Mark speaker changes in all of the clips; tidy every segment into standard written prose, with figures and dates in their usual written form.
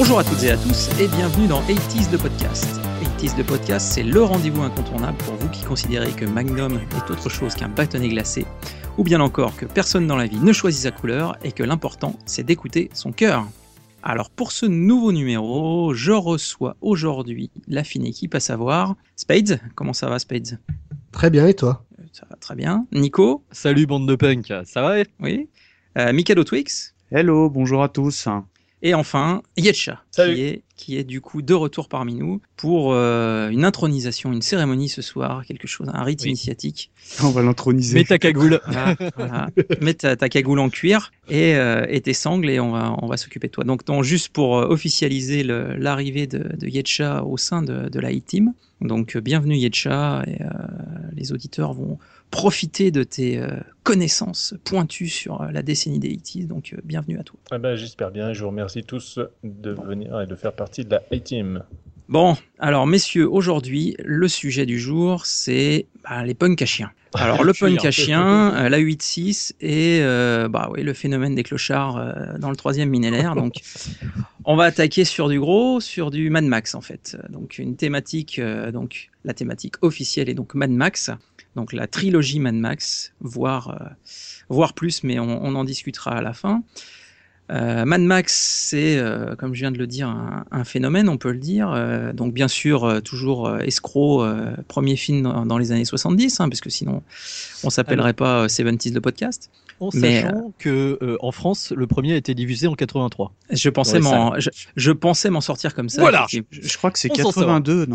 Speaker 1: Bonjour à toutes et à tous et bienvenue dans 80s de podcast. 80s de podcast, c'est le rendez-vous incontournable pour vous qui considérez que Magnum est autre chose qu'un bâtonnet glacé, ou bien encore que personne dans la vie ne choisit sa couleur et que l'important c'est d'écouter son cœur. Alors pour ce nouveau numéro, je reçois aujourd'hui la fine équipe, à savoir Spades. Comment ça va Spades ?
Speaker 2: Très bien, et toi ?
Speaker 1: Ça va très bien. Nico ?
Speaker 3: Salut bande de punk, ça va ?
Speaker 1: Oui. Mikado Twix ?
Speaker 4: Hello, bonjour à tous.
Speaker 1: Et enfin, Yetcha, qui est du coup de retour parmi nous pour une intronisation, une cérémonie ce soir, quelque chose, un rite initiatique.
Speaker 4: On va l'introniser.
Speaker 3: Mets ta cagoule.
Speaker 1: Voilà. Mets ta cagoule en cuir et tes sangles et on va s'occuper de toi. Donc juste pour officialiser l'arrivée de Yetcha au sein de la A-Team. Donc bienvenue Yetcha et les auditeurs vont profiter de tes connaissances pointues sur la décennie des 80s, donc bienvenue à toi.
Speaker 5: J'espère bien, je vous remercie tous de venir et de faire partie de la A-Team.
Speaker 1: Bon, alors messieurs, aujourd'hui, le sujet du jour, c'est les punks à chiens. Alors le punk à chiens, la 8.6 et le phénomène des clochards dans le 3e millénaire. Donc on va attaquer sur du gros, sur du Mad Max en fait. Donc une thématique, la thématique officielle est donc Mad Max. Donc la trilogie Mad Max, voire plus, mais on en discutera à la fin. Mad Max, c'est, comme je viens de le dire, un phénomène, on peut le dire. Donc bien sûr, toujours escroc, premier film dans les années 70, parce que sinon on s'appellerait pas 70s le podcast.
Speaker 3: Sachant que en France, le premier a été diffusé en 83.
Speaker 1: Je pensais m'en sortir comme ça.
Speaker 4: Voilà. Je crois que c'est 82, non ?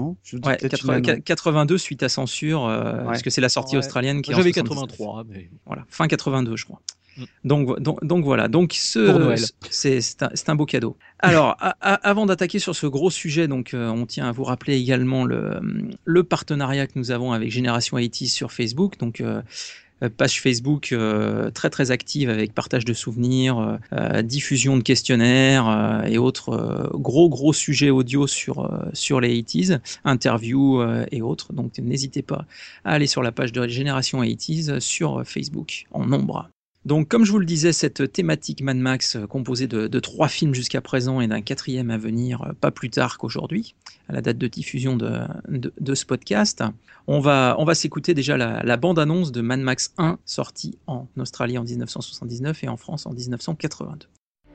Speaker 1: 82 suite à censure, parce que c'est la sortie australienne qui est en 79.
Speaker 3: J'avais 83, mais
Speaker 1: voilà, fin 82, je crois. Donc voilà,
Speaker 3: pour Noël.
Speaker 1: C'est un beau cadeau. Alors, avant d'attaquer sur ce gros sujet, donc on tient à vous rappeler également le partenariat que nous avons avec Génération 80s sur Facebook. Donc page Facebook très très active avec partage de souvenirs, diffusion de questionnaires et autres gros sujets audio sur les 80s, interviews et autres. Donc n'hésitez pas à aller sur la page de Génération 80s sur Facebook en nombre. Donc, comme je vous le disais, cette thématique Mad Max composée de 3 films jusqu'à présent et d'un 4e à venir, pas plus tard qu'aujourd'hui, à la date de diffusion de ce podcast, on va s'écouter déjà la bande-annonce de Mad Max 1, sortie en Australie en 1979 et en France en 1982.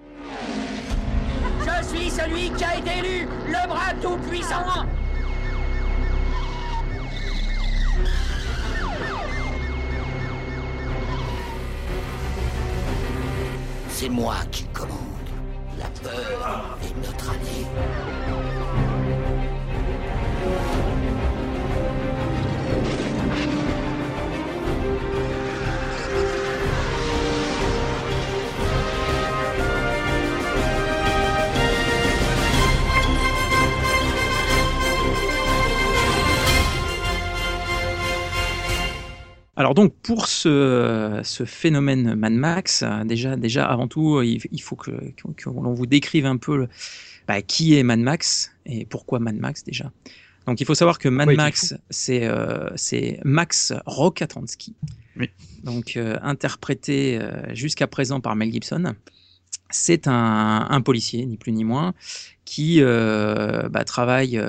Speaker 6: Je suis celui qui a été élu, le bras tout-puissant. C'est moi qui commande. La peur est notre allié.
Speaker 1: Alors donc pour ce phénomène Mad Max, déjà avant tout, il faut que l'on vous décrive un peu qui est Mad Max et pourquoi Mad Max déjà. Donc il faut savoir que Mad Max, c'est Max Rockatransky, donc interprété jusqu'à présent par Mel Gibson. C'est un policier, ni plus ni moins, qui travaille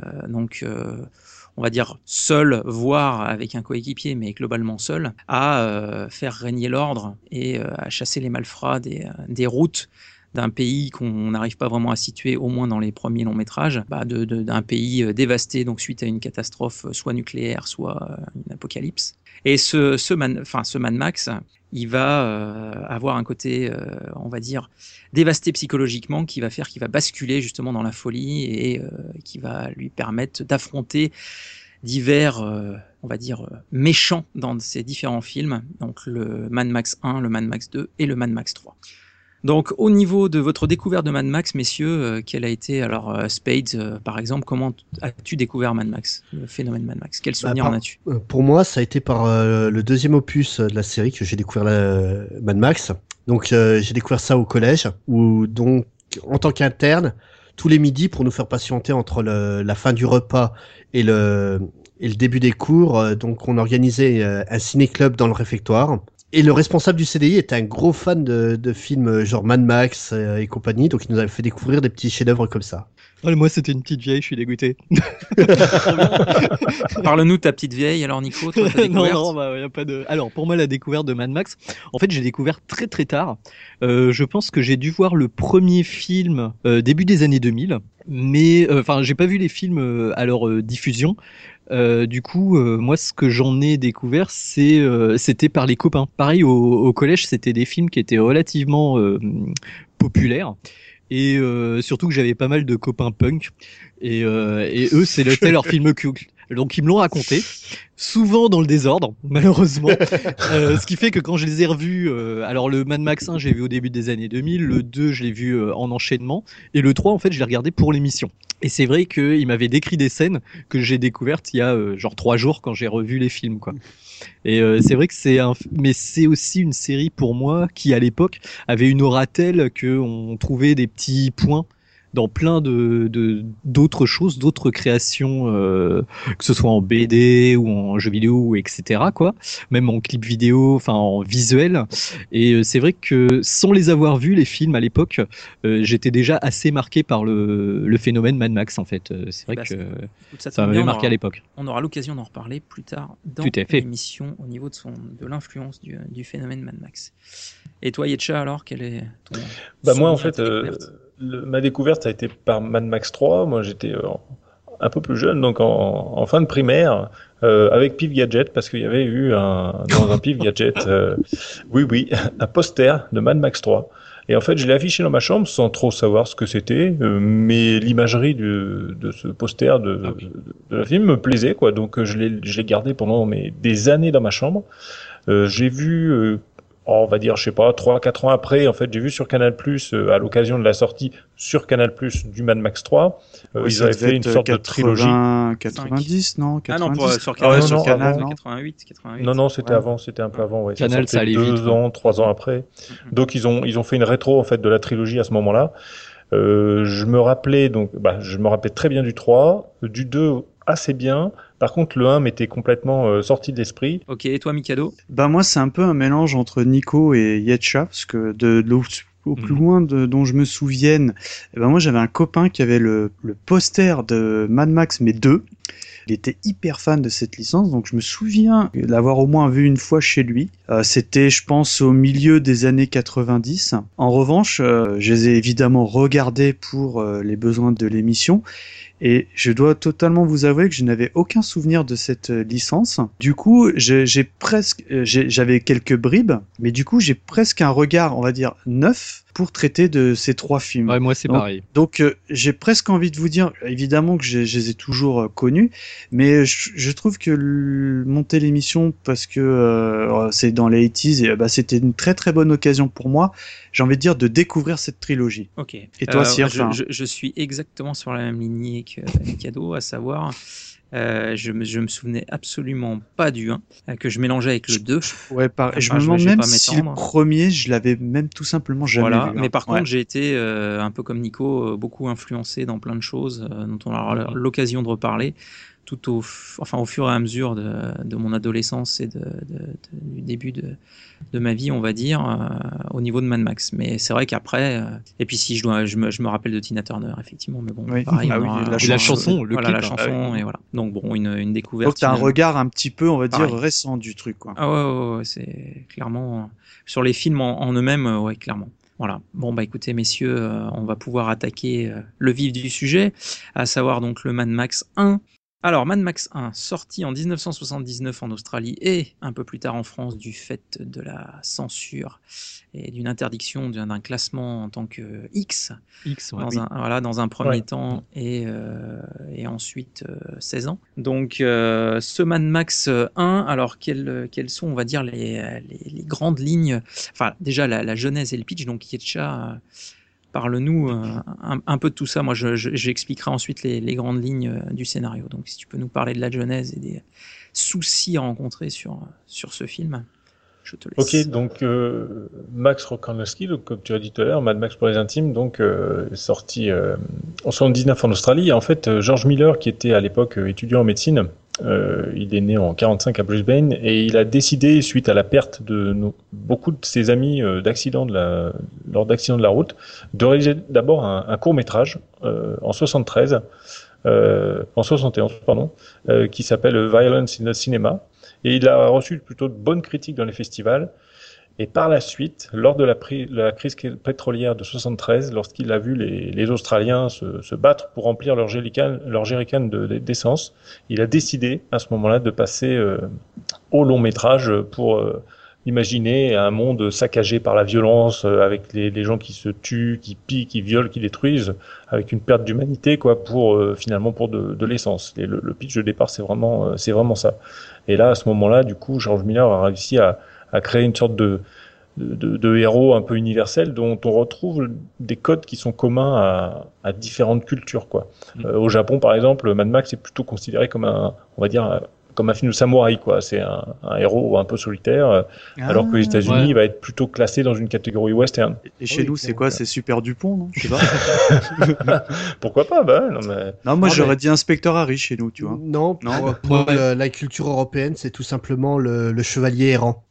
Speaker 1: on va dire seul, voire avec un coéquipier, mais globalement seul, à faire régner l'ordre et à chasser les malfrats des routes d'un pays qu'on n'arrive pas vraiment à situer, au moins dans les premiers longs métrages, d'un pays dévasté donc suite à une catastrophe soit nucléaire, soit une apocalypse. Et ce Mad Max, il va avoir un côté, on va dire, dévasté psychologiquement, qui va basculer justement dans la folie et qui va lui permettre d'affronter divers, on va dire, méchants dans ces différents films. Donc le Mad Max 1, le Mad Max 2 et le Mad Max 3. Donc, au niveau de votre découverte de Mad Max, messieurs, quelle a été, alors, Spades, par exemple, comment as-tu découvert Mad Max, le phénomène Mad Max ? Quel souvenir en as-tu ?
Speaker 2: Pour moi, ça a été par le 2e opus de la série que j'ai découvert Mad Max. Donc, j'ai découvert ça au collège, où, donc, en tant qu'interne, tous les midis, pour nous faire patienter entre la fin du repas et le début des cours, donc on organisait un ciné-club dans le réfectoire. Et le responsable du CDI était un gros fan de films genre Mad Max et compagnie, donc il nous avait fait découvrir des petits chefs-d'œuvre comme ça.
Speaker 3: Moi, c'était une petite vieille, je suis dégoûté.
Speaker 1: Parle-nous de ta petite vieille, alors Nico, toi, ta découverte.
Speaker 3: Non, y a pas de. Alors, pour moi, la découverte de Mad Max, en fait, j'ai découvert très très tard. Je pense que j'ai dû voir le premier film début des années 2000, mais j'ai pas vu les films à leur diffusion. Du coup, moi, ce que j'en ai découvert, c'était par les copains. Pareil, au collège, c'était des films qui étaient relativement populaires. Et surtout que j'avais pas mal de copains punk et eux c'était leur film culte, donc ils me l'ont raconté souvent dans le désordre malheureusement ce qui fait que quand je les ai revus alors le Mad Max 1 j'ai vu au début des années 2000, le 2 je l'ai vu en enchaînement et le 3 en fait je l'ai regardé pour l'émission et c'est vrai qu'il m'avait décrit des scènes que j'ai découvertes il y a genre 3 jours quand j'ai revu les films quoi. Et c'est vrai que mais c'est aussi une série pour moi qui à l'époque avait une aura telle que on trouvait des petits points dans plein d'autres choses, d'autres créations, que ce soit en BD ou en jeux vidéo, etc. quoi, même en clip vidéo, enfin en visuel. Et c'est vrai que sans les avoir vus les films à l'époque, j'étais déjà assez marqué par le phénomène Mad Max en fait. C'est vrai que ça m'avait marqué à l'époque.
Speaker 1: On aura l'occasion d'en reparler plus tard dans l'émission au niveau de l'influence du phénomène Mad Max. Et toi, Yetcha, alors, quel est ton
Speaker 5: moi, en fait, ma découverte, ça a été par Mad Max 3. Moi, j'étais un peu plus jeune, donc en fin de primaire, avec Pif Gadget, parce qu'il y avait eu dans un Pif Gadget, un poster de Mad Max 3. Et en fait, je l'ai affiché dans ma chambre sans trop savoir ce que c'était, mais l'imagerie de ce poster de la film me plaisait, quoi. Donc, je l'ai gardé pendant des années dans ma chambre. J'ai vu... on va dire, je sais pas, 3-4 ans après, en fait, j'ai vu sur Canal+, à l'occasion de la sortie sur Canal+, du Mad Max 3, ils avaient fait une sorte de trilogie.
Speaker 4: 90, non 90.
Speaker 1: Ah non, sur Canal,
Speaker 5: sur
Speaker 1: Canal, 88.
Speaker 5: Non, c'était avant, c'était un peu avant, ouais.
Speaker 3: Canal, ça allait
Speaker 5: 2 ans, 3 ans après. Donc, ils ont fait une rétro, en fait, de la trilogie à ce moment-là. Je me rappelais très bien du 3, du 2 assez bien. Par contre, le 1 m'était complètement sorti de l'esprit.
Speaker 1: Ok, et toi, Mikado ?
Speaker 4: Moi, c'est un peu un mélange entre Nico et Yetcha, parce que au plus loin dont je me souvienne, moi, j'avais un copain qui avait le poster de Mad Max, mais 2. Il était hyper fan de cette licence, donc je me souviens l'avoir au moins vu une fois chez lui. C'était, je pense, au milieu des années 90. En revanche, je les ai évidemment regardés pour les besoins de l'émission. Et je dois totalement vous avouer que je n'avais aucun souvenir de cette licence. Du coup, j'avais quelques bribes, mais du coup, j'ai presque un regard, on va dire, neuf pour traiter de ces 3 films.
Speaker 3: Ouais, moi c'est pareil.
Speaker 4: Donc j'ai presque envie de vous dire, évidemment que je les ai toujours connus, mais je trouve que monter l'émission parce que c'est dans les 80s, et c'était une très très bonne occasion pour moi, j'ai envie de dire, de découvrir cette trilogie.
Speaker 1: Ok.
Speaker 4: Et toi, Sir,
Speaker 1: je suis exactement sur la même lignée que Mikado, à savoir... je me souvenais absolument pas du 1, que je mélangeais avec le 2.
Speaker 4: Ouais, je me demande même si le premier, je l'avais même tout simplement jamais vu.
Speaker 1: Mais par contre, j'ai été, un peu comme Nico, beaucoup influencé dans plein de choses dont on aura l'occasion de reparler au fur et à mesure de mon adolescence et du début de ma vie, on va dire, au niveau de Mad Max. Mais c'est vrai qu'après, et puis si je me rappelle de Tina Turner, effectivement, mais bon, pareil,
Speaker 3: la chanson, le clip,
Speaker 1: la chanson, et voilà. Donc bon, une découverte.
Speaker 4: Donc t'as un regard un petit peu, on va dire, récent du truc, quoi.
Speaker 1: Ah ouais, c'est clairement sur les films en eux-mêmes, ouais, clairement. Voilà. Bon, écoutez, messieurs, on va pouvoir attaquer le vif du sujet, à savoir donc le Mad Max 1. Alors, Mad Max 1, sorti en 1979 en Australie et un peu plus tard en France du fait de la censure et d'une interdiction d'un classement en tant que X, dans un premier temps et ensuite 16 ans. Donc, ce Mad Max 1, alors quelles sont, on va dire, les grandes lignes, enfin déjà la genèse et le pitch, donc Yetcha... Parle-nous un peu de tout ça. Moi, j'expliquerai ensuite les grandes lignes du scénario. Donc, si tu peux nous parler de la genèse et des soucis rencontrés sur ce film, je te laisse.
Speaker 5: Ok, donc Max Rockanowski, comme tu as dit tout à l'heure, Mad Max pour les intimes, donc sorti en 79 en Australie. Et en fait, George Miller, qui était à l'époque étudiant en médecine, Il est né en 45 à Brisbane et il a décidé, suite à la perte de beaucoup de ses amis lors d'accidents de la route, de réaliser d'abord un court-métrage en 71 pardon, qui s'appelle Violence in the Cinema. Et il a reçu plutôt de bonnes critiques dans les festivals. Et par la suite, lors de la crise pétrolière de 73, lorsqu'il a vu les Australiens se battre pour remplir leur jerrycan d'essence, il a décidé à ce moment-là de passer au long métrage pour imaginer un monde saccagé par la violence, avec les gens qui se tuent, qui pillent, qui violent, qui détruisent, avec une perte d'humanité, quoi, pour finalement pour de l'essence. Et le pitch de départ, c'est vraiment ça. Et là, à ce moment-là, du coup, George Miller a réussi à créer une sorte de héros un peu universel dont on retrouve des codes qui sont communs à différentes cultures, quoi. Au Japon, par exemple, Mad Max est plutôt considéré comme comme un film de samouraï, quoi. C'est un héros un peu solitaire, alors que les États-Unis, il va être plutôt classé dans une catégorie western.
Speaker 4: Et chez nous, c'est quoi? C'est Super Dupont, non? Je sais pas.
Speaker 5: Pourquoi pas?
Speaker 4: Moi, j'aurais dit Inspecteur Harry chez nous, tu vois.
Speaker 2: Non, pour la culture européenne, c'est tout simplement le chevalier errant.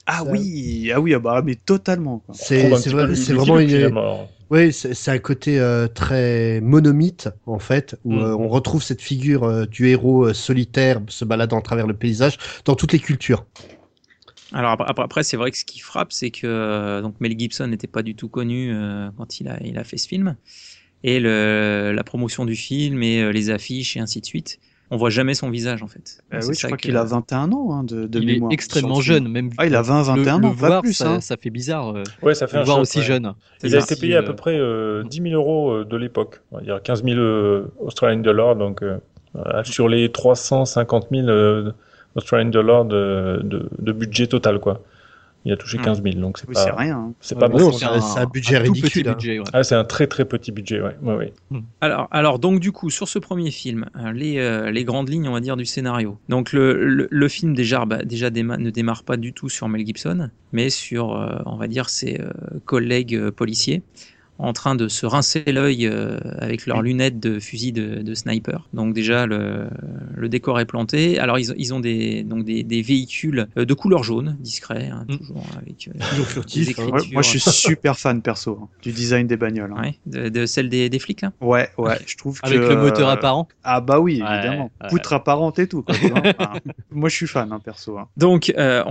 Speaker 4: Mais totalement, quoi.
Speaker 2: C'est vraiment Oui, c'est un côté très monomythe, en fait, où on retrouve cette figure du héros solitaire se baladant à travers le paysage dans toutes les cultures.
Speaker 1: Alors après c'est vrai que ce qui frappe, c'est que donc Mel Gibson n'était pas du tout connu quand il a fait ce film. Et la promotion du film et les affiches et ainsi de suite, on voit jamais son visage, en fait.
Speaker 4: Je crois qu'il a 21 ans de
Speaker 3: il
Speaker 4: mémoire.
Speaker 3: Il est extrêmement jeune, même.
Speaker 4: Il a 20-21 ans,
Speaker 3: pas plus.
Speaker 4: Hein.
Speaker 3: Ça fait bizarre
Speaker 5: ça fait
Speaker 3: de voir aussi jeune.
Speaker 5: Il a été payé à peu près 10 000 euros de l'époque. On va dire 15 000 Australian dollars, donc sur les 350 000 Australian dollars de budget total, quoi. Il a touché 15 000, donc
Speaker 4: c'est rien. Hein.
Speaker 5: C'est pas
Speaker 2: bon.
Speaker 5: C'est
Speaker 2: un budget ridicule.
Speaker 3: Budget, ouais.
Speaker 5: C'est un très très petit budget, ouais.
Speaker 1: Alors donc du coup sur ce premier film, les grandes lignes, on va dire, du scénario. Donc le film déjà ne démarre pas du tout sur Mel Gibson, mais sur on va dire ses collègues policiers en train de se rincer l'œil avec leurs lunettes de fusil de sniper. Donc déjà le décor est planté. Alors ils ont des véhicules de couleur jaune, discrets, toujours avec
Speaker 2: toujours furtif.
Speaker 4: Moi je suis super fan perso du design des bagnoles.
Speaker 1: Ouais, de celle des flics là.
Speaker 4: Ouais, je trouve que
Speaker 3: avec le moteur apparent.
Speaker 4: Ah bah oui, évidemment. Poutre apparente et tout, quoi. Moi je suis fan perso.
Speaker 1: Donc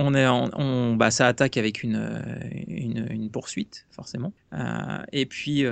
Speaker 1: ça attaque avec une poursuite forcément. Et puis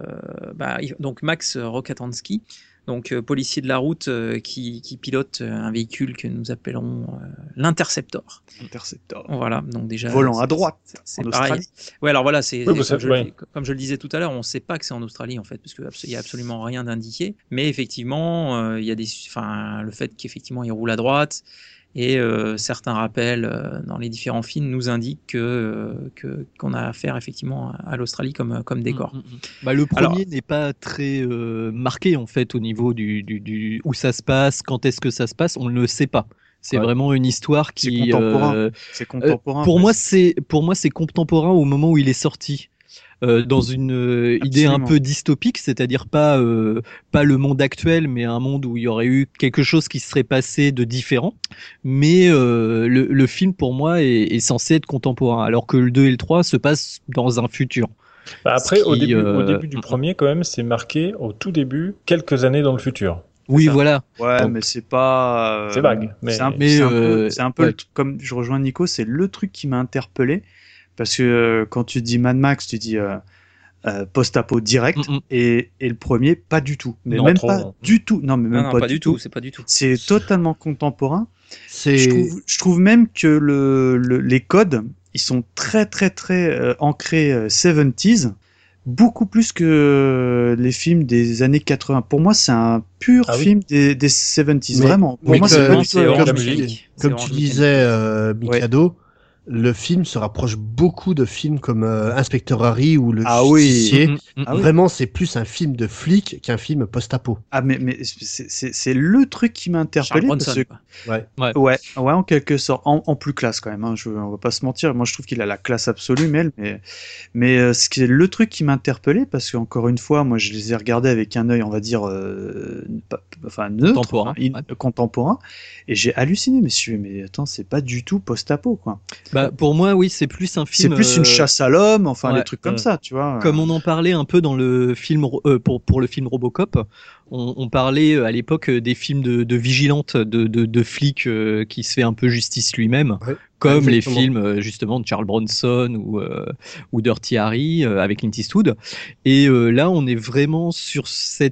Speaker 1: donc Max Rokatansky, donc policier de la route qui pilote un véhicule que nous appellerons l'Interceptor. Voilà, donc déjà
Speaker 4: volant à droite
Speaker 1: c'est
Speaker 4: en
Speaker 1: pareil.
Speaker 4: Australie.
Speaker 1: Ouais, alors voilà, comme je le disais tout à l'heure, on ne sait pas que c'est en Australie en fait, parce qu'il y a absolument rien d'indiqué. Mais effectivement, il y a le fait qu'effectivement il roule à droite. Et certains rappels dans les différents films nous indiquent qu'on a affaire effectivement à l'Australie comme décor.
Speaker 3: Le premier n'est pas très marqué en fait au niveau du où ça se passe, quand est-ce que ça se passe, on ne le sait pas. C'est vraiment une histoire qui
Speaker 4: c'est contemporain. C'est contempoin.
Speaker 3: Pour moi c'est contemporain au moment où il est sorti. Dans une idée un peu dystopique, c'est-à-dire pas le monde actuel, mais un monde où il y aurait eu quelque chose qui serait passé de différent. Mais le film, pour moi, est censé être contemporain, alors que le 2 et le 3 se passent dans un futur.
Speaker 5: Après, au début du premier, quand même, c'est marqué au tout début, quelques années dans le futur.
Speaker 3: Oui, voilà.
Speaker 4: Ouais, donc, mais c'est pas.
Speaker 5: C'est vague.
Speaker 4: C'est un peu comme je rejoins Nico, c'est le truc qui m'a interpellé. Parce que quand tu dis Mad Max, tu dis post-apo direct, et le premier, pas du tout. Mais
Speaker 5: non,
Speaker 4: même
Speaker 5: trop,
Speaker 4: pas
Speaker 5: non.
Speaker 4: du tout. Non, mais même
Speaker 1: pas du tout. C'est pas du tout.
Speaker 4: C'est totalement contemporain. Je trouve même que les codes, ils sont très, très, très ancrés 70s, beaucoup plus que les films des années 80. Pour moi, c'est un pur film des 70s, vraiment. Pour moi, c'est
Speaker 2: comme tu disais, Mikado. le film se rapproche beaucoup de films comme Inspecteur Harry ou Le
Speaker 4: Ah oui.
Speaker 2: Justicier.
Speaker 4: Ah oui.
Speaker 2: Vraiment, c'est plus un film de flic qu'un film post-apo.
Speaker 4: Ah mais c'est le truc qui m'a interpellé
Speaker 1: Charles
Speaker 4: parce
Speaker 1: Bronson,
Speaker 4: que
Speaker 1: quoi.
Speaker 4: ouais en quelque sorte en plus classe quand même, hein, on va pas se mentir, moi je trouve qu'il a la classe absolue mais ce qui est le truc qui m'a interpellé parce qu'encore une fois moi je les ai regardés avec un œil on va dire neutre,
Speaker 3: Contemporain,
Speaker 4: contemporain, et j'ai halluciné, mais attends, c'est pas du tout post-apo quoi.
Speaker 3: Bah, pour moi, oui, c'est plus un film.
Speaker 4: C'est plus une chasse à l'homme, enfin
Speaker 3: ouais.
Speaker 4: des trucs comme ça, tu vois.
Speaker 3: Comme on en parlait un peu dans le film pour le film Robocop, on parlait à l'époque des films de vigilante, de flics qui se fait un peu justice lui-même,
Speaker 2: Ouais,
Speaker 3: comme les
Speaker 2: exactement.
Speaker 3: films justement de Charles Bronson ou Dirty Harry avec Clint Eastwood. Et là, on est vraiment sur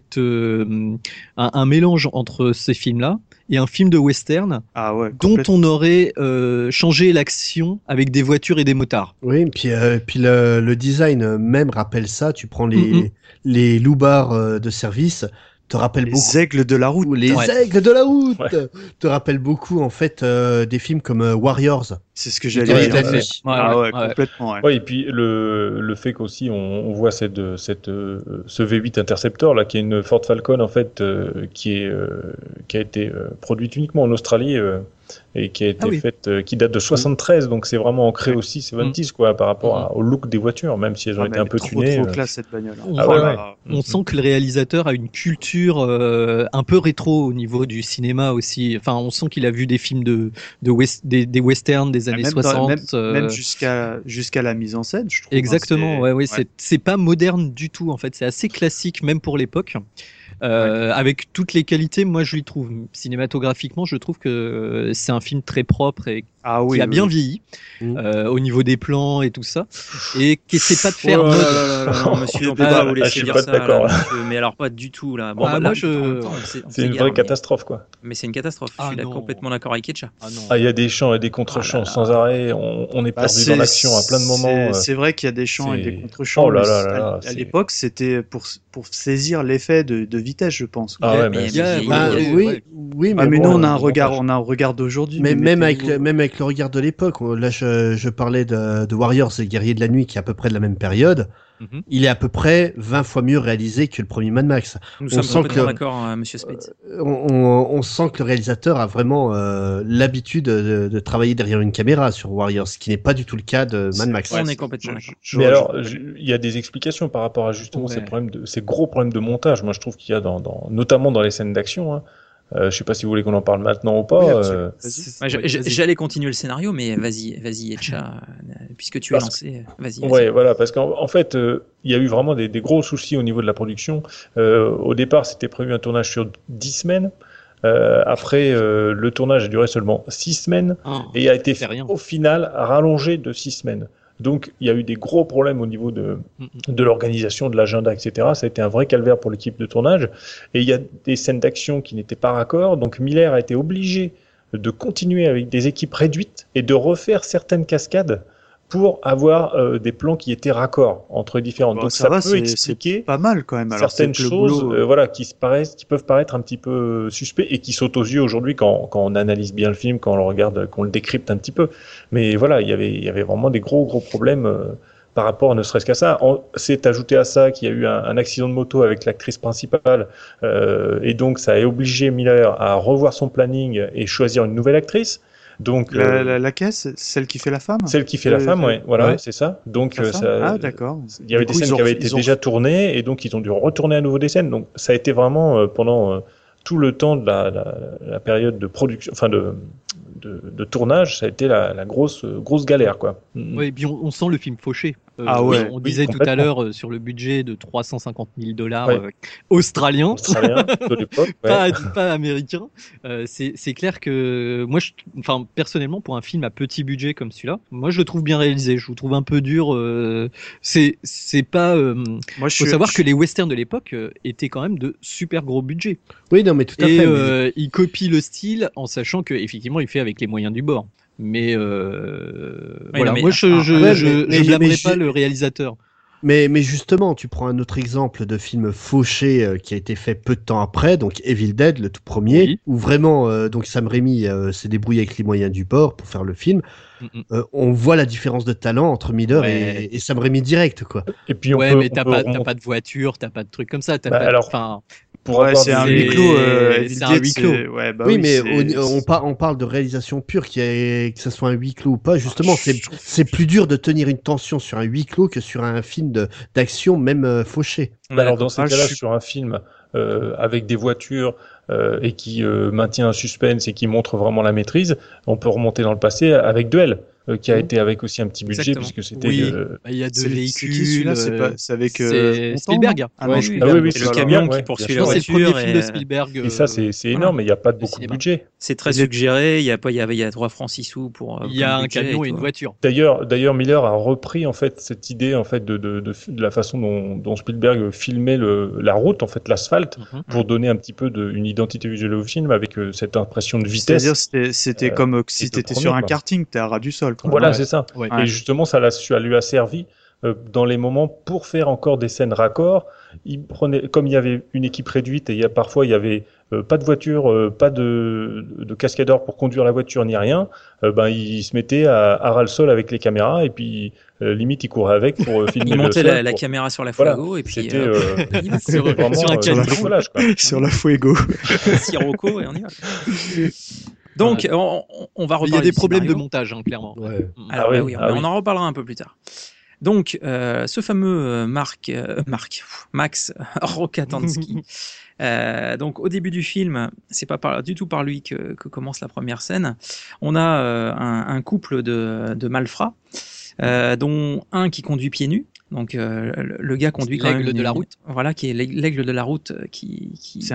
Speaker 3: un mélange entre ces films-là et un film de western
Speaker 4: Ah ouais,
Speaker 3: dont
Speaker 4: complètement.
Speaker 3: on aurait changé l'action avec des voitures et des motards.
Speaker 2: Oui, puis le design même rappelle ça. Tu prends les loupards de service, te rappelle beaucoup.
Speaker 4: Les aigles de la route.
Speaker 2: Ou les
Speaker 3: Ouais.
Speaker 2: aigles de la route
Speaker 5: Ouais.
Speaker 2: te rappellent beaucoup en fait des films comme Warriors.
Speaker 4: C'est ce que
Speaker 2: Ouais,
Speaker 4: j'allais dire.
Speaker 2: ouais,
Speaker 4: Ouais.
Speaker 2: ouais.
Speaker 4: Ah ouais, complètement. Ouais.
Speaker 5: Ouais, et puis le fait qu'aussi on voit ce V8 Interceptor là, qui est une Ford Falcon en fait, qui a été produite uniquement en Australie et qui a été faite, qui date de 73, donc c'est vraiment ancré aussi 70s quoi, par rapport au look des voitures, même si elles ont
Speaker 4: Ah,
Speaker 5: été
Speaker 4: mais
Speaker 5: un
Speaker 4: elle
Speaker 5: peu
Speaker 4: est trop
Speaker 5: tunées.
Speaker 4: classe cette bagnole.
Speaker 5: Ah ouais, ouais.
Speaker 3: On sent que le réalisateur a une culture un peu rétro au niveau du cinéma aussi. Enfin, on sent qu'il a vu des films des westerns des années
Speaker 4: Même
Speaker 3: 60.
Speaker 4: même jusqu'à la mise en scène, je trouve.
Speaker 3: Exactement,
Speaker 4: hein,
Speaker 3: ouais. C'est pas moderne du tout en fait. C'est assez classique même pour l'époque. Avec toutes les qualités, moi je lui trouve cinématographiquement, je trouve que c'est un film très propre et
Speaker 4: Ah oui,
Speaker 3: qui a bien
Speaker 4: oui.
Speaker 3: vieilli
Speaker 2: Mm.
Speaker 3: au niveau des plans et tout ça, et qui essaie pas de faire
Speaker 1: Oh là
Speaker 3: mode.
Speaker 1: là là là, non, monsieur, on peut
Speaker 3: Ah,
Speaker 1: pas vous
Speaker 5: je
Speaker 1: laisser
Speaker 5: suis
Speaker 1: dire
Speaker 5: pas
Speaker 1: ça.
Speaker 5: d'accord,
Speaker 1: Là,
Speaker 5: là.
Speaker 1: monsieur, mais alors pas du tout là. Bon,
Speaker 3: Ah,
Speaker 1: là,
Speaker 3: moi,
Speaker 1: en
Speaker 3: je-
Speaker 1: même temps, on
Speaker 5: C'est une
Speaker 1: s'égare,
Speaker 5: vraie
Speaker 1: mais-
Speaker 5: catastrophe quoi.
Speaker 1: Mais c'est une catastrophe. Je
Speaker 3: Ah,
Speaker 1: suis là
Speaker 3: non.
Speaker 1: complètement d'accord avec Ketcha.
Speaker 3: Ah non.
Speaker 5: Ah, il y a des chants et des contre-chants
Speaker 1: Ah là là.
Speaker 5: sans arrêt. On est
Speaker 4: Bah,
Speaker 5: perdu dans l'action à plein de moments.
Speaker 4: C'est vrai qu'il y a des chants et
Speaker 5: c'est-
Speaker 4: des contre-chants.
Speaker 5: Oh là
Speaker 4: mais
Speaker 5: là là là,
Speaker 4: à
Speaker 5: c'est-
Speaker 4: l'époque, c'était pour saisir l'effet de vitesse, je pense.
Speaker 5: Ah ouais,
Speaker 1: Mais
Speaker 5: mais
Speaker 1: il y a-
Speaker 5: c'est-
Speaker 1: il y
Speaker 2: Ah,
Speaker 1: a-
Speaker 2: oui,
Speaker 3: ouais.
Speaker 2: oui,
Speaker 4: Ah, mais
Speaker 2: bon,
Speaker 4: nous, on a un
Speaker 5: bon,
Speaker 4: regard d'aujourd'hui.
Speaker 2: Mais même avec,
Speaker 4: mettez-vous-
Speaker 2: même avec le regard de l'époque, là je parlais de Warriors, les guerriers de la nuit, qui est à peu près de la même période.
Speaker 3: Mhm.
Speaker 2: Il est à peu près 20 fois mieux réalisé que le premier Mad Max.
Speaker 1: Nous
Speaker 2: On
Speaker 1: sommes
Speaker 2: sent
Speaker 1: complètement
Speaker 2: que-
Speaker 1: d'accord, monsieur Spade.
Speaker 2: On sent que le réalisateur a vraiment l'habitude de travailler derrière une caméra sur Warriors, ce qui n'est pas du tout le cas de Mad Max.
Speaker 1: On est complètement d'accord.
Speaker 5: Mais alors, il y a des explications par rapport à justement
Speaker 3: Ouais.
Speaker 5: ces gros problèmes de montage. Moi, je trouve qu'il y a notamment dans les scènes d'action. Hein. Je sais pas si vous voulez qu'on en parle maintenant ou pas.
Speaker 4: Oui, absolument. Vas-y.
Speaker 1: Ouais, j'allais continuer le scénario, mais vas-y, Etcha, puisque tu es lancé, vas-y.
Speaker 5: Ouais, voilà, parce qu'en fait, il y a eu vraiment des gros soucis au niveau de la production. Au départ, c'était prévu un tournage sur 10 semaines. Après, le tournage a duré seulement 6 semaines
Speaker 3: Ah,
Speaker 5: et a été
Speaker 3: c'est rien.
Speaker 5: au final rallongé de 6 semaines. Donc, il y a eu des gros problèmes au niveau de l'organisation, de l'agenda, etc. Ça a été un vrai calvaire pour l'équipe de tournage. Et il y a des scènes d'action qui n'étaient pas raccord. Donc, Miller a été obligé de continuer avec des équipes réduites et de refaire certaines cascades pour avoir des plans qui étaient raccords entre différentes.
Speaker 4: Bon,
Speaker 5: Donc,
Speaker 4: ça
Speaker 5: ça
Speaker 4: va,
Speaker 5: peut
Speaker 4: c'est
Speaker 5: expliquer
Speaker 4: pas mal quand même. Alors,
Speaker 5: certaines
Speaker 4: c'est que le
Speaker 5: choses
Speaker 4: boulot,
Speaker 5: voilà, qui peuvent paraître un petit peu suspects et qui sautent aux yeux aujourd'hui quand on analyse bien le film, quand on le regarde, qu'on le décrypte un petit peu. Mais voilà, il y avait vraiment des gros problèmes par rapport ne serait-ce qu'à ça. C'est ajouté à ça qu'il y a eu un accident de moto avec l'actrice principale et donc ça a obligé Miller à revoir son planning et choisir une nouvelle actrice. Donc,
Speaker 4: la caisse, celle qui fait la femme.
Speaker 5: celle qui fait la femme, ouais, voilà,
Speaker 2: ouais.
Speaker 5: c'est ça. Donc,
Speaker 4: La femme
Speaker 5: ça,
Speaker 4: Ah, d'accord.
Speaker 5: il y avait
Speaker 4: Du
Speaker 5: des
Speaker 4: coup,
Speaker 5: scènes qui avaient été déjà tournées et donc ils ont dû retourner à nouveau des scènes. Donc ça a été vraiment pendant tout le temps de la période de production, enfin de tournage, ça a été la grosse galère quoi.
Speaker 3: Ouais, et puis on sent le film fauché.
Speaker 4: Ah ouais,
Speaker 3: on
Speaker 5: oui,
Speaker 3: disait tout à
Speaker 5: complètement.
Speaker 3: l'heure sur le budget de 350 000 $
Speaker 5: Ouais.
Speaker 3: australiens.
Speaker 5: Australien de l'époque. Ouais.
Speaker 3: Pas américain. C'est clair que moi, enfin personnellement, pour un film à petit budget comme celui-là, moi je le trouve bien réalisé. Je le trouve un peu dur. C'est pas.
Speaker 4: Moi, je
Speaker 3: Faut
Speaker 4: suis.
Speaker 3: savoir que les westerns de l'époque étaient quand même de super gros budgets.
Speaker 2: Oui, non, mais tout à
Speaker 3: Et
Speaker 2: fait. mais-
Speaker 3: il copie le style en sachant que effectivement il fait avec les moyens du bord. Mais voilà,
Speaker 1: non, mais-
Speaker 3: moi je
Speaker 2: ouais, mais
Speaker 3: blâmerai
Speaker 2: je-
Speaker 3: pas le réalisateur.
Speaker 2: Mais justement, tu prends un autre exemple de film fauché qui a été fait peu de temps après, donc Evil Dead, le tout premier,
Speaker 3: Oui.
Speaker 2: où vraiment donc Sam Raimi s'est débrouillé avec les moyens du bord pour faire le film. On voit la différence de talent entre Miller
Speaker 3: Ouais.
Speaker 2: et Sam Raimi direct, quoi.
Speaker 5: Et puis
Speaker 3: Ouais, mais
Speaker 5: on
Speaker 3: t'as
Speaker 5: peut
Speaker 3: pas
Speaker 5: remonter-
Speaker 3: de voiture, t'as pas de trucs comme ça. T'as
Speaker 5: Bah,
Speaker 3: pas.
Speaker 5: alors,
Speaker 3: Enfin,
Speaker 5: pour
Speaker 4: Ouais,
Speaker 5: avoir
Speaker 4: c'est un
Speaker 5: des-
Speaker 4: huis clos.
Speaker 3: c'est
Speaker 4: Evil
Speaker 3: un
Speaker 4: Dead,
Speaker 3: huis clos.
Speaker 4: Ouais, bah
Speaker 2: oui,
Speaker 4: oui,
Speaker 2: mais
Speaker 4: c'est-
Speaker 2: on parle de réalisation pure, que ce soit un huis clos ou pas. Justement,
Speaker 4: je-
Speaker 2: c'est plus dur de tenir une tension sur un huis clos que sur un film d'action, même fauché.
Speaker 5: Bah alors dans ces
Speaker 4: Ah, je
Speaker 5: cas-là,
Speaker 4: suis-
Speaker 5: sur un film avec des voitures et qui maintient un suspense et qui montre vraiment la maîtrise, on peut remonter dans le passé avec Duel, qui a été avec aussi un petit budget
Speaker 1: Exactement.
Speaker 5: puisque c'était.
Speaker 3: Oui. Bah, il y a deux
Speaker 4: c'est qui
Speaker 3: véhicules.
Speaker 4: celui-là? C'est avec
Speaker 3: c'est
Speaker 4: Montand,
Speaker 3: Spielberg.
Speaker 4: non Ah
Speaker 5: Ouais,
Speaker 4: non,
Speaker 5: oui,
Speaker 4: Spielberg.
Speaker 5: oui,
Speaker 1: C'est
Speaker 5: c'est
Speaker 1: le
Speaker 5: le
Speaker 1: camion
Speaker 5: Spielberg,
Speaker 1: qui
Speaker 5: ouais,
Speaker 1: poursuit
Speaker 5: bien
Speaker 1: la
Speaker 3: Je
Speaker 5: sûr.
Speaker 3: pense que c'est le
Speaker 1: voiture.
Speaker 3: premier film de Spielberg.
Speaker 5: Et ça, c'est
Speaker 1: voilà.
Speaker 5: énorme, mais il n'y a pas beaucoup
Speaker 3: cinéma.
Speaker 5: de budget.
Speaker 1: C'est très
Speaker 4: Il est-
Speaker 1: suggéré. Il y a 3 francs 6 sous pour.
Speaker 3: Il y a
Speaker 1: comme
Speaker 3: un
Speaker 1: budget
Speaker 3: camion et
Speaker 1: tout.
Speaker 3: une voiture.
Speaker 5: D'ailleurs, Miller a repris en fait cette idée en fait de la façon dont Spielberg filmait la route, en fait l'asphalte, pour donner un petit peu une identité visuelle au film avec cette impression de vitesse.
Speaker 4: C'est-à-dire, c'était comme si
Speaker 5: le
Speaker 4: t'étais
Speaker 5: premier,
Speaker 4: sur un
Speaker 5: quoi.
Speaker 4: karting, t'es à ras du sol. Quoi.
Speaker 5: Voilà,
Speaker 4: Ouais.
Speaker 5: c'est ça.
Speaker 3: Ouais.
Speaker 5: Et justement, ça lui a servi dans les moments pour faire encore des scènes raccords. Comme il y avait une équipe réduite et parfois il y avait pas de voiture, pas de cascadeur pour conduire la voiture ni rien, il se mettait à ras le sol avec les caméras et puis limite il courait avec pour filmer
Speaker 1: Il
Speaker 5: le
Speaker 1: montait
Speaker 5: sol
Speaker 1: la
Speaker 5: pour-
Speaker 1: caméra sur la
Speaker 5: Voilà.
Speaker 1: fuego et puis
Speaker 5: C'était
Speaker 1: il va
Speaker 5: c'était vraiment
Speaker 3: sur un
Speaker 5: du
Speaker 3: camion.
Speaker 5: bricolage, quoi.
Speaker 4: Sur la Fuego.
Speaker 1: Sirocco et on y va. Donc on va
Speaker 3: Mais
Speaker 1: reparler.
Speaker 3: il y a des
Speaker 1: du
Speaker 3: problèmes de
Speaker 1: scénario.
Speaker 3: montage, hein, clairement.
Speaker 2: Ouais.
Speaker 1: Alors
Speaker 5: Ah oui,
Speaker 1: bah oui,
Speaker 5: ah
Speaker 1: on
Speaker 5: oui.
Speaker 1: en reparlera un peu plus tard. Donc ce fameux Max Rokatansky. Donc au début du film, c'est pas du tout par lui que commence la première scène. On a un couple de malfrats, dont un qui conduit pieds nus. Donc le gars conduit quand même
Speaker 3: L'aigle de la route.
Speaker 1: Voilà, qui est l'aigle de la route qui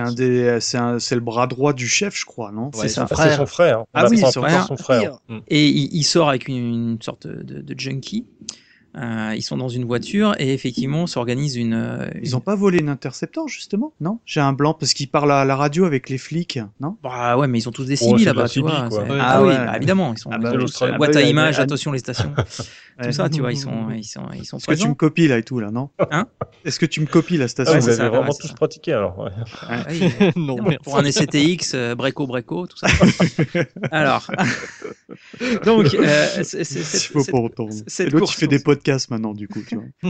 Speaker 4: C'est le bras droit du chef, je crois, non?
Speaker 1: c'est ça.
Speaker 5: Ah, c'est son frère. On
Speaker 4: Ah oui,
Speaker 5: apprend
Speaker 4: son
Speaker 5: après
Speaker 1: frère.
Speaker 5: son frère. Mm.
Speaker 1: Et il sort avec une sorte de junkie. Ils sont dans une voiture et effectivement s'organise
Speaker 4: Ils ont pas volé une Interceptor, justement? Non? J'ai un blanc parce qu'ils parlent à la radio avec les flics, non?
Speaker 1: Bah ouais, mais ils sont tous des
Speaker 5: Oh,
Speaker 1: civils
Speaker 5: c'est de
Speaker 1: là-bas,
Speaker 5: la
Speaker 1: tu
Speaker 5: CB,
Speaker 1: vois.
Speaker 5: quoi.
Speaker 1: c'est-
Speaker 3: Ouais.
Speaker 1: Ah oui,
Speaker 4: ouais.
Speaker 1: bah, évidemment, ils sont
Speaker 4: Ah bah,
Speaker 1: tous,
Speaker 5: l'Australie.
Speaker 1: boîte
Speaker 4: Ah
Speaker 1: à
Speaker 4: bah,
Speaker 1: images,
Speaker 4: ah,
Speaker 1: attention les stations,
Speaker 4: Ouais.
Speaker 1: tout ça, tu vois, ils sont
Speaker 4: Est-ce que tu
Speaker 1: présents.
Speaker 4: me copies là et tout, là, non?
Speaker 1: Hein?
Speaker 4: Est-ce que tu me copies la
Speaker 5: Ah,
Speaker 4: station?
Speaker 1: Ouais,
Speaker 5: vous
Speaker 1: c'est
Speaker 5: avez
Speaker 1: ça,
Speaker 5: vraiment
Speaker 1: ouais, c'est
Speaker 5: tous
Speaker 1: ça.
Speaker 5: pratiqué alors. Ouais.
Speaker 1: Ah oui,
Speaker 3: Non,
Speaker 1: évidemment,
Speaker 3: merci.
Speaker 1: pour un SCTX, breco, tout ça. Alors, donc,
Speaker 4: Il faut pour ton...
Speaker 1: cette
Speaker 4: Et l'autre,
Speaker 1: course-
Speaker 4: tu fais des podcasts maintenant, du coup, tu vois.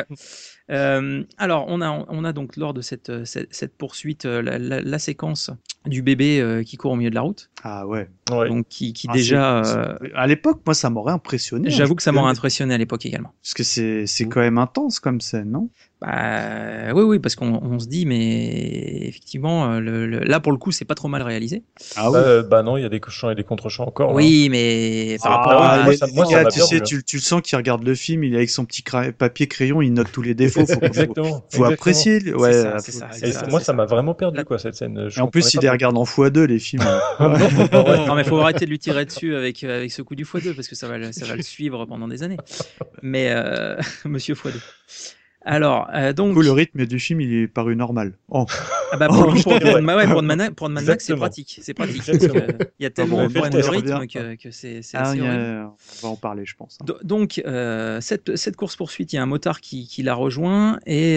Speaker 1: alors, on a donc lors de cette poursuite la séquence du bébé qui court au milieu de la route,
Speaker 4: Ah ouais.
Speaker 5: Ouais.
Speaker 1: donc qui
Speaker 4: Ah,
Speaker 1: déjà,
Speaker 4: À l'époque, moi, ça m'aurait impressionné.
Speaker 1: j'avoue que ça m'aurait
Speaker 4: m'aurait
Speaker 1: impressionné à l'époque également.
Speaker 4: Parce que c'est quand même intense comme scène, non?
Speaker 1: Bah, oui, parce qu'on se dit, mais effectivement, là pour le coup, c'est pas trop mal réalisé.
Speaker 4: Ah
Speaker 5: Bah non, il y a des champs et des contre-champs encore. hein.
Speaker 1: Oui, mais par rapport
Speaker 5: Ah,
Speaker 1: à.
Speaker 5: moi, ça
Speaker 4: gars,
Speaker 5: m'a
Speaker 4: tu
Speaker 5: bien
Speaker 4: sais,
Speaker 5: plu,
Speaker 4: tu le sens qu'il regarde le film, il est avec son petit papier crayon, il note tous les défauts. Faut
Speaker 5: Exactement.
Speaker 4: apprécier. Ouais,
Speaker 1: ça, c'est ça,
Speaker 5: Et
Speaker 1: c'est
Speaker 5: moi,
Speaker 1: ça.
Speaker 5: ça m'a vraiment perdu, quoi, cette scène.
Speaker 4: Et en plus, il les regarde en x2, les films.
Speaker 1: Non, mais faut arrêter de lui tirer dessus avec ce coup du x2 parce que ça va le suivre pendant des années. Mais Monsieur x2. Alors, donc.
Speaker 4: Du coup, le rythme du film, il est paru normal. Oh.
Speaker 1: Ah bah, pour Mad Max, c'est
Speaker 5: Exactement.
Speaker 1: pratique. C'est pratique.
Speaker 5: Exactement.
Speaker 1: Parce que il y a tellement
Speaker 5: bon,
Speaker 1: de
Speaker 5: on fait le
Speaker 1: problèmes de
Speaker 5: test,
Speaker 1: rythme que c'est
Speaker 4: Ah,
Speaker 1: assez horrible.
Speaker 4: on va en parler, je pense.
Speaker 1: Donc, cette course-poursuite, il y a un motard qui la rejoint et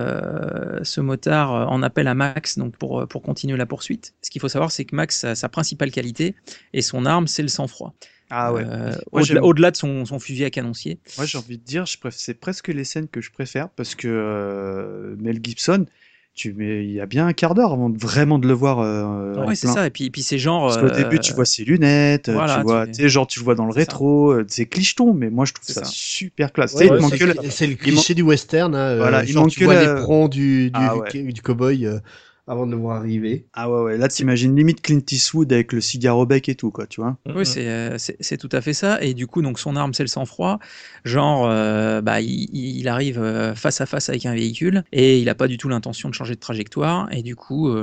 Speaker 1: ce motard en appelle à Max donc pour continuer la poursuite. Ce qu'il faut savoir, c'est que Max, sa principale qualité et son arme, c'est le sang-froid.
Speaker 4: Ah ouais. Moi,
Speaker 1: Au-delà de son fusil à canoncier.
Speaker 4: Moi, j'ai envie de dire, c'est presque les scènes que je préfère parce que Mel Gibson, il y a bien un quart d'heure avant vraiment de le voir. en
Speaker 1: Oui, c'est
Speaker 4: plein.
Speaker 1: ça. Et puis c'est genre.
Speaker 4: Parce qu'au début, tu vois ses lunettes,
Speaker 1: voilà,
Speaker 4: tu sais, genre tu le vois dans le
Speaker 1: c'est
Speaker 4: rétro, c'est clicheton, mais moi je trouve
Speaker 1: C'est
Speaker 4: ça
Speaker 1: ça.
Speaker 4: super classe.
Speaker 2: Ouais,
Speaker 4: Tu sais, il manque
Speaker 5: c'est
Speaker 4: que
Speaker 5: ça.
Speaker 2: c'est le cliché du western. Hein,
Speaker 4: Voilà, il
Speaker 2: genre,
Speaker 4: manque
Speaker 2: tu
Speaker 4: que
Speaker 2: vois
Speaker 4: la-
Speaker 2: l'éperon du
Speaker 4: Ah ouais.
Speaker 2: cow-boy avant de le voir arriver.
Speaker 4: Ah ouais, là t'imagines limite Clint Eastwood avec le cigare au bec et tout, quoi, tu vois.
Speaker 1: Oui, c'est tout à fait ça. Et du coup, donc son arme, c'est le sang-froid. Genre, il arrive face à face avec un véhicule et il n'a pas du tout l'intention de changer de trajectoire. Et du coup,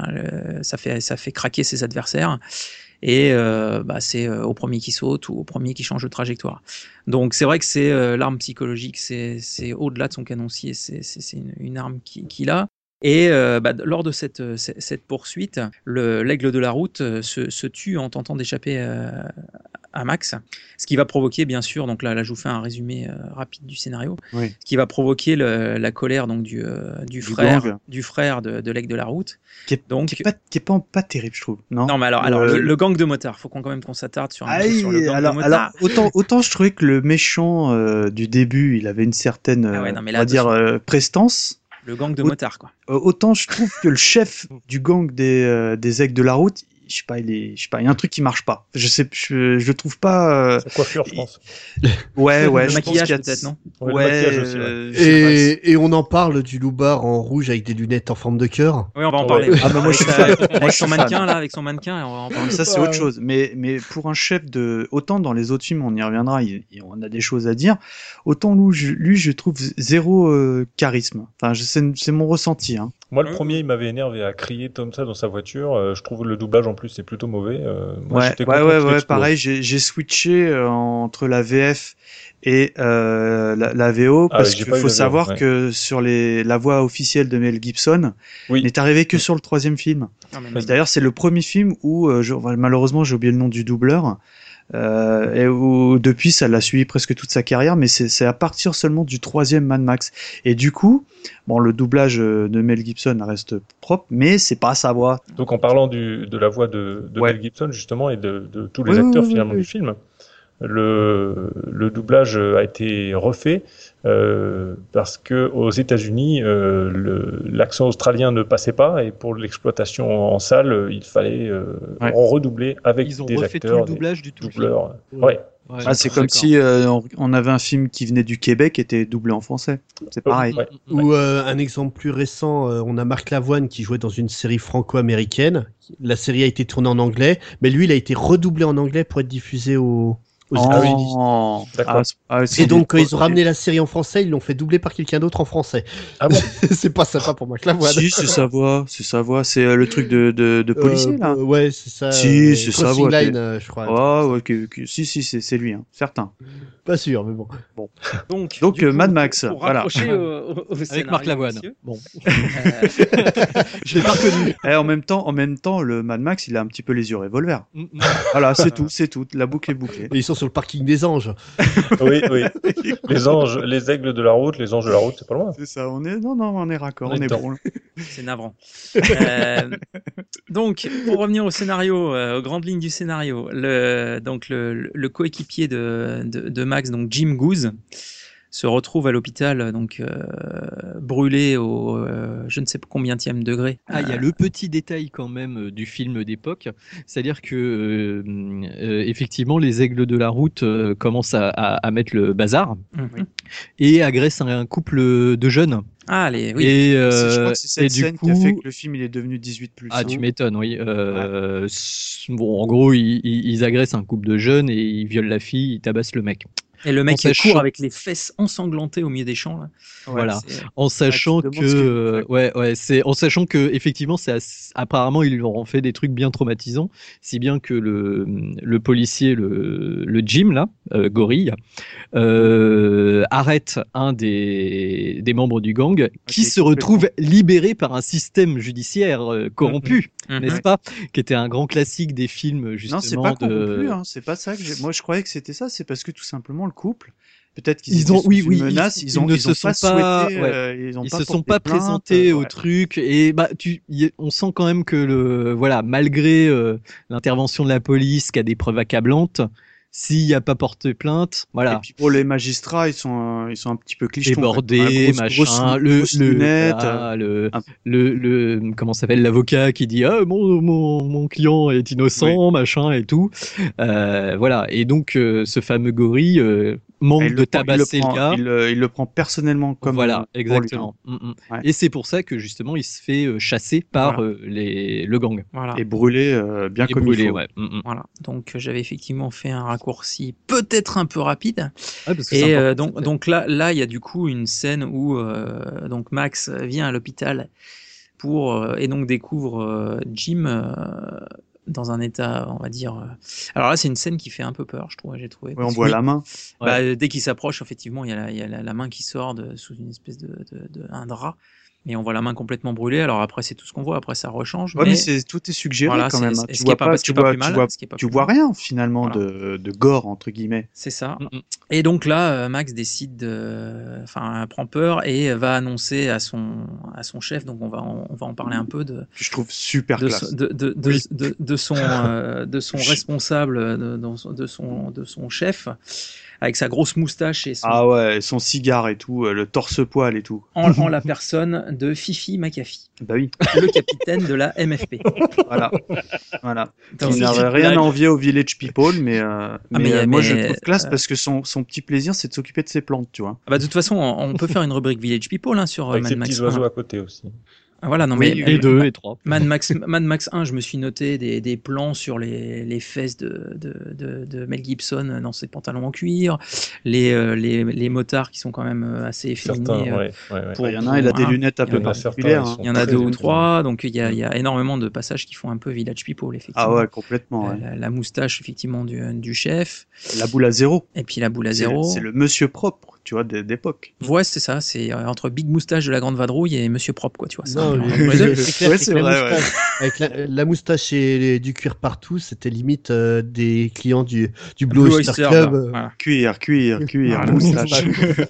Speaker 1: ça fait craquer ses adversaires. Et c'est au premier qui saute ou au premier qui change de trajectoire. Donc c'est vrai que c'est l'arme psychologique, c'est au-delà de son canoncier, c'est une arme qu'il a. Et lors de cette poursuite, l'aigle de la route se tue en tentant d'échapper à Max, ce qui va provoquer bien sûr, donc là je vous fais un résumé rapide du scénario,
Speaker 4: Oui.
Speaker 1: ce qui va provoquer la colère donc du frère de l'aigle de la route.
Speaker 4: Qui est pas terrible, je trouve. Non,
Speaker 1: mais alors le gang de motards, faut quand même qu'on s'attarde sur le gang de motards.
Speaker 4: Alors, autant je trouvais que le méchant du début, il avait une certaine, on va dire, prestance.
Speaker 1: Le gang de motards, quoi.
Speaker 4: Autant je trouve que le chef du gang des aigles de la route, je sais pas, il y a un truc qui marche pas. Je trouve pas.
Speaker 5: Sa coiffure, je pense.
Speaker 4: Ouais,
Speaker 1: le
Speaker 4: je
Speaker 1: maquillage
Speaker 4: pense qu'il y a
Speaker 1: peut-être, non?
Speaker 5: Ouais, le maquillage aussi, ouais.
Speaker 2: Et on en parle du loupard en rouge avec des lunettes en forme de cœur.
Speaker 1: Oui, on va en
Speaker 5: Ouais.
Speaker 1: parler.
Speaker 4: Ah, bah, moi, je suis fan.
Speaker 1: Avec son mannequin, là, avec son mannequin, on va en parler.
Speaker 4: Ça, c'est autre chose. Mais pour un chef autant dans les autres films, on y reviendra, on a des choses à dire. Autant lui, je trouve zéro charisme. Enfin, c'est mon ressenti, hein.
Speaker 5: Moi, le premier, il m'avait énervé à crier comme ça dans sa voiture. Je trouve le doublage en plus c'est plutôt mauvais. Moi, j'étais content qu'il explose.
Speaker 4: Pareil, j'ai switché entre la VF et la VO parce qu'il faut savoir que sur la voix officielle de Mel Gibson, il n'est arrivé que sur le 3e film. D'ailleurs, c'est le premier film où malheureusement j'ai oublié le nom du doubleur. Et où depuis ça l'a suivi presque toute sa carrière, mais c'est à partir seulement du 3e Mad Max. Et du coup, le doublage de Mel Gibson reste propre, mais c'est pas sa voix.
Speaker 5: Donc en parlant de la voix de Mel Gibson justement et de tous les acteurs finalement du film, le doublage a été refait parce que aux États-Unis l'accent australien ne passait pas et pour l'exploitation en salle il fallait redoubler avec
Speaker 3: Ils ont
Speaker 5: des
Speaker 3: refait
Speaker 5: acteurs,
Speaker 3: tout le doublage du tout.
Speaker 5: doubleurs. Ouais.
Speaker 4: C'est comme si on avait un film qui venait du Québec et était doublé en français. C'est pareil.
Speaker 5: Ouais.
Speaker 2: Ou un exemple plus récent, on a Marc Lavoine qui jouait dans une série franco-américaine. La série a été tournée en anglais, mais lui, il a été redoublé en anglais pour être diffusé aux États-Unis.
Speaker 5: D'accord.
Speaker 2: Et donc, quand ils ont ramené la série en français, ils l'ont fait doubler par quelqu'un d'autre en français.
Speaker 5: Ah bon?
Speaker 2: C'est pas sympa pour Marc Lavoine.
Speaker 4: Si, c'est sa voix. C'est le truc de policier, là.
Speaker 2: Ouais, c'est ça.
Speaker 4: Si, c'est sa voix.
Speaker 2: Crossing Line, je crois.
Speaker 4: Si, c'est lui, hein. Certain.
Speaker 2: Pas sûr, mais bon.
Speaker 1: Donc
Speaker 4: Du coup, Mad Max,
Speaker 1: pour
Speaker 4: voilà.
Speaker 1: raccrocher au
Speaker 3: Avec
Speaker 1: scénario,
Speaker 3: Marc Lavoine.
Speaker 1: monsieur,
Speaker 3: Bon.
Speaker 1: je l'ai pas reconnu.
Speaker 4: Et en même temps, le Mad Max, il a un petit peu les yeux revolver. Voilà, c'est tout. La boucle est bouclée.
Speaker 2: Et ils sont sur le parking des anges.
Speaker 5: Oui. Les aigles de la route, les anges de la route, c'est pas loin.
Speaker 4: C'est ça, on est raccord, on est
Speaker 5: dedans.
Speaker 4: bon.
Speaker 1: C'est navrant. Donc, pour revenir au scénario, aux grandes lignes du scénario, le coéquipier de Max, donc Jim Goose, se retrouve à l'hôpital, donc brûlé au je ne sais combienième degré.
Speaker 3: Il y a le petit détail quand même du film d'époque, c'est-à-dire que effectivement les aigles de la route commencent à mettre le bazar et agressent un couple de jeunes.
Speaker 1: Ah, oui.
Speaker 3: Et,
Speaker 4: Je crois que c'est cette
Speaker 3: et du
Speaker 4: scène
Speaker 3: coup,
Speaker 4: qui a fait que le film il est devenu 18+.
Speaker 3: Ah, tu m'étonnes, oui. Bon, en gros, ils agressent un couple de jeunes et ils violent la fille, ils tabassent le mec.
Speaker 1: Et le mec
Speaker 3: En sachant-
Speaker 1: court avec les fesses ensanglantées au milieu des champs. Là.
Speaker 3: Voilà.
Speaker 1: C'est-
Speaker 3: En sachant
Speaker 4: tu te demandes ce
Speaker 3: que, c'est en sachant que effectivement, apparemment ils leur ont fait des trucs bien traumatisants, si bien que le policier, le Jim là, Gorille, arrête un des membres du gang qui se retrouve libéré par un système judiciaire corrompu, n'est-ce pas, qui était un grand classique des films justement.
Speaker 4: Non, c'est pas corrompu, hein. C'est pas ça que moi je croyais que c'était ça. C'est parce que tout simplement le couple. Peut-être qu'ils
Speaker 3: Ils
Speaker 4: étaient
Speaker 3: ont,
Speaker 4: sous
Speaker 3: oui,
Speaker 4: une
Speaker 3: oui,
Speaker 4: menace,
Speaker 3: ils
Speaker 4: ils ont
Speaker 3: ne se
Speaker 4: pas
Speaker 3: sont pas,
Speaker 4: souhaité, ils
Speaker 3: ils
Speaker 4: pas
Speaker 3: se sont
Speaker 4: porté
Speaker 3: pas
Speaker 4: plainte,
Speaker 3: présentés au
Speaker 4: ouais.
Speaker 3: truc et on sent quand même que malgré l'intervention de la police qui a des preuves accablantes, s'il n'y a pas porté plainte, voilà.
Speaker 4: Et puis pour les magistrats, ils sont un petit peu clichetons.
Speaker 3: Débordé, machin, comment s'appelle l'avocat qui dit mon client est innocent, machin et tout, voilà. Et donc ce fameux gorille manque de tabasser le gars.
Speaker 4: Il le prend personnellement comme
Speaker 3: voilà,
Speaker 4: pour
Speaker 3: exactement.
Speaker 4: lui, hein. Ouais.
Speaker 3: Et c'est pour ça que justement il se fait chasser par le gang.
Speaker 1: Voilà.
Speaker 4: Et brûler bien
Speaker 3: Et
Speaker 4: comme
Speaker 3: brûler,
Speaker 1: Mm,
Speaker 4: il faut.
Speaker 3: ouais.
Speaker 1: Voilà. Donc j'avais effectivement fait un raccourci peut-être un peu rapide.
Speaker 3: Ouais, parce que
Speaker 1: Et
Speaker 3: c'est important,
Speaker 1: donc là, il y a du coup une scène où donc Max vient à l'hôpital et donc découvre Jim dans un état, on va dire. Alors là, c'est une scène qui fait un peu peur, j'ai trouvé.
Speaker 4: Ouais, on
Speaker 1: Parce
Speaker 4: voit
Speaker 1: que-
Speaker 4: la main.
Speaker 1: Dès qu'il s'approche, effectivement, il y a la main qui sort sous une espèce de un drap. mais on voit la main complètement brûlée. Alors après, c'est tout ce qu'on voit. Après, ça rechange.
Speaker 4: Ouais, mais tout est suggéré
Speaker 1: voilà,
Speaker 4: quand même. Hein.
Speaker 1: ce
Speaker 4: Tu
Speaker 1: qui
Speaker 4: vois
Speaker 1: est pas,
Speaker 4: pas,
Speaker 1: ce qui est pas plus mal. Ce qui est pas
Speaker 4: tu
Speaker 1: plus
Speaker 4: vois
Speaker 1: mal.
Speaker 4: rien finalement
Speaker 1: Voilà.
Speaker 4: de gore entre guillemets.
Speaker 1: C'est ça.
Speaker 3: Mm, mm.
Speaker 1: Et donc là, Max décide enfin, prend peur et va annoncer à son chef. Donc on va en parler un peu
Speaker 4: Que je trouve super
Speaker 1: de
Speaker 4: classe.
Speaker 1: de son responsable, de son chef, avec sa grosse moustache et
Speaker 4: Ah ouais, son cigare et tout, le torse-poil et tout.
Speaker 1: en la personne de Fifi McAfee,
Speaker 4: Bah oui,
Speaker 1: le capitaine de la MFP.
Speaker 4: voilà. Voilà.
Speaker 1: Donc,
Speaker 4: Il n'avait rien à envier au Village People, mais
Speaker 1: mais-
Speaker 4: moi je
Speaker 1: mais,
Speaker 4: le trouve classe parce que son petit plaisir c'est de s'occuper de ses plantes, tu vois.
Speaker 1: Ah bah, de toute façon, on peut faire une rubrique Village People hein, sur
Speaker 5: Avec
Speaker 1: Mad
Speaker 5: ses
Speaker 1: Max
Speaker 5: petits
Speaker 1: 1.
Speaker 5: oiseaux à côté aussi.
Speaker 1: Ah, voilà, non,
Speaker 3: Oui,
Speaker 1: mais
Speaker 3: et 2 et 3.
Speaker 1: Mad Max 1, je me suis noté des plans sur les fesses de Mel Gibson dans ses pantalons en cuir, les motards qui sont quand même assez efféminés.
Speaker 5: Certains, ouais.
Speaker 1: pour-
Speaker 4: Il y en a un, il a des
Speaker 1: hein,
Speaker 4: lunettes un
Speaker 1: il y
Speaker 4: peu
Speaker 1: en a
Speaker 4: particulières.
Speaker 5: certains,
Speaker 4: hein.
Speaker 1: Il y en a
Speaker 5: Très
Speaker 1: 2 ou
Speaker 5: bien.
Speaker 1: 3, donc il y a énormément de passages qui font un peu Village People, effectivement.
Speaker 4: Ah ouais, complètement. Ouais.
Speaker 1: La moustache, effectivement, du chef,
Speaker 4: La boule à zéro.
Speaker 1: et puis la boule à
Speaker 4: C'est
Speaker 1: zéro.
Speaker 4: c'est le monsieur propre, tu vois, d'époque.
Speaker 1: Ouais, c'est ça, c'est entre Big Moustache de la Grande Vadrouille et Monsieur Propre, quoi, tu vois.
Speaker 2: Non,
Speaker 1: C'est
Speaker 2: clair
Speaker 4: Ouais,
Speaker 2: que
Speaker 4: c'est
Speaker 2: la
Speaker 4: vrai, ouais.
Speaker 2: moustache- Avec la moustache et du cuir partout, c'était limite des clients du Blue
Speaker 1: Blue
Speaker 2: Oyster
Speaker 1: Oyster,
Speaker 2: Club.
Speaker 1: voilà.
Speaker 4: Cuir,
Speaker 1: Voilà.
Speaker 4: moustache.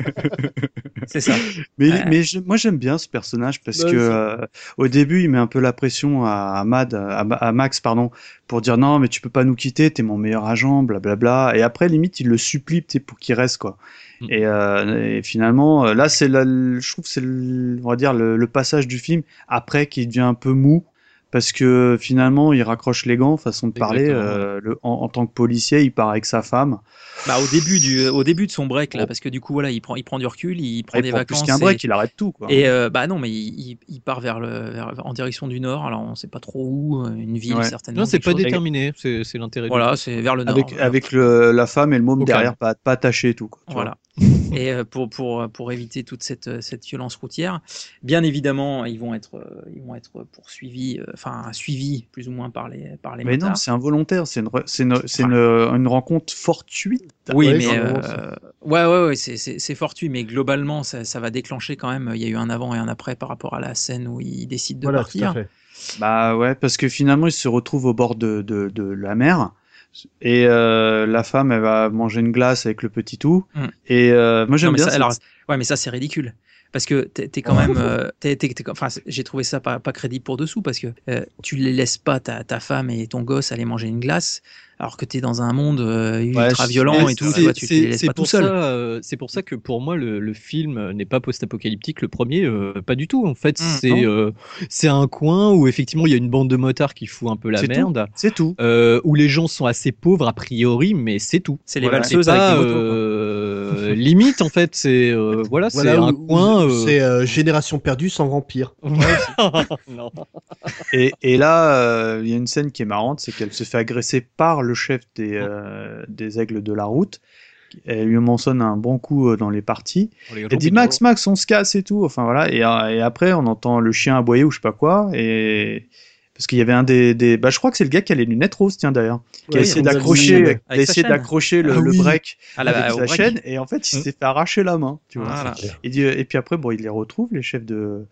Speaker 1: C'est ça.
Speaker 4: Mais moi j'aime bien ce personnage parce
Speaker 2: Bah,
Speaker 4: que
Speaker 2: c'est-
Speaker 4: au début il met un peu la pression à Max pardon pour dire non mais tu peux pas nous quitter, t'es mon meilleur agent, blablabla. Et après limite il le supplie pour qu'il reste quoi.
Speaker 3: Mm.
Speaker 4: Et finalement là je trouve que c'est on va dire le passage du film après qui devient un peu mou. Parce que finalement, il raccroche les gants, façon de parler.
Speaker 3: Exactement.
Speaker 4: En tant que policier, il part avec sa femme.
Speaker 1: Bah, au début de son break, là,
Speaker 4: Oh.
Speaker 1: parce que du coup, voilà, il prend du recul, il prend
Speaker 4: Il
Speaker 1: des
Speaker 4: prend
Speaker 1: vacances.
Speaker 4: plus qu'un break, il arrête tout. Quoi.
Speaker 1: Bah non, mais il part en direction du nord, alors on sait pas trop où, une ville
Speaker 4: Ouais.
Speaker 1: certainement.
Speaker 3: Non, c'est
Speaker 1: quelque
Speaker 3: pas
Speaker 1: chose.
Speaker 3: déterminé, c'est l'intérêt du
Speaker 1: Voilà,
Speaker 3: truc.
Speaker 1: c'est vers le nord.
Speaker 4: Avec la femme et le môme
Speaker 3: Au
Speaker 4: derrière, pas attaché et tout. Quoi, tu
Speaker 1: Voilà. Et pour éviter toute cette violence routière, bien évidemment, ils vont être poursuivis, suivis plus ou moins par les
Speaker 4: vois. Mais
Speaker 1: motards.
Speaker 4: non, c'est involontaire, c'est une rencontre fortuite.
Speaker 1: Oui,
Speaker 2: Ouais,
Speaker 1: mais
Speaker 2: c'est vraiment ça.
Speaker 1: ouais, c'est fortuit, mais globalement, ça va déclencher quand même. Il y a eu un avant et un après par rapport à la scène où il décide de
Speaker 2: Voilà, tout
Speaker 1: partir.
Speaker 2: à fait.
Speaker 4: Bah ouais, parce que finalement, il se retrouve au bord de la mer. Et la femme, elle va manger une glace avec le petit tout.
Speaker 1: Mm.
Speaker 4: Et moi,
Speaker 1: Non,
Speaker 4: j'aime
Speaker 1: mais
Speaker 4: bien.
Speaker 1: ça, alors, ouais, mais ça c'est ridicule. Parce que t'es quand même, j'ai trouvé ça pas crédible pour dessous parce que tu les laisses pas ta femme et ton gosse aller manger une glace alors que t'es dans un monde ultra violent et tout, tu vois, tu les laisses pas tout seul.
Speaker 3: C'est pour ça que pour moi le film n'est pas post-apocalyptique. Le premier, pas du tout. En fait,
Speaker 1: non.
Speaker 3: c'est un coin où effectivement il y a une bande de motards qui fout un peu la
Speaker 4: C'est tout.
Speaker 3: merde,
Speaker 4: C'est tout.
Speaker 3: où les gens sont assez pauvres a priori, mais c'est tout.
Speaker 1: C'est les
Speaker 4: Voilà.
Speaker 1: valseuses
Speaker 3: C'est pas,
Speaker 1: avec des motos.
Speaker 3: limite en fait, c'est voilà, c'est
Speaker 2: Voilà
Speaker 3: un
Speaker 2: où-
Speaker 3: coin.
Speaker 2: C'est Génération perdue sans vampire.
Speaker 3: Non.
Speaker 4: Et là, il y a une scène qui est marrante, c'est qu'elle se fait agresser par le chef des aigles de la route. Elle lui mentionne un bon coup dans les parties. Elle dit Max, on se casse et tout. Enfin voilà. Et après, on entend le chien aboyer ou je sais pas quoi. Et parce qu'il y avait un bah je crois que c'est le gars qui a les lunettes roses, tiens d'ailleurs, qui a
Speaker 1: Oui,
Speaker 4: essayé
Speaker 1: on a
Speaker 4: d'accrocher,
Speaker 1: vu, avec sa chaîne.
Speaker 4: le break avec
Speaker 1: au
Speaker 4: sa
Speaker 1: break.
Speaker 4: chaîne. Et en fait, il s'est fait arracher la main. Tu vois.
Speaker 1: Voilà.
Speaker 4: Il dit, et puis après, bon, il les retrouve, les chefs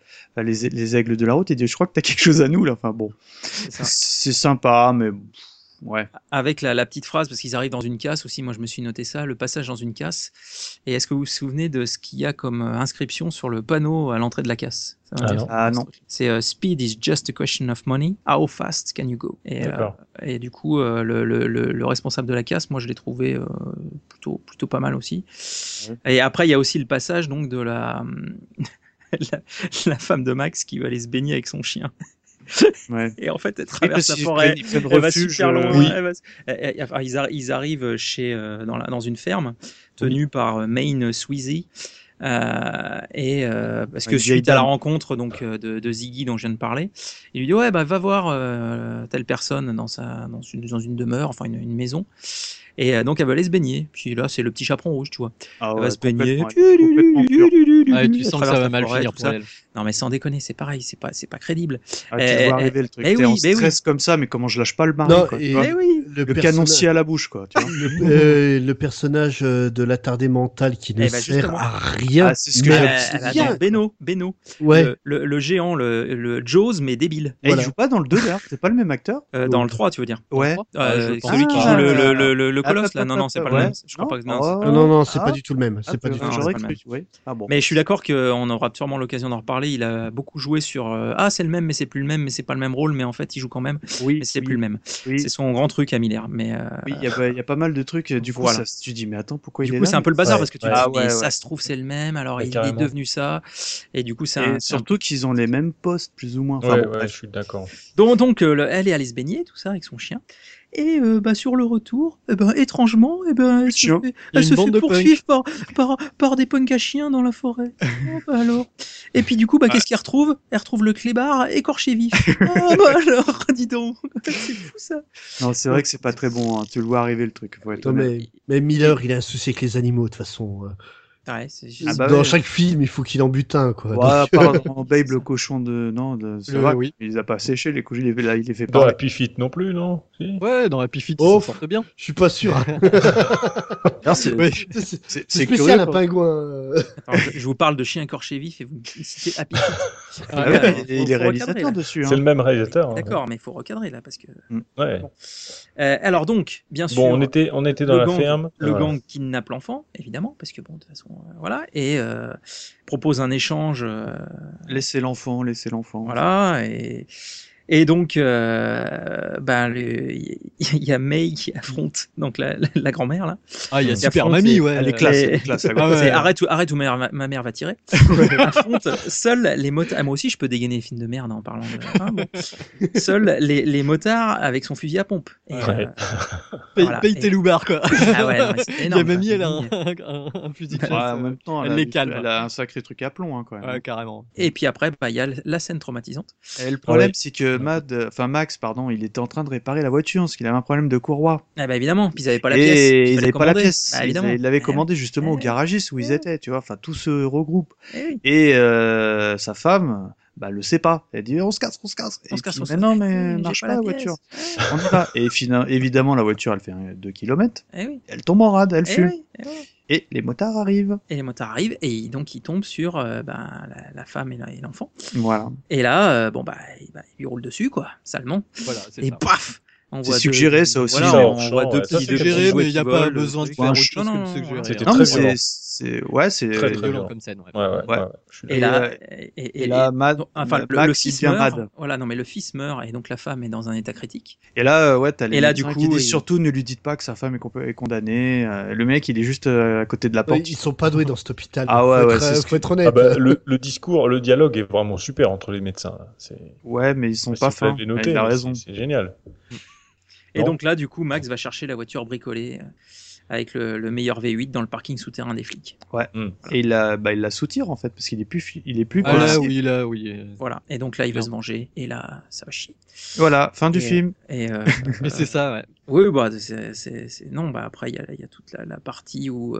Speaker 4: les aigles de la route. Il dit, je crois que t'as quelque chose à nous là. Enfin bon,
Speaker 1: C'est ça.
Speaker 4: c'est sympa, mais ouais.
Speaker 1: Avec la petite phrase, parce qu'ils arrivent dans une casse aussi, moi je me suis noté ça, le passage dans une casse. Et est-ce que vous vous souvenez de ce qu'il y a comme inscription sur le panneau à l'entrée de la casse? Ça va dire.
Speaker 4: Ah non.
Speaker 1: C'est Speed is just a question of money. How fast can you go?
Speaker 5: D'accord.
Speaker 1: Et du coup, le responsable de la casse, moi je l'ai trouvé plutôt pas mal aussi.
Speaker 4: Ouais.
Speaker 1: Et après, il y a aussi le passage donc de la femme de Max qui va aller se baigner avec son chien.
Speaker 4: Ouais.
Speaker 1: Et en fait, elle
Speaker 4: Oui,
Speaker 1: traverse
Speaker 4: parce
Speaker 1: la
Speaker 4: qu'ils
Speaker 1: forêt.
Speaker 4: prennent
Speaker 1: Elle va
Speaker 4: refuge,
Speaker 1: super loin.
Speaker 4: oui.
Speaker 1: Enfin, ils arrivent dans une ferme tenue par Maine Sweezy. Parce que
Speaker 4: Une vieille
Speaker 1: suite à la
Speaker 4: dame.
Speaker 1: rencontre donc de Ziggy dont je viens de parler, il lui dit ouais bah va voir telle personne dans une demeure, enfin une maison. Et donc elle va aller se baigner. Puis là, c'est le petit chaperon rouge, tu vois.
Speaker 4: Ah
Speaker 1: Elle
Speaker 4: ouais,
Speaker 1: va se baigner.
Speaker 4: complètement pur.
Speaker 3: Ah, et tu
Speaker 1: Elle
Speaker 3: sens que ça
Speaker 1: traverse
Speaker 3: va
Speaker 1: la
Speaker 3: mal
Speaker 1: forêt,
Speaker 3: finir
Speaker 1: tout
Speaker 3: pour
Speaker 1: ça.
Speaker 3: elle.
Speaker 1: Non mais sans déconner, c'est pareil, c'est pas crédible.
Speaker 4: Ah, tu vois arriver le truc.
Speaker 1: mais
Speaker 4: T'es
Speaker 1: oui,
Speaker 4: en
Speaker 1: mais oui.
Speaker 4: stress comme ça, mais comment je lâche pas le mari,
Speaker 2: Non,
Speaker 4: quoi.
Speaker 2: et
Speaker 4: Tu vois.
Speaker 1: Mais oui.
Speaker 4: Le canoncier à la bouche, quoi. Tu vois.
Speaker 2: Le personnage de l'attardé mental qui ne
Speaker 1: Eh ben,
Speaker 2: sert
Speaker 1: justement.
Speaker 2: à rien.
Speaker 4: Ah, c'est ce que
Speaker 2: mais
Speaker 4: j'avais
Speaker 1: Elle a
Speaker 2: rien.
Speaker 1: donc Beno,
Speaker 2: Ouais.
Speaker 1: le géant, le Jaws mais débile.
Speaker 4: Et
Speaker 2: Voilà.
Speaker 4: il joue pas dans le 2 d'ailleurs, c'est pas le même acteur.
Speaker 1: Dans le 3, tu veux dire.
Speaker 4: Ouais.
Speaker 3: Je pense.
Speaker 1: Celui qui
Speaker 4: Ah.
Speaker 1: joue le colosse là, non, c'est pas le
Speaker 4: Ouais.
Speaker 1: même. Je crois pas que non, c'est pas-
Speaker 2: Non, c'est pas du tout le même. C'est pas du tout.
Speaker 1: non,
Speaker 4: J'aurais
Speaker 1: c'est pas
Speaker 4: cru. Oui. Ah bon.
Speaker 1: Mais je suis d'accord qu'on aura sûrement l'occasion d'en reparler. Il a beaucoup joué sur c'est le même, mais c'est plus le même, mais c'est pas le même rôle, mais en fait il joue quand même,
Speaker 4: Oui.
Speaker 1: mais c'est plus le même.
Speaker 4: Oui.
Speaker 1: C'est son grand truc à Miller. Mais
Speaker 4: Oui, il y a pas mal de trucs. Du coup,
Speaker 1: Voilà.
Speaker 4: tu dis, mais attends, pourquoi il
Speaker 1: du
Speaker 4: est
Speaker 1: coup
Speaker 4: là
Speaker 1: c'est un peu le bazar
Speaker 2: Ouais.
Speaker 1: parce que tu
Speaker 5: Ouais.
Speaker 1: te dis
Speaker 4: Ah ouais,
Speaker 1: mais
Speaker 4: ouais.
Speaker 1: ça se trouve c'est le même, alors
Speaker 5: Ouais,
Speaker 1: il est
Speaker 5: carrément.
Speaker 1: devenu ça. Et du coup c'est
Speaker 4: Et
Speaker 1: un
Speaker 4: surtout qu'ils ont les mêmes postes, plus ou moins. Enfin,
Speaker 5: Ouais,
Speaker 4: bon,
Speaker 5: ouais,
Speaker 4: bref.
Speaker 5: je suis d'accord.
Speaker 1: Donc elle est allée se baigner, tout ça, avec son chien. Et sur le retour, étrangement, elle se
Speaker 4: Chien.
Speaker 1: fait,
Speaker 3: Il y a
Speaker 1: elle
Speaker 3: une
Speaker 1: se
Speaker 3: bande
Speaker 1: fait
Speaker 3: de
Speaker 1: poursuivre par des punks à chiens dans la forêt. Oh, bah alors. Et puis du coup, qu'est-ce qu'elle retrouve? Elle retrouve le clébard écorché vif. Ah bah alors, dis donc, c'est fou ça.
Speaker 4: Non, c'est vrai que c'est pas très bon. Hein. Tu le vois arriver le truc. Faut être
Speaker 2: Non,
Speaker 4: honnête.
Speaker 2: mais Miller, il a un souci avec les animaux de toute façon.
Speaker 1: Ouais, c'est
Speaker 4: Ah bah
Speaker 2: Dans
Speaker 4: ouais.
Speaker 2: chaque film, il faut qu'il en bute un, quoi.
Speaker 4: Ouais,
Speaker 2: Donc,
Speaker 4: pardon, Babe, le cochon de. Non, ça va.
Speaker 3: oui.
Speaker 4: Il les a pas séchés, les cochons, il les fait
Speaker 5: Dans
Speaker 4: pas.
Speaker 5: Happy Feet non plus, non Si.
Speaker 3: Ouais, dans Happy Feet,
Speaker 2: Oh,
Speaker 3: ils s'en sortent bien.
Speaker 2: je suis pas sûr.
Speaker 4: C'est
Speaker 3: Ouais.
Speaker 2: C'est
Speaker 4: c'est
Speaker 2: spécial,
Speaker 4: curieux,
Speaker 2: un
Speaker 4: quoi.
Speaker 2: pingouin.
Speaker 1: Attends, je vous parle de chien écorché vif et vous me citez Happy Feet.
Speaker 4: Ah
Speaker 1: Ouais,
Speaker 4: ouais,
Speaker 1: faut-
Speaker 4: et
Speaker 1: faut
Speaker 4: il est
Speaker 1: recadrer,
Speaker 4: réalisateur
Speaker 1: là.
Speaker 4: dessus.
Speaker 5: C'est
Speaker 4: Hein.
Speaker 5: le même réalisateur. hein.
Speaker 1: D'accord, mais il faut recadrer là parce que.
Speaker 5: Ouais.
Speaker 1: Bon. Alors donc, bien sûr.
Speaker 5: Bon, on était dans
Speaker 1: le
Speaker 5: la
Speaker 1: gang,
Speaker 5: ferme.
Speaker 1: le
Speaker 5: Voilà.
Speaker 1: gang kidnappe l'enfant, évidemment, parce que bon, de toute façon, voilà, et propose un échange,
Speaker 4: Laissez l'enfant, laissez l'enfant.
Speaker 1: voilà, et donc, il y a May qui affronte donc la grand-mère là.
Speaker 3: Ah, il y a
Speaker 5: Qui
Speaker 3: Super
Speaker 1: affronte
Speaker 3: Mamie,
Speaker 1: les-
Speaker 3: ouais.
Speaker 4: Elle est classe,
Speaker 1: Et-
Speaker 4: elle est classe.
Speaker 3: Ah ouais.
Speaker 1: C'est arrête ou ma mère va tirer. Affronte seuls les motards. Ah, moi aussi, je peux dégainer les films de merde en parlant de. Hein, bon. Seuls les motards avec son fusil à pompe. Et,
Speaker 5: Ouais.
Speaker 1: voilà.
Speaker 3: Paye tes loupards, quoi.
Speaker 1: Ah ouais, non, mais c'est
Speaker 3: La
Speaker 1: énorme.
Speaker 3: mamie,
Speaker 1: quoi.
Speaker 3: elle a un fusil de
Speaker 4: Ouais,
Speaker 3: chasse.
Speaker 4: en même temps,
Speaker 3: elle les calme.
Speaker 4: Elle a un sacré truc à plomb, hein, quand même.
Speaker 3: Ouais, carrément.
Speaker 1: Et puis après, il y a la scène traumatisante.
Speaker 4: Et le problème,
Speaker 5: Ouais.
Speaker 4: c'est que Max, il était en train de réparer la voiture parce qu'il avait un problème de courroie.
Speaker 1: Ah bah évidemment, puis ils avaient pas la
Speaker 4: Et
Speaker 1: pièce.
Speaker 4: ils
Speaker 1: fallait
Speaker 4: n'avaient pas la
Speaker 1: commander.
Speaker 4: pièce.
Speaker 1: Bah, évidemment.
Speaker 4: Ils l'avaient
Speaker 1: Eh
Speaker 4: commandé justement au
Speaker 1: Eh
Speaker 4: garagiste où ils
Speaker 1: Eh
Speaker 4: étaient, tu vois. Enfin, tout se regroupe.
Speaker 1: oui. Eh oui.
Speaker 4: Et sa femme, le sait pas. Elle dit on se casse.
Speaker 1: On se casse,
Speaker 4: Et
Speaker 1: on se
Speaker 4: puis,
Speaker 1: casse.
Speaker 4: mais non, mais
Speaker 1: J'ai
Speaker 4: marche
Speaker 1: pas
Speaker 4: pas la
Speaker 1: pièce.
Speaker 4: voiture. On y va. Et évidemment, la voiture, elle fait 2 km.
Speaker 1: Eh oui.
Speaker 4: Elle tombe en rade, elle
Speaker 1: Eh
Speaker 4: fume.
Speaker 1: oui. Eh oui.
Speaker 4: Et les motards arrivent.
Speaker 1: Et les motards arrivent et donc ils tombent sur la femme et l'enfant.
Speaker 4: Voilà.
Speaker 1: Et là, ils lui roulent dessus, quoi, salement.
Speaker 3: Voilà, c'est
Speaker 1: Et
Speaker 3: ça.
Speaker 1: paf on
Speaker 4: C'est
Speaker 1: voit
Speaker 4: suggéré, ça aussi.
Speaker 1: Voilà,
Speaker 5: Ça,
Speaker 1: on
Speaker 5: hors
Speaker 1: voit
Speaker 5: champ,
Speaker 1: deux
Speaker 5: ouais. Ça,
Speaker 1: petits
Speaker 5: c'est
Speaker 1: deux
Speaker 3: suggéré,
Speaker 1: petits
Speaker 3: mais
Speaker 1: jouets
Speaker 3: il n'y a
Speaker 1: qui
Speaker 3: pas
Speaker 1: volent,
Speaker 3: besoin de
Speaker 1: truc.
Speaker 3: faire autre
Speaker 1: Non,
Speaker 3: chose que
Speaker 1: non,
Speaker 3: de suggérer.
Speaker 5: C'était
Speaker 4: Non,
Speaker 5: très
Speaker 4: mais
Speaker 5: violent.
Speaker 4: c'est
Speaker 5: Très, très
Speaker 3: violent
Speaker 5: violent.
Speaker 3: comme scène. Ouais.
Speaker 5: Ouais, ouais,
Speaker 4: Ouais.
Speaker 5: ouais, je suis
Speaker 1: Et
Speaker 5: d'accord.
Speaker 1: là,
Speaker 4: Et là,
Speaker 1: enfin, le
Speaker 4: Max, il
Speaker 1: fils
Speaker 4: devient
Speaker 1: meurt.
Speaker 4: mad.
Speaker 1: Voilà, non, mais le fils meurt et donc la femme est dans un état critique.
Speaker 4: Et là, t'as les
Speaker 1: Et là,
Speaker 4: médecins
Speaker 1: du
Speaker 4: qui
Speaker 1: coup,
Speaker 4: disent surtout ne lui dites pas que sa femme est condamnée. Le mec, il est juste à côté de la porte.
Speaker 2: Ils sont pas doués dans cet hôpital.
Speaker 4: Ah
Speaker 2: donc
Speaker 4: ouais,
Speaker 2: faut
Speaker 4: ouais,
Speaker 2: être,
Speaker 4: c'est ce
Speaker 2: faut être honnête.
Speaker 5: Ah bah, le discours, le dialogue est vraiment super entre les médecins. C'est
Speaker 4: Ouais, mais ils sont
Speaker 5: si
Speaker 4: pas
Speaker 5: vous
Speaker 4: fins.
Speaker 5: l'avez noté,
Speaker 4: Il a
Speaker 5: mais
Speaker 4: raison.
Speaker 5: c'est génial.
Speaker 1: Et
Speaker 5: Non.
Speaker 1: donc là, du coup, Max va chercher la voiture bricolée avec le meilleur V8 dans le parking souterrain des flics.
Speaker 4: Et il la soutire en fait parce qu'il est plus
Speaker 3: Ah là,
Speaker 4: policier.
Speaker 3: oui.
Speaker 1: Voilà. Et donc là, il veut
Speaker 3: Bien.
Speaker 1: se venger. Et là, ça va chier.
Speaker 4: Voilà, fin du
Speaker 1: Et-
Speaker 4: film.
Speaker 1: Et
Speaker 3: Mais c'est ça, ouais.
Speaker 1: oui, non, après il y a toute la partie où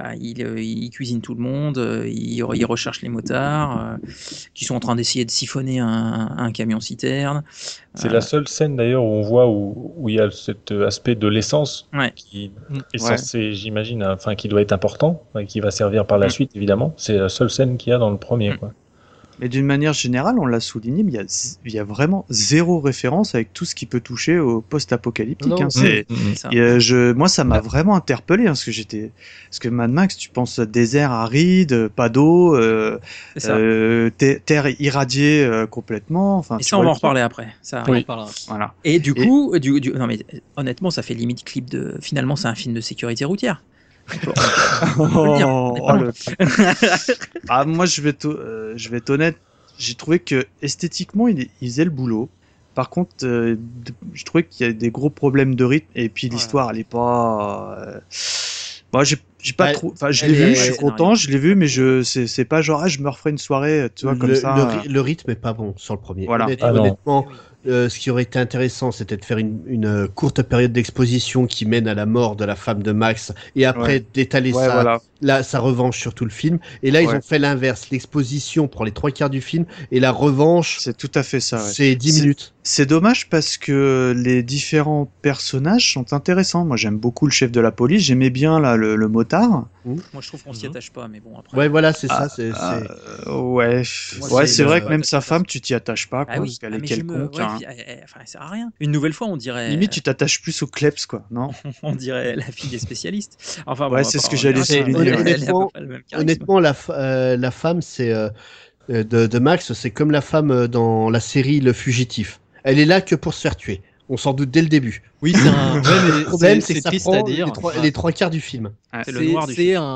Speaker 1: il cuisine tout le monde, il recherche les motards qui sont en train d'essayer de siphonner un camion citerne.
Speaker 5: C'est la seule scène d'ailleurs où on voit où il y a cet aspect de l'essence
Speaker 1: Ouais.
Speaker 5: qui
Speaker 3: Mm.
Speaker 5: est
Speaker 4: Ouais.
Speaker 5: censé, j'imagine, enfin qui doit être important, et qui va servir par la suite évidemment. C'est la seule scène qu'il y a dans le premier.
Speaker 1: Mm.
Speaker 5: Quoi.
Speaker 4: Mais d'une manière générale, on l'a souligné, mais il y a vraiment zéro référence avec tout ce qui peut toucher au post-apocalyptique.
Speaker 2: Non.
Speaker 4: Hein. C'est
Speaker 1: C'est ça.
Speaker 4: moi, ça m'a vraiment interpellé hein, parce que Mad Max, tu penses désert aride, pas d'eau,
Speaker 1: C'est ça.
Speaker 4: terre irradiée complètement. Enfin,
Speaker 1: Et
Speaker 4: tu
Speaker 1: ça, on
Speaker 4: vois
Speaker 1: va en
Speaker 4: le truc.
Speaker 1: reparler après. Ça arrive.
Speaker 3: On en parlera.
Speaker 4: Voilà.
Speaker 1: Et du coup, non mais honnêtement, ça fait limite clip de. Finalement, c'est un film de sécurité routière. On peut le dire, on est pas loin.
Speaker 4: Ah, moi, je vais être honnête. J'ai trouvé que esthétiquement, il faisait le boulot. Par contre, je trouvais qu'il y a des gros problèmes de rythme. Et puis l'histoire, elle est pas. Moi, j'ai pas
Speaker 2: Ouais,
Speaker 4: trop. Enfin, je
Speaker 2: elle
Speaker 4: l'ai vu,
Speaker 2: est-
Speaker 4: je suis content, je l'ai vu, mais c'est pas genre, je me referai une soirée, tu vois, comme ça.
Speaker 2: Le rythme est pas bon sur le premier.
Speaker 4: Voilà.
Speaker 5: Ah non.
Speaker 2: Honnêtement, ce qui aurait été intéressant, c'était de faire une courte période d'exposition qui mène à la mort de la femme de Max, et après d'étaler sa revanche sur tout le film. Et là, ils ont fait l'inverse. L'exposition pour les 3/4 du film, et la revanche...
Speaker 4: C'est tout à fait ça,
Speaker 2: c'est 10 minutes.
Speaker 4: C'est dommage parce que les différents personnages sont intéressants. Moi, j'aime beaucoup le chef de la police. J'aimais bien là, le motard.
Speaker 1: Moi, je trouve qu'on s'y attache pas, mais bon, après...
Speaker 2: Ouais, voilà, c'est ça.
Speaker 4: Ouais, c'est vrai que même sa femme, tu t'y attaches pas, quoi,
Speaker 1: oui.
Speaker 4: parce qu'elle est quelconque.
Speaker 1: Enfin, elle sert à rien. Une nouvelle fois, on dirait...
Speaker 4: Limite, tu t'attaches plus au kleps, quoi, non?
Speaker 1: On dirait la fille des spécialistes. Enfin,
Speaker 4: ouais, c'est ce que j'allais souligner.
Speaker 2: Honnêtement, la femme, c'est de Max, c'est comme la femme dans la série Le Fugitif. Elle est là que pour se faire tuer. On s'en doute dès le début.
Speaker 3: Oui, c'est un
Speaker 2: le problème, c'est que ça
Speaker 3: triste
Speaker 2: prend
Speaker 3: à dire.
Speaker 2: les 3/4 du film.
Speaker 1: C'est le noir du film.
Speaker 3: C'est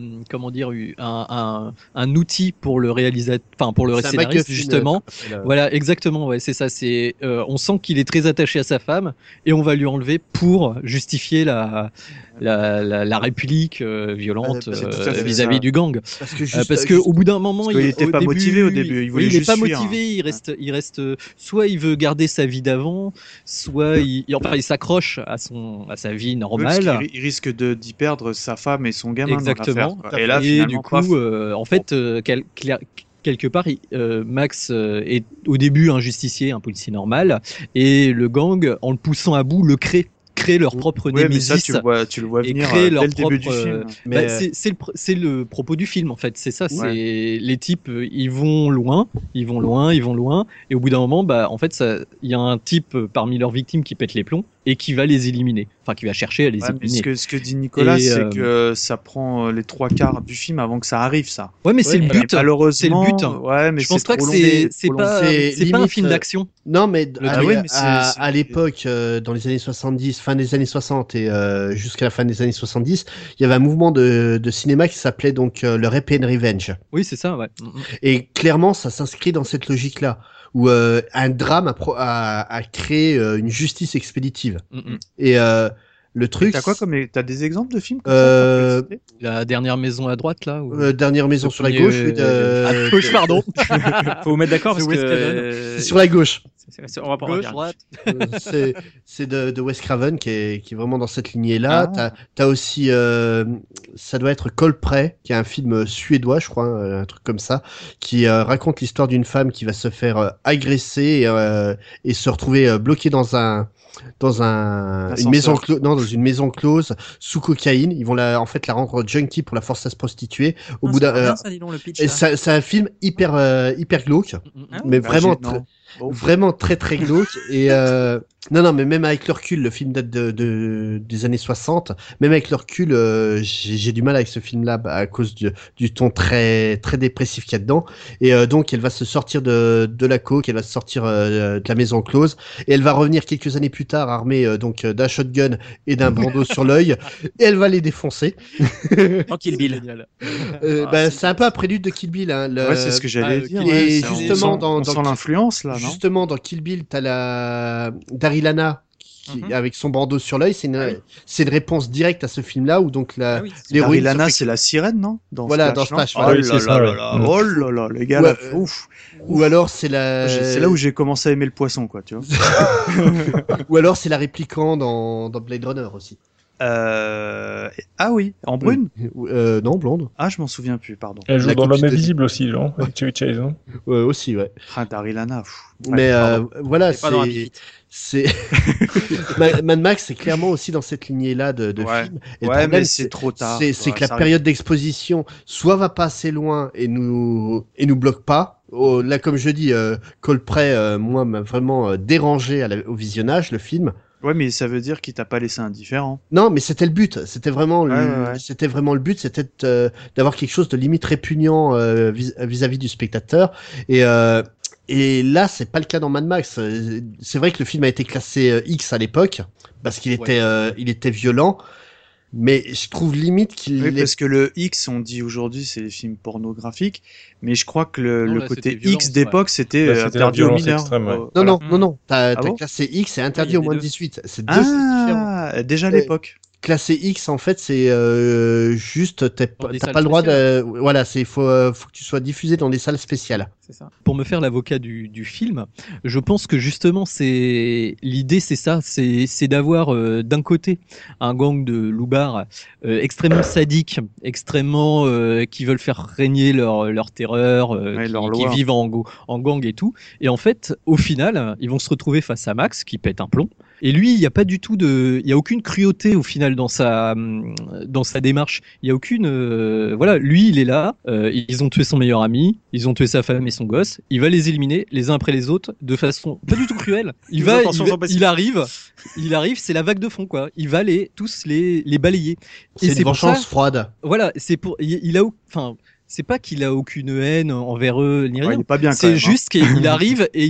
Speaker 3: un outil pour le réalisateur, enfin pour le scénariste justement. Voilà, exactement. Ouais, c'est ça. C'est on sent qu'il est très attaché à sa femme et on va lui enlever pour justifier la réplique violente vis-à-vis du gang. Parce que au bout d'un moment,
Speaker 4: il était pas motivé au début. Il voulait juste fuir.
Speaker 3: Il reste. Soit il veut garder sa vie d'avant, soit il s'accroche à sa vie normale.
Speaker 4: Il risque d'y perdre sa femme et son gamin.
Speaker 3: Exactement.
Speaker 4: Et là,
Speaker 3: du coup, en fait, quelque part, Max est au début un justicier, un policier normal, et le gang, en le poussant à bout, le crée leur propre némésis.
Speaker 4: Mais ça, tu le vois venir
Speaker 3: dès
Speaker 4: le début du film.
Speaker 3: C'est le propos du film, en fait. C'est ça. C'est les types, ils vont loin, et au bout d'un moment, en fait, il y a un type parmi leurs victimes qui pète les plombs et qui va les éliminer. Enfin, qui va chercher à les éliminer.
Speaker 4: Mais ce que dit Nicolas, c'est que ça prend les 3/4 du film avant que ça arrive, ça.
Speaker 3: Ouais, mais c'est le but.
Speaker 4: Malheureusement,
Speaker 3: c'est le but.
Speaker 4: Ouais, mais
Speaker 3: je pense pas que c'est pas un film d'action.
Speaker 2: Non, mais à l'époque, dans les années 70, fin des années 60 et jusqu'à la fin des années 70, il y avait un mouvement de cinéma qui s'appelait donc le Rape and Revenge.
Speaker 3: Oui, c'est ça, ouais.
Speaker 2: Et clairement, ça s'inscrit dans cette logique-là, où un drame a créé une justice expéditive. Et le truc...
Speaker 4: T'as des exemples de films
Speaker 3: La dernière maison à droite, là
Speaker 2: Dernière maison sur la gauche.
Speaker 3: À gauche, pardon.
Speaker 1: Faut vous mettre d'accord parce que...
Speaker 2: C'est sur la gauche.
Speaker 1: On va pas
Speaker 3: gauche, droite.
Speaker 2: C'est de Wes Craven qui est vraiment dans cette lignée-là. T'as aussi... ça doit être Colpré, qui est un film suédois, je crois, un truc comme ça, qui raconte l'histoire d'une femme qui va se faire agresser et se retrouver bloquée dans une maison close sous cocaïne. Ils vont la rendre junkie pour la forcer à se prostituer. Au bout d'un, c'est un film hyper glauque, mais vraiment très très glauque. Et non, mais même avec le recul, le film date des années 60. Même avec le recul, j'ai du mal avec ce film-là à cause du ton très très dépressif qu'il y a dedans. Et donc, elle va se sortir de la coke, elle va se sortir de la maison close, et elle va revenir quelques années plus tard armée donc d'un shotgun et d'un bandeau sur l'œil, et elle va les défoncer.
Speaker 1: En Kill Bill.
Speaker 2: C'est un peu un prélude de Kill Bill. Hein,
Speaker 4: ouais, c'est ce que j'allais dire.
Speaker 2: Et justement,
Speaker 4: on sent l'influence là, non ?
Speaker 2: Justement, dans Kill Bill, t'as Daryl Hannah avec son bandeau sur l'œil, c'est une réponse directe à ce film-là où donc l'héroïne.
Speaker 4: Daryl Hannah, c'est la sirène, non ?
Speaker 2: Dans Splash.
Speaker 5: Oh
Speaker 4: là là, les gars, ouf.
Speaker 2: Ou alors c'est
Speaker 4: là où j'ai commencé à aimer le poisson, quoi, tu vois.
Speaker 2: Ou alors c'est la répliquant dans Blade Runner aussi.
Speaker 4: Ah oui, en brune.
Speaker 2: Non, blonde.
Speaker 4: Ah, je m'en souviens plus, pardon.
Speaker 5: Elle joue dans L'Homme Invisible aussi, non, avec Chevy Chase, non ?
Speaker 2: Aussi, ouais.
Speaker 4: Daryl Hannah.
Speaker 2: Mais voilà, c'est Mad Max, c'est clairement aussi dans cette lignée-là de films. Et le problème,
Speaker 4: mais c'est trop tard.
Speaker 2: C'est que la période d'exposition soit va pas assez loin et nous bloque pas. Là, comme je dis, Colpré, moi, m'a vraiment dérangé au visionnage, le film.
Speaker 4: Ouais, mais ça veut dire qu'il t'a pas laissé indifférent.
Speaker 2: Non, mais c'était le but. C'était vraiment le but, c'était d'avoir quelque chose de limite répugnant vis-à-vis du spectateur. Et là, c'est pas le cas dans Mad Max. C'est vrai que le film a été classé X à l'époque parce qu'il était violent. Mais je trouve limite qu'il
Speaker 4: parce que le X, on dit aujourd'hui, c'est les films pornographiques, mais je crois que le côté X d'époque, c'était interdit aux mineurs.
Speaker 2: Non. T'as classé X, c'est interdit aux moins de 18. C'est deux choses différentes.
Speaker 4: Déjà à l'époque.
Speaker 2: Classé X, en fait, c'est juste, t'as pas le droit de... Voilà, faut que tu sois diffusé dans des salles spéciales.
Speaker 1: c'est ça.
Speaker 3: Pour me faire l'avocat du film, je pense que justement l'idée c'est ça, c'est d'avoir d'un côté un gang de loupards extrêmement sadiques, extrêmement qui veulent faire régner leur terreur, qui vivent en gang et tout. Et en fait, au final, ils vont se retrouver face à Max qui pète un plomb. Et lui, il y a pas du tout il y a aucune cruauté au final dans sa démarche. Il y a aucune, voilà, lui, il est là. Ils ont tué son meilleur ami, ils ont tué sa femme et son gosse. Il va les éliminer les uns après les autres de façon pas du tout cruelle. Il arrive, c'est la vague de fond quoi. Il va tous les balayer.
Speaker 2: C'est une vengeance froide.
Speaker 3: Voilà, c'est pas qu'il a aucune haine envers eux ni rien.
Speaker 4: Il est pas bien.
Speaker 3: C'est juste qu'il arrive et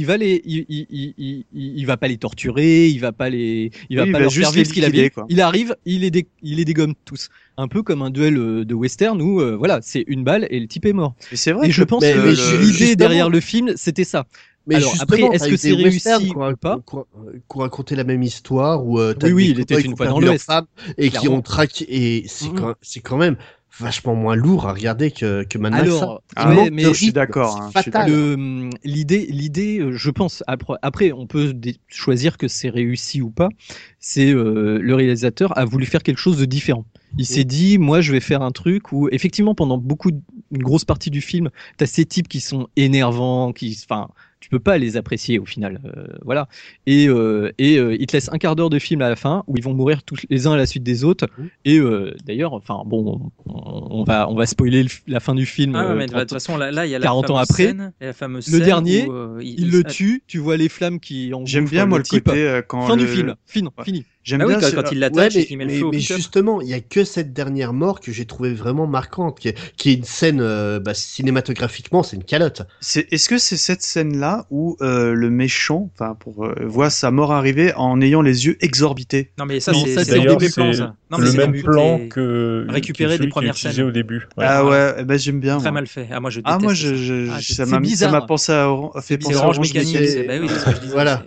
Speaker 3: il va pas les torturer, il va pas leur faire vivre ce qu'il a vécu. Il arrive, il les dégomme tous. Un peu comme un duel de western où voilà, c'est une balle et le type est mort.
Speaker 4: Et c'est vrai.
Speaker 3: Et je pense que l'idée derrière le film, c'était ça.
Speaker 2: Mais
Speaker 3: alors après, est-ce que c'est réussi ou pas
Speaker 2: qu'on racontait la même histoire où
Speaker 3: oui, il était une fois dans l'Ouest
Speaker 2: et qui ont traqué et c'est quand même vachement moins lourd à regarder que Mad Max.
Speaker 3: Alors, mais
Speaker 4: je suis d'accord.
Speaker 2: C'est fatal.
Speaker 3: L'idée, je pense. Après, on peut choisir que c'est réussi ou pas. C'est le réalisateur a voulu faire quelque chose de différent. Il s'est dit, moi, je vais faire un truc où, effectivement, pendant une grosse partie du film, t'as ces types qui sont énervants, tu peux pas les apprécier au final, voilà. Et il te laisse un quart d'heure de film à la fin où ils vont mourir tous les uns à la suite des autres. Et d'ailleurs, enfin bon, on va spoiler la fin du film.
Speaker 1: Mais de toute façon, là, il y a
Speaker 3: 40 ans après,
Speaker 1: la fameuse
Speaker 3: le dernier,
Speaker 1: où,
Speaker 3: il le tue. Tu vois les flammes qui englouffent.
Speaker 4: J'aime bien moi le
Speaker 3: type.
Speaker 4: côté quand
Speaker 3: fin du film, fini.
Speaker 4: J'aime bien
Speaker 1: quand il l'attache et qu'il met le feu au
Speaker 2: mais
Speaker 1: pick-up.
Speaker 2: justement, il y a que cette dernière mort que j'ai trouvé vraiment marquante, qui est une scène cinématographiquement, c'est une calotte.
Speaker 4: Est-ce que c'est cette scène-là où le méchant, voit sa mort arriver en ayant les yeux exorbités?
Speaker 1: Non mais ça
Speaker 5: Oui,
Speaker 1: c'est
Speaker 5: d'ailleurs,
Speaker 1: le début plan ça. Non,
Speaker 5: le
Speaker 1: mais
Speaker 5: même
Speaker 1: c'est
Speaker 5: plan que
Speaker 1: récupérer
Speaker 5: celui
Speaker 1: des premières
Speaker 5: qui est utilisé
Speaker 1: scènes
Speaker 5: au début. Ouais.
Speaker 4: Ah ouais, ben j'aime bien.
Speaker 1: Très
Speaker 4: moi.
Speaker 1: mal fait. Moi je déteste.
Speaker 4: moi
Speaker 1: ça.
Speaker 4: ça
Speaker 3: bizarre.
Speaker 4: m'a pensé à fait penser à
Speaker 1: Orange
Speaker 4: Orange
Speaker 1: Mécanique.
Speaker 4: Mécanique.
Speaker 1: Oui, c'est ce que je disais.
Speaker 2: Voilà,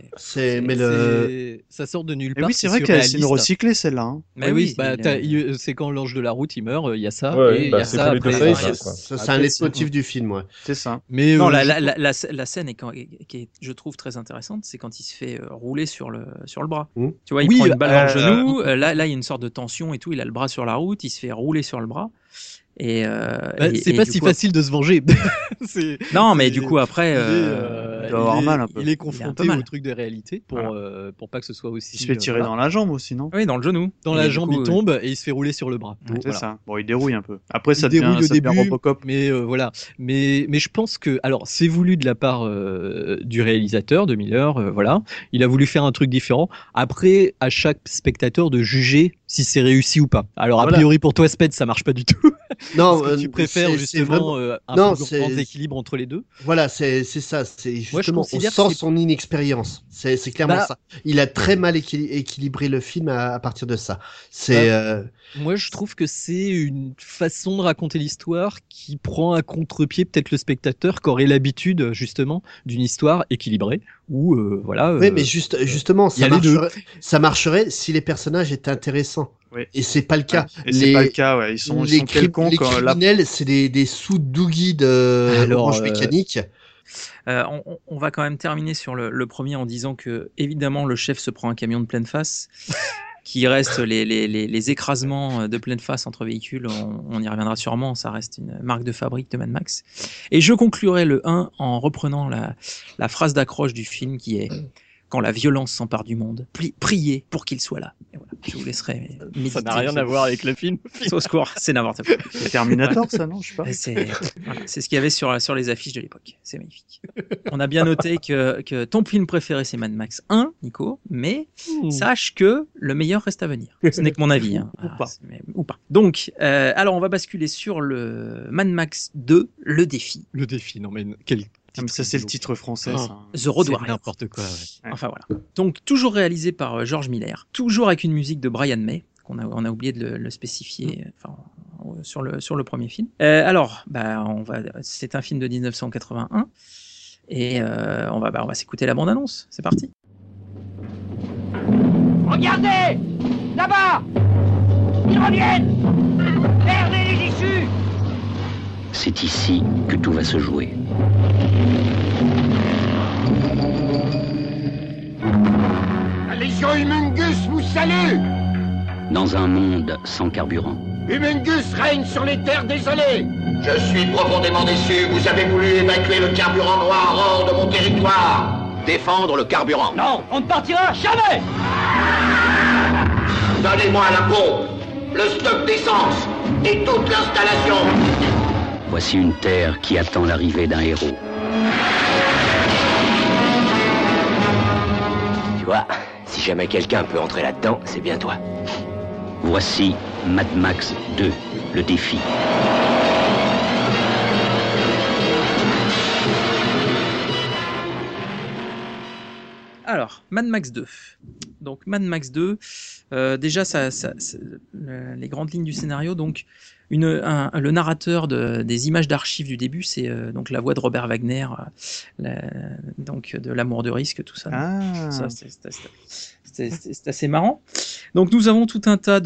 Speaker 3: Ça sort de nulle
Speaker 4: Et
Speaker 3: part.
Speaker 4: oui, c'est vrai que c'est une recyclée celle-là. Hein.
Speaker 1: Mais oui,
Speaker 3: c'est quand l'ange de la route il meurt, il y a ça
Speaker 5: Ouais,
Speaker 3: et il y a
Speaker 5: c'est
Speaker 3: ça
Speaker 5: pour les deux
Speaker 3: après.
Speaker 5: fois,
Speaker 2: C'est un leitmotiv du film, ouais.
Speaker 4: C'est ça.
Speaker 3: Mais
Speaker 1: non, la scène qui est, je trouve, très intéressante, c'est quand il se fait rouler sur le bras. Tu vois, il prend une balle dans le genou. Là, il y a une sorte de tension et tout. Il a le bras sur la route, il se fait rouler sur le bras.
Speaker 3: C'est pas si facile de se venger.
Speaker 1: Non, mais du coup après,
Speaker 4: il doit avoir mal un peu.
Speaker 3: Il est confronté au truc de réalité pour pas que ce soit aussi.
Speaker 4: Il se fait tirer dans la jambe aussi, non?
Speaker 1: Oui, dans le genou.
Speaker 3: Dans la jambe, il tombe et il se fait rouler sur le bras.
Speaker 4: C'est ça. Bon, il dérouille un peu. Après, ça
Speaker 3: dérouille au début,
Speaker 4: Robocop.
Speaker 3: mais voilà. Mais je pense que, alors, c'est voulu de la part du réalisateur, de Miller. Voilà, il a voulu faire un truc différent. Après, à chaque spectateur de juger si c'est réussi ou pas. Alors, a priori, pour toi, Sped, ça marche pas du tout.
Speaker 2: Non,
Speaker 3: tu préfères justement un plus grand équilibre entre les deux.
Speaker 2: Voilà, c'est ça. C'est justement, on
Speaker 3: considère
Speaker 2: sent son inexpérience. C'est clairement ça. Il a très mal équilibré le film à partir de ça.
Speaker 3: Moi, je trouve que c'est une façon de raconter l'histoire qui prend à contre-pied peut-être le spectateur qui aurait l'habitude justement d'une histoire équilibrée où voilà.
Speaker 2: Oui, mais justement, ça marcherait si les personnages étaient intéressants.
Speaker 4: Oui.
Speaker 2: Et c'est pas le cas.
Speaker 4: C'est pas le cas, ouais. Ils sont quelconques.
Speaker 2: Les criminels, c'est des sous-doogies de Orange Mécanique.
Speaker 1: On va quand même terminer sur le premier en disant que évidemment le chef se prend un camion de pleine face. Qui reste les écrasements de pleine face entre véhicules, on y reviendra sûrement, ça reste une marque de fabrique de Mad Max. Et je conclurai le 1 en reprenant la phrase d'accroche du film qui est « Quand la violence s'empare du monde, priez pour qu'il soit là ». Et voilà, je vous laisserai méditer.
Speaker 3: Ça n'a rien à voir avec le film.
Speaker 1: Au secours, c'est n'importe quoi.
Speaker 4: C'est Terminator, ça, non? Je sais pas.
Speaker 1: C'est ce qu'il y avait sur les affiches de l'époque. C'est magnifique. On a bien noté que ton film préféré, c'est Mad Max 1, Nico, mais sache que le meilleur reste à venir. Ce n'est que mon avis. Hein. Ou pas. Donc, alors on va basculer sur le Mad Max 2, le défi.
Speaker 3: Le défi, non mais quel...
Speaker 4: ça c'est le titre français.
Speaker 1: The Road Warrior.
Speaker 3: N'importe quoi. Ouais.
Speaker 1: Enfin voilà. Donc toujours réalisé par George Miller, toujours avec une musique de Brian May. On a oublié de le spécifier sur le premier film. Alors, c'est un film de 1981 et on va s'écouter la bande-annonce. C'est parti.
Speaker 7: Regardez! Là-bas! Ils reviennent! Perdez les issues!
Speaker 6: C'est ici que tout va se jouer.
Speaker 8: Humungus vous salue.
Speaker 6: Dans un monde sans carburant.
Speaker 8: Humungus règne sur les terres désolées. Je suis profondément déçu. Vous avez voulu évacuer le carburant noir hors de mon territoire. Défendre le carburant.
Speaker 7: Non, on ne partira jamais.
Speaker 8: Donnez-moi la pompe, le stock d'essence et toute l'installation.
Speaker 6: Voici une terre qui attend l'arrivée d'un héros.
Speaker 9: Tu vois, si jamais quelqu'un peut entrer là-dedans, c'est bien toi.
Speaker 6: Voici Mad Max 2, le défi.
Speaker 1: Alors, Mad Max 2. Donc, Mad Max 2, déjà, les grandes lignes du scénario. Donc, le narrateur des images d'archives du début, c'est donc la voix de Robert Wagner, donc de L'Amour de risque, tout ça.
Speaker 4: Ah.
Speaker 1: Ça, c'est assez marrant. Donc, nous avons tout un tas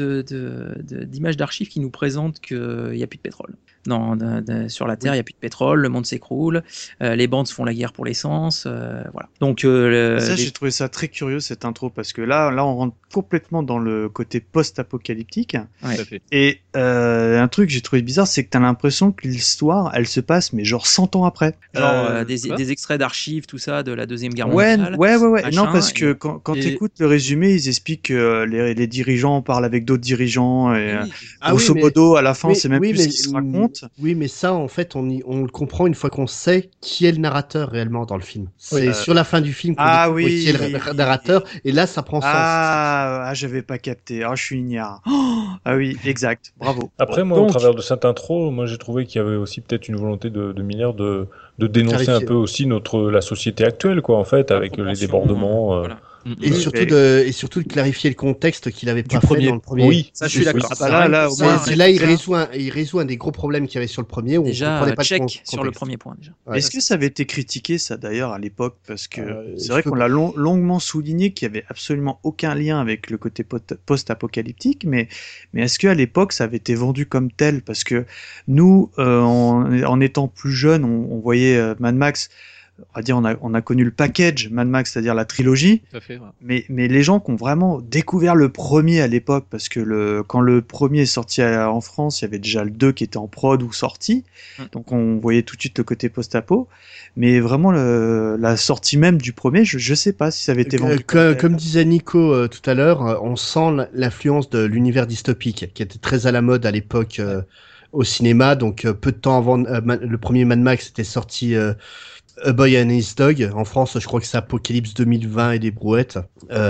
Speaker 1: d'images d'archives qui nous présentent qu'il n'y a plus de pétrole. Non, sur la Terre, il n'y a plus de pétrole, le monde s'écroule, les bandes se font la guerre pour l'essence, voilà. Donc,
Speaker 4: j'ai trouvé ça très curieux cette intro parce que là, on rentre complètement dans le côté post-apocalyptique.
Speaker 1: Ouais.
Speaker 4: Et un truc que j'ai trouvé bizarre, c'est que t'as l'impression que l'histoire, elle se passe, mais genre 100 ans après.
Speaker 1: Genre des extraits d'archives, tout ça, de la Deuxième Guerre mondiale.
Speaker 4: Ouais.
Speaker 1: Machin,
Speaker 4: non, parce que quand t'écoutes le résumé, ils expliquent que les dirigeants parlent avec d'autres dirigeants et grosso modo, à la fin, c'est même plus ce qu'ils se racontent.
Speaker 2: Oui, mais ça, en fait, on le comprend une fois qu'on sait qui est le narrateur réellement dans le film. C'est sur la fin du film qu'on découvre qui est le narrateur, et là, ça prend sens.
Speaker 4: J'avais pas capté. Je suis ignare. Ah oui, exact. Bravo.
Speaker 5: Après, moi, au travers de cette intro, moi, j'ai trouvé qu'il y avait aussi peut-être une volonté de Miller de dénoncer un peu aussi la société actuelle, quoi, en fait, avec les débordements.
Speaker 1: Voilà.
Speaker 2: Et surtout de clarifier le contexte qu'il avait pas fait dans le premier.
Speaker 1: Oui, ça je suis d'accord.
Speaker 2: Là, il résout un des gros problèmes qu'il y avait sur le premier. Où
Speaker 1: déjà,
Speaker 2: on comprenait pas
Speaker 1: check sur le premier point. Déjà.
Speaker 2: Ouais.
Speaker 4: Est-ce que ça avait été critiqué, ça d'ailleurs, à l'époque? Parce que c'est vrai qu'on l'a longuement souligné qu'il y avait absolument aucun lien avec le côté post-apocalyptique, mais est-ce qu'à l'époque, ça avait été vendu comme tel? Parce que nous, en étant plus jeunes, on voyait Mad Max. On va dire, on a connu le package Mad Max, c'est-à-dire la trilogie.
Speaker 3: Tout à fait, ouais.
Speaker 4: Mais les gens qui ont vraiment découvert le premier à l'époque, parce que quand le premier est sorti en France, il y avait déjà le 2 qui était en prod ou sorti. Donc on voyait tout de suite le côté post-apo. Mais vraiment, la sortie même du premier, je sais pas si ça avait été vendu.
Speaker 2: Comme disait Nico tout à l'heure, on sent l'influence de l'univers dystopique, qui était très à la mode à l'époque au cinéma. Donc peu de temps avant le premier Mad Max était sorti... A Boy and His Dog. En France, je crois que c'est Apocalypse 2020 et des brouettes,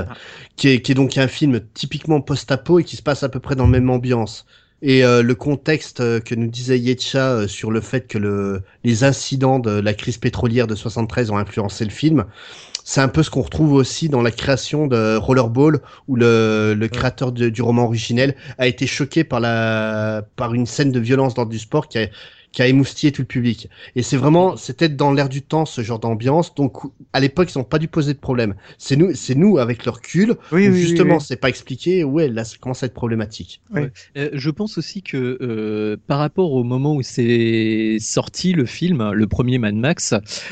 Speaker 2: qui est donc un film typiquement post-apo et qui se passe à peu près dans la même ambiance. Et le contexte que nous disait Yetcha sur le fait que les incidents de la crise pétrolière de 73 ont influencé le film, c'est un peu ce qu'on retrouve aussi dans la création de Rollerball, où le créateur du roman originel a été choqué par une scène de violence dans du sport qui a émoustillé tout le public. Et c'était dans l'air du temps, ce genre d'ambiance. Donc, à l'époque, ils n'ont pas dû poser de problème. C'est nous, avec le recul, où justement, c'est pas expliqué. Ouais, là, ça commence à être problématique.
Speaker 3: Oui. Je pense aussi que, par rapport au moment où c'est sorti le film, le premier Mad Max,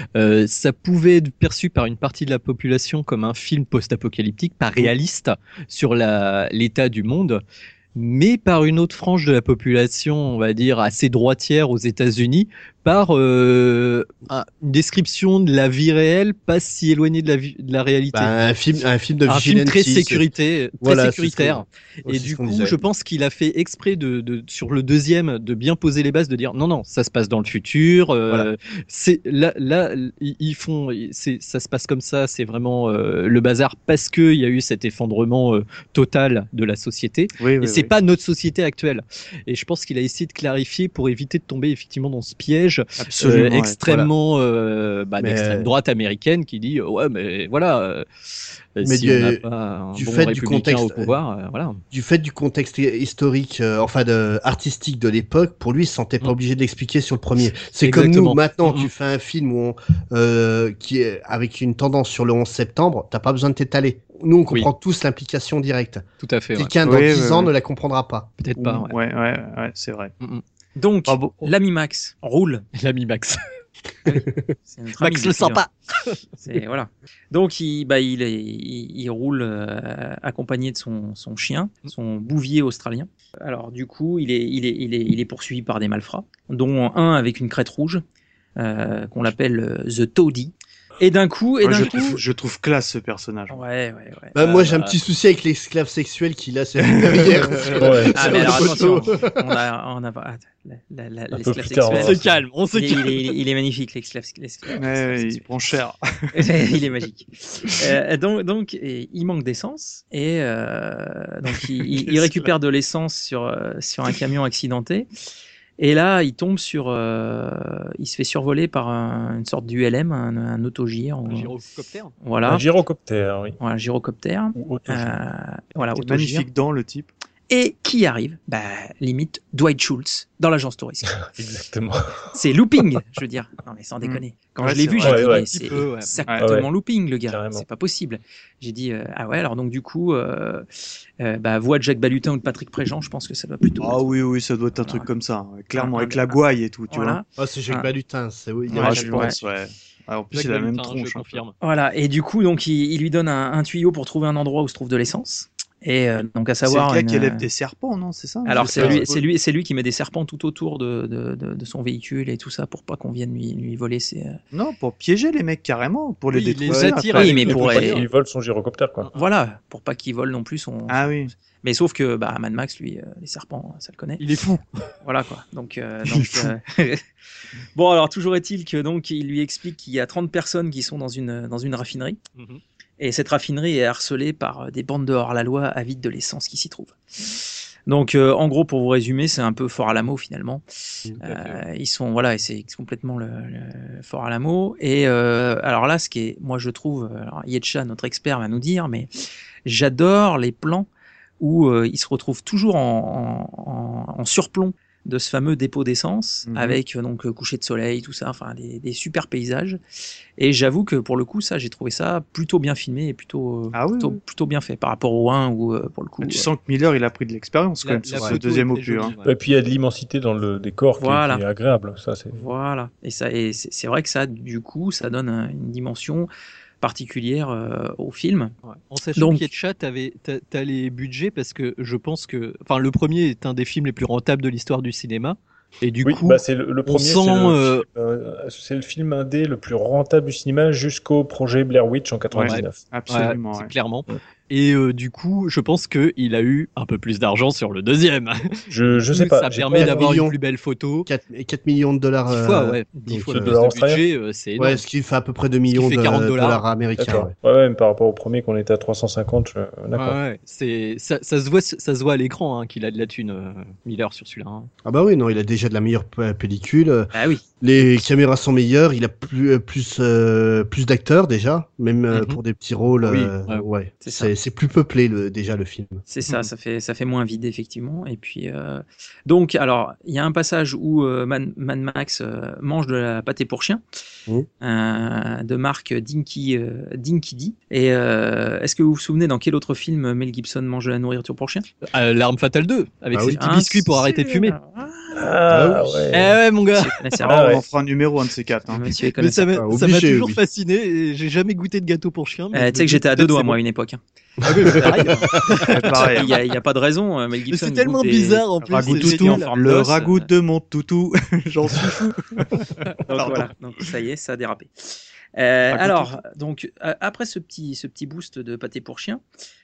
Speaker 3: ça pouvait être perçu par une partie de la population comme un film post-apocalyptique, pas réaliste sur l'état du monde. Mais par une autre frange de la population, on va dire assez droitière aux États-Unis, par une description de la vie réelle, pas si éloignée de la réalité.
Speaker 2: Un film de
Speaker 3: un film très sécuritaire. Et du coup,
Speaker 2: disait.
Speaker 3: je pense qu'il a fait exprès sur le deuxième de bien poser les bases, de dire non, ça se passe dans le futur. C'est là, ça se passe comme ça. C'est vraiment le bazar parce que il y a eu cet effondrement total de la société. C'est pas notre société actuelle. Et je pense qu'il a essayé de clarifier pour éviter de tomber effectivement dans ce piège extrêmement d'extrême droite américaine qui dit mais voilà.
Speaker 2: Mais
Speaker 3: si on n'a pas un bon républicain au pouvoir, voilà.
Speaker 2: Du fait du contexte historique, artistique de l'époque, pour lui, il se sentait pas obligé de l'expliquer sur le premier. C'est comme nous, maintenant, tu fais un film qui est avec une tendance sur le 11 septembre, t'as pas besoin de t'étaler. Nous, on comprend tous l'implication directe.
Speaker 3: Tout à fait.
Speaker 2: Quelqu'un dans 10 ans ne la comprendra pas.
Speaker 3: Peut-être pas.
Speaker 4: Ouais, c'est vrai.
Speaker 1: Donc, l'ami Max roule.
Speaker 3: L'ami Max.
Speaker 1: C'est notre ami
Speaker 3: Max le
Speaker 1: depuis
Speaker 3: sent
Speaker 1: lors.
Speaker 3: pas.
Speaker 1: Voilà. Donc il roule accompagné de son chien, son bouvier australien. Alors du coup, il est poursuivi par des malfrats, dont un avec une crête rouge qu'on l'appelle The Toady. Et d'un coup,
Speaker 4: je trouve classe ce personnage.
Speaker 1: Ouais.
Speaker 2: Bah, moi, j'ai un petit souci avec l'esclave sexuel qu'il a derrière.
Speaker 5: Ouais.
Speaker 1: Ah mais alors attention, on a pas l'esclave sexuel.
Speaker 3: On se calme, on se calme.
Speaker 1: Il est magnifique l'esclave
Speaker 4: Ouais,
Speaker 1: sexuel.
Speaker 4: il prend cher.
Speaker 1: Il est magique. Donc il manque d'essence et donc il récupère de l'essence sur un camion accidenté. Et là, il tombe il se fait survoler par une sorte d'ULM, un autogire.
Speaker 3: Un gyrocoptère.
Speaker 1: Voilà.
Speaker 5: Un gyrocoptère, oui.
Speaker 1: Voilà, un gyrocoptère.
Speaker 5: Ou autogire.
Speaker 1: Voilà,
Speaker 4: C'est
Speaker 1: autogire.
Speaker 4: magnifique dans le type.
Speaker 1: Et qui arrive? Bah, limite Dwight Schultz dans l'agence touriste.
Speaker 5: Exactement.
Speaker 1: C'est looping, je veux dire. Non mais sans déconner. Quand
Speaker 4: Ouais,
Speaker 1: je l'ai
Speaker 4: c'est
Speaker 1: vu,
Speaker 4: vrai.
Speaker 1: j'ai dit
Speaker 5: Ouais,
Speaker 1: mais
Speaker 5: ouais.
Speaker 1: c'est
Speaker 3: Un petit peu, ouais.
Speaker 1: exactement
Speaker 5: Ouais.
Speaker 1: looping le gars.
Speaker 5: Carrément.
Speaker 1: C'est pas possible. J'ai dit ah ouais alors donc du coup voix de Jacques Balutin ou de Patrick Préjean, je pense que ça doit plutôt.
Speaker 4: Ah
Speaker 1: être-
Speaker 4: oui, ça doit être un
Speaker 1: Voilà.
Speaker 4: truc comme ça. Clairement,
Speaker 1: Un-
Speaker 4: avec la gouaille et tout, tu
Speaker 1: Voilà.
Speaker 2: Ah, c'est Jacques
Speaker 1: Ah.
Speaker 2: Balutin, c'est oui.
Speaker 1: Ouais,
Speaker 4: vois.
Speaker 1: je
Speaker 4: Je
Speaker 1: pense,
Speaker 4: pense, ouais. Ah, en plus,
Speaker 3: Jacques
Speaker 4: c'est la même
Speaker 3: Balutin,
Speaker 4: tronche.
Speaker 3: je
Speaker 4: un peu.
Speaker 3: confirme.
Speaker 1: Voilà et du coup donc il lui donne un tuyau pour trouver un endroit où se trouve de l'essence et donc à
Speaker 4: C'est le
Speaker 1: savoir.
Speaker 4: gars
Speaker 1: une-
Speaker 4: qui élève des serpents, non? C'est ça?
Speaker 1: Alors
Speaker 4: C'est
Speaker 1: c'est lui qui met des serpents tout autour de son véhicule et tout ça pour pas qu'on vienne lui voler ses.
Speaker 4: Non, pour piéger les mecs carrément, pour les
Speaker 3: Oui, il
Speaker 4: détruire.
Speaker 3: les attire
Speaker 1: Oui,
Speaker 3: avec
Speaker 1: mais
Speaker 3: les
Speaker 1: pour-
Speaker 3: boucliers.
Speaker 5: Il vole son gyrocoptère, quoi.
Speaker 1: Voilà pour pas qu'il vole non plus son.
Speaker 4: Ah oui.
Speaker 1: Mais sauf que Mad Max lui les serpents ça le connaît.
Speaker 3: Il est fou.
Speaker 1: Voilà quoi. Bon alors toujours est-il que donc il lui explique qu'il y a 30 personnes qui sont dans une raffinerie
Speaker 3: Mhm.
Speaker 1: et cette raffinerie est harcelée par des bandes de hors-la-loi avides de l'essence qui s'y trouvent. Donc en gros pour vous résumer c'est un peu Fort Alamo finalement. Ils sont voilà et c'est complètement le Fort Alamo et alors là ce qui est moi je trouve alors Yetcha notre expert va nous dire mais j'adore les plans où il se retrouve toujours en surplomb de ce fameux dépôt d'essence
Speaker 4: Mhm.
Speaker 1: avec donc coucher de soleil tout ça enfin des super paysages et j'avoue que pour le coup ça j'ai trouvé ça plutôt bien filmé et plutôt
Speaker 4: Ah oui, oui.
Speaker 1: plutôt bien fait par rapport au 1 où pour le coup
Speaker 4: Tu sens que Miller, il a pris de l'expérience quand même sur ce
Speaker 3: photo
Speaker 4: deuxième
Speaker 3: était
Speaker 4: opus.
Speaker 3: jolie,
Speaker 4: Hein.
Speaker 3: ouais.
Speaker 5: Et puis il y a de l'immensité dans le décor
Speaker 1: Voilà.
Speaker 5: qui est agréable. Ça, c'est.
Speaker 1: voilà et c'est vrai que ça du coup ça donne une dimension particulière au film.
Speaker 3: Ouais. En sachant
Speaker 1: Donc-
Speaker 3: que Yetcha, t'as les budgets parce que je pense que, enfin, le premier est un des films les plus rentables de l'histoire du cinéma. Et du
Speaker 5: Oui,
Speaker 3: coup,
Speaker 5: bah c'est le premier.
Speaker 3: sent,
Speaker 5: C'est le film indé le plus rentable du cinéma jusqu'au projet Blair Witch en 99.
Speaker 4: Absolument.
Speaker 3: c'est
Speaker 4: ouais.
Speaker 3: clairement. Et du coup, je pense qu'il a eu un peu plus d'argent sur le deuxième.
Speaker 5: Je sais pas.
Speaker 3: Ça
Speaker 5: j'ai
Speaker 3: permet
Speaker 5: pas-
Speaker 3: d'avoir une
Speaker 2: millions.
Speaker 3: plus belle photo.
Speaker 2: 4 millions de dollars.
Speaker 3: 10 fois, ouais. 10
Speaker 2: donc,
Speaker 3: fois
Speaker 5: de
Speaker 3: plus
Speaker 5: dollars
Speaker 3: de
Speaker 5: australiens.
Speaker 3: budget, c'est énorme.
Speaker 2: Ouais, ce qui fait à peu près 2 millions
Speaker 3: fait
Speaker 2: de
Speaker 3: 40
Speaker 2: dollars américains.
Speaker 5: D'accord.
Speaker 2: ouais.
Speaker 5: Ouais, mais par rapport au premier qu'on était à 350, d'accord.
Speaker 3: Ouais, ouais. Ça se voit à l'écran hein, qu'il a de la thune, Miller, sur celui-là. Hein.
Speaker 2: Ah bah oui, non, il a déjà de la meilleure pellicule.
Speaker 1: Ah oui.
Speaker 2: Les caméras sont meilleures, il a plus d'acteurs déjà, même
Speaker 3: Mhm.
Speaker 2: pour des petits rôles.
Speaker 3: Oui,
Speaker 2: ouais.
Speaker 1: C'est ça.
Speaker 2: C'est plus peuplé déjà le film.
Speaker 1: C'est ça, ça fait moins vide effectivement. Et puis donc alors il y a un passage où Mad Max mange de la pâté pour chien de marque Dinky D. Et est-ce que vous vous souvenez dans quel autre film Mel Gibson mange de la nourriture pour chien?
Speaker 3: L'Arme Fatale 2, avec
Speaker 2: Ah
Speaker 3: ses
Speaker 2: oui.
Speaker 3: petits biscuits pour arrêter de fumer.
Speaker 5: Ah,
Speaker 2: oui.
Speaker 5: ouais.
Speaker 3: Eh ouais, mon gars.
Speaker 1: Monsieur
Speaker 5: Ah,
Speaker 1: connaisseur.
Speaker 5: ouais.
Speaker 4: On en fera un numéro, un de ces quatre. Hein.
Speaker 1: Monsieur est
Speaker 3: Mais
Speaker 1: connaisseur.
Speaker 3: ça m'a
Speaker 2: obligé,
Speaker 3: toujours
Speaker 2: oui.
Speaker 3: fasciné et j'ai jamais goûté de gâteau pour chien. mais
Speaker 1: Tu sais que j'étais à deux doigts moi à une époque. Hein.
Speaker 3: Ah oui, mais pareil.
Speaker 4: Pareil.
Speaker 1: Il y a pas de raison. Mel
Speaker 3: Mais
Speaker 1: Gibson.
Speaker 3: c'est
Speaker 1: il
Speaker 3: tellement
Speaker 1: goûte des-
Speaker 3: bizarre en plus.
Speaker 4: Ragoût
Speaker 3: c'est
Speaker 1: toutou,
Speaker 3: génial.
Speaker 1: en forme
Speaker 4: Le
Speaker 1: d'os,
Speaker 4: ragoût de mon toutou. J'en suis fou.
Speaker 1: Donc voilà, donc ça y est, ça a dérapé.
Speaker 4: Ragoût
Speaker 1: Alors, donc après ce petit boost de pâté pour chien,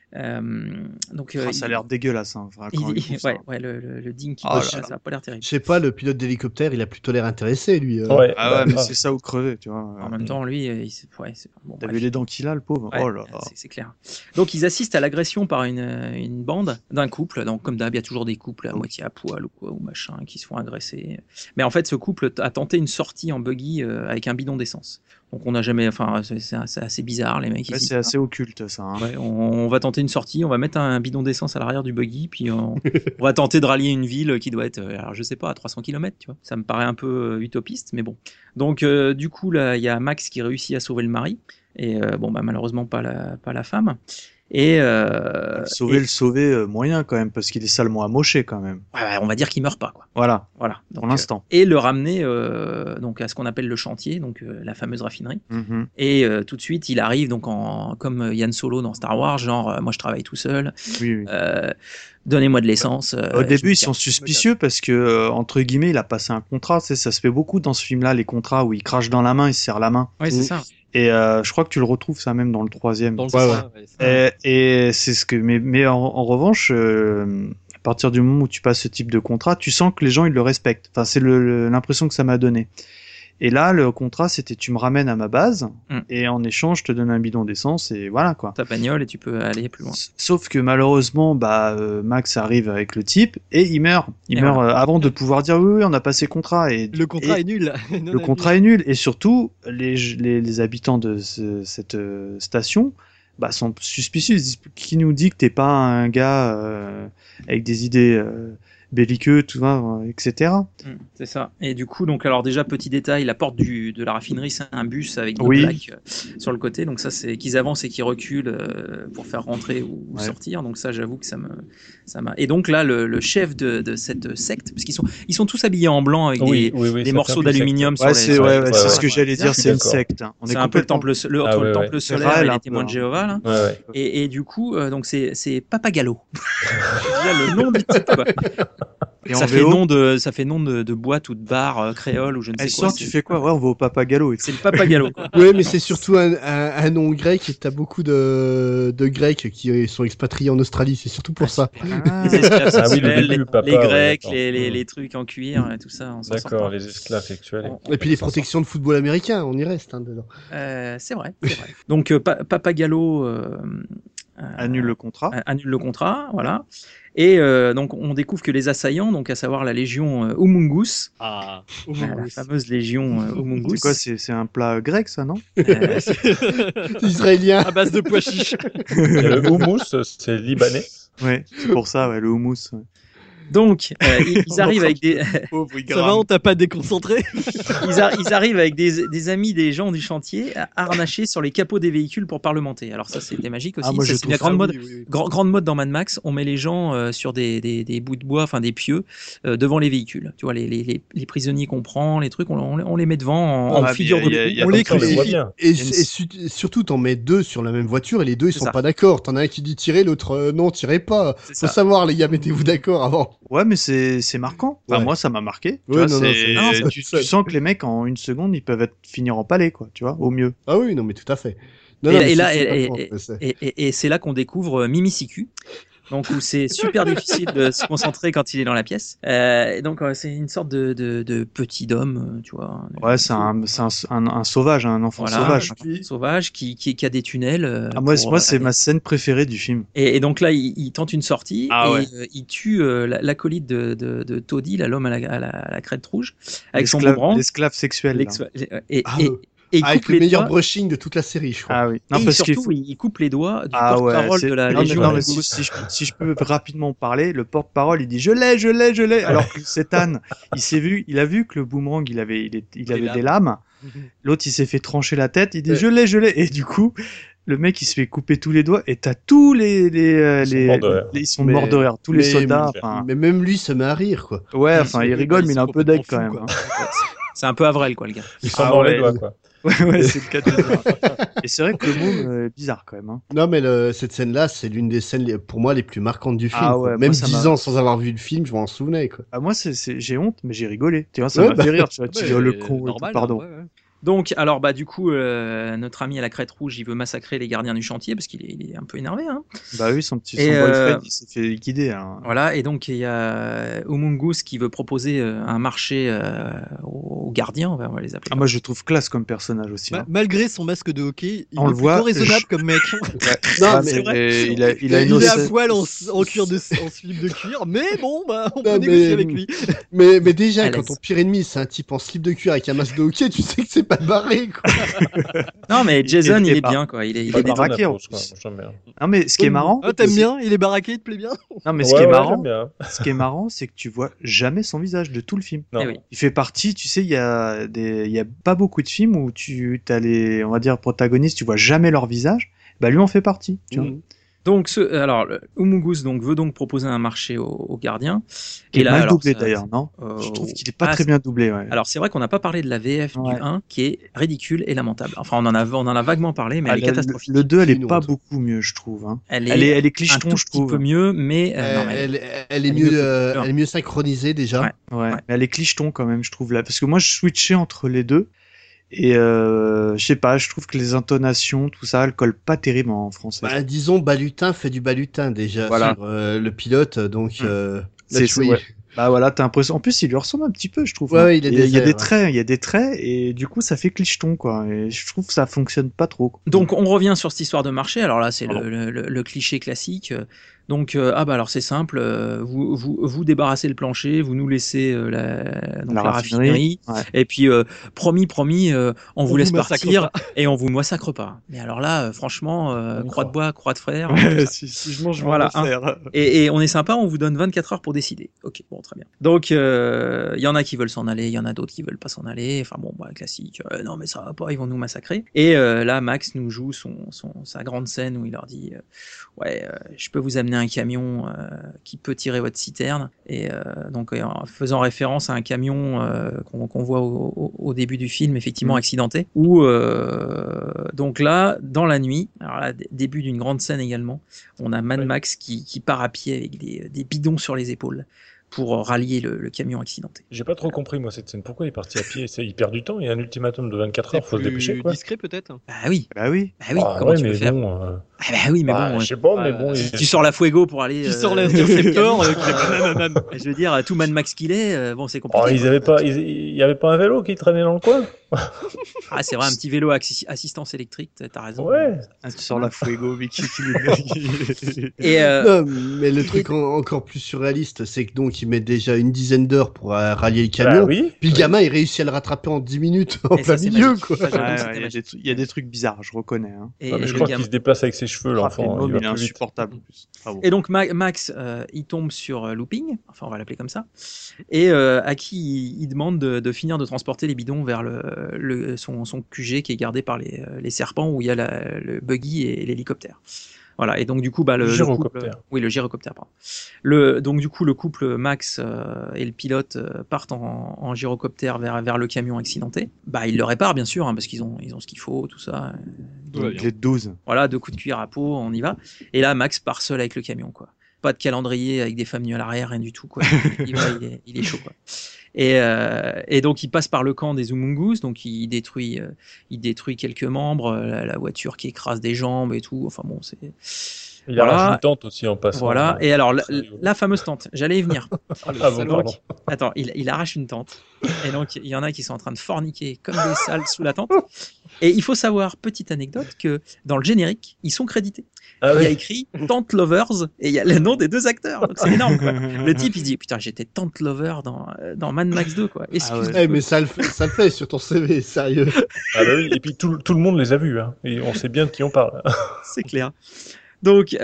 Speaker 1: donc
Speaker 4: Ah, ça a l'air dégueulasse. Hein, quand ils font ça.
Speaker 1: ouais, le Dinky,
Speaker 4: Oh là
Speaker 1: ça
Speaker 4: là.
Speaker 1: a pas l'air terrible.
Speaker 2: Je sais pas, le pilote d'hélicoptère, il a plutôt l'air intéressé, lui.
Speaker 5: Ouais,
Speaker 4: Ah ouais, mais
Speaker 5: grave.
Speaker 4: c'est ça ou crever, tu vois.
Speaker 1: En même temps, lui, c'est bon.
Speaker 4: T'as
Speaker 1: bref.
Speaker 4: vu les dents qu'il a, le pauvre.
Speaker 1: Ouais,
Speaker 4: Oh là là.
Speaker 1: c'est clair. Donc ils assistent à l'agression par une bande d'un couple. Donc comme d'hab, il y a toujours des couples à moitié à poil ou quoi ou machin qui se font agresser. Mais en fait, ce couple a tenté une sortie en buggy avec un bidon d'essence. Donc on n'a jamais, enfin c'est assez bizarre les mecs.
Speaker 4: Ouais,
Speaker 1: ils
Speaker 4: c'est assez occulte, ça. Hein.
Speaker 1: Ouais, on va tenter une sortie, on va mettre un bidon d'essence à l'arrière du buggy, puis on va tenter de rallier une ville qui doit être, alors je sais pas, à 300 km, tu vois. Ça me paraît un peu utopiste, mais bon. Donc du coup là, il y a Max qui réussit à sauver le mari, et malheureusement pas la femme. Et
Speaker 4: sauver moyen quand même, parce qu'il est salement amoché quand même.
Speaker 1: Ouais, on va dire qu'il meurt pas, quoi.
Speaker 4: Voilà.
Speaker 1: Donc,
Speaker 4: pour l'instant.
Speaker 1: Et le ramener donc à ce qu'on appelle le chantier, donc la fameuse raffinerie.
Speaker 4: Mhm.
Speaker 1: Et tout de suite, il arrive donc comme Yann Solo dans Star Wars, genre moi je travaille tout seul.
Speaker 4: Oui.
Speaker 1: Donnez-moi de l'essence.
Speaker 4: Au début, ils sont suspicieux parce que, entre guillemets, il a passé un contrat. Tu sais, ça se fait beaucoup dans ce film-là, les contrats où il crache dans la main, il se serre la main.
Speaker 1: Oui, c'est ça.
Speaker 4: Et je crois que tu le retrouves ça même dans le 3e. Et c'est ce que. Mais en revanche, à partir du moment où tu passes ce type de contrat, tu sens que les gens ils le respectent. Enfin, c'est l'impression que ça m'a donné. Et là, le contrat, c'était tu me ramènes à ma base et en échange, je te donne un bidon d'essence et voilà quoi.
Speaker 1: Ta bagnole et tu peux aller plus loin.
Speaker 4: Sauf que malheureusement, Max arrive avec le type et il meurt. Il meurt avant de pouvoir dire oui, on a passé contrat. Et
Speaker 3: le contrat est nul.
Speaker 4: Le contrat est nul et surtout les habitants de cette station sont suspicieux. Ils disent, qui nous dit que t'es pas un gars avec des idées belliqueux, tout ça, etc.
Speaker 1: C'est ça. Et du coup, donc alors déjà petit détail, la porte de la raffinerie, c'est un bus avec deux plaques sur le côté. Donc ça, c'est qu'ils avancent et qu'ils reculent pour faire rentrer ou sortir. Donc ça, j'avoue que ça m'a. Et donc là, le chef de cette secte, parce qu'ils sont tous habillés en blanc avec des morceaux d'aluminium sur les.
Speaker 4: C'est ce que j'allais dire. C'est une secte.
Speaker 1: C'est un peu le temple solaire et les témoins de Jéhovah là. Et du coup, donc c'est Papagallo. Déjà le nom du type, quoi. Et ça fait nom de boîte ou de bar créole ou je ne sais quoi.
Speaker 4: Tu fais quoi? Ouais, on va au Papagallo.
Speaker 1: C'est le Papagallo.
Speaker 2: Oui, mais c'est surtout un nom grec et t'as beaucoup de Grecs qui sont expatriés en Australie. C'est surtout pour ça.
Speaker 1: Les esclaves sexuels, les Grecs, les trucs en cuir, tout ça.
Speaker 5: D'accord, les esclaves sexuels.
Speaker 2: Et puis les protections de football américain, on y reste dedans.
Speaker 1: C'est vrai. Donc Papagallo
Speaker 4: annule le contrat.
Speaker 1: Annule le contrat, voilà. Et donc on découvre que les assaillants, donc à savoir la légion Humungus, la fameuse légion Humungus.
Speaker 4: C'est quoi? C'est un plat grec, ça, non?
Speaker 2: Israélien.
Speaker 3: À base de pois chiches.
Speaker 5: Le houmous, c'est libanais.
Speaker 4: Ouais, c'est pour ça, le houmous. Ouais.
Speaker 1: Donc, ils arrivent avec des.
Speaker 3: Ça va, on t'a pas déconcentré?
Speaker 1: Ils arrivent avec des amis des gens du chantier harnachés sur les capots des véhicules pour parlementer. Alors ça, c'était magique aussi. C'est la grande mode. Grande mode dans Mad Max. On met les gens sur des bouts de bois, enfin des pieux, devant les véhicules. Tu vois, les prisonniers qu'on prend, les trucs, on les met devant en figure de.
Speaker 2: On les crucifie. Et surtout, t'en mets deux sur la même voiture et les deux ils sont pas d'accord. T'en as un qui dit tirer, l'autre non, tirez pas. Faut savoir, les gars, mettez-vous d'accord avant.
Speaker 4: Ouais, mais c'est marquant. Enfin, moi, ça m'a marqué. Tu sens que les mecs, en une seconde, ils peuvent finir en palais, quoi, tu vois, au mieux.
Speaker 2: Ah oui, non, mais tout à fait.
Speaker 1: Et c'est là qu'on découvre Mimicicu. Donc où c'est super difficile de se concentrer quand il est dans la pièce. Donc c'est une sorte de petit homme, tu vois.
Speaker 4: Ouais, c'est un sauvage, un enfant sauvage.
Speaker 1: Un sauvage qui a des tunnels.
Speaker 4: Moi, c'est ma scène préférée du film.
Speaker 1: Et donc là, il tente une sortie il tue l'acolyte de Toddy, l'homme à la crête rouge, avec son boomerang.
Speaker 4: L'esclave sexuel.
Speaker 2: Avec le meilleur brushing de toute la série, je crois.
Speaker 4: Ah oui.
Speaker 1: Non, et surtout, il coupe les doigts du porte-parole de la Légion.
Speaker 4: Non, mais si je peux rapidement parler, le porte-parole, il dit je l'ai. Alors que Satan, il a vu que le boomerang, il avait des lames. L'autre, il s'est fait trancher la tête. Il dit je l'ai. Et du coup, le mec, il se fait couper tous les doigts et t'as tous ils sont morts de rire. Tous les soldats.
Speaker 2: Mais même lui, ça met à rire, quoi.
Speaker 4: Ouais, enfin, il rigole, mais il est un peu deg quand même.
Speaker 1: C'est un peu Avril, quoi, le gars.
Speaker 5: Il s'en mord les doigts, quoi.
Speaker 4: Ouais, c'est le cas de dire. Et c'est vrai que le mot est bizarre quand même. Hein.
Speaker 2: Non, mais cette scène-là, c'est l'une des scènes pour moi les plus marquantes du film. Même 10 ans sans avoir vu le film, je m'en souvenais. Quoi.
Speaker 4: Moi, j'ai honte, mais j'ai rigolé. Tu vois, ça m'a fait rire. Tu vois, le con.
Speaker 3: Normal,
Speaker 4: pardon.
Speaker 1: Donc, alors, du coup, notre ami à la crête rouge, il veut massacrer les gardiens du chantier parce qu'il est un peu énervé. Hein.
Speaker 4: Bah oui, son boyfriend, il s'est fait liquider. Hein.
Speaker 1: Voilà, et donc il y a Humungus qui veut proposer un marché aux gardiens, on va les appeler.
Speaker 4: Moi, je trouve classe comme personnage aussi.
Speaker 3: Malgré son masque de hockey, il
Speaker 4: est plutôt
Speaker 3: raisonnable comme mec.
Speaker 4: Non, mais c'est vrai. Il est
Speaker 3: à poil en cuir en slip de cuir, mais bon, on peut négocier avec lui.
Speaker 2: Mais déjà, quand ton pire ennemi, c'est un type en slip de cuir avec un masque de hockey, tu sais que c'est pas barré, quoi.
Speaker 1: Non, mais Jason, il est bien, quoi. Il est
Speaker 4: baraqué. Non, mais ce qui est marrant.
Speaker 3: Ah, t'aimes bien? Il est baraqué, il te plaît bien?
Speaker 4: Non, mais ce qui est marrant, c'est que tu vois jamais son visage de tout le film. Il fait partie, tu sais, il y a pas beaucoup de films où t'as on va dire, protagonistes, tu vois jamais leur visage. Bah, lui en fait partie, tu vois.
Speaker 1: Donc, alors, Umungus veut donc proposer un marché aux gardiens.
Speaker 4: Qui est mal
Speaker 1: alors,
Speaker 4: doublé d'ailleurs, non Je trouve qu'il est pas très bien doublé. Ouais.
Speaker 1: Alors, c'est vrai qu'on n'a pas parlé de la VF du 1 qui est ridicule et lamentable. Enfin, on en a vaguement parlé, mais elle est catastrophique.
Speaker 4: Le 2, elle est pas beaucoup mieux, je trouve. Hein. Elle est clicheton, je trouve.
Speaker 1: Un petit peu mieux, mais
Speaker 2: elle est mieux synchronisée déjà.
Speaker 4: Ouais. Mais elle est clicheton quand même, je trouve là, parce que moi je switchais entre les deux. Et je sais pas, je trouve que les intonations, tout ça, elles collent pas terrible en français.
Speaker 2: Bah, disons, Balutin fait du Balutin déjà sur le pilote, donc
Speaker 4: ouais. Bah voilà, t'as l'impression. En plus, il lui ressemble un petit peu, je trouve.
Speaker 2: Ouais,
Speaker 4: il y a des traits, et du coup, ça fait clicheton, quoi. Et je trouve que ça fonctionne pas trop, quoi.
Speaker 1: Donc, on revient sur cette histoire de marché. Alors là, c'est le cliché classique. Donc, alors c'est simple, vous débarrassez le plancher, vous nous laissez la raffinerie, et puis promis, on vous laisse partir et on vous massacre pas. Mais alors là, franchement, croix de bois, croix de fer.
Speaker 4: si je mange, voilà.
Speaker 1: Et on est sympa, on vous donne 24 heures pour décider. Ok, bon, très bien. Donc, il y en a qui veulent s'en aller, il y en a d'autres qui veulent pas s'en aller. Enfin bon, classique. Non, mais ça va pas, ils vont nous massacrer. Et là, Max nous joue sa grande scène où il leur dit, je peux vous amener un camion qui peut tirer votre citerne, et donc en faisant référence à un camion qu'on voit au début du film, effectivement accidenté, où donc là, dans la nuit, alors là, début d'une grande scène également, on a Mad Max qui part à pied avec des bidons sur les épaules pour rallier le camion accidenté.
Speaker 5: J'ai pas trop compris, moi, cette scène. Pourquoi il est parti à pied? Il perd du temps, il y a un ultimatum de 24 heures, faut se dépêcher, quoi.
Speaker 3: Discret, peut-être?
Speaker 1: Bah oui.
Speaker 5: Comment tu veux faire? Je sais pas, mais bon.
Speaker 1: Tu sors la Fuego pour aller.
Speaker 3: Tu sors l'interceptor.
Speaker 1: Je veux dire, tout Mad Max qu'il est, bon, c'est compliqué.
Speaker 5: Il y avait pas un vélo qui traînait dans le coin?
Speaker 1: Ah, c'est vrai, un petit vélo assistance électrique, t'as raison.
Speaker 5: Ouais.
Speaker 4: Tu sors la Fuego, mais qui
Speaker 2: Non, mais le truc encore plus surréaliste, c'est que donc il met déjà une dizaine d'heures pour rallier le camion. Puis le gamin, il réussit à le rattraper en 10 minutes en plein milieu, quoi.
Speaker 4: Il y a des trucs bizarres, je reconnais. Hein.
Speaker 5: Mais je crois qu'il se déplace avec ses cheveux, l'enfant.
Speaker 4: Il est insupportable en plus.
Speaker 1: Et donc Max, il tombe sur Looping, enfin on va l'appeler comme ça, et à qui il demande de finir de transporter les bidons vers son QG qui est gardé par les serpents, où il y a le buggy et l'hélicoptère. Voilà, et donc du coup,
Speaker 5: le gyrocoptère.
Speaker 1: Le gyrocoptère, pardon. Donc du coup, le couple Max et le pilote partent en gyrocoptère vers le camion accidenté. Ils le réparent bien sûr, hein, parce qu'ils ont ce qu'il faut, tout ça.
Speaker 4: Donc les 12.
Speaker 1: Voilà, 2 coups de cuir à peau, on y va. Et là, Max part seul avec le camion, quoi. Pas de calendrier avec des femmes nues à l'arrière, rien du tout, quoi. Il est chaud, quoi. Et donc il passe par le camp des Umungus, donc il détruit quelques membres, la voiture qui écrase des jambes et tout. Enfin bon, c'est.
Speaker 5: Il arrache une tente aussi en passant.
Speaker 1: Voilà. Et alors la fameuse tente, j'allais y venir.
Speaker 5: Pardon.
Speaker 1: Attends, il arrache une tente. Et donc il y en a qui sont en train de forniquer comme des sales sous la tente. Et il faut savoir, petite anecdote, que dans le générique, ils sont crédités. Il y a écrit Tante Lovers et il y a le nom des 2 acteurs. Donc c'est énorme, quoi. Le type, il se dit putain, j'étais Tante Lover dans Mad Max 2, quoi. Excuse-moi.
Speaker 2: Mais ça le fait sur ton CV, sérieux.
Speaker 5: Ah bah oui, et puis tout le monde les a vus, hein. Et on sait bien de qui on parle.
Speaker 1: C'est clair. Donc,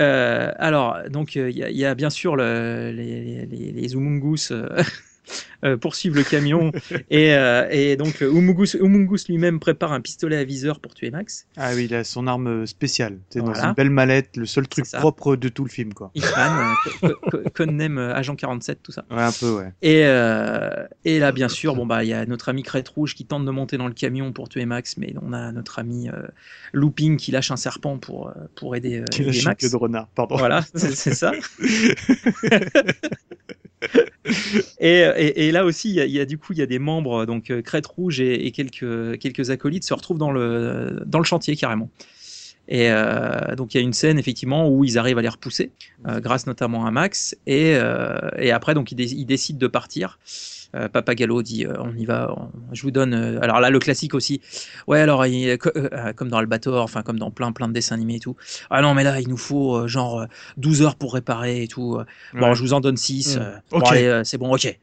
Speaker 1: il y a bien sûr les Umungus poursuivent le camion et donc Umungus lui-même prépare un pistolet à viseur pour tuer Max.
Speaker 4: Ah oui, il a son arme spéciale. C'est dans une belle mallette, le seul truc propre de tout le film, quoi.
Speaker 1: Hitman, Codename Agent 47, tout ça.
Speaker 4: Ouais, un peu, ouais.
Speaker 1: Et là, bien sûr, il y a notre ami Crête Rouge qui tente de monter dans le camion pour tuer Max, mais on a notre ami Looping qui lâche un serpent pour aider Max.
Speaker 4: Qui lâche un queue de renard, pardon.
Speaker 1: Voilà, c'est ça. Et là aussi, il y a des membres, donc Crête Rouge et quelques acolytes se retrouvent dans le chantier carrément. Et donc il y a une scène effectivement où ils arrivent à les repousser, grâce notamment à Max. Et après donc ils décident de partir. Papagallo dit on y va, je vous donne. Alors là le classique aussi. Ouais alors comme dans Albator, enfin comme dans plein de dessins animés et tout. Ah non mais là il nous faut genre 12 heures pour réparer et tout. Bon je vous en donne 6. Bon allez c'est bon ok.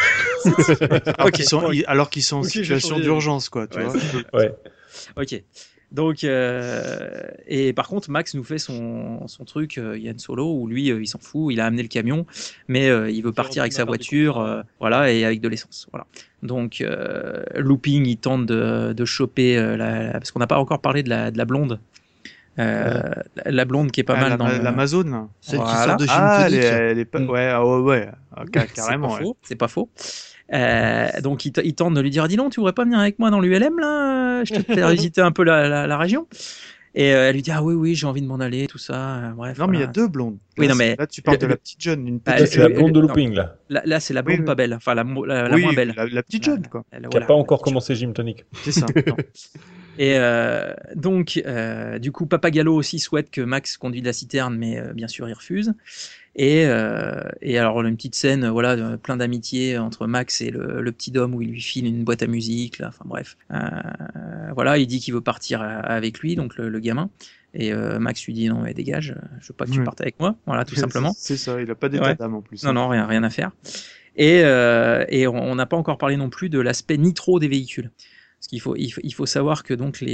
Speaker 4: Alors qu'ils sont en situation d'urgence quoi. Tu vois.
Speaker 5: Ouais.
Speaker 1: Ok. Donc, et par contre, Max nous fait son truc, Yann Solo, où lui, il s'en fout, il a amené le camion, mais il veut partir avec sa voiture, voilà, et avec de l'essence, voilà. Donc, Looping, il tente de choper, parce qu'on n'a pas encore parlé de la blonde, la blonde qui est pas mal dans
Speaker 4: l'Amazon.
Speaker 2: Celle qui
Speaker 1: Voilà.
Speaker 2: sort de Gym
Speaker 4: Ah,
Speaker 2: Tonic.
Speaker 4: elle est pas... ouais, carrément.
Speaker 1: C'est pas faux. Donc il tente de lui dire, dis donc, tu voudrais pas venir avec moi dans l'ULM là, je te fais visiter un peu la région. Et elle lui dit, ah oui, j'ai envie de m'en aller, tout ça. Bref.
Speaker 4: Non, mais il y a deux blondes.
Speaker 1: Oui,
Speaker 4: là,
Speaker 1: non, mais
Speaker 4: là, tu parles de la petite jeune. Une
Speaker 5: Là,
Speaker 4: petite
Speaker 5: c'est la blonde de looping, là.
Speaker 1: Là, c'est la blonde
Speaker 4: Oui.
Speaker 1: pas belle, enfin la
Speaker 4: oui,
Speaker 1: moins belle.
Speaker 4: La petite jeune, quoi.
Speaker 5: Qui n'a pas encore commencé Gym Tonic.
Speaker 4: C'est ça.
Speaker 1: Et donc, du coup, Papagallo aussi souhaite que Max conduise la citerne, mais bien sûr, il refuse. Et alors, on a une petite scène, voilà, plein d'amitié entre Max et le petit Dom où il lui file une boîte à musique. Là, enfin bref, voilà, il dit qu'il veut partir avec lui, donc le gamin. Et Max lui dit non, mais dégage, je veux pas que tu partes avec moi. Voilà, tout simplement.
Speaker 4: C'est ça, il a pas d'état d'âme en plus.
Speaker 1: Non, rien à faire. Et on n'a pas encore parlé non plus de l'aspect nitro des véhicules. Parce qu'il faut savoir que donc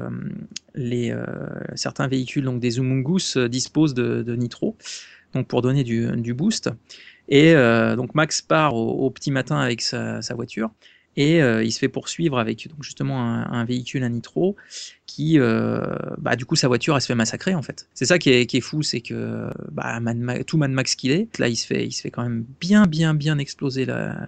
Speaker 1: certains véhicules, donc des Zumungus, disposent de nitro, donc pour donner du boost. Et donc Max part au petit matin avec sa voiture et il se fait poursuivre avec donc justement un véhicule à nitro qui, du coup, sa voiture elle se fait massacrer en fait. C'est ça qui est fou, c'est que tout Mad Max qu'il est, là il se fait quand même bien exploser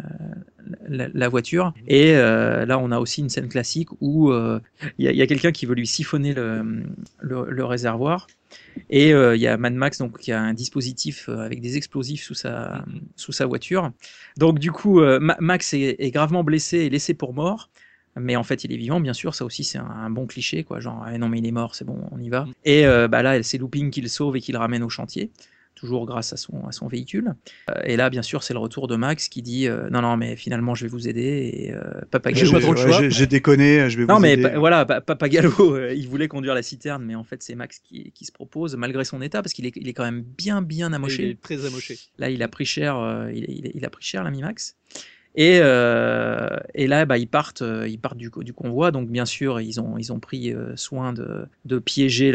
Speaker 1: la voiture. Et là on a aussi une scène classique où il y a quelqu'un qui veut lui siphonner le réservoir. Et il y a Mad Max donc qui a un dispositif avec des explosifs sous sa voiture. Donc du coup Max est gravement blessé et laissé pour mort. Mais en fait, il est vivant, bien sûr. Ça aussi, c'est un bon cliché, quoi. Genre, non, mais il est mort, c'est bon, on y va. Et là, c'est Looping qui le sauve et qui le ramène au chantier, toujours grâce à son véhicule. Et là, bien sûr, c'est le retour de Max qui dit non, mais finalement, je vais vous aider. Et Papagallo.
Speaker 3: J'ai pas trop le choix.
Speaker 4: J'ai déconné, je vais vous
Speaker 1: non, mais
Speaker 4: aider.
Speaker 1: voilà, Papagallo, il voulait conduire la citerne, mais en fait, c'est Max qui se propose, malgré son état, parce qu'il est quand même bien amoché.
Speaker 3: Il est très amoché.
Speaker 1: Là, il a pris cher, il a pris cher, l'ami Max. Et là, ils partent du convoi. Donc, bien sûr, ils ont pris soin de piéger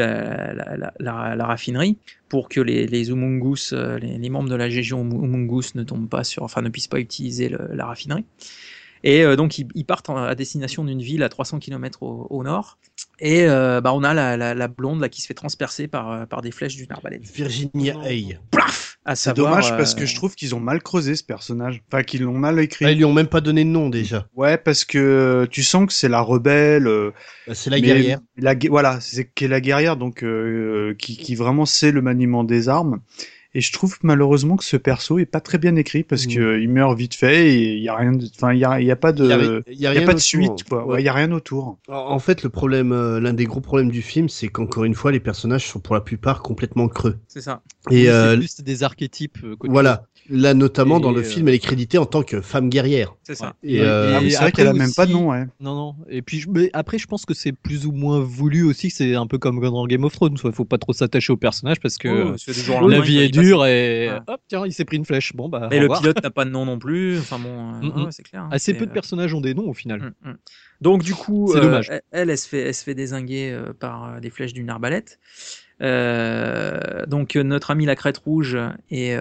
Speaker 1: la raffinerie pour que les Umungus, les membres de la Légion Umungus ne puissent pas utiliser la raffinerie. Et donc, ils partent à destination d'une ville à 300 km au nord. Et on a la blonde là, qui se fait transpercer par des flèches d'une arbalète.
Speaker 2: Virginia Hay.
Speaker 1: Plaf!
Speaker 4: C'est dommage parce que je trouve qu'ils ont mal creusé ce personnage. Enfin, qu'ils l'ont mal écrit.
Speaker 2: Ils lui ont même pas donné de nom déjà.
Speaker 4: Ouais, parce que tu sens que c'est la rebelle.
Speaker 2: C'est la guerrière.
Speaker 4: Voilà, c'est qu'elle est la guerrière, donc qui vraiment sait le maniement des armes. Et je trouve malheureusement que ce perso est pas très bien écrit parce que il meurt vite fait et il y a rien il y a pas de suite quoi. Ouais, il y a rien autour.
Speaker 2: En fait, le problème l'un des gros problèmes du film, c'est qu'encore une fois les personnages sont pour la plupart complètement creux.
Speaker 1: C'est ça.
Speaker 2: Et
Speaker 3: c'est plus des archétypes
Speaker 2: voilà. Là, notamment dans le film, elle est créditée en tant que femme guerrière.
Speaker 1: C'est ça.
Speaker 2: Et
Speaker 4: c'est vrai qu'elle a même pas de nom, ouais.
Speaker 3: Non. Et puis, après, je pense que c'est plus ou moins voulu aussi. C'est un peu comme dans Game of Thrones. Il faut pas trop s'attacher au personnage parce que la vie est dure et hop, tiens, il s'est pris une flèche. Bon, bah.
Speaker 1: Et le pilote n'a pas de nom non plus. Enfin bon, c'est clair.
Speaker 3: Assez peu de personnages ont des noms au final.
Speaker 1: Donc, du coup,
Speaker 3: c'est dommage.
Speaker 1: Elle se fait dézinguer par des flèches d'une arbalète. Donc notre ami la crête rouge et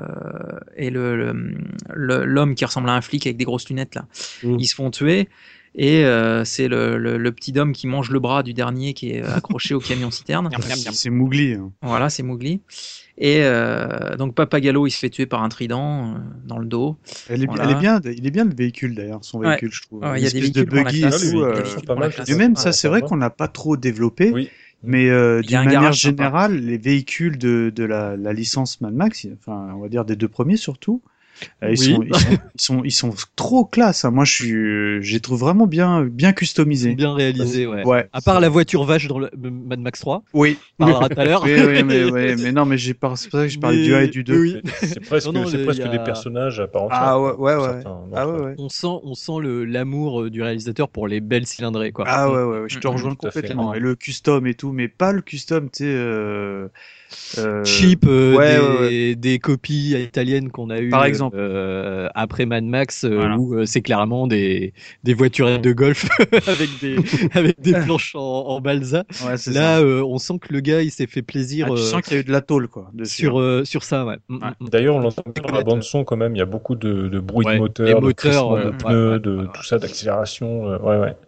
Speaker 1: l'homme qui ressemble à un flic avec des grosses lunettes là, ils se font tuer et c'est le petit Dom qui mange le bras du dernier qui est accroché au camion citerne.
Speaker 4: C'est Mowgli.
Speaker 1: Voilà, c'est Mowgli. Et donc Papagallo il se fait tuer par un trident dans le dos.
Speaker 4: Il est bien le véhicule d'ailleurs, son véhicule, je trouve.
Speaker 1: Il y a des véhicules
Speaker 4: de buggy et même ça, c'est vrai qu'on n'a pas trop développé. Oui. Mais d'une manière générale, les véhicules de la licence Mad Max, enfin on va dire des deux premiers surtout, ils sont trop classe. Hein. Moi je les trouve vraiment bien customisés,
Speaker 3: bien réalisés. Ouais. À part la voiture vache dans le Mad Max 3.
Speaker 4: Oui.
Speaker 3: On parlera tout à l'heure.
Speaker 4: mais non, mais c'est pour ça que je parlais du 1 et du 2.
Speaker 5: Oui. C'est presque des personnages à part entière.
Speaker 4: Ah ouais.
Speaker 3: On sent l'amour du réalisateur pour les belles cylindrées quoi.
Speaker 4: Ah ouais. Je te rejoins complètement. Et le custom et tout, mais pas le custom, tu sais.
Speaker 3: Cheap des copies italiennes qu'on a eues
Speaker 4: par exemple
Speaker 3: après Mad Max où c'est clairement des voiturettes de golf avec des planches en balsa. Là on sent que le gars il s'est fait plaisir.
Speaker 4: Tu sens qu'il y a eu de la tôle quoi
Speaker 3: sur ça.
Speaker 5: D'ailleurs on l'entend dans la bande son quand même, il y a beaucoup de bruit de moteur, de crissement de pneus, tout ça, d'accélération.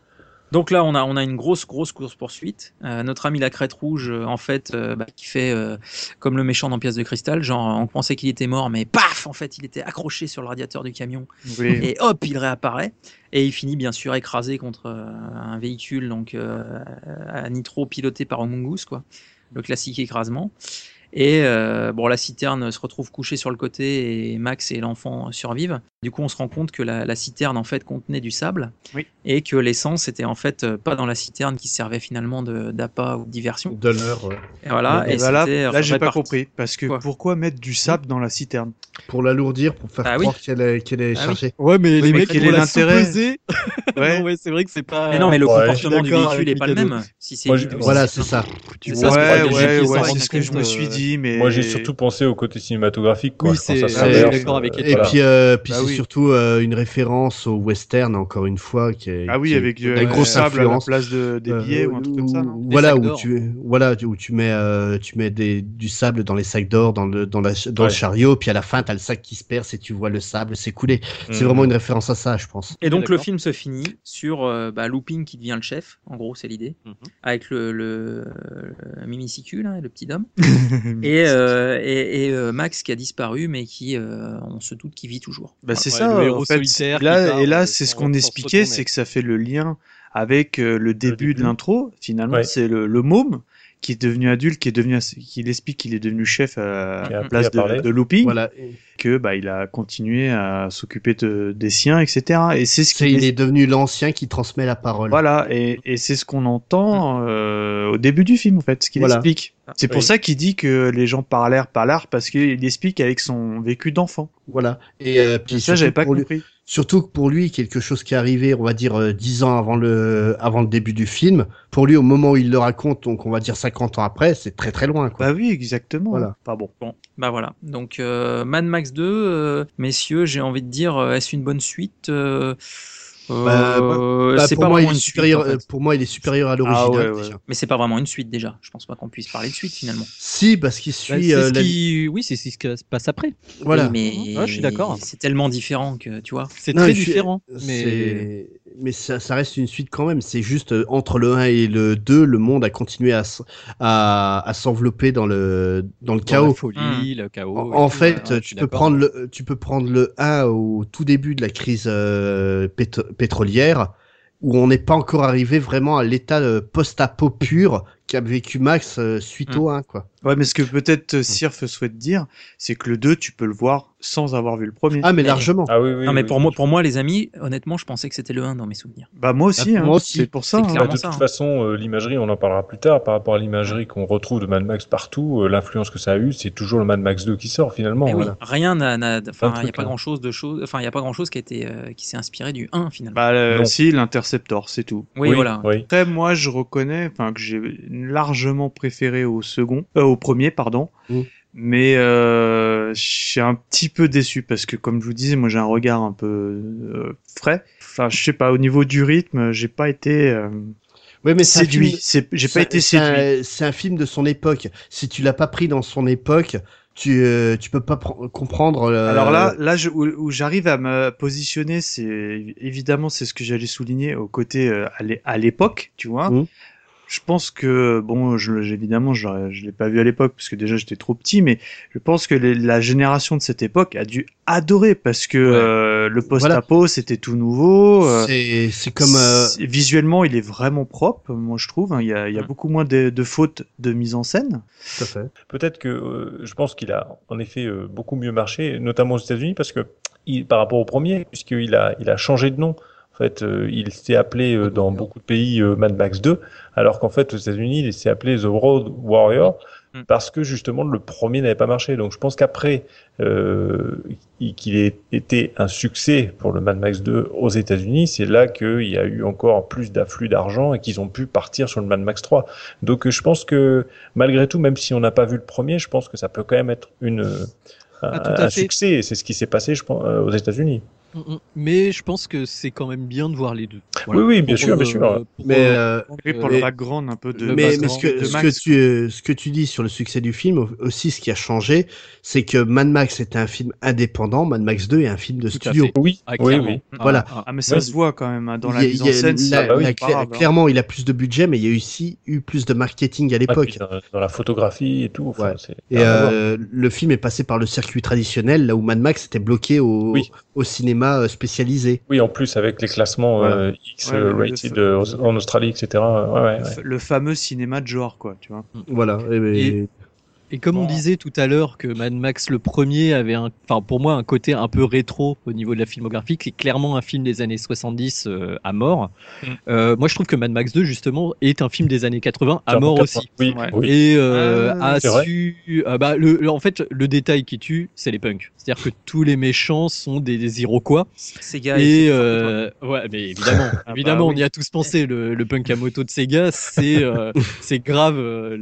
Speaker 1: Donc là, on a une grosse course-poursuite. Notre ami la crête rouge, en fait, qui fait comme le méchant dans Pièce de cristal, genre on pensait qu'il était mort, mais paf, en fait, il était accroché sur le radiateur du camion.
Speaker 4: Oui.
Speaker 1: Et hop, il réapparaît. Et il finit bien sûr écrasé contre un véhicule donc à nitro piloté par Homungus, quoi. Le classique écrasement. Et la citerne se retrouve couchée sur le côté et Max et l'enfant survivent. Du coup, on se rend compte que la citerne en fait contenait du sable et que l'essence était en fait pas dans la citerne qui servait finalement d'appât ou de diversion.
Speaker 2: De l'heure, ouais.
Speaker 1: Et voilà. Et
Speaker 4: là, j'ai pas
Speaker 1: réparti.
Speaker 4: compris parce que pourquoi mettre du sable dans la citerne?
Speaker 2: Pour l'alourdir, pour faire croire qu'elle est chargée.
Speaker 3: Ouais, mais les mecs,
Speaker 4: quel
Speaker 3: ils
Speaker 4: est
Speaker 3: l'ont
Speaker 4: l'intérêt?
Speaker 3: sous-pesé.
Speaker 4: Ouais.
Speaker 3: Non, ouais, c'est vrai que c'est pas.
Speaker 1: Mais non, mais le comportement du
Speaker 3: d'accord
Speaker 1: véhicule est
Speaker 3: avec
Speaker 1: pas le
Speaker 3: Mikado.
Speaker 1: même. Si c'est
Speaker 2: Voilà, c'est ça.
Speaker 1: C'est ça,
Speaker 4: c'est ce que je me suis dit, mais
Speaker 5: Moi, j'ai surtout pensé au côté cinématographique, quoi.
Speaker 3: Oui,
Speaker 5: Je pense à
Speaker 3: c'est
Speaker 5: Sanders,
Speaker 3: d'accord avec
Speaker 2: Et
Speaker 3: Voilà.
Speaker 2: puis c'est surtout une référence au western, encore une fois, qui est
Speaker 4: avec
Speaker 2: une
Speaker 4: du
Speaker 2: grosse
Speaker 4: sable à la
Speaker 2: influence.
Speaker 4: place des billets ou un truc comme ça. Non
Speaker 2: Voilà,
Speaker 3: sacs
Speaker 2: où tu mets du sable dans les sacs d'or, dans le chariot, puis à la fin, t'as le sac qui se perce et tu vois le sable s'écouler. C'est vraiment une référence à ça, je pense.
Speaker 1: Et donc le
Speaker 3: d'accord.
Speaker 1: film se finit sur Looping qui devient le chef, en gros c'est l'idée, avec le Mimicicu, là, le petit homme, et Max qui a disparu mais qui, on se doute qu'il vit toujours.
Speaker 4: Bah, c'est
Speaker 3: Ouais,
Speaker 4: ça,
Speaker 3: le héros
Speaker 4: en fait.
Speaker 3: solitaire qui
Speaker 4: Là,
Speaker 3: part,
Speaker 4: et là,
Speaker 3: sans-
Speaker 4: c'est ce qu'on
Speaker 3: sans se
Speaker 4: expliquait,
Speaker 3: retourner.
Speaker 4: c'est que ça fait le lien avec le début de l'intro. Finalement,
Speaker 5: Ouais.
Speaker 4: c'est le môme qui est devenu adulte, qui explique qu'il est devenu chef à
Speaker 5: Qui a
Speaker 4: la
Speaker 5: appris
Speaker 4: place
Speaker 5: à parler.
Speaker 4: de Looping,
Speaker 2: Voilà.
Speaker 4: que il a continué à s'occuper des siens, etc. Et c'est ce
Speaker 2: Il est devenu l'ancien qui transmet la parole.
Speaker 4: Voilà, et c'est ce qu'on entend au début du film, en fait, ce qu'il
Speaker 2: Voilà.
Speaker 4: explique. C'est pour ça qu'il dit que les gens parlent parce qu'il explique avec son vécu d'enfant.
Speaker 2: Voilà. Et puis
Speaker 4: Ça, j'avais pas
Speaker 2: pour lui-
Speaker 4: compris.
Speaker 2: Surtout que pour lui, quelque chose qui est arrivé, on va dire 10 ans avant le début du film, pour lui, au moment où il le raconte, donc on va dire 50 ans après, c'est très très loin, quoi.
Speaker 4: Bah oui, exactement.
Speaker 2: Voilà.
Speaker 4: Pas bon.
Speaker 1: Bon, bah voilà. Donc Mad Max 2, messieurs, j'ai envie de dire, est-ce une bonne suite c'est
Speaker 2: pour
Speaker 1: pas
Speaker 2: moi,
Speaker 1: vraiment
Speaker 2: il est
Speaker 1: une
Speaker 2: supérieur.
Speaker 1: suite, en fait.
Speaker 2: Pour moi, il est supérieur à l'original.
Speaker 4: Ah ouais.
Speaker 2: déjà.
Speaker 1: Mais c'est pas vraiment une suite déjà. Je pense pas qu'on puisse parler de suite finalement.
Speaker 2: Si, parce qu'il
Speaker 3: Bah,
Speaker 2: suit.
Speaker 3: c'est ce qui se passe après.
Speaker 2: Voilà.
Speaker 1: Oui, mais
Speaker 3: Ouais, je suis d'accord.
Speaker 1: c'est tellement différent que tu vois.
Speaker 3: C'est
Speaker 2: Non,
Speaker 3: très
Speaker 2: je suis-
Speaker 3: différent. Mais
Speaker 2: Mais ça reste une suite quand même. C'est juste entre le 1 et le 2, le monde a continué à s'envelopper dans le
Speaker 3: dans
Speaker 2: chaos.
Speaker 3: la folie, le chaos. et
Speaker 2: En
Speaker 3: tout,
Speaker 2: fait,
Speaker 3: ouais, je
Speaker 2: tu
Speaker 3: suis
Speaker 2: peux
Speaker 3: d'accord.
Speaker 2: prendre le 1 au tout début de la crise pétrolière, où on n'est pas encore arrivé vraiment à l'état post-apo pur qu'a vécu Max suite au 1, quoi.
Speaker 4: Ouais, mais ce que peut-être Sirf souhaite dire, c'est que le 2, tu peux le voir sans avoir vu le premier.
Speaker 2: Ah, mais largement.
Speaker 5: Ah oui.
Speaker 1: Non mais
Speaker 5: oui.
Speaker 1: pour moi les amis, honnêtement, je pensais que c'était le 1 dans mes souvenirs.
Speaker 4: Bah moi aussi,
Speaker 2: Ah,
Speaker 4: hein,
Speaker 2: moi aussi.
Speaker 4: c'est pour ça.
Speaker 1: C'est
Speaker 4: hein.
Speaker 1: clair.
Speaker 5: Bah,
Speaker 1: clairement
Speaker 5: de
Speaker 1: ça,
Speaker 5: toute
Speaker 1: hein.
Speaker 5: façon, l'imagerie, on en parlera plus tard, par rapport à l'imagerie qu'on retrouve de Mad Max partout, l'influence que ça a eu, c'est toujours le Mad Max 2 qui sort finalement.
Speaker 1: Mais oui,
Speaker 5: Voilà.
Speaker 1: rien n'a, enfin, il y a
Speaker 5: truc,
Speaker 1: pas
Speaker 5: là.
Speaker 1: grand chose il y a pas grand chose qui a été, qui s'est inspiré du 1 finalement.
Speaker 4: Bah
Speaker 5: Non.
Speaker 4: si, l'Interceptor, c'est tout.
Speaker 1: oui, voilà.
Speaker 5: Oui.
Speaker 4: Après, moi, je reconnais, que j'ai largement préféré au premier, pardon.
Speaker 2: Mm.
Speaker 4: Mais je suis un petit peu déçu parce que, comme je vous disais, moi j'ai un regard un peu frais. Enfin, je sais pas, au niveau du rythme, j'ai pas été
Speaker 2: Oui, mais c'est un
Speaker 4: séduit.
Speaker 2: film-
Speaker 4: J'ai pas été séduit.
Speaker 2: C'est un film de son époque. Si tu l'as pas pris dans son époque, tu peux pas comprendre.
Speaker 4: Alors là, où j'arrive à me positionner, c'est évidemment c'est ce que j'allais souligner au côté à l'époque, tu vois.
Speaker 2: Mm.
Speaker 4: Je pense que bon, évidemment, je l'ai pas vu à l'époque parce que déjà j'étais trop petit, mais je pense que la génération de cette époque a dû adorer parce que le post-apo c'était tout nouveau.
Speaker 2: c'est comme.
Speaker 4: Visuellement, il est vraiment propre, moi je trouve. Hein. Il y a beaucoup moins de fautes de mise en scène.
Speaker 2: Tout à fait.
Speaker 5: Peut-être que je pense qu'il a en effet beaucoup mieux marché, notamment aux États-Unis, parce que par rapport au premier, puisqu'il a changé de nom. En fait, il s'est appelé dans beaucoup de pays Mad Max 2, alors qu'en fait aux États-Unis, il s'est appelé The Road Warrior parce que justement le premier n'avait pas marché. Donc je pense qu'après qu'il ait été un succès pour le Mad Max 2 aux États-Unis, c'est là qu'il y a eu encore plus d'afflux d'argent et qu'ils ont pu partir sur le Mad Max 3. Donc je pense que malgré tout, même si on n'a pas vu le premier, je pense que ça peut quand même être un
Speaker 3: fait.
Speaker 5: succès. Et c'est ce qui s'est passé, je pense, aux États-Unis.
Speaker 3: Mais je pense que c'est quand même bien de voir les deux.
Speaker 5: Oui, bien sûr, bien sûr.
Speaker 4: Pour le background un peu de.
Speaker 2: Mais ce que tu dis sur le succès du film aussi, ce qui a changé, c'est que Mad Max était un film indépendant, Mad Max 2 est un film de studio.
Speaker 5: Oui.
Speaker 2: Voilà.
Speaker 4: Mais ça se voit quand même dans la mise en scène.
Speaker 2: Clairement, il a plus de budget, mais il y a aussi eu plus de marketing à l'époque.
Speaker 5: Dans la photographie et tout.
Speaker 2: Et le film est passé par le circuit traditionnel, là où Mad Max était bloqué au cinéma spécialisé.
Speaker 5: Oui, en plus avec les classements X-rated en Australie, etc.
Speaker 4: Le fameux cinéma de genre, quoi, tu vois.
Speaker 2: Voilà.
Speaker 3: Et comme on disait tout à l'heure que Mad Max le premier avait pour moi un côté un peu rétro au niveau de la filmographie, qui est clairement un film des années 70 à mort. Moi je trouve que Mad Max 2 justement est un film des années 80 à mort aussi. Et a su en fait le détail qui tue, c'est les punks. C'est-à-dire que tous les méchants sont des Iroquois.
Speaker 1: Sega
Speaker 3: et mais évidemment, on y a tous pensé. Le punk à moto de Sega, c'est grave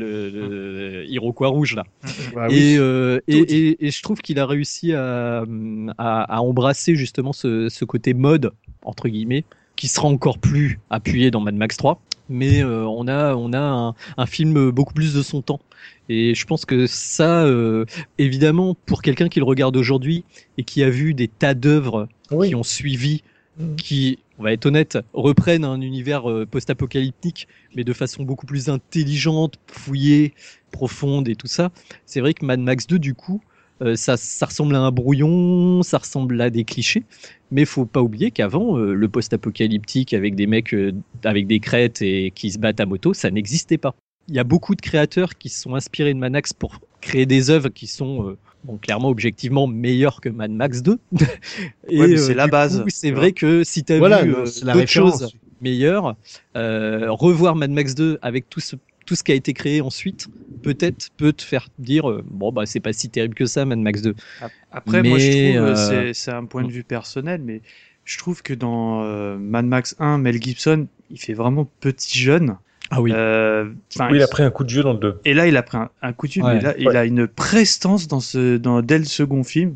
Speaker 3: le Iroquois rouge là. Et je trouve qu'il a réussi à embrasser justement ce côté mode entre guillemets qui sera encore plus appuyé dans Mad Max 3. Mais on a un film beaucoup plus de son temps. Et je pense que ça, évidemment, pour quelqu'un qui le regarde aujourd'hui et qui a vu des tas d'œuvres qui ont suivi, qui, on va être honnête, reprennent un univers post-apocalyptique, mais de façon beaucoup plus intelligente, fouillée, profonde et tout ça. C'est vrai que Mad Max 2, du coup, ça ressemble à un brouillon, ça ressemble à des clichés, mais faut pas oublier qu'avant, le post-apocalyptique avec des mecs avec des crêtes et qui se battent à moto, ça n'existait pas. Il y a beaucoup de créateurs qui se sont inspirés de Mad Max pour créer des œuvres qui sont clairement objectivement meilleures que Mad Max 2.
Speaker 4: Mais c'est la base.
Speaker 3: C'est vrai que si tu as vu d'autres choses meilleures, revoir Mad Max 2 avec tout ce qui a été créé ensuite, peut-être peut te faire dire c'est pas si terrible que ça Mad Max 2.
Speaker 4: Après moi je trouve c'est un point de vue personnel, mais je trouve que dans Mad Max 1, Mel Gibson il fait vraiment petit jeune.
Speaker 3: Ah oui.
Speaker 5: Il a pris un coup de jeu dans le 2.
Speaker 4: Et là il a pris un coup de jeu, mais là il a une prestance dès le second film,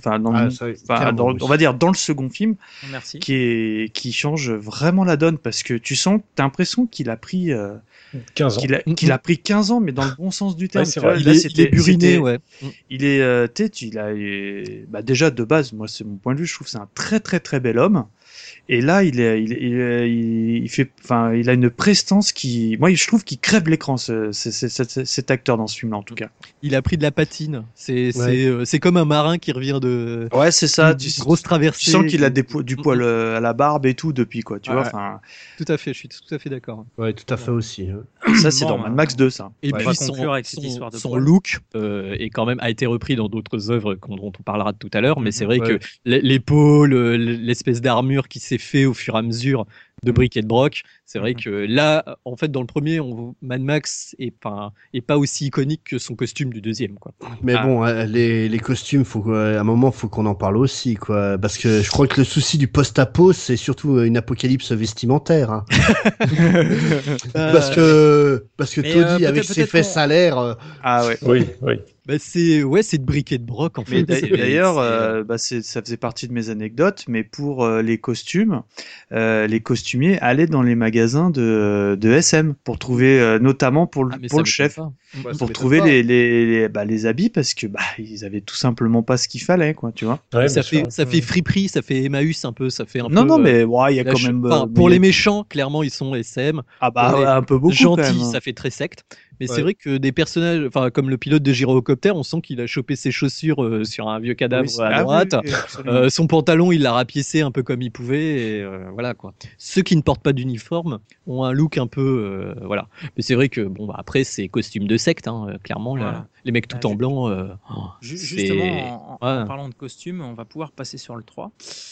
Speaker 4: on va dire dans le second film, qui change vraiment la donne, parce que t'as l'impression qu'il a pris
Speaker 5: 15 ans.
Speaker 4: Qu'il a pris 15 ans, mais dans le bon sens du terme.
Speaker 3: Il est buriné,
Speaker 4: Il est, déjà de base, moi c'est mon point de vue, je trouve que c'est un très très très bel homme. Et là, il a une prestance moi, je trouve qu'il crève l'écran, cet acteur dans ce film-là, en tout cas.
Speaker 3: Il a pris de la patine. C'est comme un marin qui revient de.
Speaker 4: Ouais, c'est ça.
Speaker 3: Grosse traversée.
Speaker 4: Tu sens qu'il a du poil à la barbe et tout depuis, quoi. Tu vois.
Speaker 3: Tout à fait. Je suis tout à fait d'accord.
Speaker 2: Ouais, tout à fait aussi.
Speaker 4: Ça, c'est dans Mad Max 2, ça.
Speaker 3: Et puis son look est quand même a été repris dans d'autres œuvres dont on parlera tout à l'heure. Mais c'est vrai que l'épaule, l'espèce d'armure qui s'est fait au fur et à mesure de briques et de broc, c'est vrai que là, en fait, dans le premier, Mad Max est pas aussi iconique que son costume du deuxième, quoi.
Speaker 2: Mais bon, les costumes, à un moment, faut qu'on en parle aussi, quoi, parce que je crois que le souci du post-apo, c'est surtout une apocalypse vestimentaire, hein. parce que Toddy avec ses faits salaires.
Speaker 5: Oui.
Speaker 3: C'est de briques et de broc en fait.
Speaker 4: D'ailleurs, ça faisait partie de mes anecdotes, mais pour les costumes, les costumiers allaient dans les magasins de SM pour trouver, notamment pour le chef, pour trouver les habits, parce que ils avaient tout simplement pas ce qu'il fallait, quoi, tu vois.
Speaker 3: Ouais, ça fait friperie, ça fait Emmaüs un peu, ça fait un peu.
Speaker 4: Non, mais il y a quand même.
Speaker 3: Pour les méchants, clairement, ils sont SM.
Speaker 4: Un peu beaucoup.
Speaker 3: Gentils, ça fait très secte. Mais c'est vrai que des personnages, comme le pilote de gyrocoptère, on sent qu'il a chopé ses chaussures sur un vieux cadavre à droite. Son pantalon, il l'a rapiécé un peu comme il pouvait. Et voilà, quoi. Ceux qui ne portent pas d'uniforme ont un look un peu, voilà. Mais c'est vrai que après c'est costume de secte, hein, clairement. Les mecs tout en blanc.
Speaker 1: Justement, en parlant de costumes, on va pouvoir passer sur le 3.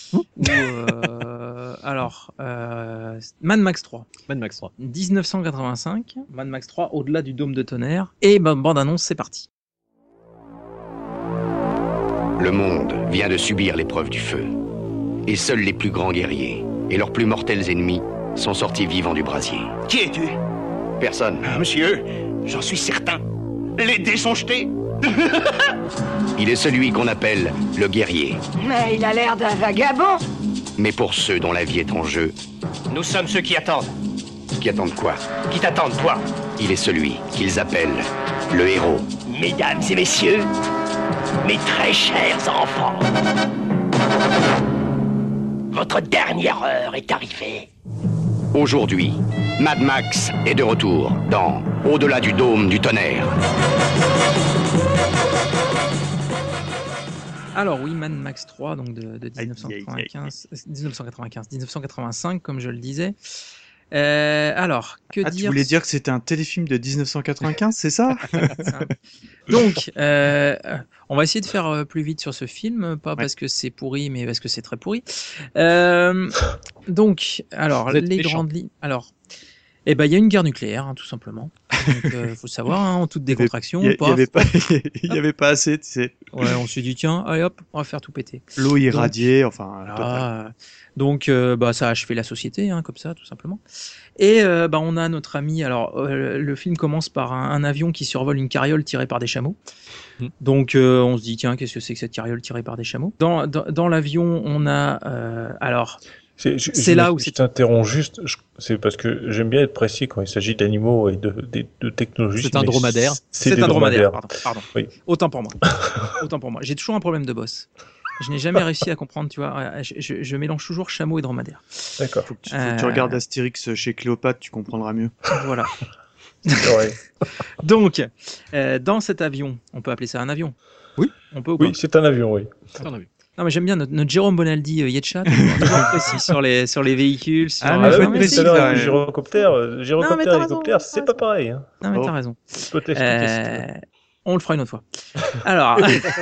Speaker 1: Mad Max 3. 1985. Mad Max 3, au-delà du dôme de tonnerre. Et bande-annonce, c'est parti.
Speaker 9: Le monde vient de subir l'épreuve du feu. Et seuls les plus grands guerriers et leurs plus mortels ennemis sont sortis vivants du brasier.
Speaker 8: Qui es-tu?
Speaker 9: Personne.
Speaker 8: Monsieur, j'en suis certain. Les dés sont jetés.
Speaker 9: Il est celui qu'on appelle le guerrier.
Speaker 10: Mais il a l'air d'un vagabond.
Speaker 9: mais pour ceux dont la vie est en jeu.
Speaker 7: Nous sommes ceux qui attendent.
Speaker 9: Qui attendent quoi?
Speaker 7: Qui t'attendent, toi?
Speaker 9: Il est celui qu'ils appellent le héros.
Speaker 7: Mesdames et messieurs, mes très chers enfants, votre dernière heure est arrivée.
Speaker 9: Aujourd'hui, Mad Max est de retour dans Au-delà du dôme du tonnerre.
Speaker 1: Alors oui, Mad Max 3, donc de 1995, comme je le disais. Alors, que dire?
Speaker 4: Tu voulais dire que c'était un téléfilm de 1995, c'est ça?
Speaker 1: Donc, on va essayer de faire plus vite sur ce film, pas parce que c'est pourri, mais parce que c'est très pourri. Donc, alors, les grandes lignes. Alors, il y a une guerre nucléaire, tout simplement. Donc, faut savoir, en toute décontraction.
Speaker 4: Il y avait pas assez, tu sais.
Speaker 1: Ouais, on s'est dit, tiens, allez hop, on va faire tout péter.
Speaker 4: L'eau irradiée, enfin.
Speaker 1: Donc, ça a achevé la société, comme ça, tout simplement. Et on a notre ami. Alors, le film commence par un avion qui survole une carriole tirée par des chameaux. Donc, on se dit, tiens, qu'est-ce que c'est que cette carriole tirée par des chameaux? Dans l'avion, on a. C'est là où
Speaker 5: je t'interromps juste, c'est parce que j'aime bien être précis quand il s'agit d'animaux et de technologie.
Speaker 3: C'est un dromadaire.
Speaker 1: C'est un dromadaire, pardon.
Speaker 5: Oui.
Speaker 1: Autant pour moi. J'ai toujours un problème de boss. Je n'ai jamais réussi à comprendre, tu vois. Je mélange toujours chameau et dromadaire.
Speaker 5: D'accord.
Speaker 4: Faut que tu regardes Astérix chez Cléopâtre, tu comprendras mieux.
Speaker 1: Voilà.
Speaker 5: C'est vrai.
Speaker 1: Donc, dans cet avion, on peut appeler ça un avion?
Speaker 3: Oui.
Speaker 1: On peut ou pas?
Speaker 5: Oui, c'est un avion, oui.
Speaker 3: C'est un avion.
Speaker 1: Non, mais j'aime bien notre Jérôme Bonaldi Yetcha, toujours précis sur les véhicules. Sur...
Speaker 4: Ah, mais faut être
Speaker 5: oui,
Speaker 4: précis,
Speaker 5: tout à l'heure,
Speaker 4: là.
Speaker 5: Gyrocoptère, hélicoptère, c'est
Speaker 1: raison.
Speaker 5: pas pareil. Hein.
Speaker 1: Non, mais t'as raison.
Speaker 5: Je peux t'expliquer si tu veux.
Speaker 1: On le fera une autre fois. Alors,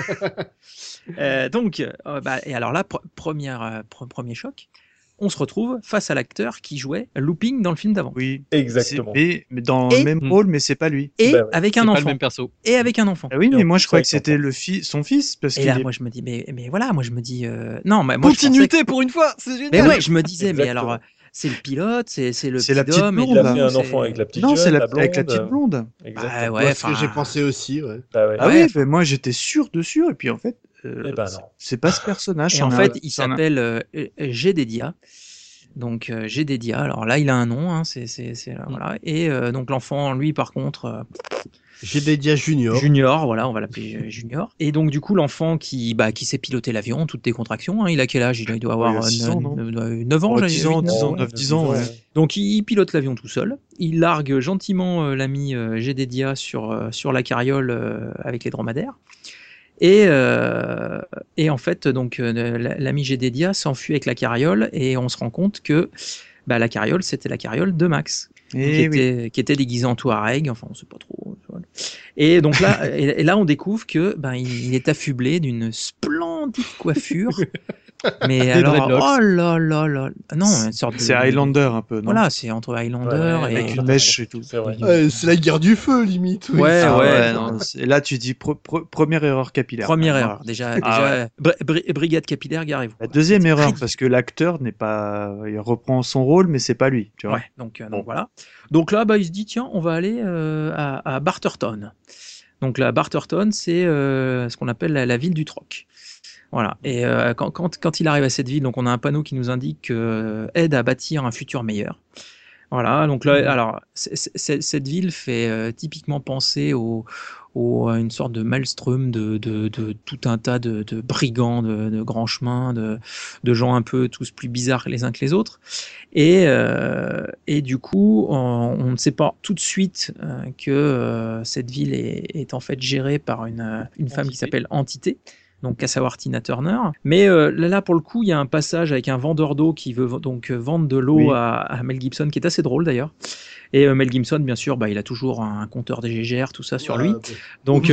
Speaker 1: donc, et alors là, premier choc, on se retrouve face à l'acteur qui jouait Looping dans le film d'avant.
Speaker 4: Oui,
Speaker 5: Exactement.
Speaker 4: Mais dans le même rôle, mais c'est pas lui.
Speaker 1: Et
Speaker 5: Bah ouais.
Speaker 1: avec un
Speaker 3: C'est pas le
Speaker 1: enfant.
Speaker 3: même perso.
Speaker 1: Et avec un enfant.
Speaker 4: Ah oui, mais moi je
Speaker 5: Ça,
Speaker 4: croyais que
Speaker 5: ils sont
Speaker 4: c'était
Speaker 5: pas.
Speaker 4: son fils, parce
Speaker 1: Et
Speaker 4: qu'il
Speaker 1: là,
Speaker 4: est...
Speaker 1: moi, je me dis, mais voilà, moi, je me dis, non, mais moi,
Speaker 3: Continuité pour une fois, c'est génial.
Speaker 1: Mais ouais, je me disais, mais
Speaker 5: Exactement.
Speaker 1: alors, c'est le pilote, c'est le
Speaker 4: C'est la
Speaker 1: petit
Speaker 4: petite
Speaker 1: homme.
Speaker 4: blonde,
Speaker 5: Il a
Speaker 4: là.
Speaker 5: fait un enfant avec la petite
Speaker 4: Non,
Speaker 5: jeune,
Speaker 4: c'est
Speaker 5: la
Speaker 4: avec la
Speaker 5: blonde.
Speaker 4: petite blonde.
Speaker 5: Exactement.
Speaker 1: Ouais,
Speaker 2: C'est ce que j'ai pensé aussi, ouais.
Speaker 5: Bah ouais.
Speaker 4: Ah
Speaker 1: Ouais.
Speaker 4: oui, mais moi j'étais sûr dessus, et puis en fait,
Speaker 5: Eh ben non.
Speaker 4: c'est pas ce personnage.
Speaker 1: Et en fait, il s'appelle Jedediah. Donc Jedediah. Alors là, il a un nom. Voilà. Et donc l'enfant, lui, par contre,
Speaker 2: Jedediah Junior.
Speaker 1: Junior. Voilà, on va l'appeler Junior. Et donc du coup, l'enfant qui sait piloter l'avion, toutes décontractions. Il a quel âge? Il doit avoir
Speaker 4: 6 ans, non
Speaker 1: 9 ans.
Speaker 4: 10 ans, 10 ans, 9-10 ans, ouais.
Speaker 1: Donc il pilote l'avion tout seul. Il largue gentiment l'ami Jedediah sur la carriole avec les dromadaires. Et en fait, donc l'ami Jedediah s'enfuit avec la carriole et on se rend compte que la carriole, c'était la carriole de Max, qui était déguisé en Touareg. Enfin, on sait pas trop. Et donc là, et là, on découvre que il est affublé d'une splendide coiffure. Mais alors, oh là là là, non, une sorte de...
Speaker 4: C'est Highlander un peu, non?
Speaker 1: Voilà, c'est entre Highlander et
Speaker 4: avec une mèche et tout.
Speaker 5: C'est vrai.
Speaker 2: C'est la guerre du feu, limite. Oui.
Speaker 1: Ouais,
Speaker 4: Non, là tu dis première erreur capillaire.
Speaker 1: Première erreur, déjà brigade capillaire, garez-vous.
Speaker 4: La deuxième erreur, parce que l'acteur n'est pas, il reprend son rôle, mais c'est pas lui, tu vois.
Speaker 1: Ouais, donc voilà. Donc là, il se dit tiens, on va aller à Barterton. Donc là, Barterton, c'est ce qu'on appelle la ville du troc. Voilà. Et quand il arrive à cette ville, donc on a un panneau qui nous indique aide à bâtir un futur meilleur. Voilà. Donc là, alors cette ville fait typiquement penser à une sorte de maelstrom de tout un tas de brigands, de grands chemins, de gens un peu tous plus bizarres les uns que les autres. Et du coup, on ne sait pas tout de suite que cette ville est en fait gérée par une femme qui s'appelle Entité. Donc à savoir Tina Turner. Mais là, pour le coup, il y a un passage avec un vendeur d'eau qui veut donc vendre de l'eau à Mel Gibson, qui est assez drôle d'ailleurs. Et Mel Gibson, bien sûr, il a toujours un compteur des GGR, tout ça sur lui. Donc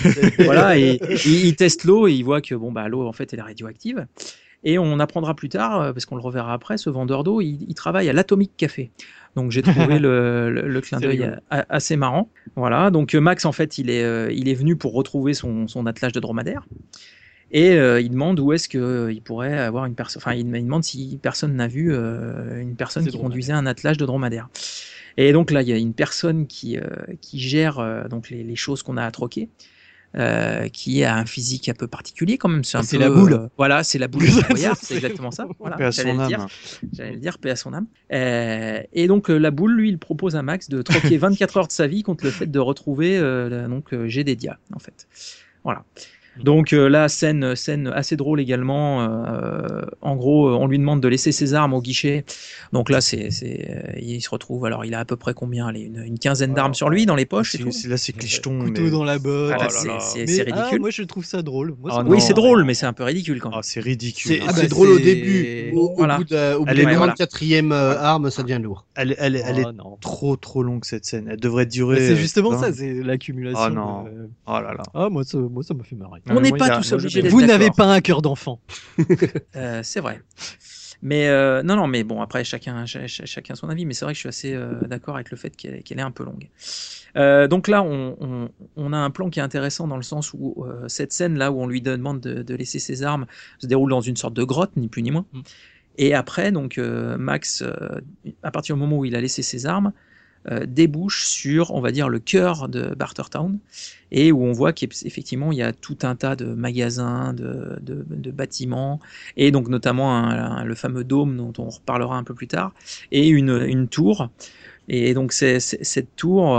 Speaker 1: il teste l'eau et il voit que l'eau en fait elle est radioactive. Et on apprendra plus tard, parce qu'on le reverra après, ce vendeur d'eau, il travaille à l'Atomic Café. Donc j'ai trouvé le clin d'œil assez marrant. Voilà. Donc Max, en fait, il est venu pour retrouver son attelage de dromadaire. Et il demande où est-ce qu'il pourrait avoir une personne. Enfin, il demande si personne n'a vu une personne qui conduisait un attelage de dromadaire. Et donc là, il y a une personne qui gère donc les choses qu'on a à troquer. qui a un physique un peu particulier quand même.
Speaker 3: C'est la boule.
Speaker 1: Voilà, c'est la boule de Boyard, c'est exactement ça. Voilà,
Speaker 4: Paix à son âme.
Speaker 1: J'allais le dire, paix à son âme. Et donc la boule, lui, il propose à Max de troquer 24 heures de sa vie contre le fait de retrouver Jedediah, en fait. Voilà. Donc là, scène assez drôle également. En gros, on lui demande de laisser ses armes au guichet. Donc là, il se retrouve. Alors, il a à peu près combien? Allez, une quinzaine d'armes sur lui dans les poches.
Speaker 4: Là, c'est clicheton.
Speaker 3: Couteau dans la botte.
Speaker 1: C'est ridicule.
Speaker 3: Moi, je trouve ça drôle.
Speaker 1: Oui, c'est drôle, mais c'est un peu ridicule quand même.
Speaker 4: C'est ridicule.
Speaker 2: C'est drôle au début. Au bout de la 34e arme, ça devient lourd.
Speaker 4: Elle est trop longue cette scène. Elle devrait durer.
Speaker 3: C'est justement ça, c'est l'accumulation.
Speaker 4: Oh non. Oh là là.
Speaker 3: Moi, ça m'a fait marrer.
Speaker 1: On n'est pas tous obligés d'être
Speaker 3: Vous
Speaker 1: d'accord.
Speaker 3: n'avez pas un cœur d'enfant.
Speaker 1: C'est vrai. Mais non, mais bon, après chacun son avis. Mais c'est vrai que je suis assez d'accord avec le fait qu'elle est un peu longue. Donc là, on a un plan qui est intéressant dans le sens où cette scène là où on lui demande de laisser ses armes se déroule dans une sorte de grotte, ni plus ni moins. Et après, donc Max, à partir du moment où il a laissé ses armes, débouche sur, on va dire, le cœur de Bartertown, et où on voit qu'effectivement il y a tout un tas de magasins, de bâtiments, et donc notamment le fameux dôme dont on reparlera un peu plus tard, et une tour. Et donc cette tour,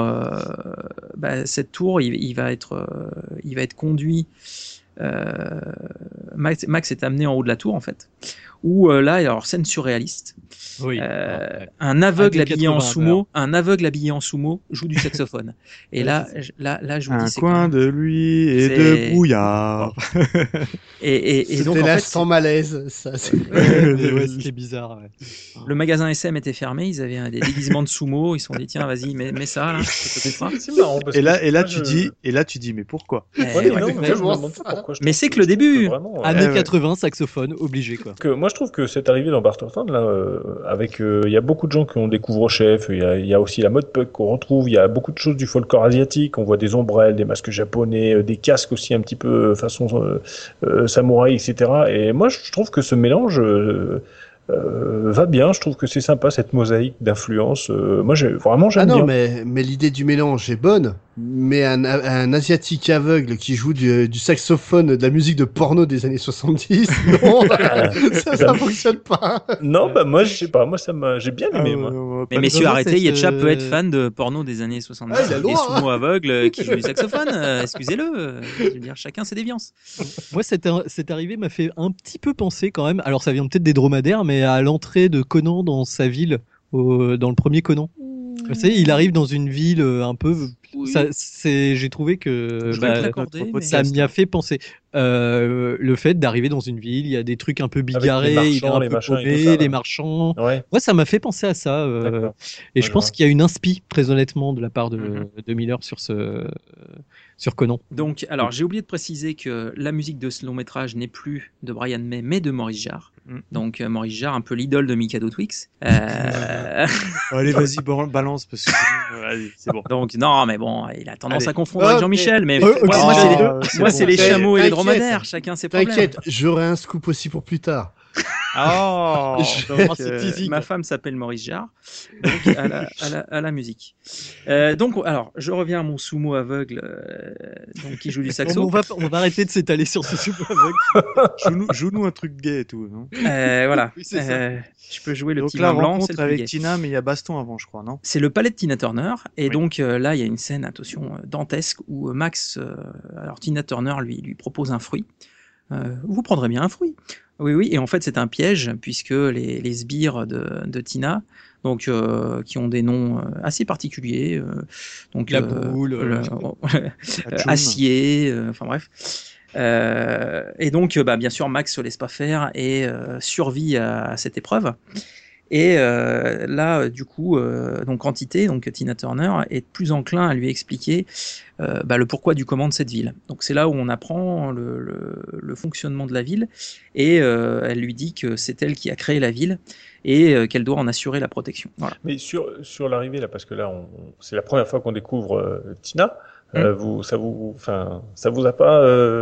Speaker 1: il va être conduit. Max est amené en haut de la tour en fait, où là, alors scène surréaliste.
Speaker 3: Oui.
Speaker 1: Un aveugle habillé en sumo joue du saxophone. Et là, je vous dis, c'est
Speaker 4: coin de lui et de brouillard.
Speaker 1: Et donc,
Speaker 2: c'était
Speaker 1: en
Speaker 2: là
Speaker 1: fait,
Speaker 2: sans malaise. Ça,
Speaker 3: c'était bizarre. Ouais.
Speaker 1: Le magasin SM était fermé. Ils avaient des déguisements de sumo. Ils se sont dit, tiens, vas-y, mets ça. Là,
Speaker 5: c'est marrant. Parce
Speaker 4: et là, tu dis, mais pourquoi?
Speaker 1: Mais c'est que le début.
Speaker 3: Années 80, saxophone, obligé quoi.
Speaker 5: Moi, je trouve que cette arrivée dans Bartertown, là, avec, il y a beaucoup de gens qui ont des couvre-chefs. Il y a aussi la mode punk qu'on retrouve. Il y a beaucoup de choses du folklore asiatique. On voit des ombrelles, des masques japonais, des casques aussi un petit peu façon samouraï, etc. Et moi, je trouve que ce mélange va bien. Je trouve que c'est sympa cette mosaïque d'influence. Moi, j'aime bien.
Speaker 2: Mais l'idée du mélange est bonne. Mais un asiatique aveugle qui joue du saxophone, de la musique de porno des années 70, non, ça fonctionne pas.
Speaker 5: Non, moi, je sais pas. Moi, j'ai bien aimé, moi.
Speaker 1: Mais messieurs, arrêtez. Yetcha peut être fan de porno des années 70.
Speaker 2: Il a le
Speaker 1: des
Speaker 2: droit,
Speaker 1: sumo aveugles qui jouent du saxophone. Excusez-le. Je veux dire, chacun ses déviances.
Speaker 3: Moi, cette arrivée m'a fait un petit peu penser quand même. Alors, ça vient peut-être des dromadaires, mais à l'entrée de Conan dans sa ville, dans le premier Conan. Vous savez, il arrive dans une ville un peu.
Speaker 1: Oui.
Speaker 3: J'ai trouvé que ça m'y a fait penser. Le fait d'arriver dans une ville, il y a des trucs un peu bigarrés, il est un peu paumé, les marchands.
Speaker 5: Ouais.
Speaker 3: Moi, ça m'a fait penser à ça. Et je pense qu'il y a une inspi, très honnêtement, de la part de Miller sur Conan.
Speaker 1: Donc, alors, j'ai oublié de préciser que la musique de ce long métrage n'est plus de Brian May, mais de Maurice Jarre. Donc, Maurice Jarre, un peu l'idole de Mikado Twix.
Speaker 4: Allez, vas-y, balance, parce que c'est bon.
Speaker 1: Donc, non, mais bon, il a tendance à confondre avec Jean-Michel, mais moi, c'est les chameaux et les dromadaires, chacun ses problèmes.
Speaker 2: T'inquiète, j'aurai un scoop aussi pour plus tard.
Speaker 1: Ma femme s'appelle Maurice Jarre, donc à la musique. Donc, alors, je reviens à mon sumo aveugle, donc qui joue du saxo.
Speaker 3: On va arrêter de s'étaler sur ce sumo aveugle.
Speaker 4: Joue-nous un truc gay et tout, non?
Speaker 1: Voilà.
Speaker 3: Oui, c'est ça.
Speaker 1: Je peux jouer le
Speaker 4: donc
Speaker 1: petit
Speaker 4: là,
Speaker 1: vin blanc.
Speaker 4: rencontre avec Tina, mais il y a baston avant, je crois, non?
Speaker 1: C'est le palais de Tina Turner, et donc là, il y a une scène, attention, dantesque, où Max, alors Tina Turner lui propose un fruit. Vous prendrez bien un fruit. Oui, et en fait c'est un piège puisque les sbires de Tina, donc qui ont des noms assez particuliers, donc
Speaker 3: la boule,
Speaker 1: acier, enfin bref. Et donc bien sûr Max se laisse pas faire et survit à cette épreuve. Et là, du coup, donc Quantité, donc Tina Turner, est plus enclin à lui expliquer le pourquoi du comment de cette ville. Donc c'est là où on apprend le fonctionnement de la ville, et elle lui dit que c'est elle qui a créé la ville et qu'elle doit en assurer la protection. Voilà.
Speaker 5: Mais sur l'arrivée là, parce que là, c'est la première fois qu'on découvre Tina. Ça vous a pas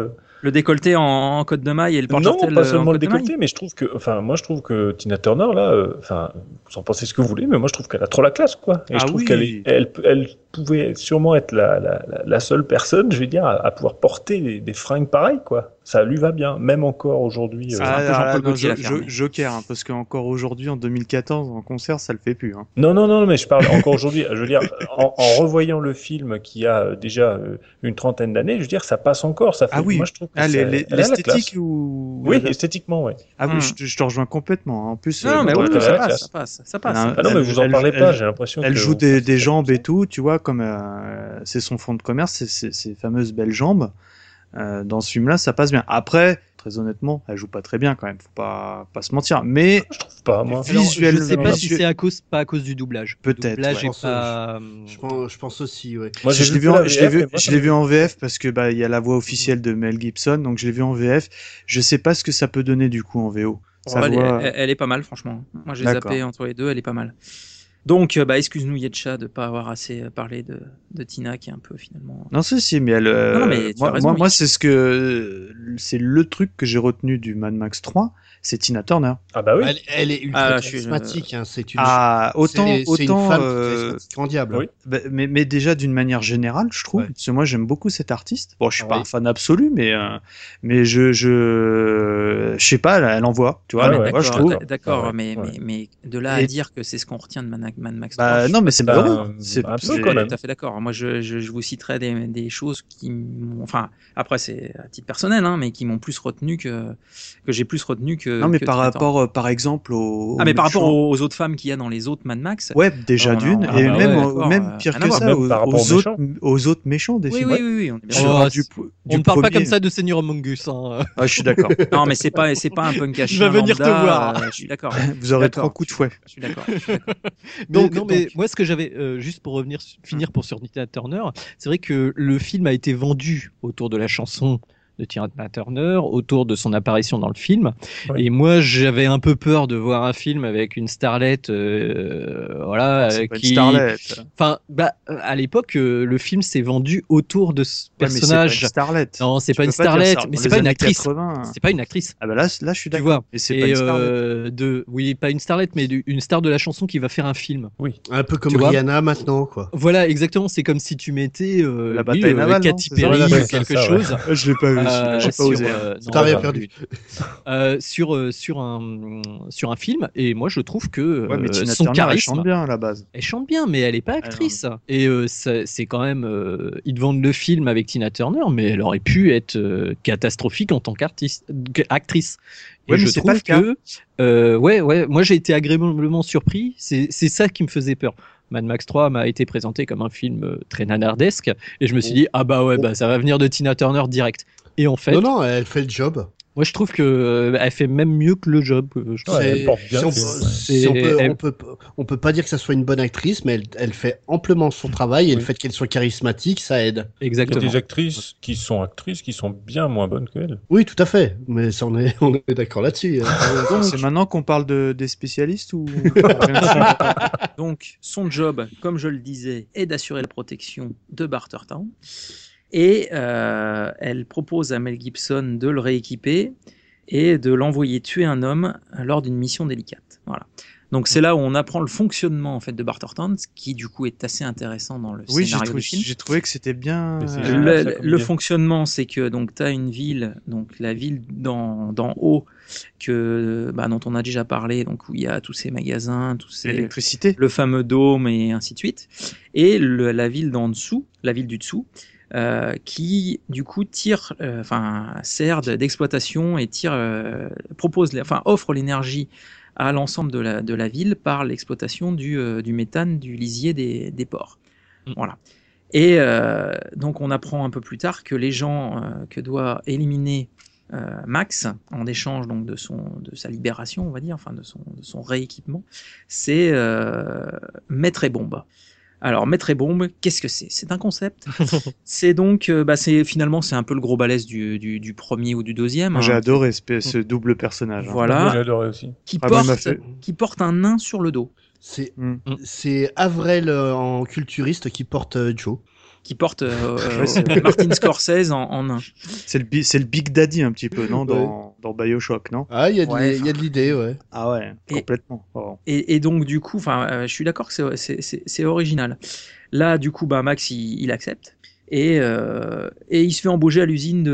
Speaker 1: Le décolleté en côte de maille et le
Speaker 5: Non,
Speaker 1: porte-jartel
Speaker 5: pas
Speaker 1: en
Speaker 5: seulement le
Speaker 1: côte de maille.
Speaker 5: décolleté, mais je trouve que Tina Turner, là, vous en pensez ce que vous voulez, mais moi je trouve qu'elle a trop la classe, quoi. Et
Speaker 4: Ah
Speaker 5: je trouve
Speaker 4: oui.
Speaker 5: elle pouvait sûrement être la seule personne, je vais dire, à pouvoir porter des fringues pareilles, quoi. Ça lui va bien, même encore aujourd'hui.
Speaker 1: C'est un peu Jean-Paul
Speaker 4: non,
Speaker 1: Gaultier l'a fait, mais-
Speaker 4: Joker, hein, parce qu'encore aujourd'hui, en 2014, en concert, ça le fait plus. Hein.
Speaker 5: Non, mais je parle encore aujourd'hui. Je veux dire, en revoyant le film qui a déjà une trentaine d'années, je veux dire, ça passe encore. Ça fait,
Speaker 4: Ah oui,
Speaker 5: moi je trouve que elle a la
Speaker 4: l'esthétique
Speaker 5: classe.
Speaker 4: ou...
Speaker 5: Oui, esthétiquement, ouais.
Speaker 4: Ah oui,
Speaker 1: Hmm.
Speaker 4: je te rejoins complètement. En plus,
Speaker 1: Non, mais
Speaker 5: moi,
Speaker 1: oui,
Speaker 5: je trouve
Speaker 1: ça
Speaker 5: la
Speaker 1: passe,
Speaker 5: classe.
Speaker 1: ça passe, ça passe.
Speaker 4: Ah,
Speaker 5: Ah non, mais vous en parlez pas, j'ai l'impression
Speaker 4: Elle
Speaker 5: que
Speaker 4: joue
Speaker 5: on
Speaker 4: des
Speaker 5: fait ça
Speaker 4: jambes
Speaker 5: comme
Speaker 4: et
Speaker 5: ça.
Speaker 4: tout, tu vois, comme c'est son fond de commerce, ces fameuses belles jambes. Dans ce film-là, ça passe bien. Après, très honnêtement, elle joue pas très bien quand même, faut pas se mentir. Mais
Speaker 5: Je trouve pas, moi.
Speaker 3: Alors,
Speaker 4: visuellement,
Speaker 3: je sais pas si
Speaker 4: visuel-
Speaker 3: c'est pas à cause du doublage.
Speaker 4: Peut-être,
Speaker 3: Le doublage
Speaker 2: ouais.
Speaker 3: est pas.
Speaker 2: Je pense aussi, ouais.
Speaker 5: Moi,
Speaker 4: je l'ai
Speaker 5: vu
Speaker 4: vu,
Speaker 5: que la
Speaker 4: je l'ai
Speaker 5: VF,
Speaker 4: vu,
Speaker 5: et moi,
Speaker 4: je
Speaker 5: ça
Speaker 4: l'ai
Speaker 5: me-
Speaker 4: vu en VF parce que il y a la voix officielle de Mel Gibson, donc je l'ai vu en VF. Je sais pas ce que ça peut donner du coup en VO. Sa
Speaker 1: Ouais,
Speaker 4: voix-
Speaker 1: elle est pas mal, franchement. Moi, j'ai
Speaker 4: D'accord.
Speaker 1: zappé entre les deux, elle est pas mal. Donc, excuse-nous, Yetcha, de pas avoir assez parlé de Tina, qui est un peu finalement.
Speaker 4: Non, si, mais elle.
Speaker 1: Non, mais tu as raison,
Speaker 4: moi,
Speaker 1: oui.
Speaker 4: c'est le truc que j'ai retenu du Mad Max 3, c'est Tina Turner.
Speaker 5: Ah bah oui.
Speaker 2: Elle est ultra
Speaker 1: Ah, je suis-
Speaker 2: charismatique, hein, c'est une...
Speaker 4: Ah, autant,
Speaker 2: c'est une
Speaker 4: autant.
Speaker 2: femme qui est charismatique en diable.
Speaker 5: Oui.
Speaker 4: Mais déjà d'une manière générale, je trouve,
Speaker 2: Ouais.
Speaker 4: parce que moi j'aime beaucoup cet artiste. Bon, je suis
Speaker 2: Ah
Speaker 4: pas
Speaker 2: oui.
Speaker 4: un fan absolu, mais je sais pas, elle envoie, tu vois.
Speaker 5: Ouais,
Speaker 4: elle
Speaker 5: ouais,
Speaker 4: envoie, je
Speaker 1: D'accord,
Speaker 4: trouve.
Speaker 1: d'accord,
Speaker 5: Ouais,
Speaker 1: mais,
Speaker 5: ouais.
Speaker 1: mais de là à
Speaker 4: Et-
Speaker 1: dire que c'est ce qu'on retient de Mad Max 3,
Speaker 4: Bah
Speaker 1: je
Speaker 4: non,
Speaker 1: suis
Speaker 4: mais c'est
Speaker 5: pas-
Speaker 4: malheureux.
Speaker 5: un
Speaker 4: C'est
Speaker 5: peu
Speaker 1: je suis
Speaker 5: quand même.
Speaker 1: tout à fait d'accord. Moi, je vous citerai des choses qui m'ont, enfin, après c'est à titre personnel, hein, mais qui m'ont plus retenu que j'ai plus retenu que.
Speaker 4: Non, mais
Speaker 1: que
Speaker 4: par
Speaker 1: Tina Turner.
Speaker 4: rapport, par exemple, au.
Speaker 1: Ah, mais par rapport
Speaker 4: méchants-
Speaker 1: aux autres femmes qu'il y a dans les autres Mad Max.
Speaker 4: Ouais, déjà
Speaker 1: Non,
Speaker 4: d'une,
Speaker 1: non,
Speaker 4: et
Speaker 1: ah bah
Speaker 4: même,
Speaker 1: ouais, d'accord,
Speaker 4: même pire
Speaker 1: rien
Speaker 4: que
Speaker 1: à voir.
Speaker 4: ça,
Speaker 5: Même par rapport
Speaker 4: aux autres méchants des
Speaker 1: Oui,
Speaker 4: films.
Speaker 1: oui, oui, on est bien
Speaker 4: Je
Speaker 1: d'accord.
Speaker 4: parle
Speaker 3: Oh,
Speaker 4: du
Speaker 3: On ne parle pas
Speaker 4: premier.
Speaker 3: comme ça de Seigneur Among Us. Hein.
Speaker 4: Ah, je suis d'accord.
Speaker 1: Non, mais c'est pas un punk à
Speaker 3: Je
Speaker 1: chien
Speaker 3: vais venir
Speaker 1: lambda,
Speaker 3: te voir.
Speaker 1: je suis d'accord.
Speaker 4: Vous aurez
Speaker 1: D'accord.
Speaker 4: 3 coups de fouet.
Speaker 1: Je suis d'accord. je suis d'accord.
Speaker 3: Donc,
Speaker 1: Donc-
Speaker 3: mais moi, ce que j'avais, juste pour finir pour sur Tina Turner, c'est vrai que le film a été vendu autour de la chanson de Tina Turner, autour de son apparition dans le film.
Speaker 5: Oui.
Speaker 3: Et moi, j'avais un peu peur de voir un film avec une starlette, voilà,
Speaker 4: C'est pas une
Speaker 3: qui.
Speaker 4: starlette.
Speaker 3: Enfin, à l'époque, le film s'est vendu autour de ce
Speaker 4: Ouais, mais c'est pas
Speaker 3: personnage.
Speaker 4: une starlette.
Speaker 3: Non, c'est
Speaker 4: Tu
Speaker 3: pas une
Speaker 4: peux pas dire
Speaker 3: starlette,
Speaker 4: ça.
Speaker 3: mais
Speaker 4: Dans
Speaker 3: c'est
Speaker 4: les
Speaker 3: pas une
Speaker 4: années
Speaker 3: actrice.
Speaker 4: 80.
Speaker 3: C'est pas une actrice.
Speaker 4: Ah bah là je suis
Speaker 3: Tu
Speaker 4: d'accord.
Speaker 3: vois.
Speaker 4: Et c'est pas une starlette.
Speaker 3: Oui, pas une starlette, mais une star de la chanson qui va faire un film.
Speaker 2: Un peu comme
Speaker 3: Tu vois
Speaker 2: Rihanna maintenant, quoi.
Speaker 3: Voilà, exactement. C'est comme si tu mettais
Speaker 4: La bataille navale, non,
Speaker 3: Katy
Speaker 4: c'est ça
Speaker 3: Perry
Speaker 5: Ouais,
Speaker 3: ou
Speaker 5: c'est
Speaker 3: quelque
Speaker 5: ça, ouais.
Speaker 3: chose.
Speaker 4: Je l'ai pas vu, j'ai pas
Speaker 3: sur,
Speaker 4: osé.
Speaker 3: non,
Speaker 2: T'as rien
Speaker 3: bah,
Speaker 2: perdu.
Speaker 3: sur un film, et moi je trouve que
Speaker 4: Ouais, mais Tina
Speaker 3: son
Speaker 4: Turner, elle
Speaker 3: charisme,
Speaker 4: chante bien à la base.
Speaker 3: elle chante bien, mais elle est pas
Speaker 4: non.
Speaker 3: actrice. Et c'est quand même, ils te vendent le film avec Tina Turner, mais elle aurait pu être catastrophique en tant qu'actrice. Et
Speaker 4: Ouais, mais
Speaker 3: je
Speaker 4: c'est
Speaker 3: trouve
Speaker 4: pas le
Speaker 3: que, ouais, moi j'ai été agréablement surpris. C'est ça qui me faisait peur. Mad Max 3 m'a été présenté comme un film très nanardesque, et je me suis dit, ah bah ouais, bah ça va venir de Tina Turner direct. Et en fait,
Speaker 2: Non, elle fait le job.
Speaker 3: moi je trouve que elle fait même mieux que le job. Je trouve.
Speaker 5: Ouais, elle porte bien
Speaker 2: si on,
Speaker 5: le film.
Speaker 2: si on peut,
Speaker 3: elle-
Speaker 2: on peut pas dire que ça soit une bonne actrice, mais elle fait amplement son travail, et le
Speaker 5: Oui.
Speaker 2: fait qu'elle soit charismatique, ça aide.
Speaker 5: Il y a
Speaker 3: Exactement.
Speaker 5: des actrices qui sont bien moins bonnes qu'elle.
Speaker 2: Oui, tout à fait. Mais ça, on est d'accord là-dessus.
Speaker 4: C'est maintenant qu'on parle des spécialistes ou
Speaker 1: Donc, son job, comme je le disais, est d'assurer la protection de Bartertown. Et elle propose à Mel Gibson de le rééquiper et de l'envoyer tuer un homme lors d'une mission délicate. Voilà. Donc c'est là où on apprend le fonctionnement en fait de Bartertown, ce qui du coup est assez intéressant dans le
Speaker 4: Oui,
Speaker 1: scénario du film.
Speaker 4: j'ai trouvé que c'était bien.
Speaker 5: Mais c'est
Speaker 1: Le,
Speaker 5: génial, ça, comme
Speaker 1: le
Speaker 5: idée.
Speaker 1: fonctionnement, c'est que donc tu as une ville, donc la ville d'en haut, dont on a déjà parlé, donc où il y a tous ces magasins, tous ces,
Speaker 4: L'électricité.
Speaker 1: le fameux dôme et ainsi de suite, et la ville d'en dessous, la ville du dessous, qui du coup sert d'exploitation et offre l'énergie à l'ensemble de la ville par l'exploitation du méthane du lisier des ports. Voilà. Et donc on apprend un peu plus tard que les gens que doit éliminer Max en échange donc de sa libération, on va dire, enfin de son rééquipement, c'est Maître et Bombe. Alors Maître et Bombe, qu'est-ce que c'est ? C'est un concept. C'est donc, finalement c'est un peu le gros balèze du premier ou du deuxième.
Speaker 4: J'ai
Speaker 1: hein,
Speaker 4: adoré ce double personnage. hein.
Speaker 1: Voilà.
Speaker 5: Moi, j'ai adoré aussi.
Speaker 1: qui
Speaker 4: Ah, bah, il m'a
Speaker 1: porte,
Speaker 4: fait-
Speaker 1: qui porte un nain sur le dos.
Speaker 2: C'est
Speaker 4: Mm.
Speaker 2: c'est Avril en culturiste qui porte Joe.
Speaker 1: qui porte Martin Scorsese en nain.
Speaker 4: C'est le Big Daddy un petit peu, non, dans BioShock, non?
Speaker 2: Ah, il y a de l'idée, ouais.
Speaker 4: Ah ouais, complètement.
Speaker 1: Et donc du coup, je suis d'accord que c'est original. Là, du coup, Max il accepte. Et il se fait embaucher à l'usine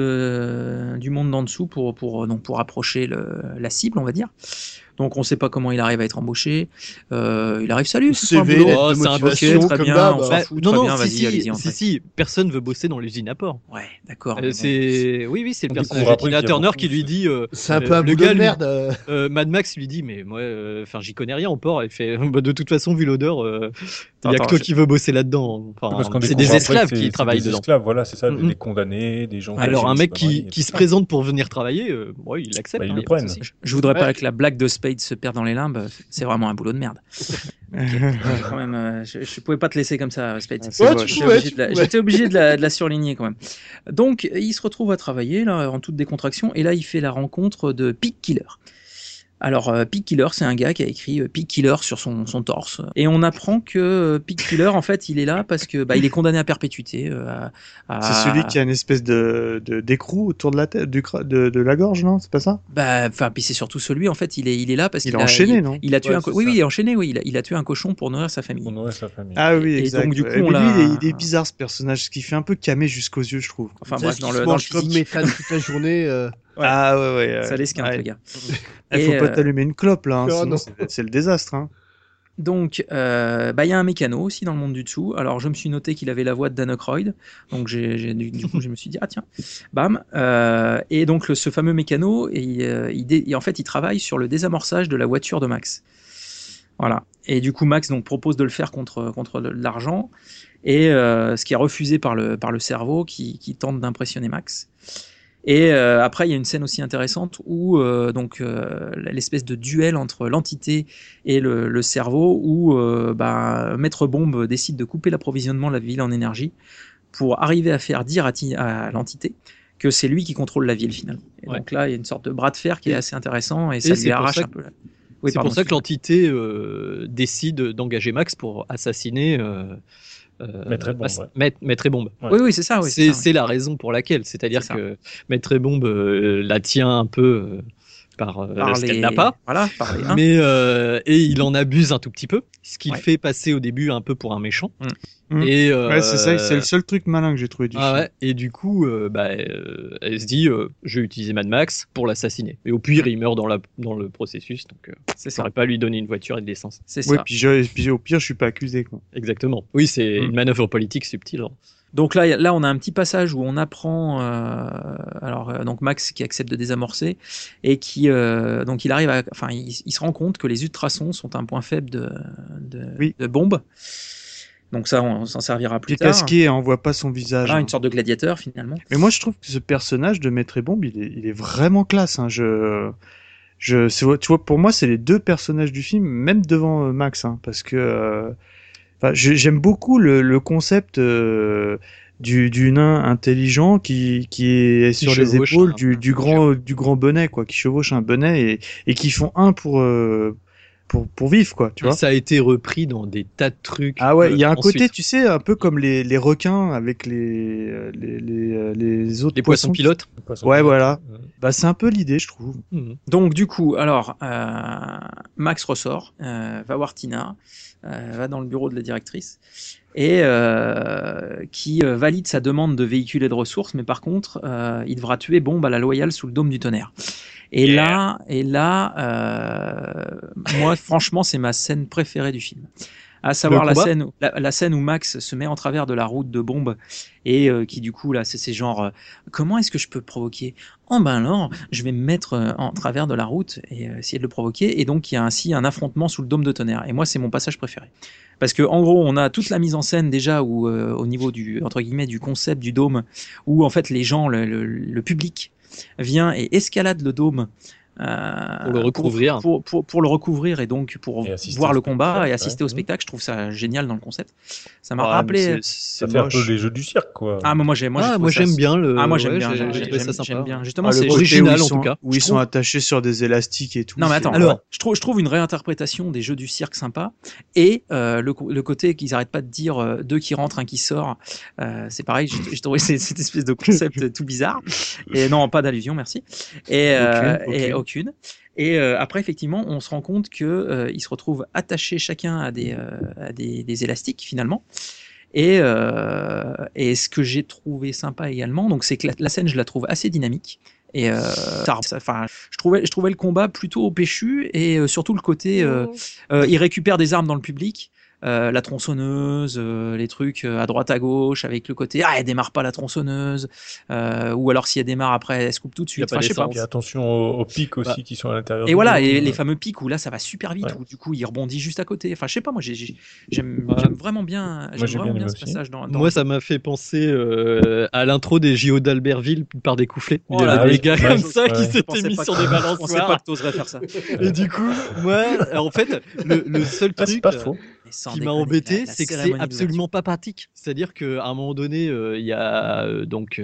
Speaker 1: du monde d'en dessous pour approcher la cible, on va dire. Donc on ne sait pas comment il arrive à être embauché. Il arrive, salut, c'est un boulot.
Speaker 2: lettre de
Speaker 1: C'est un
Speaker 2: motivation,
Speaker 1: boquet, très
Speaker 2: comme
Speaker 1: bien,
Speaker 2: d'hab.
Speaker 1: on s'en fout, très bien, vas-y, allez-y.
Speaker 3: Si, personne veut bosser dans l'usine à port.
Speaker 1: Ouais, d'accord.
Speaker 3: Oui, c'est le personnage
Speaker 5: découvre
Speaker 3: de Tina
Speaker 5: après
Speaker 3: Turner
Speaker 5: qu'il
Speaker 3: qui lui dit.
Speaker 2: C'est un peu un
Speaker 3: le
Speaker 2: boulot
Speaker 3: gars,
Speaker 2: de
Speaker 3: lui-
Speaker 2: merde.
Speaker 3: Mad Max lui dit, mais moi, j'y connais rien au port. Il fait, de toute façon, vu l'odeur, il y a
Speaker 1: Attends,
Speaker 3: que toi qui veux bosser là-dedans.
Speaker 5: Parce qu'on
Speaker 3: C'est
Speaker 5: découvre
Speaker 3: des
Speaker 5: après
Speaker 3: esclaves
Speaker 5: que
Speaker 3: qui
Speaker 5: c'est
Speaker 3: travaillent
Speaker 5: des
Speaker 3: dedans.
Speaker 5: esclaves, voilà, c'est ça,
Speaker 3: Mhm.
Speaker 5: des condamnés, des gens.
Speaker 3: Alors un mec qui
Speaker 5: qui
Speaker 3: se présente pour venir travailler, il accepte.
Speaker 5: Ils
Speaker 3: hein,
Speaker 5: le
Speaker 3: y a pas de
Speaker 5: prennent.
Speaker 3: souci.
Speaker 1: Je voudrais pas que la blague de Spade se perde dans les limbes. C'est vraiment un boulot de merde. Quand même, je pouvais pas te laisser comme ça, Spade.
Speaker 4: Ah, c'est
Speaker 2: Ouais,
Speaker 4: vrai.
Speaker 2: tu pouvais.
Speaker 1: J'étais obligé de la surligner quand même. Donc, il se retrouve à travailler là, en toute décontraction, et là, il fait la rencontre de Pig Killer. Alors, Pig Killer, c'est un gars qui a écrit Pig Killer sur son torse. Et on apprend que Pig Killer, en fait, il est là parce que il est condamné à perpétuité.
Speaker 4: C'est celui qui a une espèce d'écrou autour de la tête, de la gorge, non? C'est pas ça?
Speaker 1: Puis c'est surtout celui, en fait, il est là parce
Speaker 4: Il
Speaker 1: qu'il
Speaker 4: est enchaîné, non?
Speaker 1: il a tué
Speaker 5: Ouais,
Speaker 1: un
Speaker 5: c'est
Speaker 1: oui,
Speaker 5: ça.
Speaker 1: il est enchaîné, oui. Il a tué un cochon pour nourrir sa famille.
Speaker 5: Pour nourrir sa famille.
Speaker 4: Ah oui,
Speaker 1: Et
Speaker 4: exact.
Speaker 1: donc, du coup,
Speaker 4: ouais.
Speaker 1: on
Speaker 4: Mais
Speaker 1: l'a-
Speaker 4: lui, il est bizarre ce personnage, ce qui fait un peu camé jusqu'aux yeux, je trouve.
Speaker 1: Enfin
Speaker 2: C'est
Speaker 1: bref,
Speaker 2: ce
Speaker 1: dans
Speaker 2: qui se
Speaker 1: le
Speaker 2: mange comme
Speaker 1: physique,
Speaker 2: méthane toute la journée.
Speaker 1: Ouais.
Speaker 4: Ah ouais.
Speaker 1: ça l'esquinte,
Speaker 4: ouais.
Speaker 1: le gars.
Speaker 4: Il
Speaker 1: Et,
Speaker 4: faut pas t'allumer une clope là, hein,
Speaker 2: Ah,
Speaker 4: sinon
Speaker 2: non.
Speaker 4: c'est le désastre. Hein.
Speaker 1: Donc, il y a un mécano aussi dans le monde du dessous. Alors, je me suis noté qu'il avait la voix de Dan Aykroyd. Donc, du coup, je me suis dit, ah tiens, bam. Et donc, ce fameux mécano, en fait, il travaille sur le désamorçage de la voiture de Max. Voilà. Et du coup, Max donc, propose de le faire contre de l'argent. Et ce qui est refusé par le cerveau qui tente d'impressionner Max. Et après, il y a une scène aussi intéressante où l'espèce de duel entre l'entité et le cerveau, où Maître Bombe décide de couper l'approvisionnement de la ville en énergie pour arriver à faire dire à l'entité que c'est lui qui contrôle la ville finalement. Et donc là, il y a une sorte de bras de fer qui est assez intéressant et ça lui arrache un peu. Oui,
Speaker 3: c'est pour ça que l'entité décide d'engager Max pour assassiner.
Speaker 5: Maître et Bombe.
Speaker 3: Maître et Bombe.
Speaker 5: Ouais.
Speaker 1: Oui, c'est ça. Oui,
Speaker 3: c'est la raison pour laquelle. C'est-à-dire
Speaker 1: C'est ça.
Speaker 3: que Maître et Bombe la tient un peu par ce qu'elle n'a pas.
Speaker 1: Voilà, par les uns.
Speaker 3: Mais et il en abuse un tout petit peu, ce qu'il
Speaker 1: Ouais.
Speaker 3: fait passer au début un peu pour un méchant.
Speaker 4: Mm.
Speaker 3: Et
Speaker 4: Ouais, c'est ça, c'est le seul truc malin que j'ai trouvé du film.
Speaker 3: ouais. Et du coup, elle se dit, je vais utiliser Mad Max pour l'assassiner. Et au pire, il meurt dans le processus, donc
Speaker 1: C'est
Speaker 3: ça
Speaker 1: ça.
Speaker 3: n'aurait pas à lui donner une voiture et de l'essence.
Speaker 1: C'est
Speaker 4: Oui,
Speaker 1: ça.
Speaker 4: puis au pire, je suis pas accusé. Quoi.
Speaker 3: Exactement. Oui, c'est une manœuvre politique subtile. Hein.
Speaker 1: Donc là, on a un petit passage où on apprend, donc Max qui accepte de désamorcer et qui, donc il arrive il se rend compte que les ultrasons sont un point faible de bombe. Donc ça, on s'en servira plus
Speaker 4: Puis
Speaker 1: tard.
Speaker 4: casqué, on voit pas son visage.
Speaker 1: Voilà,
Speaker 4: hein.
Speaker 1: une sorte de gladiateur finalement.
Speaker 4: Mais moi, je trouve que ce personnage de Maître et Bombe, il est vraiment classe. Hein. Tu vois, pour moi, c'est les deux personnages du film, même devant Max, hein, parce que j'aime beaucoup le concept du nain intelligent qui est sur les
Speaker 3: chevauche
Speaker 4: épaules
Speaker 3: un
Speaker 4: du grand bonnet, quoi, qui chevauche un bonnet et qui font un pour vivre, quoi, tu vois.
Speaker 3: Ça a été repris dans des tas de trucs.
Speaker 4: Ah ouais, il y a un
Speaker 3: ensuite.
Speaker 4: côté, tu sais, un peu comme les requins avec les autres
Speaker 3: Les poissons pilotes.
Speaker 4: Ouais, voilà. Bah, c'est un peu l'idée, je trouve.
Speaker 1: Donc du coup, alors Max ressort, va voir Tina, va dans le bureau de la directrice et qui valide sa demande de véhicule et de ressources, mais par contre, il devra tuer Bombe à la loyale sous le dôme du tonnerre. Et là, moi, franchement, c'est ma scène préférée du film. À savoir la scène où Max se met en travers de la route de Bombe et qui du coup là c'est genre comment est-ce que je peux provoquer? Oh ben alors je vais me mettre en travers de la route et essayer de le provoquer, et donc il y a ainsi un affrontement sous le dôme de tonnerre, et moi c'est mon passage préféré parce que en gros on a toute la mise en scène déjà où au niveau du entre guillemets du concept du dôme, où en fait les gens le public vient et escalade le dôme
Speaker 3: Pour le recouvrir.
Speaker 1: Pour le recouvrir et donc pour
Speaker 5: Et assister
Speaker 1: voir
Speaker 5: au
Speaker 1: le combat
Speaker 5: spectacle,
Speaker 1: et assister au
Speaker 5: ouais.
Speaker 1: spectacle. Je trouve ça génial dans le concept. Ça m'a
Speaker 4: Ouais,
Speaker 1: rappelé.
Speaker 4: mais
Speaker 5: Ça fait un peu les jeux du cirque, quoi.
Speaker 1: Ah, mais moi j'ai trouvé ça-
Speaker 3: j'aime bien le.
Speaker 1: Ah, moi j'aime
Speaker 3: ouais,
Speaker 1: bien.
Speaker 3: j'ai trouvé ça sympa.
Speaker 1: J'aime bien. Justement,
Speaker 4: Ah, le
Speaker 1: c'est
Speaker 4: côté
Speaker 3: original,
Speaker 4: où ils
Speaker 3: en
Speaker 4: sont-
Speaker 3: tout cas.
Speaker 4: où ils
Speaker 1: Je
Speaker 4: sont
Speaker 1: trouve-
Speaker 4: attachés sur des élastiques et tout.
Speaker 1: Non mais
Speaker 4: c'est-
Speaker 1: attends,
Speaker 3: Alors-
Speaker 1: je trouve une réinterprétation des jeux du cirque sympa et le côté qu'ils arrêtent pas de dire deux qui rentrent, un qui sort. C'est pareil, j'ai trouvé cette espèce de concept tout bizarre. Et non, pas d'allusion, merci. Et aucune. Et après, effectivement, on se rend compte que ils se retrouvent attachés chacun à des élastiques finalement. Et ce que j'ai trouvé sympa également, donc c'est que la scène, je la trouve assez dynamique. Et enfin, je trouvais le combat plutôt péchu et surtout le côté, il récupère des armes dans le public. La tronçonneuse, les trucs à droite à gauche avec le côté elle démarre pas la tronçonneuse, ou alors si elle démarre après elle se coupe tout de
Speaker 3: Il y a
Speaker 1: suite.
Speaker 3: pas
Speaker 1: Enfin, je sais pas.
Speaker 3: d'essence.
Speaker 5: Et attention aux pics aussi qui sont à l'intérieur.
Speaker 1: Et
Speaker 5: du
Speaker 1: voilà,
Speaker 5: jeu.
Speaker 1: et les fameux pics où là ça va super vite,
Speaker 5: Ouais.
Speaker 1: où du coup il rebondit juste à côté. Enfin, je sais pas, moi j'aime
Speaker 3: Ouais.
Speaker 1: vraiment bien,
Speaker 5: Moi, j'ai bien aimé
Speaker 1: ce
Speaker 5: aussi.
Speaker 1: passage dans
Speaker 3: Moi, ça m'a fait penser à l'intro des JO d'Albertville par des coufflets.
Speaker 1: Oh
Speaker 3: Il y
Speaker 1: là
Speaker 3: avait
Speaker 1: là,
Speaker 3: des
Speaker 1: oui.
Speaker 3: gars
Speaker 5: Ouais.
Speaker 3: comme ça
Speaker 5: Ouais.
Speaker 3: qui
Speaker 5: Je
Speaker 3: s'étaient mis sur des
Speaker 1: Je pensais pas
Speaker 3: balançoires.
Speaker 1: que t'oserais faire ça.
Speaker 3: Et du coup, moi, en fait, le seul
Speaker 5: Ah, c'est
Speaker 3: truc
Speaker 5: pas faux.
Speaker 1: Mais sans
Speaker 3: qui m'a
Speaker 1: déconner,
Speaker 3: embêté,
Speaker 1: la
Speaker 3: c'est que c'est
Speaker 1: cérémonie
Speaker 3: absolument pas pratique. C'est-à-dire qu'à un moment donné, il y a donc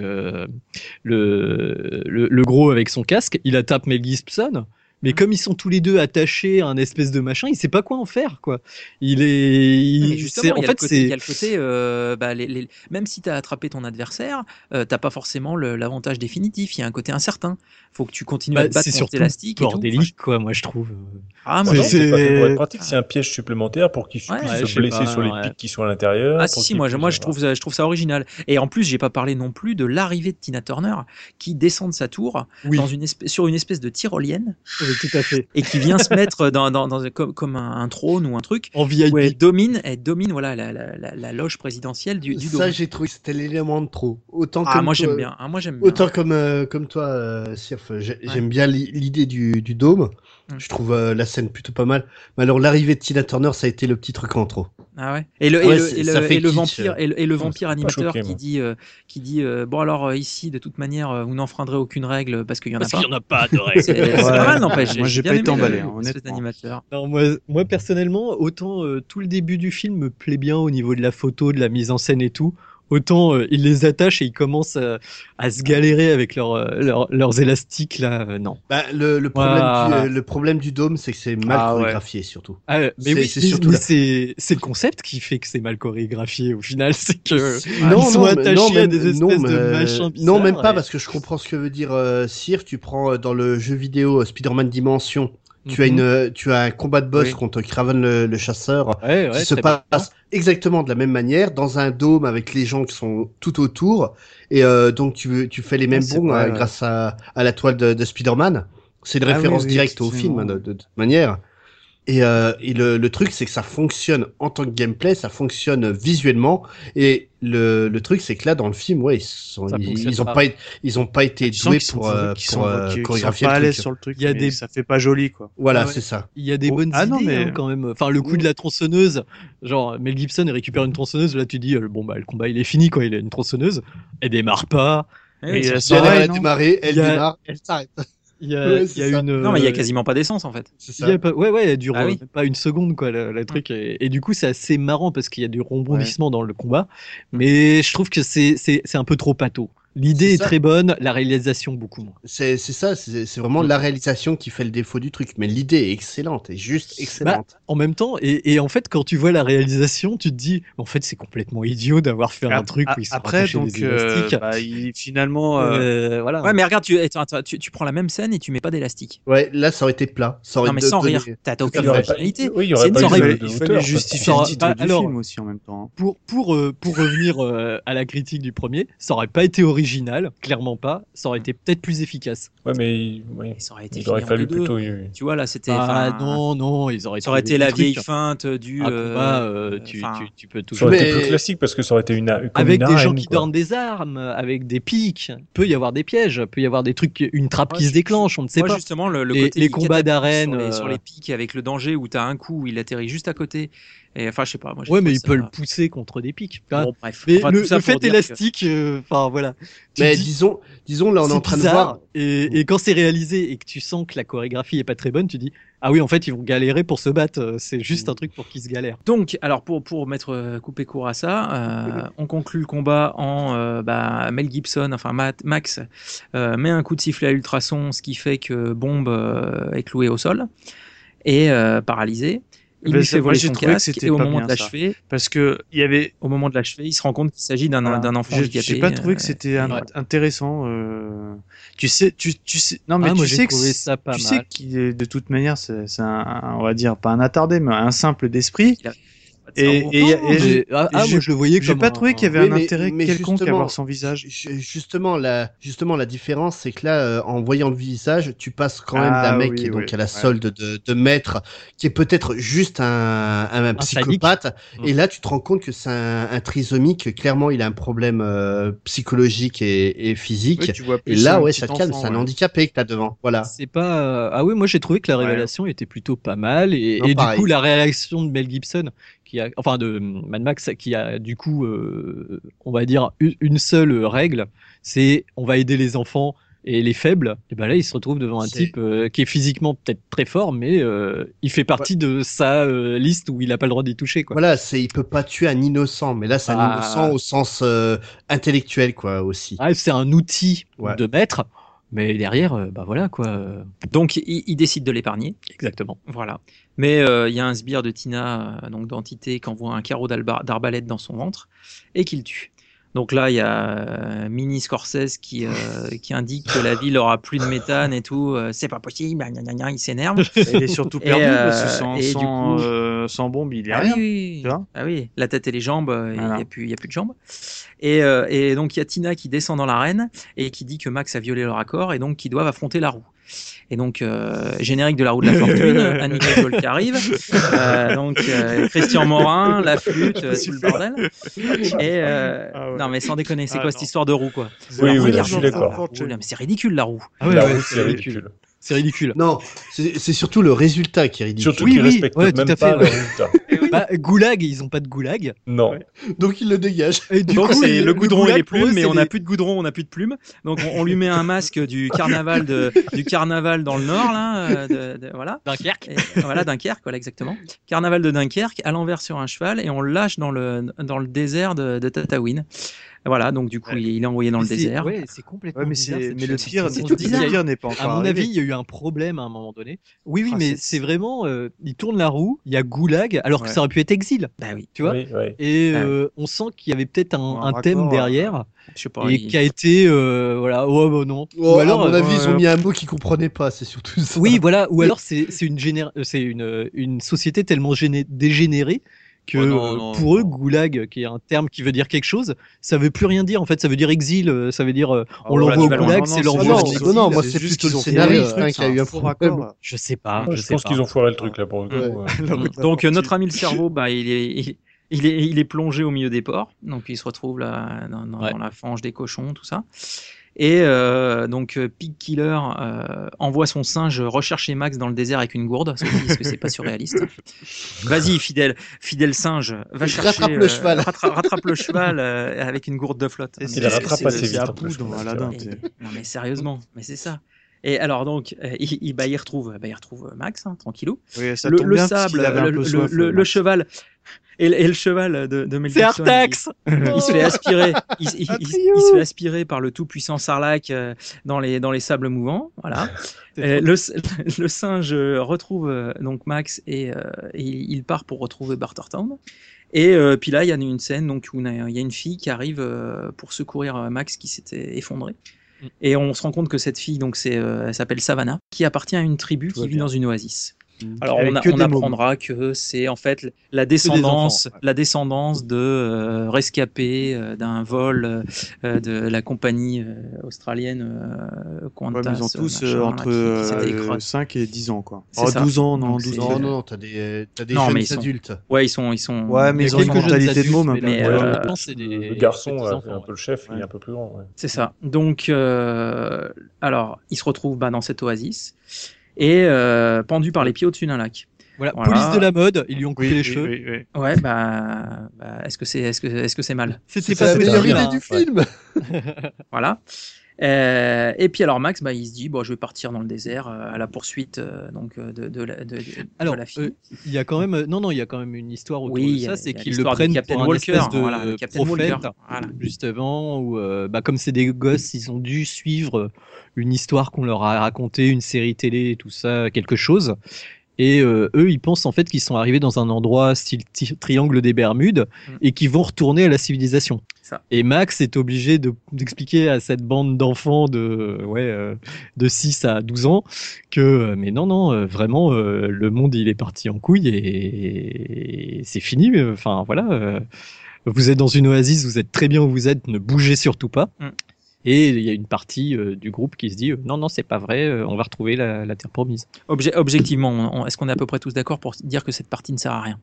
Speaker 3: le gros avec son casque, il attaque Mel Gibson. Mais comme ils sont tous les deux attachés à un espèce de machin, il sait pas quoi en faire, quoi. Il est,
Speaker 1: Mais
Speaker 3: il,
Speaker 1: justement,
Speaker 3: c'est,
Speaker 1: il
Speaker 3: en
Speaker 1: y a
Speaker 3: fait,
Speaker 1: le côté, il y a
Speaker 3: c'est,
Speaker 1: le côté même si tu as attrapé ton adversaire, t'as pas forcément l'avantage définitif. Il y a un côté incertain. Faut que tu continues à te battre
Speaker 3: c'est
Speaker 1: contre
Speaker 3: surtout
Speaker 1: élastique et tout.
Speaker 3: bordélique, quoi, moi, je trouve.
Speaker 1: Ah, moi,
Speaker 5: Non,
Speaker 3: c'est-
Speaker 5: c'est pas
Speaker 3: c'est-
Speaker 5: fait pour être pratique, c'est un piège supplémentaire pour qu'ils
Speaker 1: Ouais,
Speaker 5: puissent
Speaker 3: je
Speaker 5: se
Speaker 3: sais
Speaker 5: blesser
Speaker 3: pas,
Speaker 5: sur les
Speaker 3: ouais.
Speaker 5: pics qui sont à l'intérieur.
Speaker 1: Ah
Speaker 5: pour
Speaker 1: si,
Speaker 5: qu'ils
Speaker 1: moi
Speaker 5: puissent
Speaker 1: je trouve ça original. Et en plus, j'ai pas parlé non plus de l'arrivée de Tina Turner qui descend de sa tour
Speaker 3: Oui.
Speaker 1: sur une espèce de tyrolienne
Speaker 3: Oui, tout à fait.
Speaker 1: et qui vient se mettre comme un trône ou un truc
Speaker 3: En VIP.
Speaker 1: où elle domine voilà la loge présidentielle du
Speaker 2: Ça,
Speaker 1: dôme.
Speaker 2: j'ai trouvé que c'était l'élément de trop. Autant
Speaker 1: Ah,
Speaker 2: comme
Speaker 1: moi
Speaker 2: toi-
Speaker 1: j'aime bien. Ah, moi j'aime bien.
Speaker 2: Autant comme toi, Sirf, j'aime bien l'idée du dôme.
Speaker 1: Mm.
Speaker 2: Je trouve la scène plutôt pas mal. Mais alors l'arrivée de Tina Turner, ça a été le petit truc en trop.
Speaker 1: Ah ouais. Et le,
Speaker 2: Ah ouais,
Speaker 1: et le,
Speaker 2: c'est-
Speaker 1: et le,
Speaker 2: ça fait
Speaker 1: et le
Speaker 2: kitsch.
Speaker 1: vampire et le vampire
Speaker 5: pas
Speaker 1: animateur
Speaker 5: choqué, moi.
Speaker 1: qui dit bon alors ici de toute manière vous n'enfreindrez aucune règle parce qu'il y en a
Speaker 3: Parce
Speaker 1: pas.
Speaker 3: qu'il n'y en a pas de règles.
Speaker 1: C'est pas mal n'empêche.
Speaker 4: Moi, j'ai
Speaker 1: bien
Speaker 4: pas
Speaker 1: aimé
Speaker 4: été emballé,
Speaker 1: l'espèce
Speaker 4: honnêtement.
Speaker 1: d'animateur.
Speaker 3: Non, moi personnellement, autant tout le début du film me plaît bien au niveau de la photo, de la mise en scène et tout, autant ils les attachent et ils commencent à se galérer avec leurs élastiques là, non.
Speaker 2: Bah, le problème,
Speaker 3: Ouah.
Speaker 2: le problème du dôme, c'est que c'est mal
Speaker 4: Ah ouais.
Speaker 2: chorégraphié surtout.
Speaker 3: Mais
Speaker 2: C'est-
Speaker 3: oui,
Speaker 2: c'est surtout
Speaker 3: mais
Speaker 2: là.
Speaker 3: c'est le concept qui fait que c'est mal chorégraphié au final, c'est que
Speaker 2: Non,
Speaker 3: ils sont
Speaker 2: non,
Speaker 3: attachés
Speaker 2: mais-
Speaker 3: à des espèces
Speaker 2: non,
Speaker 3: de
Speaker 2: mais-
Speaker 3: machins bizarres.
Speaker 2: Non, même pas,
Speaker 3: et-
Speaker 2: parce que je comprends ce que veut dire Sir. Tu prends dans le jeu vidéo Spider-Man Dimension, tu as un combat de boss
Speaker 3: Oui.
Speaker 2: contre Kraven le chasseur,
Speaker 3: Ouais,
Speaker 2: qui se
Speaker 3: très bien.
Speaker 2: passe exactement de la même manière dans un dôme avec les gens qui sont tout autour, et donc tu fais les mêmes
Speaker 4: c'est
Speaker 2: bons
Speaker 4: vrai, ouais.
Speaker 2: grâce à la toile de Spider-Man. C'est une
Speaker 4: Ah oui,
Speaker 2: référence
Speaker 4: oui,
Speaker 2: directe au film
Speaker 4: effectivement.
Speaker 2: de toute manière. Et le truc, c'est que ça fonctionne en tant que gameplay, ça fonctionne visuellement. Et le truc, c'est que là, dans le film, ouais,
Speaker 3: Ça fonctionne
Speaker 2: ils ont pas été
Speaker 4: Tu sens
Speaker 2: doués
Speaker 4: qu'ils sont-
Speaker 2: pour
Speaker 4: qu'ils sont- qu'ils sont
Speaker 2: chorégraphier
Speaker 4: pas à
Speaker 2: le
Speaker 4: l'aise
Speaker 2: truc.
Speaker 4: sur le truc.
Speaker 3: Il y a
Speaker 4: mais
Speaker 3: des-
Speaker 4: ça fait pas joli, quoi.
Speaker 2: Voilà,
Speaker 3: Ah ouais.
Speaker 2: c'est ça.
Speaker 3: Il y a des
Speaker 4: Oh,
Speaker 3: bonnes
Speaker 4: ah non,
Speaker 3: idées
Speaker 4: mais-
Speaker 3: hein, quand même. Enfin, le coup de la tronçonneuse, genre Mel Gibson il récupère une tronçonneuse, là tu dis bon bah le combat il est fini quoi, il a une tronçonneuse, elle démarre pas.
Speaker 1: Eh oui,
Speaker 4: Et,
Speaker 1: c'est-
Speaker 4: euh,
Speaker 2: Si elle
Speaker 4: pareil,
Speaker 2: a
Speaker 4: non
Speaker 2: démarré, elle
Speaker 3: Il y a-
Speaker 2: démarre, elle s'arrête.
Speaker 3: Il y a,
Speaker 2: Ouais,
Speaker 3: il y a
Speaker 2: c'est ça.
Speaker 3: une.
Speaker 1: Non mais il y a quasiment pas d'essence en fait.
Speaker 2: C'est
Speaker 3: il y a pas- ouais, elle dure
Speaker 1: Ah oui.
Speaker 3: même pas une seconde quoi, le truc. Et du coup, c'est assez marrant parce qu'il y a du rebondissement dans le combat, mais je trouve que c'est un peu trop pâteau. L'idée
Speaker 2: C'est
Speaker 3: est
Speaker 2: ça.
Speaker 3: très bonne, la réalisation beaucoup moins.
Speaker 2: C'est ça, c'est vraiment la réalisation qui fait le défaut du truc. Mais l'idée est excellente, est juste excellente.
Speaker 3: En même temps, et en fait, quand tu vois la réalisation, tu te dis, en fait, c'est complètement idiot d'avoir fait un truc où ils sont
Speaker 4: Après,
Speaker 3: attachés
Speaker 4: donc,
Speaker 3: des élastiques.
Speaker 4: finalement,
Speaker 3: Voilà.
Speaker 1: Ouais mais regarde tu prends la même scène et tu mets pas d'élastique.
Speaker 2: Ouais, là, ça aurait été plat. Ça aurait
Speaker 1: Non mais sans
Speaker 2: donné-
Speaker 1: rire. T'as
Speaker 5: Il y
Speaker 1: aucune
Speaker 5: aurait pas-
Speaker 1: originalité.
Speaker 5: oui, il y aurait
Speaker 1: C'est
Speaker 5: pas
Speaker 1: une
Speaker 5: eu
Speaker 1: sorte
Speaker 5: de-
Speaker 1: de-
Speaker 5: de
Speaker 4: il
Speaker 5: hauteur,
Speaker 4: fallait
Speaker 5: quoi.
Speaker 4: justifier
Speaker 3: Ça-
Speaker 4: le titre du
Speaker 3: alors-
Speaker 4: film aussi en même temps.
Speaker 3: Pour revenir à la critique du premier, ça aurait pas été original, clairement pas. Ça aurait été peut-être plus efficace.
Speaker 5: Ouais, mais oui,
Speaker 1: Ça aurait été
Speaker 5: il aurait
Speaker 1: fini en
Speaker 5: fallu
Speaker 1: deux.
Speaker 5: plutôt.
Speaker 1: Tu vois là c'était.
Speaker 3: Ah
Speaker 1: enfin,
Speaker 3: non, ils auraient
Speaker 1: Ça aurait
Speaker 3: trouvé
Speaker 1: été la
Speaker 3: des trucs.
Speaker 1: vieille feinte du.
Speaker 3: Un combat,
Speaker 1: enfin,
Speaker 3: tu peux
Speaker 5: Ça
Speaker 3: toujours.
Speaker 5: aurait été
Speaker 2: Mais-
Speaker 5: plus classique parce que ça aurait été comme
Speaker 3: Avec
Speaker 5: une
Speaker 3: des gens
Speaker 5: arène,
Speaker 3: qui
Speaker 5: quoi.
Speaker 3: donnent des armes, avec des pics, peut y avoir des pièges, peut y avoir des trucs, une trappe
Speaker 1: Ouais,
Speaker 3: qui se déclenche, on ne sait
Speaker 1: moi
Speaker 3: pas.
Speaker 1: justement le
Speaker 3: Les-
Speaker 1: côté
Speaker 3: les
Speaker 1: il
Speaker 3: combats
Speaker 1: catapulte
Speaker 3: d'arène,
Speaker 1: sur les pics avec le danger où t'as un coup où il atterrit juste à côté Et enfin, je sais pas. Moi, j'ai
Speaker 3: Ouais, mais
Speaker 1: trouvé
Speaker 3: il
Speaker 1: ça-
Speaker 3: peut le pousser contre des pics.
Speaker 1: Bon, bref.
Speaker 3: Mais
Speaker 1: Enfin, tout ça
Speaker 3: le
Speaker 1: pour
Speaker 3: fait
Speaker 1: dire que-
Speaker 3: élastique, enfin voilà. Tu
Speaker 2: Mais
Speaker 3: dis,
Speaker 2: disons là, on est en train de
Speaker 3: bizarre,
Speaker 2: voir.
Speaker 3: Et quand c'est réalisé et que tu sens que la chorégraphie est pas très bonne, tu dis ah oui, en fait, ils vont galérer pour se battre. C'est juste un truc pour qu'ils se galèrent.
Speaker 1: Donc, alors pour mettre couper court à ça, on conclut le combat en Mel Gibson, enfin Max, met un coup de sifflet à ultrasons, ce qui fait que Bomb est cloué au sol et paralysé. Il
Speaker 4: Ben,
Speaker 1: lui
Speaker 4: ça,
Speaker 1: fait
Speaker 4: moi,
Speaker 1: voler
Speaker 4: j'ai
Speaker 1: son
Speaker 4: trouvé que
Speaker 1: casque
Speaker 4: c'était
Speaker 1: et au
Speaker 4: pas
Speaker 1: moment
Speaker 4: bien,
Speaker 1: de
Speaker 4: ça.
Speaker 1: l'achever,
Speaker 4: Parce que il y avait.
Speaker 1: il se rend compte qu'il s'agit d'un enfant handicapé.
Speaker 4: J'ai pas trouvé que c'était
Speaker 1: ouais.
Speaker 4: intéressant. Tu sais. Non, mais
Speaker 3: moi,
Speaker 4: tu
Speaker 3: j'ai
Speaker 4: sais que
Speaker 3: trouvé ça pas
Speaker 4: tu
Speaker 3: mal.
Speaker 4: sais qu'il est de toute manière, c'est on va dire pas un attardé, mais un simple d'esprit.
Speaker 1: Il a pas de
Speaker 4: Et,
Speaker 1: cerveau.
Speaker 3: Moi je le voyais
Speaker 4: j'ai
Speaker 3: comme
Speaker 4: pas trouvé qu'il y avait
Speaker 2: Oui,
Speaker 4: un
Speaker 2: mais-
Speaker 4: intérêt
Speaker 2: mais
Speaker 4: quelconque à
Speaker 2: justement,
Speaker 4: voir son visage.
Speaker 2: Justement, la différence, c'est que là, en voyant le visage, tu passes quand même
Speaker 4: Ah
Speaker 2: d'un mec
Speaker 4: oui,
Speaker 2: qui est donc
Speaker 4: oui,
Speaker 2: à la
Speaker 4: ouais.
Speaker 2: solde de maître, qui est peut-être juste un psychopathe,
Speaker 3: sadique.
Speaker 2: et là, tu te rends compte que c'est un trisomique. Clairement, il a un problème psychologique et physique.
Speaker 4: Oui, tu vois
Speaker 2: Et
Speaker 4: plus
Speaker 2: là,
Speaker 4: un
Speaker 2: ouais,
Speaker 4: petit
Speaker 2: ça te calme,
Speaker 4: enfant,
Speaker 2: c'est un
Speaker 4: ouais.
Speaker 2: handicapé que t'as devant. Voilà.
Speaker 3: C'est pas. Ah oui, moi j'ai trouvé que la
Speaker 4: Ouais.
Speaker 3: révélation était plutôt pas mal et,
Speaker 2: Non,
Speaker 3: et du
Speaker 2: pareil.
Speaker 3: coup la réaction de Mel Gibson, enfin de Mad Max, qui a du coup, on va dire une seule règle, c'est on va aider les enfants et les faibles. Et ben là, il se retrouve devant un
Speaker 2: C'est-
Speaker 3: type qui est physiquement peut-être très fort, mais il fait partie de sa liste où il a pas le droit d'y toucher, quoi.
Speaker 2: Voilà, il peut pas tuer un innocent, mais là, c'est un
Speaker 3: Ah.
Speaker 2: innocent au sens intellectuel, quoi, aussi.
Speaker 3: Ah, c'est un outil
Speaker 2: Ouais.
Speaker 3: de maître, mais derrière, bah voilà quoi.
Speaker 1: Donc, il décide de l'épargner.
Speaker 3: Exactement.
Speaker 1: Voilà. Mais il y a un sbire de Tina, donc d'entité, qui envoie un carreau d'arbalète dans son ventre et qui le tue. Donc là, il y a Mini Scorsese qui indique que la ville aura plus de méthane et tout. C'est pas possible, gna, gna, gna, il s'énerve.
Speaker 4: Il est surtout
Speaker 1: Et,
Speaker 4: perdu parce que sans,
Speaker 1: et du
Speaker 4: sans,
Speaker 1: coup-
Speaker 4: sans bombe, il est
Speaker 1: Ah
Speaker 4: rien.
Speaker 1: oui,
Speaker 4: tu vois.
Speaker 1: ah oui, la tête et les jambes, il
Speaker 4: Voilà.
Speaker 1: n'y a plus de jambes. Et donc il y a Tina qui descend dans l'arène et qui dit que Max a violé leur accord et donc qu'ils doivent affronter la roue. Et donc générique de la roue de la fortune, Annika Gold qui arrive, Christian Morin, la flûte, tout le bordel. Et
Speaker 4: Ah ouais.
Speaker 1: non mais sans déconner, c'est
Speaker 4: Ah
Speaker 1: quoi
Speaker 4: non.
Speaker 1: cette histoire de roue quoi?
Speaker 5: Oui,
Speaker 1: Alors,
Speaker 5: oui,
Speaker 1: regarde,
Speaker 5: je suis d'accord.
Speaker 1: la roue, là, mais c'est ridicule la roue.
Speaker 3: Ah ouais,
Speaker 5: La
Speaker 3: ouais,
Speaker 5: roue,
Speaker 3: c'est
Speaker 5: c'est
Speaker 3: ridicule.
Speaker 5: ridicule.
Speaker 3: C'est ridicule.
Speaker 2: Non, c'est surtout le résultat qui est ridicule.
Speaker 5: Surtout
Speaker 3: Oui,
Speaker 5: qu'ils
Speaker 3: oui,
Speaker 5: respectent
Speaker 3: ouais, tout
Speaker 5: même
Speaker 3: à
Speaker 5: pas
Speaker 3: fait,
Speaker 5: le
Speaker 3: ouais.
Speaker 5: résultat.
Speaker 3: Bah, goulag, ils ont pas de goulag.
Speaker 5: Non.
Speaker 3: Ouais.
Speaker 2: Donc il le dégage.
Speaker 3: Et du
Speaker 1: Donc
Speaker 3: coup,
Speaker 1: c'est le goudron et
Speaker 3: goulag,
Speaker 1: les
Speaker 3: pour eux,
Speaker 1: plumes, mais
Speaker 3: c'est
Speaker 1: on n'a
Speaker 3: les-
Speaker 1: plus de goudron, on n'a plus de plumes. Donc on lui met un masque du carnaval dans le nord là, voilà.
Speaker 3: Dunkerque.
Speaker 1: Et voilà, Dunkerque, voilà exactement. Carnaval de Dunkerque, à l'envers sur un cheval, et on le lâche dans le désert de Tatooine. Voilà, donc du coup il est envoyé dans le
Speaker 3: Mais
Speaker 1: désert.
Speaker 3: Ouais, c'est complètement
Speaker 4: Ouais, mais
Speaker 3: bizarre, cette
Speaker 4: le
Speaker 3: chose.
Speaker 4: pire,
Speaker 3: C'est
Speaker 4: le
Speaker 3: tout bizarre.
Speaker 4: pire n'est pas encore
Speaker 3: À mon
Speaker 4: arrivé.
Speaker 3: avis, il y a eu un problème à un moment donné. Oui,
Speaker 4: Ah,
Speaker 3: mais c'est vraiment, il tourne la roue, il y a goulag, alors que
Speaker 4: Ouais.
Speaker 3: ça aurait pu être exil,
Speaker 1: Bah oui,
Speaker 3: tu vois.
Speaker 5: Oui, oui.
Speaker 3: Et
Speaker 1: Ah
Speaker 3: on sent qu'il y avait peut-être
Speaker 4: Un
Speaker 3: un thème
Speaker 4: raccord,
Speaker 3: derrière
Speaker 1: je sais pas.
Speaker 3: et
Speaker 1: il-
Speaker 3: qui a été, voilà, oh bah non.
Speaker 2: Oh, à mon avis, ils ont mis un mot qu'ils comprenaient pas, c'est surtout ça.
Speaker 3: Oui, voilà. Ou alors c'est une société tellement dégénérée que
Speaker 4: Ouais, non,
Speaker 3: pour eux,
Speaker 4: non.
Speaker 3: goulag, qui est un terme qui veut dire quelque chose, ça veut plus rien dire. En fait, ça veut dire exil. Ça veut dire on
Speaker 1: voilà,
Speaker 3: l'envoie au
Speaker 1: tu vas loin.
Speaker 3: goulag,
Speaker 4: Non,
Speaker 3: c'est
Speaker 4: non,
Speaker 3: l'envoi
Speaker 2: non,
Speaker 3: en
Speaker 2: non,
Speaker 3: exil.
Speaker 2: non, moi,
Speaker 4: C'est
Speaker 2: c'est
Speaker 4: juste
Speaker 2: plutôt
Speaker 4: qu'ils
Speaker 2: le
Speaker 4: ont fait
Speaker 2: scénariste,
Speaker 4: un
Speaker 2: hein, qui a eu un
Speaker 4: faux
Speaker 2: problème.
Speaker 4: raccord.
Speaker 3: Je sais pas.
Speaker 5: Moi, je pense qu'ils ont foiré le truc là pour le coup.
Speaker 2: Ouais.
Speaker 1: Donc notre ami le cerveau, bah il est plongé au milieu des porcs, donc il se retrouve là dans la fange des cochons, tout ça. Et donc Pig Killer envoie son singe rechercher Max dans le désert avec une gourde, parce qu'ils disent que c'est pas surréaliste. Vas-y, fidèle singe, va chercher.
Speaker 2: Rattrape le cheval.
Speaker 1: Rattrape le cheval avec une gourde de flotte.
Speaker 4: Et
Speaker 1: Non,
Speaker 5: Il
Speaker 1: mais
Speaker 5: la rattrape
Speaker 1: c'est-
Speaker 5: assez
Speaker 4: c'est
Speaker 5: vite.
Speaker 4: à
Speaker 5: en plus,
Speaker 4: poudre,
Speaker 5: je
Speaker 4: Aladdin,
Speaker 5: crois.
Speaker 4: t'es-
Speaker 1: non mais sérieusement, mais c'est ça. Et alors donc il retrouve Max, hein, tranquillou.
Speaker 4: Oui, ça
Speaker 1: Le
Speaker 4: tombe bien parce
Speaker 1: sable,
Speaker 4: qu'il avait un peu soif,
Speaker 1: le
Speaker 4: Max.
Speaker 1: cheval. Et le cheval de Mel
Speaker 3: C'est
Speaker 1: Gibson,
Speaker 3: Artax.
Speaker 1: il se fait aspirer, il se fait aspirer par le tout puissant Sarlacc dans les sables mouvants, voilà. Le singe retrouve donc Max et il part pour retrouver Bartertown. Et puis là, il y a une scène donc où il y a une fille qui arrive pour secourir Max qui s'était effondré. Et on se rend compte que cette fille, donc elle s'appelle Savannah, qui appartit à une tribu qui vit dans une oasis. Alors
Speaker 4: Avec
Speaker 1: on
Speaker 4: que des
Speaker 1: apprendra que c'est en fait la descendance de rescapés d'un vol de la compagnie australienne Qantas.
Speaker 4: Ouais, mais ils ont tous
Speaker 1: machin, là,
Speaker 4: entre
Speaker 1: qui s'était écrasé.
Speaker 4: 5 et 10 ans, quoi.
Speaker 1: C'est
Speaker 4: Oh,
Speaker 1: ça.
Speaker 4: 12 ans, non,
Speaker 1: Donc,
Speaker 4: 12
Speaker 1: c'est-
Speaker 4: ans.
Speaker 2: Non, t'as des
Speaker 1: Non, mais
Speaker 2: jeunes
Speaker 1: ils sont-
Speaker 2: adultes.
Speaker 1: Ouais, ils sont.
Speaker 4: Ouais, mais
Speaker 3: Il y
Speaker 4: ils
Speaker 3: a
Speaker 4: ont une
Speaker 3: quelques jeunes
Speaker 4: mentalité de
Speaker 3: adultes,
Speaker 4: môme un
Speaker 3: mais
Speaker 4: peu.
Speaker 1: mais,
Speaker 3: la
Speaker 1: euh,
Speaker 3: plupart, c'est des
Speaker 5: Le garçon,
Speaker 3: petits
Speaker 5: là,
Speaker 3: enfants.
Speaker 5: un peu le chef, il
Speaker 4: Ouais.
Speaker 5: est un peu plus grand. Ouais.
Speaker 1: C'est ça. Donc, alors, il se retrouve dans cette oasis et pendu par les pieds au-dessus d'un lac.
Speaker 3: Voilà, police de la mode, ils lui ont coupé les cheveux.
Speaker 1: Ouais, est-ce que c'est mal?
Speaker 3: C'était
Speaker 2: C'est la meilleure idée du film.
Speaker 1: Voilà. Et puis alors Max, il se dit bon, je vais partir dans le désert à la poursuite de la fille.
Speaker 3: Il y a quand même il y a quand même une histoire autour de ça, c'est qu'ils le
Speaker 1: l'histoire
Speaker 3: prennent
Speaker 1: du Captain
Speaker 3: pour un
Speaker 1: Walker,
Speaker 3: espèce de
Speaker 1: le Captain
Speaker 3: prophète,
Speaker 1: Walker, voilà.
Speaker 3: justement, où comme c'est des gosses, ils ont dû suivre une histoire qu'on leur a racontée, une série télé et tout ça, quelque chose. Et eux, ils pensent en fait qu'ils sont arrivés dans un endroit style triangle des Bermudes et qu'ils vont retourner à la civilisation.
Speaker 1: Ça.
Speaker 3: Et Max est obligé d'expliquer à cette bande d'enfants de 6 à 12 ans que mais non, vraiment, le monde il est parti en couille et c'est fini. Enfin voilà, vous êtes dans une oasis, vous êtes très bien où vous êtes, ne bougez surtout pas. Et il y a une partie du groupe qui se dit non, c'est pas vrai, on va retrouver la terre promise.
Speaker 1: Objectivement, est-ce qu'on est à peu près tous d'accord pour dire que cette partie ne sert à rien?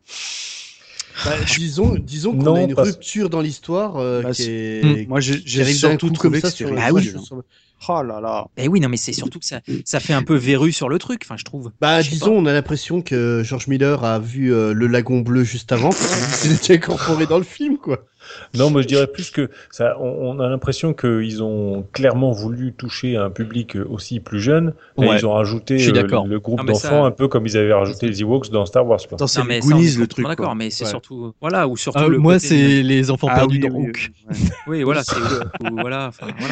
Speaker 2: Disons qu'on a une rupture dans l'histoire qui est.
Speaker 4: Moi, j'ai surtout trouvé que c'était ridicule. Oh là là.
Speaker 1: Eh oui, non, mais c'est surtout que ça fait un peu verrue sur le truc, enfin, je trouve.
Speaker 2: Disons, on a l'impression que George Miller a vu le Lagon Bleu juste avant, qu'il était incorporé dans le film, quoi.
Speaker 5: Non, moi je dirais plus que ça. On a l'impression qu'ils ont clairement voulu toucher un public aussi plus jeune, et ils ont rajouté le groupe d'enfants un peu comme ils avaient rajouté les Ewoks dans Star Wars.
Speaker 4: Attends, c'est les Goonies le truc.
Speaker 1: D'accord, mais c'est surtout ou surtout
Speaker 3: moi c'est les enfants perdus dans Hook.
Speaker 1: Oui, voilà, c'est voilà.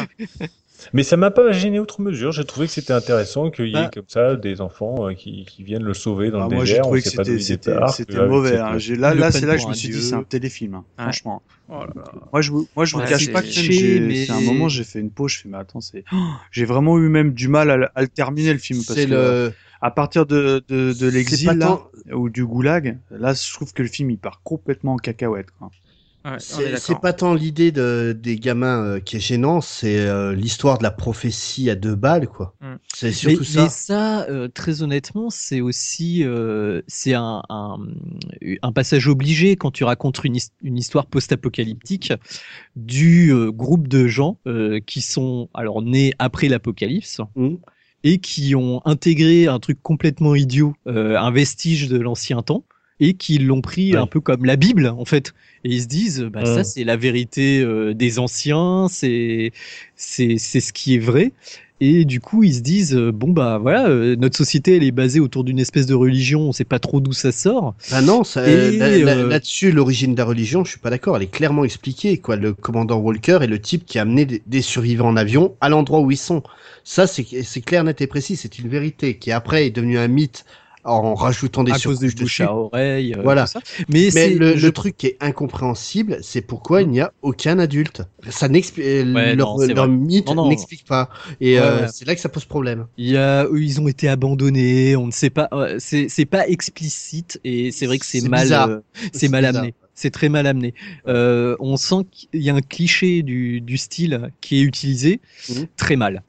Speaker 5: Mais ça m'a pas gêné outre mesure. J'ai trouvé que c'était intéressant qu'il y ait comme ça des enfants qui viennent le sauver dans le désert.
Speaker 4: Moi, j'ai trouvé que c'était mauvais. Là, c'est là que je me suis dit, c'est un téléfilm, franchement.
Speaker 1: Oh là là.
Speaker 4: Moi, je vous cache pas que c'est un moment, j'ai fait une pause. Je fais, mais attends, j'ai vraiment eu même du mal à le terminer le film parce que à partir de l'exil là ou du goulag, là, je trouve que le film il part complètement en cacahuète, quoi.
Speaker 1: Ouais,
Speaker 2: c'est pas tant l'idée des gamins qui est gênant, c'est l'histoire de la prophétie à 2 balles, quoi. C'est surtout ça.
Speaker 3: Mais ça, très honnêtement, c'est aussi c'est un passage obligé quand tu racontes une histoire post-apocalyptique du groupe de gens qui sont alors nés après l'apocalypse. Et qui ont intégré un truc complètement idiot, un vestige de l'ancien temps, et qui l'ont pris un peu comme la Bible, en fait. Et ils se disent, ça c'est la vérité des anciens, c'est ce qui est vrai. Et du coup, ils se disent, notre société, elle est basée autour d'une espèce de religion, on sait pas trop d'où ça sort.
Speaker 2: Non, là-dessus, l'origine de la religion, je suis pas d'accord, elle est clairement expliquée, quoi. Le commandant Walker est le type qui a amené des survivants en avion à l'endroit où ils sont. Ça, c'est clair, net et précis, c'est une vérité qui après est devenue un mythe en rajoutant des surcouches
Speaker 3: à cause des bouches à oreille,
Speaker 2: voilà.
Speaker 3: tout ça.
Speaker 2: Mais le truc qui est incompréhensible, c'est pourquoi il n'y a aucun adulte. Ça n'explique leur mythe n'explique pas. Et c'est là que ça pose problème.
Speaker 3: Ils ont été abandonnés, on ne sait pas. C'est pas explicite et c'est vrai que c'est mal amené. C'est très mal amené. On sent qu'il y a un cliché du style qui est utilisé très mal.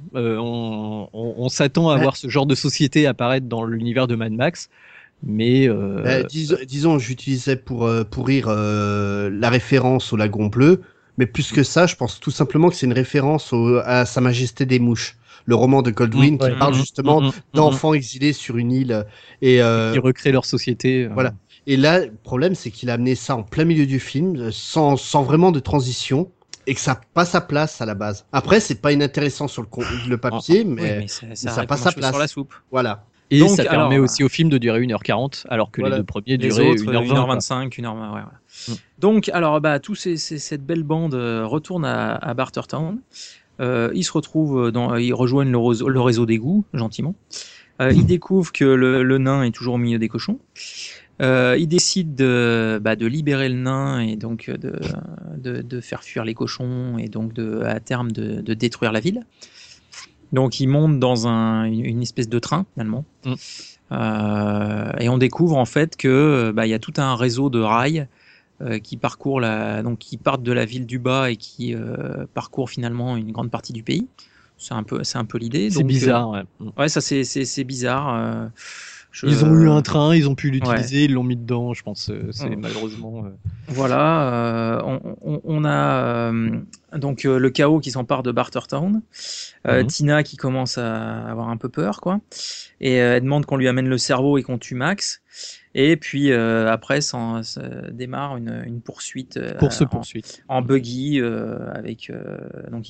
Speaker 3: On s'attend à voir ce genre de société apparaître dans l'univers de Mad Max, mais
Speaker 2: disons, j'utilisais pour rire la référence au Lagon Bleu, mais plus que ça, je pense tout simplement que c'est une référence à Sa Majesté des Mouches. Le roman de Goldwyn qui parle justement d'enfants exilés sur une île et
Speaker 3: qui recréent leur société.
Speaker 2: Voilà. Et là, le problème, c'est qu'il a amené ça en plein milieu du film, sans vraiment de transition, et que ça n'a pas sa place à la base. Après, c'est pas inintéressant sur le papier, mais ça n'a pas sa place.
Speaker 1: Sur la soupe.
Speaker 2: Voilà.
Speaker 3: Et donc, ça permet aussi au film de durer 1h40, alors que les deux premiers duraient
Speaker 1: 1h25, 1h20. Ouais. Donc, alors, cette belle bande retourne à Bartertown. Ils se retrouvent ils rejoignent le réseau d'égout, gentiment. Ils découvrent que le nain est toujours au milieu des cochons. Ils décident de libérer le nain et donc de faire fuir les cochons et donc à terme de détruire la ville. Donc ils montent dans une espèce de train finalement. Et on découvre en fait que il y a tout un réseau de rails qui parcourt qui partent de la ville du bas et qui parcourent finalement une grande partie du pays. C'est un peu l'idée.
Speaker 3: C'est bizarre, ouais.
Speaker 1: Ouais, ça c'est bizarre.
Speaker 3: Ils ont eu un train, ils ont pu l'utiliser, ils l'ont mis dedans, je pense. C'est malheureusement.
Speaker 1: Voilà, on a Donc le chaos qui s'empare de Bartertown, Tina qui commence à avoir un peu peur, quoi, et elle demande qu'on lui amène le cerveau et qu'on tue Max. Et puis après, ça démarre une poursuite, en buggy avec donc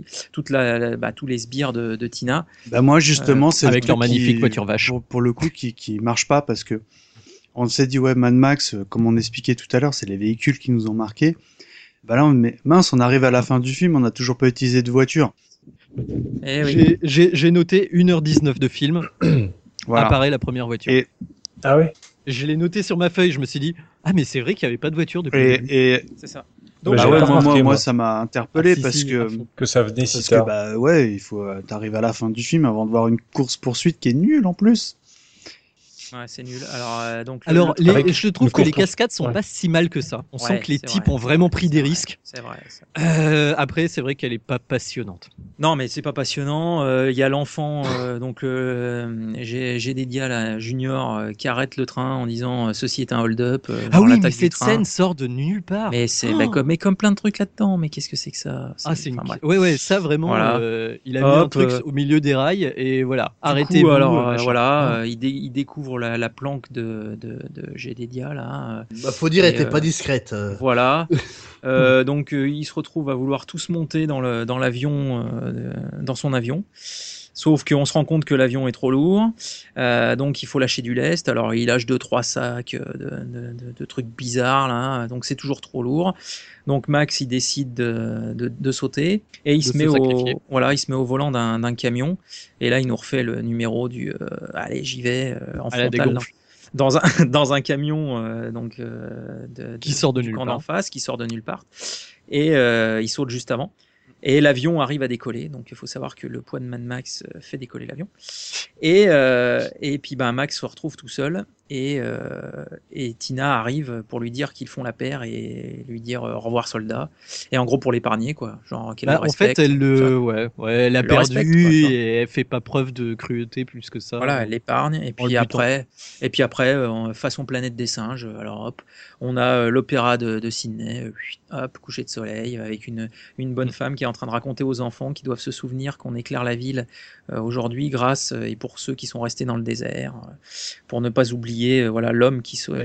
Speaker 1: tous les sbires de Tina.
Speaker 4: Bah moi justement, c'est
Speaker 3: avec leur magnifique voiture vache.
Speaker 4: Pour le coup, qui marche pas parce que on s'est dit ouais, Mad Max, comme on expliquait tout à l'heure, c'est les véhicules qui nous ont marqués. Bah là, mince, on arrive à la fin du film, on n'a toujours pas utilisé de voiture.
Speaker 1: Eh oui.
Speaker 3: J'ai noté 1h19 de film.
Speaker 4: Voilà.
Speaker 3: Apparaît la première voiture.
Speaker 5: Ah ouais.
Speaker 3: Je l'ai noté sur ma feuille, je me suis dit ah mais c'est vrai qu'il n'y avait pas de voiture depuis.
Speaker 4: Et
Speaker 1: c'est ça.
Speaker 5: Donc
Speaker 4: bah ouais, moi ça m'a interpellé parce
Speaker 5: que ça venait si
Speaker 4: parce
Speaker 5: tard.
Speaker 4: que bah ouais, il faut t'arrives à la fin du film avant de voir une course poursuite qui est nulle en plus.
Speaker 1: Ouais, c'est nul. Alors, donc,
Speaker 3: je trouve que les cascades sont pas si mal que ça. On sent que les types ont vraiment pris des risques.
Speaker 1: C'est vrai.
Speaker 3: Après, c'est vrai qu'elle est pas passionnante.
Speaker 1: Non, mais c'est pas passionnant. Il y a l'enfant, donc j'ai des dias Junior qui arrête le train en disant ceci est un hold-up.
Speaker 3: Ah oui, mais cette scène sort de nulle part.
Speaker 1: Mais c'est comme plein de trucs là-dedans. Mais qu'est-ce que c'est que ça?
Speaker 3: Ouais, ça vraiment.
Speaker 1: Voilà.
Speaker 3: Il a mis un truc au milieu des rails et voilà. Arrêtez-vous.
Speaker 1: Alors voilà, il découvre la planque de Gédédia là.
Speaker 2: Faut dire, elle était pas discrète.
Speaker 1: Voilà. Donc il se retrouve à vouloir tous monter dans l'avion, dans son avion. Sauf qu'on se rend compte que l'avion est trop lourd, donc il faut lâcher du lest. Alors il lâche 2-3 sacs de trucs bizarres là, donc c'est toujours trop lourd. Donc Max il décide de sauter et il se met au volant d'un camion. Et là il nous refait le numéro du allez j'y vais en frontal dans un camion
Speaker 3: qui sort de
Speaker 1: nulle
Speaker 3: part,
Speaker 1: en face, qui sort de nulle part. Et il saute juste avant. Et l'avion arrive à décoller, donc il faut savoir que le poids de Mad Max fait décoller l'avion. Et puis Max se retrouve tout seul, et Tina arrive pour lui dire qu'ils font la paire et lui dire au revoir soldat. Et en gros pour l'épargner, quoi. Genre qu'elle le respecte.
Speaker 3: En fait, elle a perdu et elle fait pas preuve de cruauté plus que ça.
Speaker 1: Voilà, elle l'épargne. Et puis après, façon planète des singes. Alors hop, on a l'opéra de Sydney. Hop, coucher de soleil avec une bonne femme qui est en train de raconter aux enfants qui doivent se souvenir qu'on éclaire la ville aujourd'hui grâce et pour ceux qui sont restés dans le désert, pour ne pas oublier l'homme qui sauva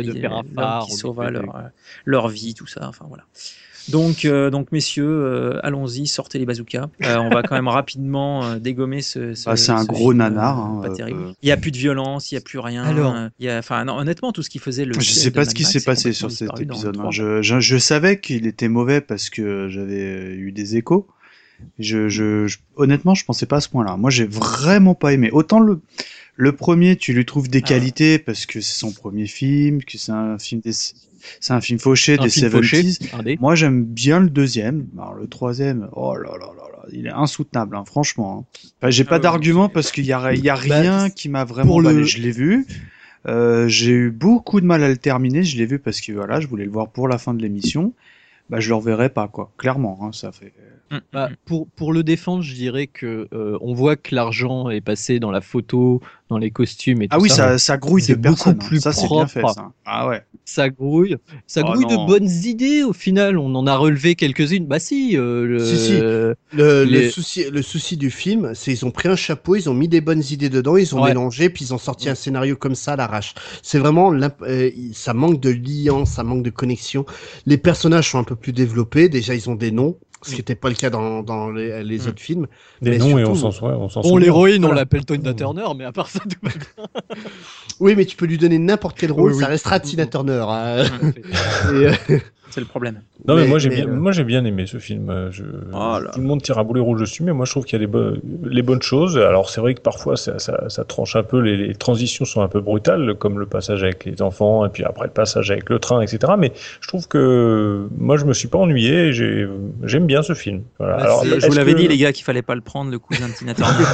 Speaker 1: leur vie, tout ça. Enfin voilà. Donc messieurs, allons-y, sortez les bazookas. On va quand même rapidement dégommer ce
Speaker 4: c'est un gros nanar.
Speaker 1: Pas terrible. Il n'y a plus de violence, il n'y a plus rien.
Speaker 3: Alors,
Speaker 1: honnêtement, tout ce qui faisait le.
Speaker 4: Je sais pas ce qui s'est passé sur cet épisode. Je savais qu'il était mauvais parce que j'avais eu des échos. Honnêtement, je pensais pas à ce point-là. Moi, j'ai vraiment pas aimé. Autant le premier, tu lui trouves des qualités parce que c'est son premier film, que c'est un film fauché des 70s. Moi, j'aime bien le deuxième. Alors, le troisième, oh là là là là, il est insoutenable, hein, franchement. Enfin, j'ai pas d'argument parce qu'il y a rien qui m'a vraiment emballé. Je l'ai vu. J'ai eu beaucoup de mal à le terminer. Je l'ai vu parce que voilà, je voulais le voir pour la fin de l'émission. Je le reverrai pas, quoi. Clairement, hein, ça fait.
Speaker 3: Pour le défendre, je dirais que on voit que l'argent est passé dans la photo, dans les costumes et tout ça.
Speaker 4: Ah oui, ça grouille de personnes.
Speaker 3: Beaucoup plus
Speaker 4: ça,
Speaker 3: propre.
Speaker 4: C'est bien fait, ça. Ah ouais.
Speaker 3: Ça grouille de bonnes idées. Au final, on en a relevé quelques-unes. Bah si.
Speaker 2: Le souci du film, c'est ils ont pris un chapeau, ils ont mis des bonnes idées dedans, ils ont mélangé, puis ils ont sorti un scénario comme ça à l'arrache. C'est vraiment ça manque de lien, ça manque de connexion. Les personnages sont un peu plus développés. Déjà, ils ont des noms. Ce qui n'était pas le cas dans les autres films.
Speaker 5: Des noms, et on s'en souvient.
Speaker 3: L'héroïne, on l'appelle Tina Turner, mais à part ça, tout va bien.
Speaker 2: Oui, mais tu peux lui donner n'importe quel rôle, ça restera Tina Turner.
Speaker 1: C'est le problème.
Speaker 5: Non, mais moi j'ai bien aimé ce film. Tout le monde tire à boulet rouge dessus, mais moi je trouve qu'il y a les bonnes choses. Alors c'est vrai que parfois ça tranche un peu, les transitions sont un peu brutales, comme le passage avec les enfants, et puis après le passage avec le train, etc. Mais je trouve que moi je me suis pas ennuyé, et j'aime bien ce film. Voilà. Alors,
Speaker 1: je vous l'avais dit les gars qu'il fallait pas le prendre, le cousin de Tina Turner.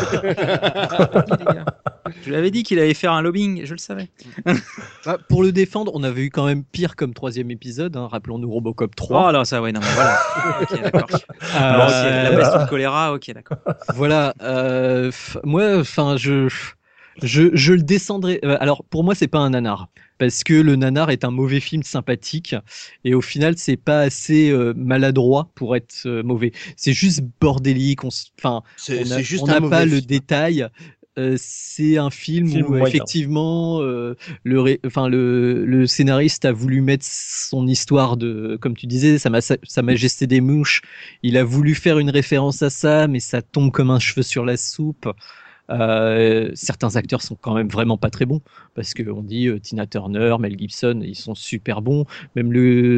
Speaker 1: Je vous l'avais dit qu'il allait faire un lobbying, je le savais.
Speaker 3: Pour le défendre, on avait eu quand même pire comme troisième épisode, hein. Rappelons-nous Robocop 3.
Speaker 1: Oh là, ça, ouais, non, mais voilà. Ok, d'accord. La peste ou le choléra, ok, d'accord.
Speaker 3: Voilà. Moi, enfin, Je le descendrai. Alors pour moi, c'est pas un nanar parce que le nanar est un mauvais film sympathique et au final, c'est pas assez maladroit pour être mauvais. C'est juste bordélique. Enfin, on n'a pas le détail. C'est un film où
Speaker 5: moyen.
Speaker 3: effectivement le scénariste a voulu mettre son histoire de, comme tu disais, Sa Majesté des Mouches. Il a voulu faire une référence à ça, mais ça tombe comme un cheveu sur la soupe. Certains acteurs sont quand même vraiment pas très bons parce que on dit Tina Turner, Mel Gibson, ils sont super bons. Même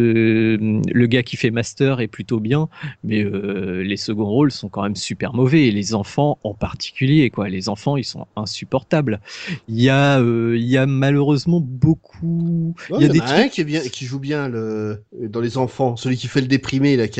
Speaker 3: le gars qui fait Master est plutôt bien, mais les seconds rôles sont quand même super mauvais et les enfants en particulier quoi. Les enfants ils sont insupportables. Il y a malheureusement beaucoup.
Speaker 2: Ouais, il y en a un qui joue bien dans les enfants, celui qui fait le déprimé là.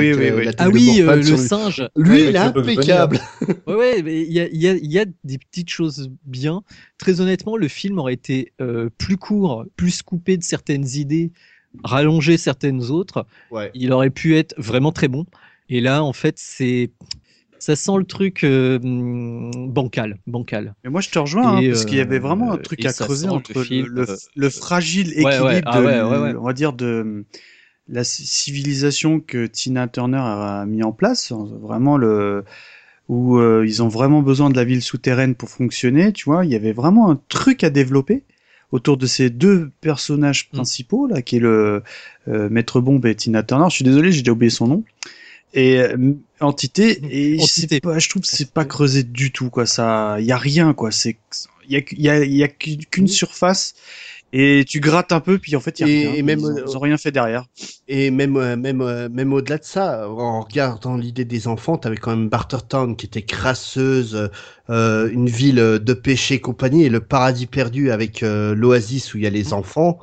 Speaker 3: Le singe.
Speaker 2: Lui il est impeccable.
Speaker 3: Ouais, mais il y a des petites choses bien. Très honnêtement, le film aurait été plus court, plus coupé de certaines idées, rallongé certaines autres.
Speaker 2: Ouais.
Speaker 3: Il aurait pu être vraiment très bon. Et là, en fait, ça sent le truc bancal.
Speaker 4: Mais moi, je te rejoins, parce qu'il y avait vraiment un truc à creuser entre le fragile équilibre on va dire, de la civilisation que Tina Turner a mis en place. Vraiment où ils ont vraiment besoin de la ville souterraine pour fonctionner, tu vois, il y avait vraiment un truc à développer autour de ces deux personnages principaux, là, qui est le Maître Bombe et Tina Turner. Je suis désolé, j'ai déjà oublié son nom. Et Entité, et je trouve que c'est pas creusé du tout, quoi. Ça, il y a rien, quoi. Il y a qu'une surface. Et tu grattes un peu, puis en fait, il y a rien. Et même, ils ont rien fait derrière.
Speaker 2: Et même au-delà de ça, en regardant l'idée des enfants, t'avais quand même Bartertown qui était crasseuse, une ville de péché et compagnie, et le paradis perdu avec l'oasis où il y a les enfants.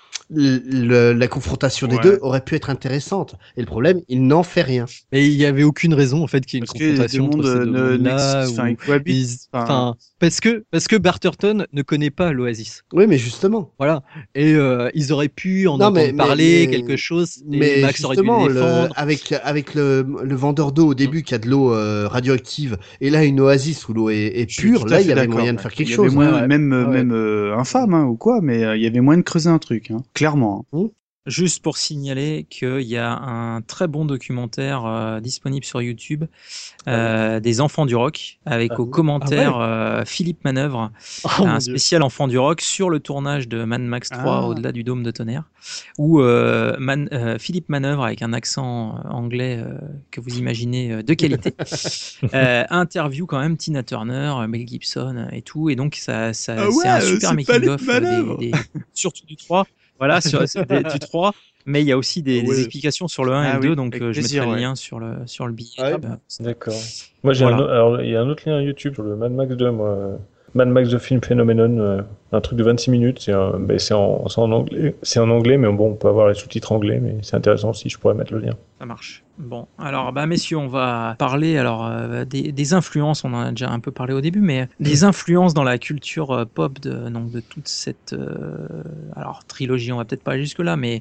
Speaker 2: La confrontation des deux aurait pu être intéressante. Et le problème, il n'en fait rien.
Speaker 3: Mais il n'y avait aucune raison en fait qu'il y ait une confrontation entre ces deux mondes-là. Parce que Barterton ne connaît pas l'Oasis.
Speaker 2: Oui, mais justement.
Speaker 3: Voilà. Et ils auraient pu en entendre parler quelque chose.
Speaker 2: Mais
Speaker 3: Max aurait dû le défendre.
Speaker 2: Avec le vendeur d'eau au début qui a de l'eau radioactive, et là une Oasis où l'eau est pure, là il y avait moyen de faire quelque chose.
Speaker 4: Même infâme ou quoi, mais il y avait moyen de creuser un truc. Clairement.
Speaker 1: Juste pour signaler qu'il y a un très bon documentaire disponible sur YouTube des enfants du rock avec aux commentaires Philippe Manœuvre, un spécial enfants du rock sur le tournage de Mad Max 3 au-delà du dôme de tonnerre, où Philippe Manœuvre avec un accent anglais que vous imaginez de qualité interview quand même Tina Turner, Mel Gibson et tout, et donc c'est un super making-of surtout du 3. Voilà, du 3, mais il y a aussi des explications sur le 1 et le 2, donc je mettrai le lien sur le billet.
Speaker 5: D'accord. Moi, il y a un autre lien YouTube sur le Mad Max 2, moi. Mad Max The Film Phenomenon, un truc de 26 minutes, c'est en anglais. C'est en anglais, mais bon, on peut avoir les sous-titres anglais, mais c'est intéressant aussi, je pourrais mettre le lien.
Speaker 1: Ça marche. Bon, alors, messieurs, on va parler des influences, on en a déjà un peu parlé au début, mais des influences dans la culture pop de toute cette trilogie, on va peut-être pas aller jusque-là, mais...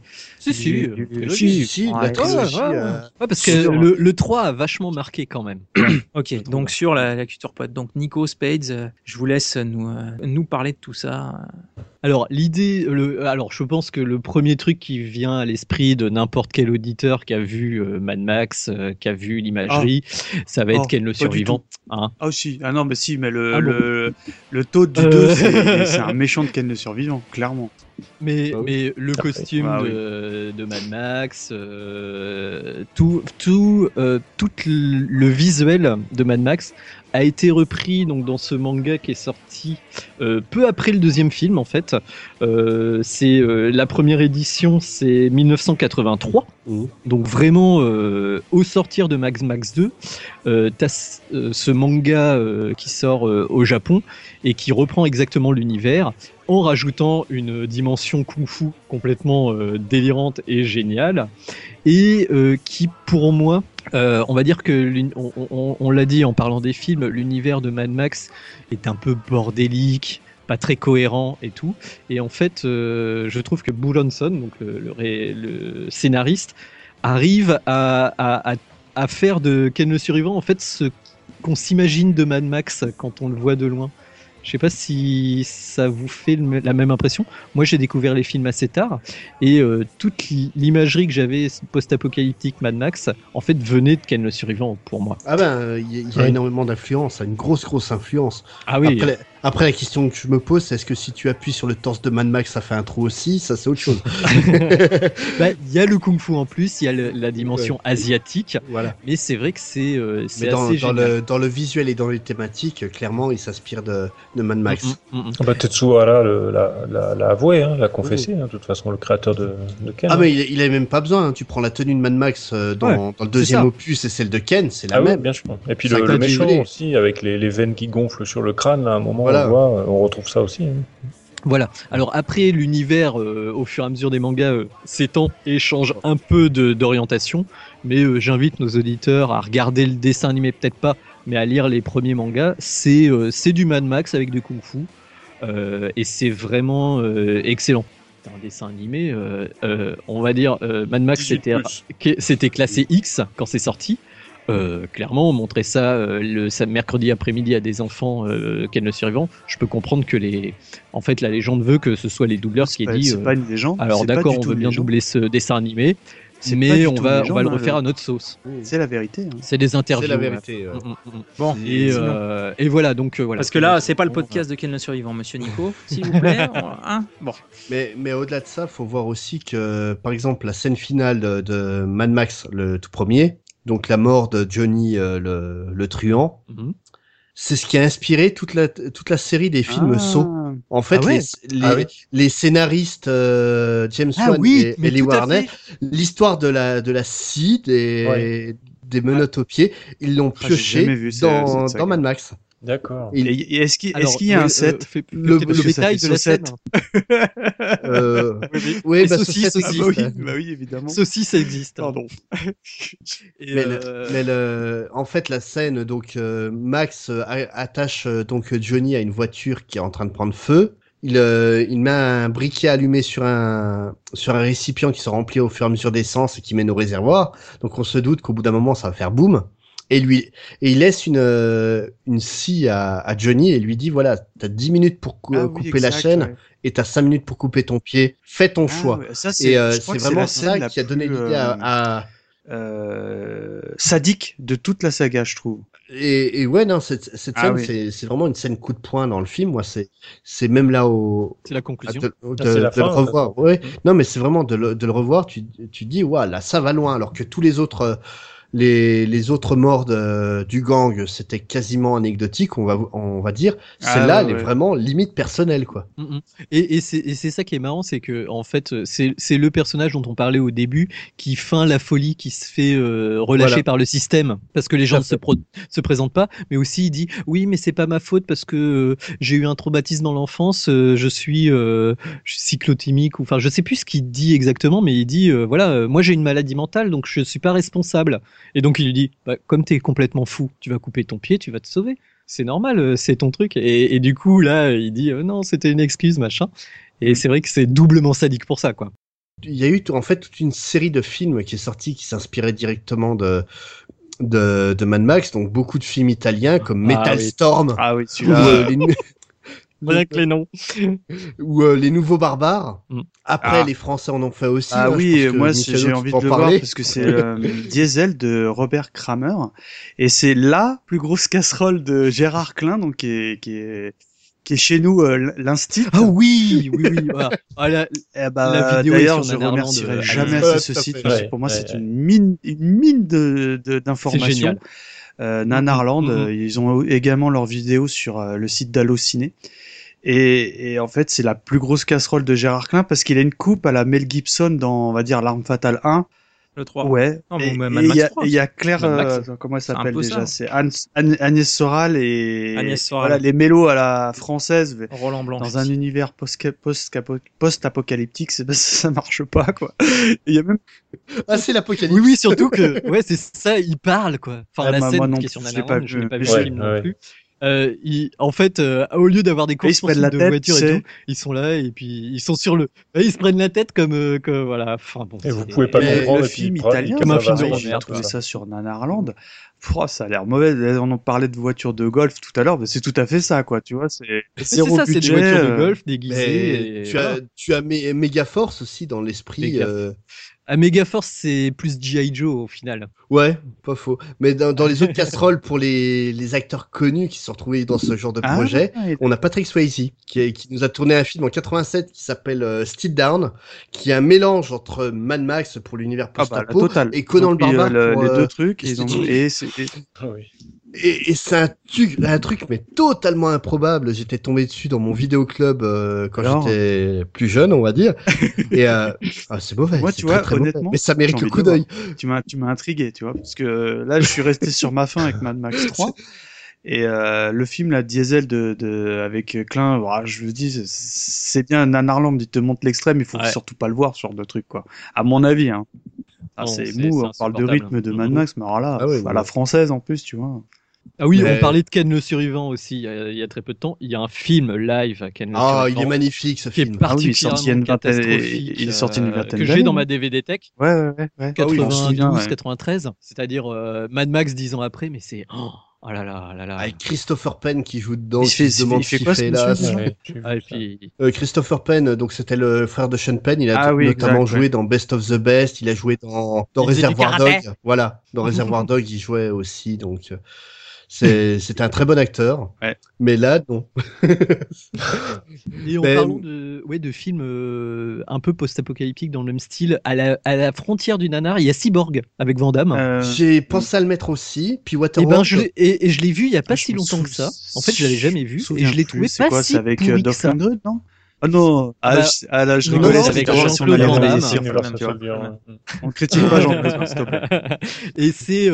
Speaker 2: la trilogie.
Speaker 3: Parce que le 3 a vachement marqué quand même.
Speaker 1: Ok, donc sur la culture pop. Donc Nico Spades, je vous laisse nous parler de tout ça.
Speaker 3: Alors je pense que le premier truc qui vient à l'esprit de n'importe quel auditeur qui a vu Mad Max, qui a vu l'imagerie, ça va être Ken le survivant.
Speaker 4: Mais le taux du 2, c'est un méchant de Ken le survivant, clairement.
Speaker 3: Mais le costume de Mad Max, tout le visuel de Mad Max a été repris donc dans ce manga qui est sorti peu après le deuxième film en fait. C'est la première édition, c'est 1983. Donc vraiment au sortir de Mad Max 2, t'as ce manga qui sort au Japon et qui reprend exactement l'univers en rajoutant une dimension kung-fu complètement délirante et géniale, et qui pour moi, on va dire que on l'a dit en parlant des films, l'univers de Mad Max est un peu bordélique, pas très cohérent et tout, et en fait je trouve que Buronson, donc le scénariste, arrive à faire de Ken le survivant en fait ce qu'on s'imagine de Mad Max quand on le voit de loin. Je sais pas si ça vous fait la même impression. Moi, j'ai découvert les films assez tard et toute l'imagerie que j'avais post-apocalyptique Mad Max, en fait, venait de Ken le Survivant pour moi.
Speaker 2: Ah ben, il y a énormément d'influence, une grosse influence.
Speaker 3: Ah oui.
Speaker 2: Après, la question que je me pose, c'est est-ce que si tu appuies sur le torse de Mad Max, ça fait un trou aussi? Ça, c'est autre chose.
Speaker 3: Il y a le kung-fu en plus, il y a la dimension asiatique.
Speaker 2: Voilà.
Speaker 3: Mais c'est vrai que c'est
Speaker 2: assez
Speaker 3: génial.
Speaker 2: Dans le visuel et dans les thématiques, clairement, il s'inspire de Mad Max.
Speaker 5: Tetsuhara l'a avoué, l'a confessé, de toute façon, le créateur de Ken.
Speaker 2: Ah, mais il avait même pas besoin. Tu prends la tenue de Mad Max dans le deuxième opus et celle de Ken, c'est la même.
Speaker 5: Oui, bien sûr. Et puis le méchant aussi, avec les veines qui gonflent sur le crâne, là, à un moment, on retrouve ça aussi.
Speaker 3: Voilà. Alors après, l'univers, au fur et à mesure des mangas, s'étend et change un peu d'orientation. Mais j'invite nos auditeurs à regarder le dessin animé, peut-être pas, mais à lire les premiers mangas. C'est du Mad Max avec du kung-fu. Et c'est vraiment excellent. C'est un dessin animé, on va dire, Mad Max c'était classé X quand c'est sorti. Clairement, on montrait ça mercredi après-midi à des enfants Ken le Survivant. Je peux comprendre que la légende veut que ce soit les doubleurs qui aient dit.
Speaker 4: C'est pas une légende.
Speaker 3: Alors d'accord, on veut bien doubler ce dessin animé, mais on va le refaire à notre sauce.
Speaker 4: C'est la vérité.
Speaker 3: C'est des interviews.
Speaker 2: C'est la vérité.
Speaker 1: Bon.
Speaker 3: Et voilà, donc voilà.
Speaker 1: Parce que là, c'est pas le podcast de Ken le Survivant, monsieur Nico, s'il vous plaît. Bon.
Speaker 2: Mais au-delà de ça, faut voir aussi que, par exemple, la scène finale de Mad Max, le tout premier, donc la mort de Johnny le truand, c'est ce qui a inspiré toute la série des films Saw. En fait, les scénaristes James Wan et Lee Warner, l'histoire de la scie des menottes aux pieds, ils l'ont pioché dans Mad Max.
Speaker 5: D'accord.
Speaker 4: Et est-ce qu'il y a un set
Speaker 3: le détail de la scène.
Speaker 2: Oui,
Speaker 3: saucisse aussi.
Speaker 4: Bah oui, évidemment.
Speaker 3: Saucisse existe.
Speaker 4: Pardon.
Speaker 2: En fait, la scène, donc Max attache donc Johnny à une voiture qui est en train de prendre feu. Il met un briquet allumé sur un récipient qui se remplit au fur et à mesure d'essence et qui mène au réservoir. Donc on se doute qu'au bout d'un moment, ça va faire boum. Et il laisse une scie à Johnny et lui dit voilà, t'as 10 minutes pour couper la chaîne et t'as 5 minutes pour couper ton pied. Fais ton choix.
Speaker 4: Ouais, ça,
Speaker 2: c'est vraiment ça qui a donné l'idée à
Speaker 4: sadique de toute la saga, je trouve.
Speaker 2: Et ouais, non, cette scène, c'est vraiment une scène coup de poing dans le film. Moi, c'est même là
Speaker 3: c'est la conclusion.
Speaker 2: de le revoir. Ouais. Non, mais c'est vraiment de le revoir. Tu dis, ouais, là, ça va loin. Alors que tous les autres, les autres morts du gang, c'était quasiment anecdotique, on va dire. Celle-là, elle est vraiment limite personnelle, quoi.
Speaker 3: Et c'est ça qui est marrant, c'est que en fait, c'est le personnage dont on parlait au début qui feint la folie, qui se fait relâcher par le système parce que les gens ne se présentent pas, mais aussi il dit oui, mais c'est pas ma faute parce que j'ai eu un traumatisme dans l'enfance, je suis cyclotimique, ou enfin je sais plus ce qu'il dit exactement, mais il dit moi j'ai une maladie mentale donc je suis pas responsable. Et donc il lui dit comme t'es complètement fou, tu vas couper ton pied, tu vas te sauver. C'est normal, c'est ton truc. Et du coup là, il dit non, c'était une excuse, machin. Et c'est vrai que c'est doublement sadique pour ça, quoi.
Speaker 2: Il y a eu en fait toute une série de films qui est sortie qui s'inspirait directement de Mad Max, donc beaucoup de films italiens comme Metal Storm.
Speaker 4: Ah oui, celui-là.
Speaker 3: Rien que les noms.
Speaker 2: Ou les Nouveaux Barbares. Après, les Français en ont fait aussi.
Speaker 4: Ah
Speaker 2: là,
Speaker 4: oui, moi j'ai envie de le voir parce que c'est Diesel de Robert Kramer et c'est la plus grosse casserole de Gérard Klein, donc qui est chez nous l'instit.
Speaker 3: Ah oui. Voilà. La vidéo
Speaker 4: d'ailleurs, je remercierai jamais assez ce site parce que pour moi c'est une mine d'informations. Nanarland, ils ont également leurs vidéos sur le site d'Allociné. Et en fait, c'est la plus grosse casserole de Gérard Klein parce qu'il a une coupe à la Mel Gibson dans, on va dire, L'Arme Fatale 1.
Speaker 1: Le 3.
Speaker 4: Ouais.
Speaker 1: Non,
Speaker 4: et il y a Claire, comment elle s'appelle déjà? C'est Agnès Soral et voilà, les mélos à la française.
Speaker 1: Roland Blanc.
Speaker 4: Dans un univers post-apocalyptique, ça marche pas, quoi. Il y a même...
Speaker 2: c'est l'apocalypse.
Speaker 3: Oui, surtout que, c'est ça, il parle, quoi. Enfin, la scène qui est sur Nanarland, je n'ai pas vu le film non plus. En fait, au lieu d'avoir des courses de voitures et tout, ils sont là et puis ils sont sur ils se prennent la tête comme voilà. Enfin bon.
Speaker 5: Et vous pouvez pas comprendre
Speaker 4: le film italien, comme un film de j'ai trouvé ça sur Nanarland. Oh, ça a l'air mauvais. On en parlait de voitures de golf tout à l'heure, mais c'est tout à fait ça, quoi. Tu vois, c'est zéro
Speaker 3: ça, c'est des
Speaker 4: budget,
Speaker 3: voitures de golf déguisées.
Speaker 2: Mais
Speaker 3: Et
Speaker 2: tu as Megaforce aussi dans l'esprit.
Speaker 3: À Megaforce, c'est plus G.I. Joe au final.
Speaker 2: Ouais, pas faux. Mais dans les autres casseroles pour les acteurs connus qui se sont retrouvés dans ce genre de projet, on a Patrick Swayze qui nous a tourné un film en 87 qui s'appelle Still Down, qui est un mélange entre Mad Max pour l'univers post-apo et Conan le Barbare pour
Speaker 4: les deux trucs.
Speaker 2: Et c'est un truc mais totalement improbable. J'étais tombé dessus dans mon vidéoclub quand j'étais plus jeune, on va dire. Et c'est mauvais.
Speaker 4: Moi, tu vois,
Speaker 2: très
Speaker 4: honnêtement,
Speaker 2: mais ça mérite le coup d'œil.
Speaker 4: Tu m'as intrigué, tu vois, parce que là, je suis resté sur ma faim avec Mad Max 3. Et le film, la Diesel avec Klein, je vous dis, c'est bien Nanarland, il te montre l'extrême, il faut surtout pas le voir, ce genre de truc, quoi. À mon avis, hein. C'est mou, on parle de rythme de Mad Max, mais alors là, à la française en plus, tu vois.
Speaker 3: Ah oui, on parlait de Ken le Survivant aussi il y a très peu de temps. Il y a un film live à Ken le Survivant.
Speaker 2: Il est magnifique ce film.
Speaker 3: Qui est particulièrement catastrophique.
Speaker 4: Il est sorti une vingtaine
Speaker 3: que j'ai dans ma DVD Tech.
Speaker 4: Ouais.
Speaker 3: 92, 93. C'est-à-dire Mad Max 10 ans après, mais c'est. Oh là là.
Speaker 2: Avec Christopher Penn qui joue dedans.
Speaker 4: Il fait quoi ce
Speaker 2: là Christopher Penn, donc c'était le frère de Sean Penn. Il a notamment joué dans Best of the Best. Il a joué dans Reservoir Dog. Voilà, dans Reservoir Dog, il jouait aussi. Donc c'était un très bon acteur.
Speaker 4: Ouais.
Speaker 2: Mais là, non.
Speaker 3: Et en parlant de films un peu post-apocalyptiques dans le même style, à la frontière du nanar, il y a Cyborg avec Van Damme.
Speaker 2: J'ai pensé à le mettre aussi. Puis Waterworld.
Speaker 3: Et je l'ai vu il y a pas si longtemps que ça. En fait, je l'avais jamais vu et je l'ai trouvé pas si
Speaker 4: avec
Speaker 3: pourri que
Speaker 4: Dolph
Speaker 3: ça.
Speaker 4: Lundgren, non? Ah non,
Speaker 3: là
Speaker 4: je rigolais
Speaker 3: avec Jean-Claude Van
Speaker 4: Damme. On critique pas Jean-Claude, s'il te plaît.
Speaker 3: Et c'est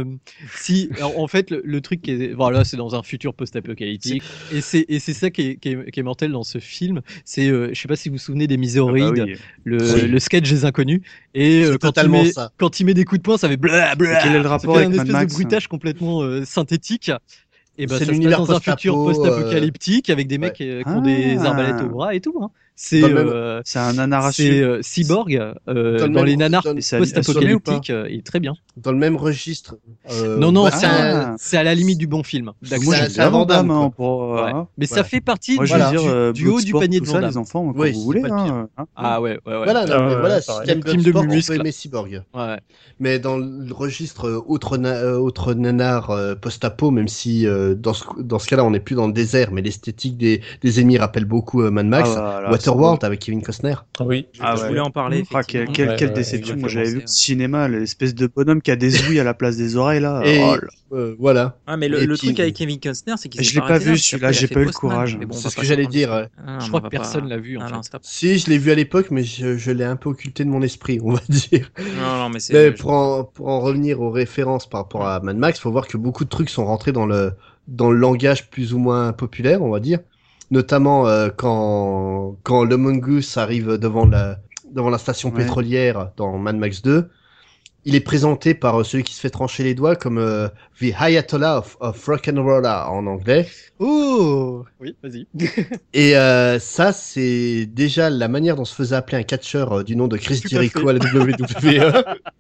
Speaker 3: en fait le truc qui est c'est dans un futur post-apocalyptique et c'est ça qui est mortel dans ce film. C'est je sais pas si vous vous souvenez des Miséroïdes, le sketch des inconnus et quand il met des coups de poing, ça fait bla bla.
Speaker 4: Quel est le rapport avec Mad Max?
Speaker 3: Un espèce de bruitage complètement synthétique. Et
Speaker 2: c'est
Speaker 3: ça
Speaker 2: l'univers
Speaker 3: se passe dans un futur post-apocalyptique avec des mecs qui ont des arbalètes au bras et tout. Hein. C'est
Speaker 4: un nanar
Speaker 3: c'est Cyborg dans les nanars post-apocalyptiques. Il est très bien.
Speaker 2: Dans le même registre.
Speaker 3: Non, c'est à la limite du bon film.
Speaker 4: Moi, c'est un Van Damme.
Speaker 3: Mais ça fait partie du haut du panier de Van Damme.
Speaker 4: Les enfants, quand vous voulez.
Speaker 3: Ah ouais.
Speaker 2: Voilà, c'est un film de muscle. Mais Cyborg.
Speaker 3: Ouais.
Speaker 2: Mais dans le registre autre nanar post-apo, même si dans ce cas-là, on n'est plus dans le désert, mais l'esthétique des ennemis rappelle beaucoup Mad Max. Waterworld avec Kevin Costner.
Speaker 1: Oui, je voulais en parler.
Speaker 4: Quelle déception. Moi, j'avais vu au cinéma l'espèce de bonhomme qui a des ouïes à la place des oreilles, là.
Speaker 2: Voilà.
Speaker 1: Ah, mais le truc avec Kevin Costner, c'est qu'il
Speaker 4: je l'ai pas vu celui-là, j'ai pas eu le courage.
Speaker 2: C'est ce que j'allais dire.
Speaker 3: Je crois que personne l'a vu.
Speaker 2: Si, je l'ai vu à l'époque, mais je l'ai un peu occulté de mon esprit, on va dire.
Speaker 1: Non, mais c'est.
Speaker 2: Pour en revenir aux références par rapport à Mad Max, faut voir que beaucoup de trucs sont rentrés dans le langage plus ou moins populaire, on va dire. Notamment quand le Mongoose arrive devant la station pétrolière dans Mad Max 2, il est présenté par celui qui se fait trancher les doigts comme The Ayatollah of Rock'n'Rolla en anglais.
Speaker 3: Oh oui, vas-y.
Speaker 2: Et ça, c'est déjà la manière dont se faisait appeler un catcheur du nom de Chris Jericho à la WWE.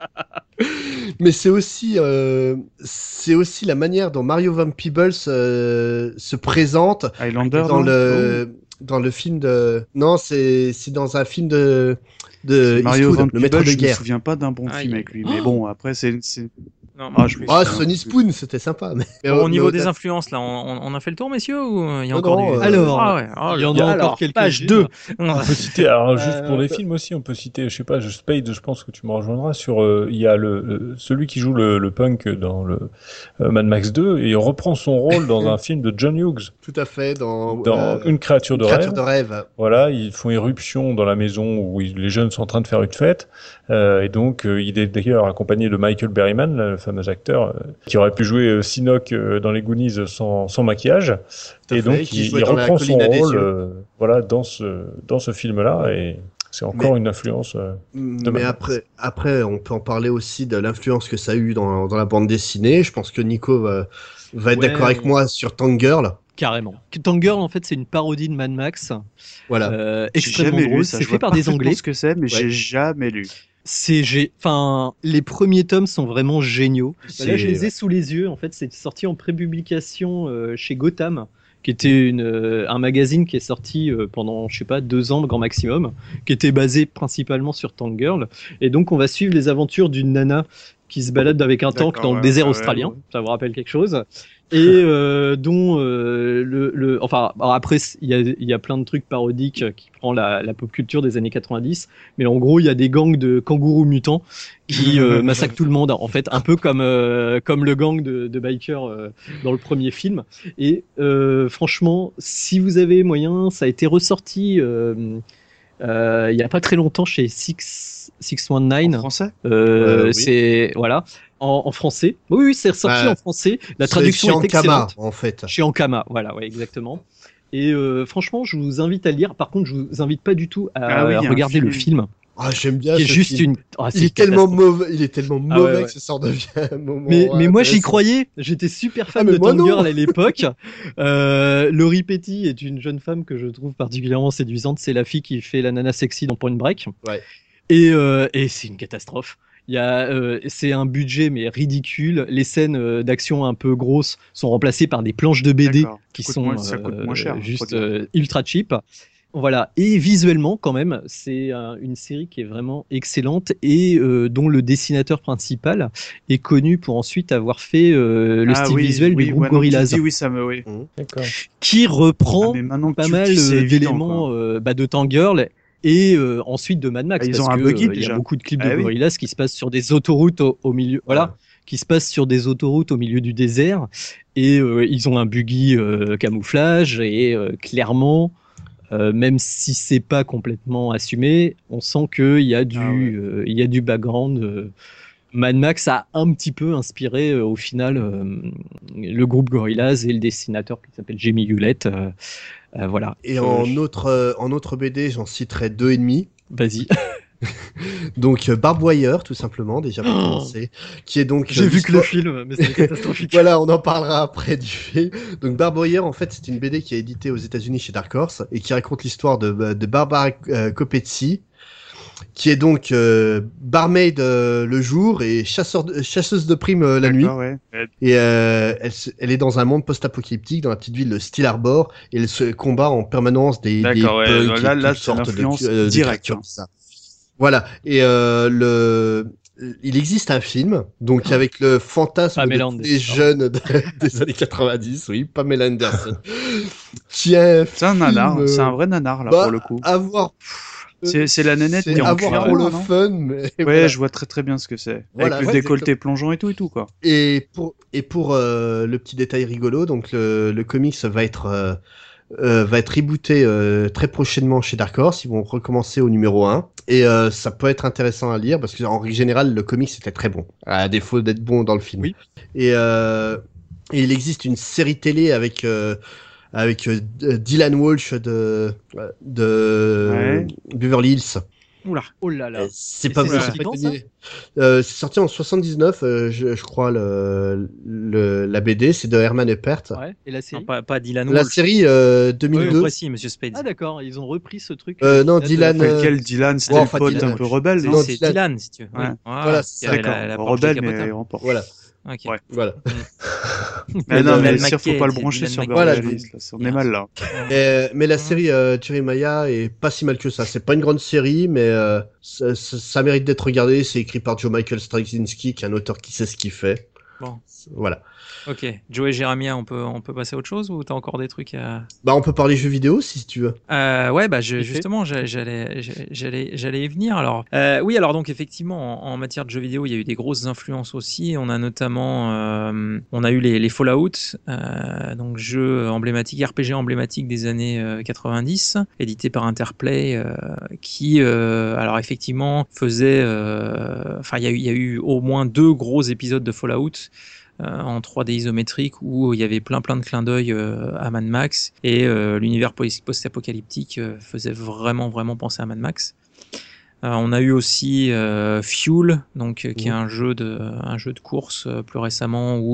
Speaker 2: Mais c'est aussi la manière dont Mario Van Peebles se présente
Speaker 4: Highlander,
Speaker 2: dans le film de... Non, c'est dans un film de
Speaker 4: Mario
Speaker 2: Eastwood,
Speaker 4: Van
Speaker 2: le maître de
Speaker 4: Peebles, je me
Speaker 2: guerre.
Speaker 4: souviens pas d'un bon film avec lui, mais bon, après c'est...
Speaker 1: Non,
Speaker 2: Sonny Spoon, c'était sympa. Mais
Speaker 1: au niveau des influences, là, on a fait le tour, messieurs, ou il y a encore du...
Speaker 3: Alors, il y en a encore quelques
Speaker 5: page 2. On peut citer, alors juste pour les films aussi, on peut citer, je sais pas, Spade, je pense que tu me rejoindras sur, il y a celui qui joue le punk dans le Mad Max 2, et il reprend son rôle dans un film de John Hughes.
Speaker 2: Tout à fait, dans
Speaker 5: Une créature de rêve.
Speaker 2: Voilà,
Speaker 5: ils font irruption dans la maison où les jeunes sont en train de faire une fête, et donc il est d'ailleurs accompagné de Michael Berryman, le fameux acteur qui aurait pu jouer Sinoc dans les Goonies sans maquillage, et donc il reprend son rôle dans ce film-là, et c'est encore une influence
Speaker 2: mais après on peut en parler aussi de l'influence que ça a eu dans la bande dessinée. Je pense que Nico va être d'accord avec moi sur Tank Girl.
Speaker 3: Carrément. Tank Girl, en fait, c'est une parodie de Mad Max.
Speaker 2: Voilà.
Speaker 3: Extrêmement drôle. C'est fait par des Anglais.
Speaker 4: Je sais ce que c'est, mais j'ai jamais lu.
Speaker 3: Enfin, les premiers tomes sont vraiment géniaux. Là, je les ai
Speaker 2: ouais.
Speaker 3: sous les yeux. En fait, c'est sorti en prépublication chez Gotham, qui était un magazine qui est sorti pendant, je sais pas, 2 ans grand maximum, qui était basé principalement sur Tank Girl. Et donc, on va suivre les aventures d'une nana qui se balade avec un tank dans le désert australien. Ça vous rappelle quelque chose? Et dont enfin, alors après il y a plein de trucs parodiques qui prend la pop culture des années 90, mais en gros il y a des gangs de kangourous mutants qui massacrent tout le monde, en fait, un peu comme le gang de bikers dans le premier film. Et franchement, si vous avez moyen, ça a été ressorti il y a pas très longtemps chez 619
Speaker 4: En français
Speaker 2: Oui.
Speaker 3: c'est voilà en français. Oui, c'est ressorti en français. La traduction est excellente.
Speaker 2: En fait.
Speaker 3: Chez Ankama, voilà, ouais, exactement. Et franchement, je vous invite à le lire. Par contre, je vous invite pas du tout à regarder le film.
Speaker 2: Ah, j'aime bien.
Speaker 3: Qui est juste
Speaker 2: film.
Speaker 3: c'est
Speaker 2: il est tellement mauvais. Il est tellement mauvais
Speaker 3: ouais.
Speaker 2: que ça devient un moment.
Speaker 3: Mais moi, j'y croyais. J'étais super fan de Tank Girl à l'époque. Laurie Petty est une jeune femme que je trouve particulièrement séduisante. C'est la fille qui fait la nana sexy dans Point Break.
Speaker 2: Ouais.
Speaker 3: Et c'est une catastrophe. C'est un budget mais ridicule. Les scènes d'action un peu grosses sont remplacées par des planches de BD qui sont
Speaker 4: ça coûte moins cher,
Speaker 3: juste ultra cheap. Voilà. Et visuellement, quand même, c'est une série qui est vraiment excellente et dont le dessinateur principal est connu pour ensuite avoir fait le style visuel du groupe Gorillaz.
Speaker 4: Oui, ça me. Oui.
Speaker 5: D'accord.
Speaker 3: Qui reprend pas mal d'éléments
Speaker 4: évident,
Speaker 3: de Tank Girl. Et ensuite de Mad Max,
Speaker 4: ils
Speaker 3: parce
Speaker 4: ont un
Speaker 3: que
Speaker 4: buggy,
Speaker 3: il y a beaucoup de clips de Gorillaz qui se passent sur des autoroutes au milieu, qui se passent sur des autoroutes au milieu du désert, et ils ont un buggy camouflage, et clairement, même si c'est pas complètement assumé, on sent qu'il y a du background. Mad Max a un petit peu inspiré au final le groupe Gorillaz et le dessinateur qui s'appelle Jamie Hewlett. Voilà.
Speaker 2: Et en autre BD, j'en citerai 2 et demi.
Speaker 3: Vas-y.
Speaker 2: Donc Barb Wire, tout simplement, déjà pour commencer, qui est donc.
Speaker 3: J'ai vu que le film, mais c'est catastrophique.
Speaker 2: Voilà, on en parlera après du fait. Donc Barb Wire, en fait, c'est une BD qui est éditée aux États-Unis chez Dark Horse et qui raconte l'histoire de Barbara Kopetsy, qui est donc barmaid le jour et chasseuse de primes la nuit.
Speaker 4: Ouais.
Speaker 2: Et elle est dans un monde post-apocalyptique dans la petite ville de Still Harbor et elle se combat en permanence des punks
Speaker 4: là,
Speaker 2: et toutes sortes de
Speaker 4: directe.
Speaker 2: créatures, ça. Voilà. Et il existe un film, donc avec le fantasme des jeunes des années 90, oui, Pamela Anderson. C'est un
Speaker 4: nanar, c'est un vrai nanar là pour le coup. C'est la nénette qui est en cuir.
Speaker 2: Pour le fun, mais
Speaker 4: ouais, voilà. Je vois très bien ce que c'est.
Speaker 2: Voilà,
Speaker 4: avec le décolleté plongeant et tout quoi.
Speaker 2: Et pour le petit détail rigolo, donc le comics va être rebooté très prochainement chez Dark Horse. Ils vont recommencer au numéro 1 et ça peut être intéressant à lire parce que en règle générale le comics était très bon, à défaut d'être bon dans le film.
Speaker 3: Oui.
Speaker 2: Et il existe une série télé avec Dylan Walsh de Beverly Hills.
Speaker 3: Oula, oh là là.
Speaker 2: C'est pas vous. C'est sorti en 79, je crois, la BD, c'est de Herman Eppert.
Speaker 3: Ouais. Et la série
Speaker 1: pas Dylan
Speaker 2: La
Speaker 1: Walsh.
Speaker 2: série 2002.
Speaker 1: Oui, précis, Monsieur Spade.
Speaker 3: Ah d'accord, ils ont repris ce truc.
Speaker 2: Non, Dylan.
Speaker 4: Quel Dylan? C'était le pote un peu rebelle, non?
Speaker 1: C'est Dylan, si tu veux.
Speaker 4: Ouais.
Speaker 2: Voilà,
Speaker 1: c'est
Speaker 4: d'accord. Rebelle, mais remporte.
Speaker 2: Voilà.
Speaker 1: Okay.
Speaker 2: Ouais. Voilà.
Speaker 4: Mais non, mais sûr, faut pas le brancher sur Beverly Hills. On est mal là.
Speaker 2: Mais la série Jeremiah est pas si mal que ça. C'est pas une grande série, mais ça mérite d'être regardé. C'est écrit par Joe Michael Straczynski, qui est un auteur qui sait ce qu'il fait.
Speaker 1: Bon.
Speaker 2: Voilà.
Speaker 1: Ok. Joe et Jeremiah, on peut passer à autre chose ou t'as encore des trucs à...
Speaker 2: Bah, on peut parler jeux vidéo si tu veux.
Speaker 1: Ouais, bah justement, j'allais y venir. Alors, oui, alors donc effectivement, en matière de jeux vidéo, il y a eu des grosses influences aussi. On a notamment, on a eu les Fallout, donc jeux emblématiques, RPG emblématiques des années 90, édités par Interplay, qui, alors effectivement, faisait, enfin, il y a eu au moins 2 gros épisodes de Fallout. En 3D isométrique où il y avait plein de clins d'œil à Mad Max et l'univers post-apocalyptique faisait vraiment penser à Mad Max. On a eu aussi Fuel, donc qui est un jeu de course plus récemment où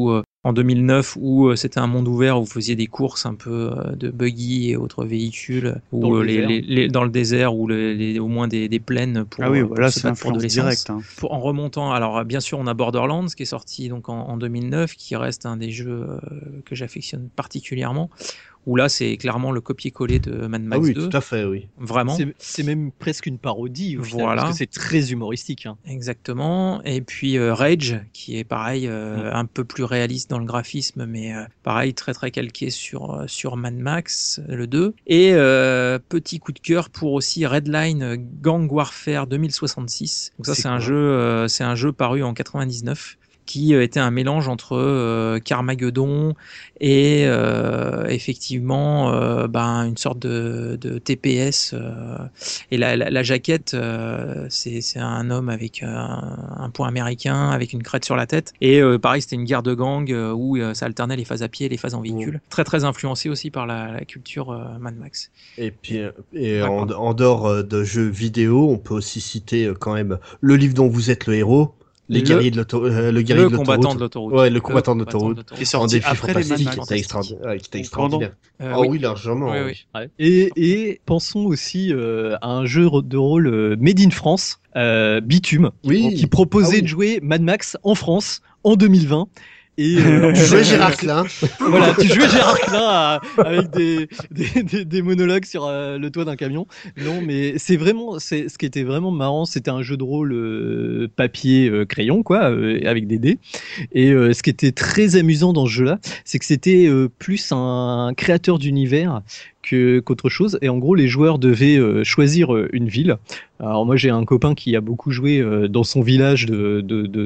Speaker 1: en 2009 où c'était un monde ouvert où vous faisiez des courses un peu de buggy et autres véhicules
Speaker 3: Dans le
Speaker 1: dans le désert ou au moins des plaines pour,
Speaker 4: Ah oui,
Speaker 1: pour
Speaker 4: voilà,
Speaker 1: se
Speaker 4: c'est
Speaker 1: battre pour de
Speaker 4: influence
Speaker 1: l'essence.
Speaker 4: directe. Hein.
Speaker 1: En remontant, alors bien sûr on a Borderlands qui est sorti donc en 2009 qui reste un des jeux que j'affectionne particulièrement où là c'est clairement le copier-coller de Mad Max 2.
Speaker 2: Tout à fait, oui.
Speaker 1: Vraiment.
Speaker 3: C'est même presque une parodie au final,
Speaker 1: Voilà.
Speaker 3: parce que c'est très humoristique. Hein.
Speaker 1: Exactement. Et puis Rage, qui est pareil, un peu plus réaliste dans le graphisme, mais pareil, très très calqué sur Mad Max, le 2. Et petit coup de cœur pour aussi Redline Gang Warfare 2066. Donc ça, c'est un jeu paru en 99. Qui était un mélange entre Carmageddon et effectivement une sorte de TPS. Et la jaquette, c'est un homme avec un point américain, avec une crête sur la tête. Et pareil, c'était une guerre de gang où ça alternait les phases à pied et les phases en véhicule. Très très influencé aussi par la culture Mad Max.
Speaker 2: Et puis en dehors de jeux vidéo, on peut aussi citer quand même le livre dont vous êtes le héros. Le
Speaker 1: combattant de l'autoroute.
Speaker 2: Ouais, le combattant de l'autoroute.
Speaker 4: Qui est sorti après les Mad Max.
Speaker 2: Qui était extraordinaire. Oui, largement.
Speaker 3: Oui. Ouais. Et pensons aussi à un jeu de rôle made in France, Bitume, qui proposait de jouer Mad Max en France en 2020. Et
Speaker 2: tu jouais Gérard Klein.
Speaker 3: Voilà, tu jouais Gérard Klein avec des monologues sur le toit d'un camion. Non, mais ce qui était vraiment marrant, c'était un jeu de rôle papier crayon quoi, avec des dés. Et ce qui était très amusant dans ce jeu-là, c'est que c'était plus un créateur d'univers qu'autre chose. Et en gros, les joueurs devaient choisir une ville. Alors moi, j'ai un copain qui a beaucoup joué dans son village de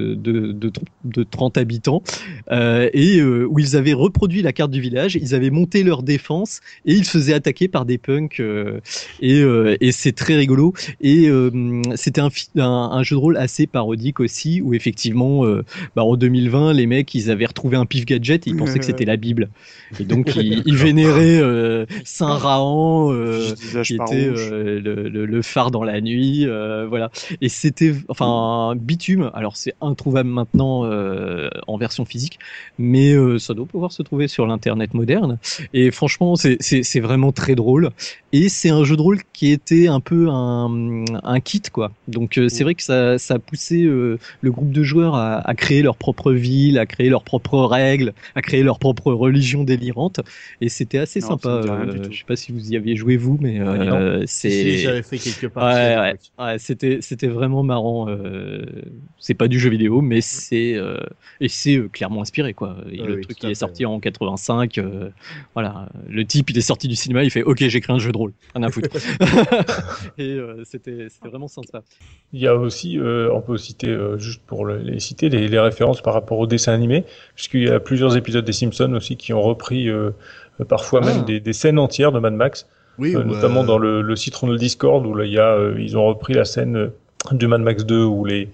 Speaker 3: 30 habitants où ils avaient reproduit la carte du village, ils avaient monté leur défense et ils se faisaient attaquer par des punks et c'est très rigolo. Et c'était un jeu de rôle assez parodique aussi où effectivement, en 2020, les mecs, ils avaient retrouvé un pif gadget et ils pensaient que c'était la Bible. Et donc, ils vénéraient Saint-Rahan, qui était le phare dans la nuit. Voilà. Et c'était, Bitume. Alors c'est introuvable maintenant en version physique, mais ça doit pouvoir se trouver sur l'internet moderne. Et franchement, c'est vraiment très drôle. Et c'est un jeu de rôle qui était un peu un kit, quoi. Donc c'est vrai que ça a poussé le groupe de joueurs à créer leur propre ville, à créer leurs propres règles, à créer leur propre religion délirante. Et c'était assez sympa. Je sais pas si vous y aviez joué vous, mais
Speaker 2: Si, j'avais fait quelque part.
Speaker 3: Ouais, c'était vraiment marrant. C'est pas du jeu vidéo, mais c'est clairement inspiré quoi. Et le truc il est sorti en 85. Voilà, le type il est sorti du cinéma, il fait OK, j'ai créé un jeu de rôle, rien à foutre. Et c'était vraiment sympa.
Speaker 5: Il y a aussi, on peut citer juste pour les citer les références par rapport au dessin animé, puisqu'il y a plusieurs épisodes des Simpsons aussi qui ont repris parfois même des scènes entières de Mad Max. Oui, notamment dans le Citron de Discord où là, ils ont repris la scène de Mad Max 2 où les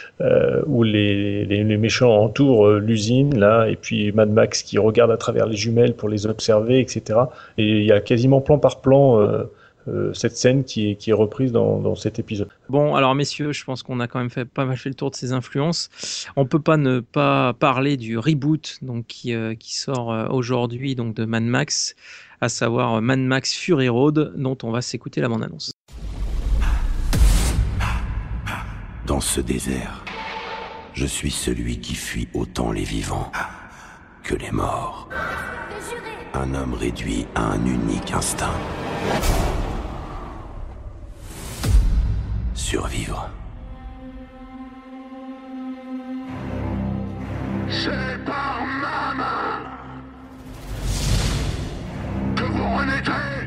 Speaker 5: méchants entourent l'usine là et puis Mad Max qui regarde à travers les jumelles pour les observer, etc. Et il y a quasiment plan par plan cette scène qui est reprise dans cet épisode.
Speaker 1: Bon, alors messieurs, je pense qu'on a quand même pas mal fait le tour de ces influences. On peut pas ne pas parler du reboot donc qui sort aujourd'hui donc de Mad Max, à savoir Mad Max Fury Road, dont on va s'écouter la bande-annonce.
Speaker 10: Dans ce désert, je suis celui qui fuit autant les vivants que les morts. Un homme réduit à un unique instinct. Survivre.
Speaker 8: C'est par ma main que vous renaîtrez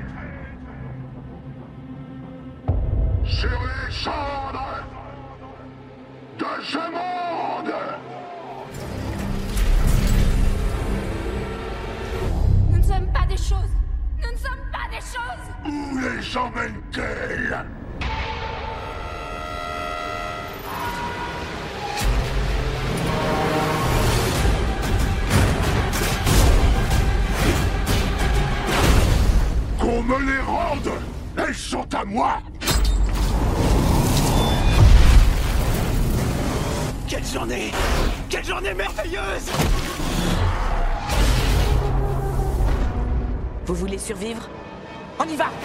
Speaker 8: sur les cendres de ce monde.
Speaker 11: Nous ne sommes pas des choses. Nous ne sommes pas des choses.
Speaker 8: Où les emmène-t-elle ? Qu'on me les rende! Elles sont à moi!
Speaker 7: Quelle journée merveilleuse!
Speaker 12: Vous voulez survivre? On y va!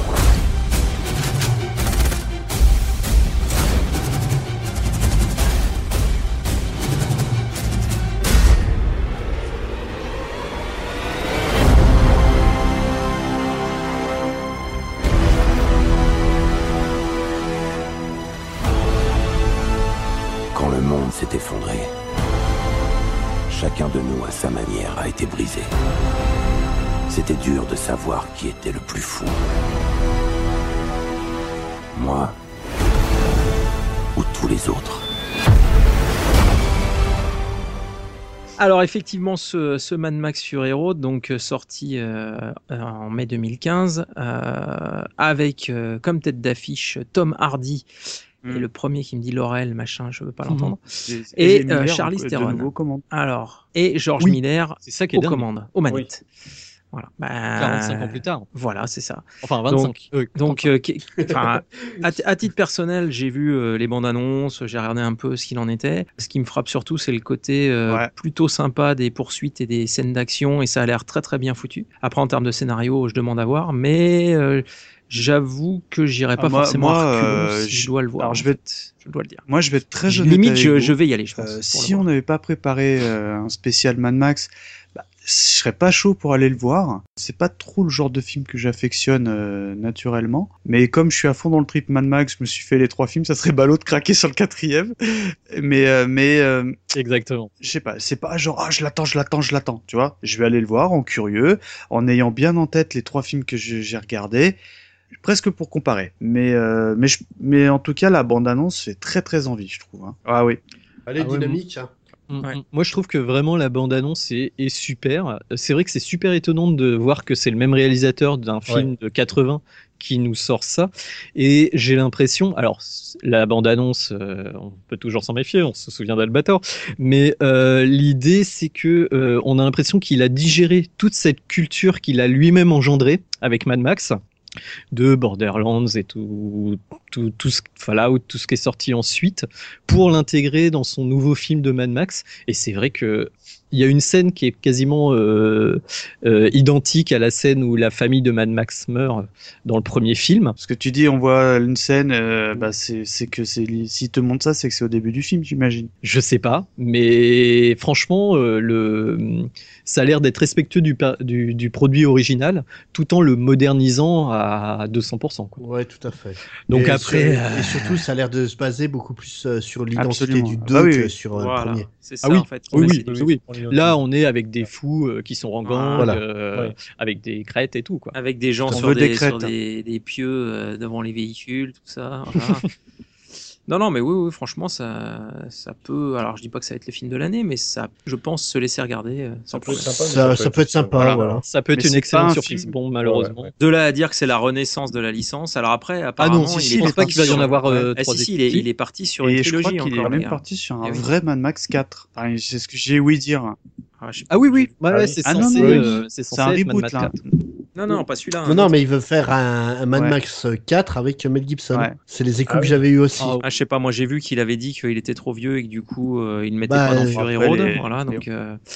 Speaker 10: Quand le monde s'est effondré, chacun de nous, à sa manière, a été brisé. C'était dur de savoir qui était le plus fou. Moi ou tous les autres.
Speaker 1: Alors effectivement, ce Mad Max Fury Road, donc sorti en mai 2015, avec comme tête d'affiche Tom Hardy, et le premier qui me dit Laurel, machin, je veux pas l'entendre, et Charlize Theron. Alors, et George Miller
Speaker 3: c'est ça qui est
Speaker 1: aux
Speaker 3: dingue.
Speaker 1: commandes, aux manettes. Voilà.
Speaker 3: 45 ans plus tard.
Speaker 1: Voilà, c'est ça.
Speaker 3: Enfin, 25.
Speaker 1: Donc, à titre personnel, j'ai vu les bandes annonces, j'ai regardé un peu ce qu'il en était. Ce qui me frappe surtout, c'est le côté plutôt sympa des poursuites et des scènes d'action, et ça a l'air très très bien foutu. Après, en termes de scénario, je demande à voir, mais j'avoue que j'irai pas forcément à reculons si je dois le voir.
Speaker 4: Alors,
Speaker 1: je dois le dire.
Speaker 4: Moi, je vais être très honnête
Speaker 1: limite,
Speaker 4: avec vous.
Speaker 1: je vais y aller, je pense.
Speaker 4: Si on n'avait pas préparé un spécial Mad Max, je serais pas chaud pour aller le voir. C'est pas trop le genre de film que j'affectionne naturellement. Mais comme je suis à fond dans le trip Mad Max, je me suis fait les 3 films, ça serait ballot de craquer sur le 4e. Mais
Speaker 3: exactement.
Speaker 4: Je sais pas, c'est pas genre je l'attends. Tu vois, je vais aller le voir en curieux, en ayant bien en tête les 3 films que j'ai regardés. Presque pour comparer, mais en tout cas la bande-annonce fait très très envie, je trouve. Hein. Ah oui.
Speaker 2: Elle est dynamique. Hein.
Speaker 3: Ouais. Moi, je trouve que vraiment la bande-annonce est super. C'est vrai que c'est super étonnant de voir que c'est le même réalisateur d'un film de 80 qui nous sort ça. Et j'ai l'impression, alors la bande-annonce, on peut toujours s'en méfier, on se souvient d'Albator, mais l'idée c'est que on a l'impression qu'il a digéré toute cette culture qu'il a lui-même engendrée avec Mad Max, de Borderlands et tout ce Fallout, tout ce qui est sorti ensuite, pour l'intégrer dans son nouveau film de Mad Max. Et c'est vrai que il y a une scène qui est quasiment identique à la scène où la famille de Mad Max meurt dans le premier film.
Speaker 4: Ce que tu dis, on voit une scène, c'est que s'il te montre ça, c'est que c'est au début du film, j'imagine.
Speaker 3: Je sais pas, mais franchement, ça a l'air d'être respectueux du produit original, tout en le modernisant à 200%. Quoi.
Speaker 2: Ouais, tout à fait.
Speaker 3: Donc
Speaker 2: et
Speaker 3: après,
Speaker 2: et surtout, ça a l'air de se baser beaucoup plus sur l'identité
Speaker 4: Absolument.
Speaker 2: du 2 que sur le premier.
Speaker 1: C'est ça,
Speaker 3: oui.
Speaker 1: en fait.
Speaker 3: Oui. Là, on est avec des fous qui sont en gang, avec des crêtes et tout, quoi.
Speaker 1: Avec des gens sur des pieux devant les véhicules, tout ça. Voilà. Non, mais oui, franchement, ça peut. Alors, je dis pas que ça va être le film de l'année, mais ça, je pense, se laisser regarder.
Speaker 2: Ça peut être sympa, voilà.
Speaker 3: Ça peut être une excellente surprise. Bon, malheureusement.
Speaker 1: De là à dire que c'est la renaissance de la licence. Alors après, apparemment,
Speaker 3: je pense pas qu'il va y en avoir 3.
Speaker 1: Il est parti sur une trilogie.
Speaker 4: Je crois qu'il est même parti sur un vrai Mad Max 4. Enfin, c'est ce que j'ai ouï dire.
Speaker 3: Oui. C'est censé. C'est un
Speaker 4: reboot là.
Speaker 1: Non, pas celui-là.
Speaker 2: Non, mais il veut faire un Mad Max 4 avec Mel Gibson. Ouais. C'est les échos que j'avais eu aussi.
Speaker 1: Je sais pas, moi j'ai vu qu'il avait dit qu'il était trop vieux et que du coup il ne mettait pas dans Fury Road. Voilà, donc.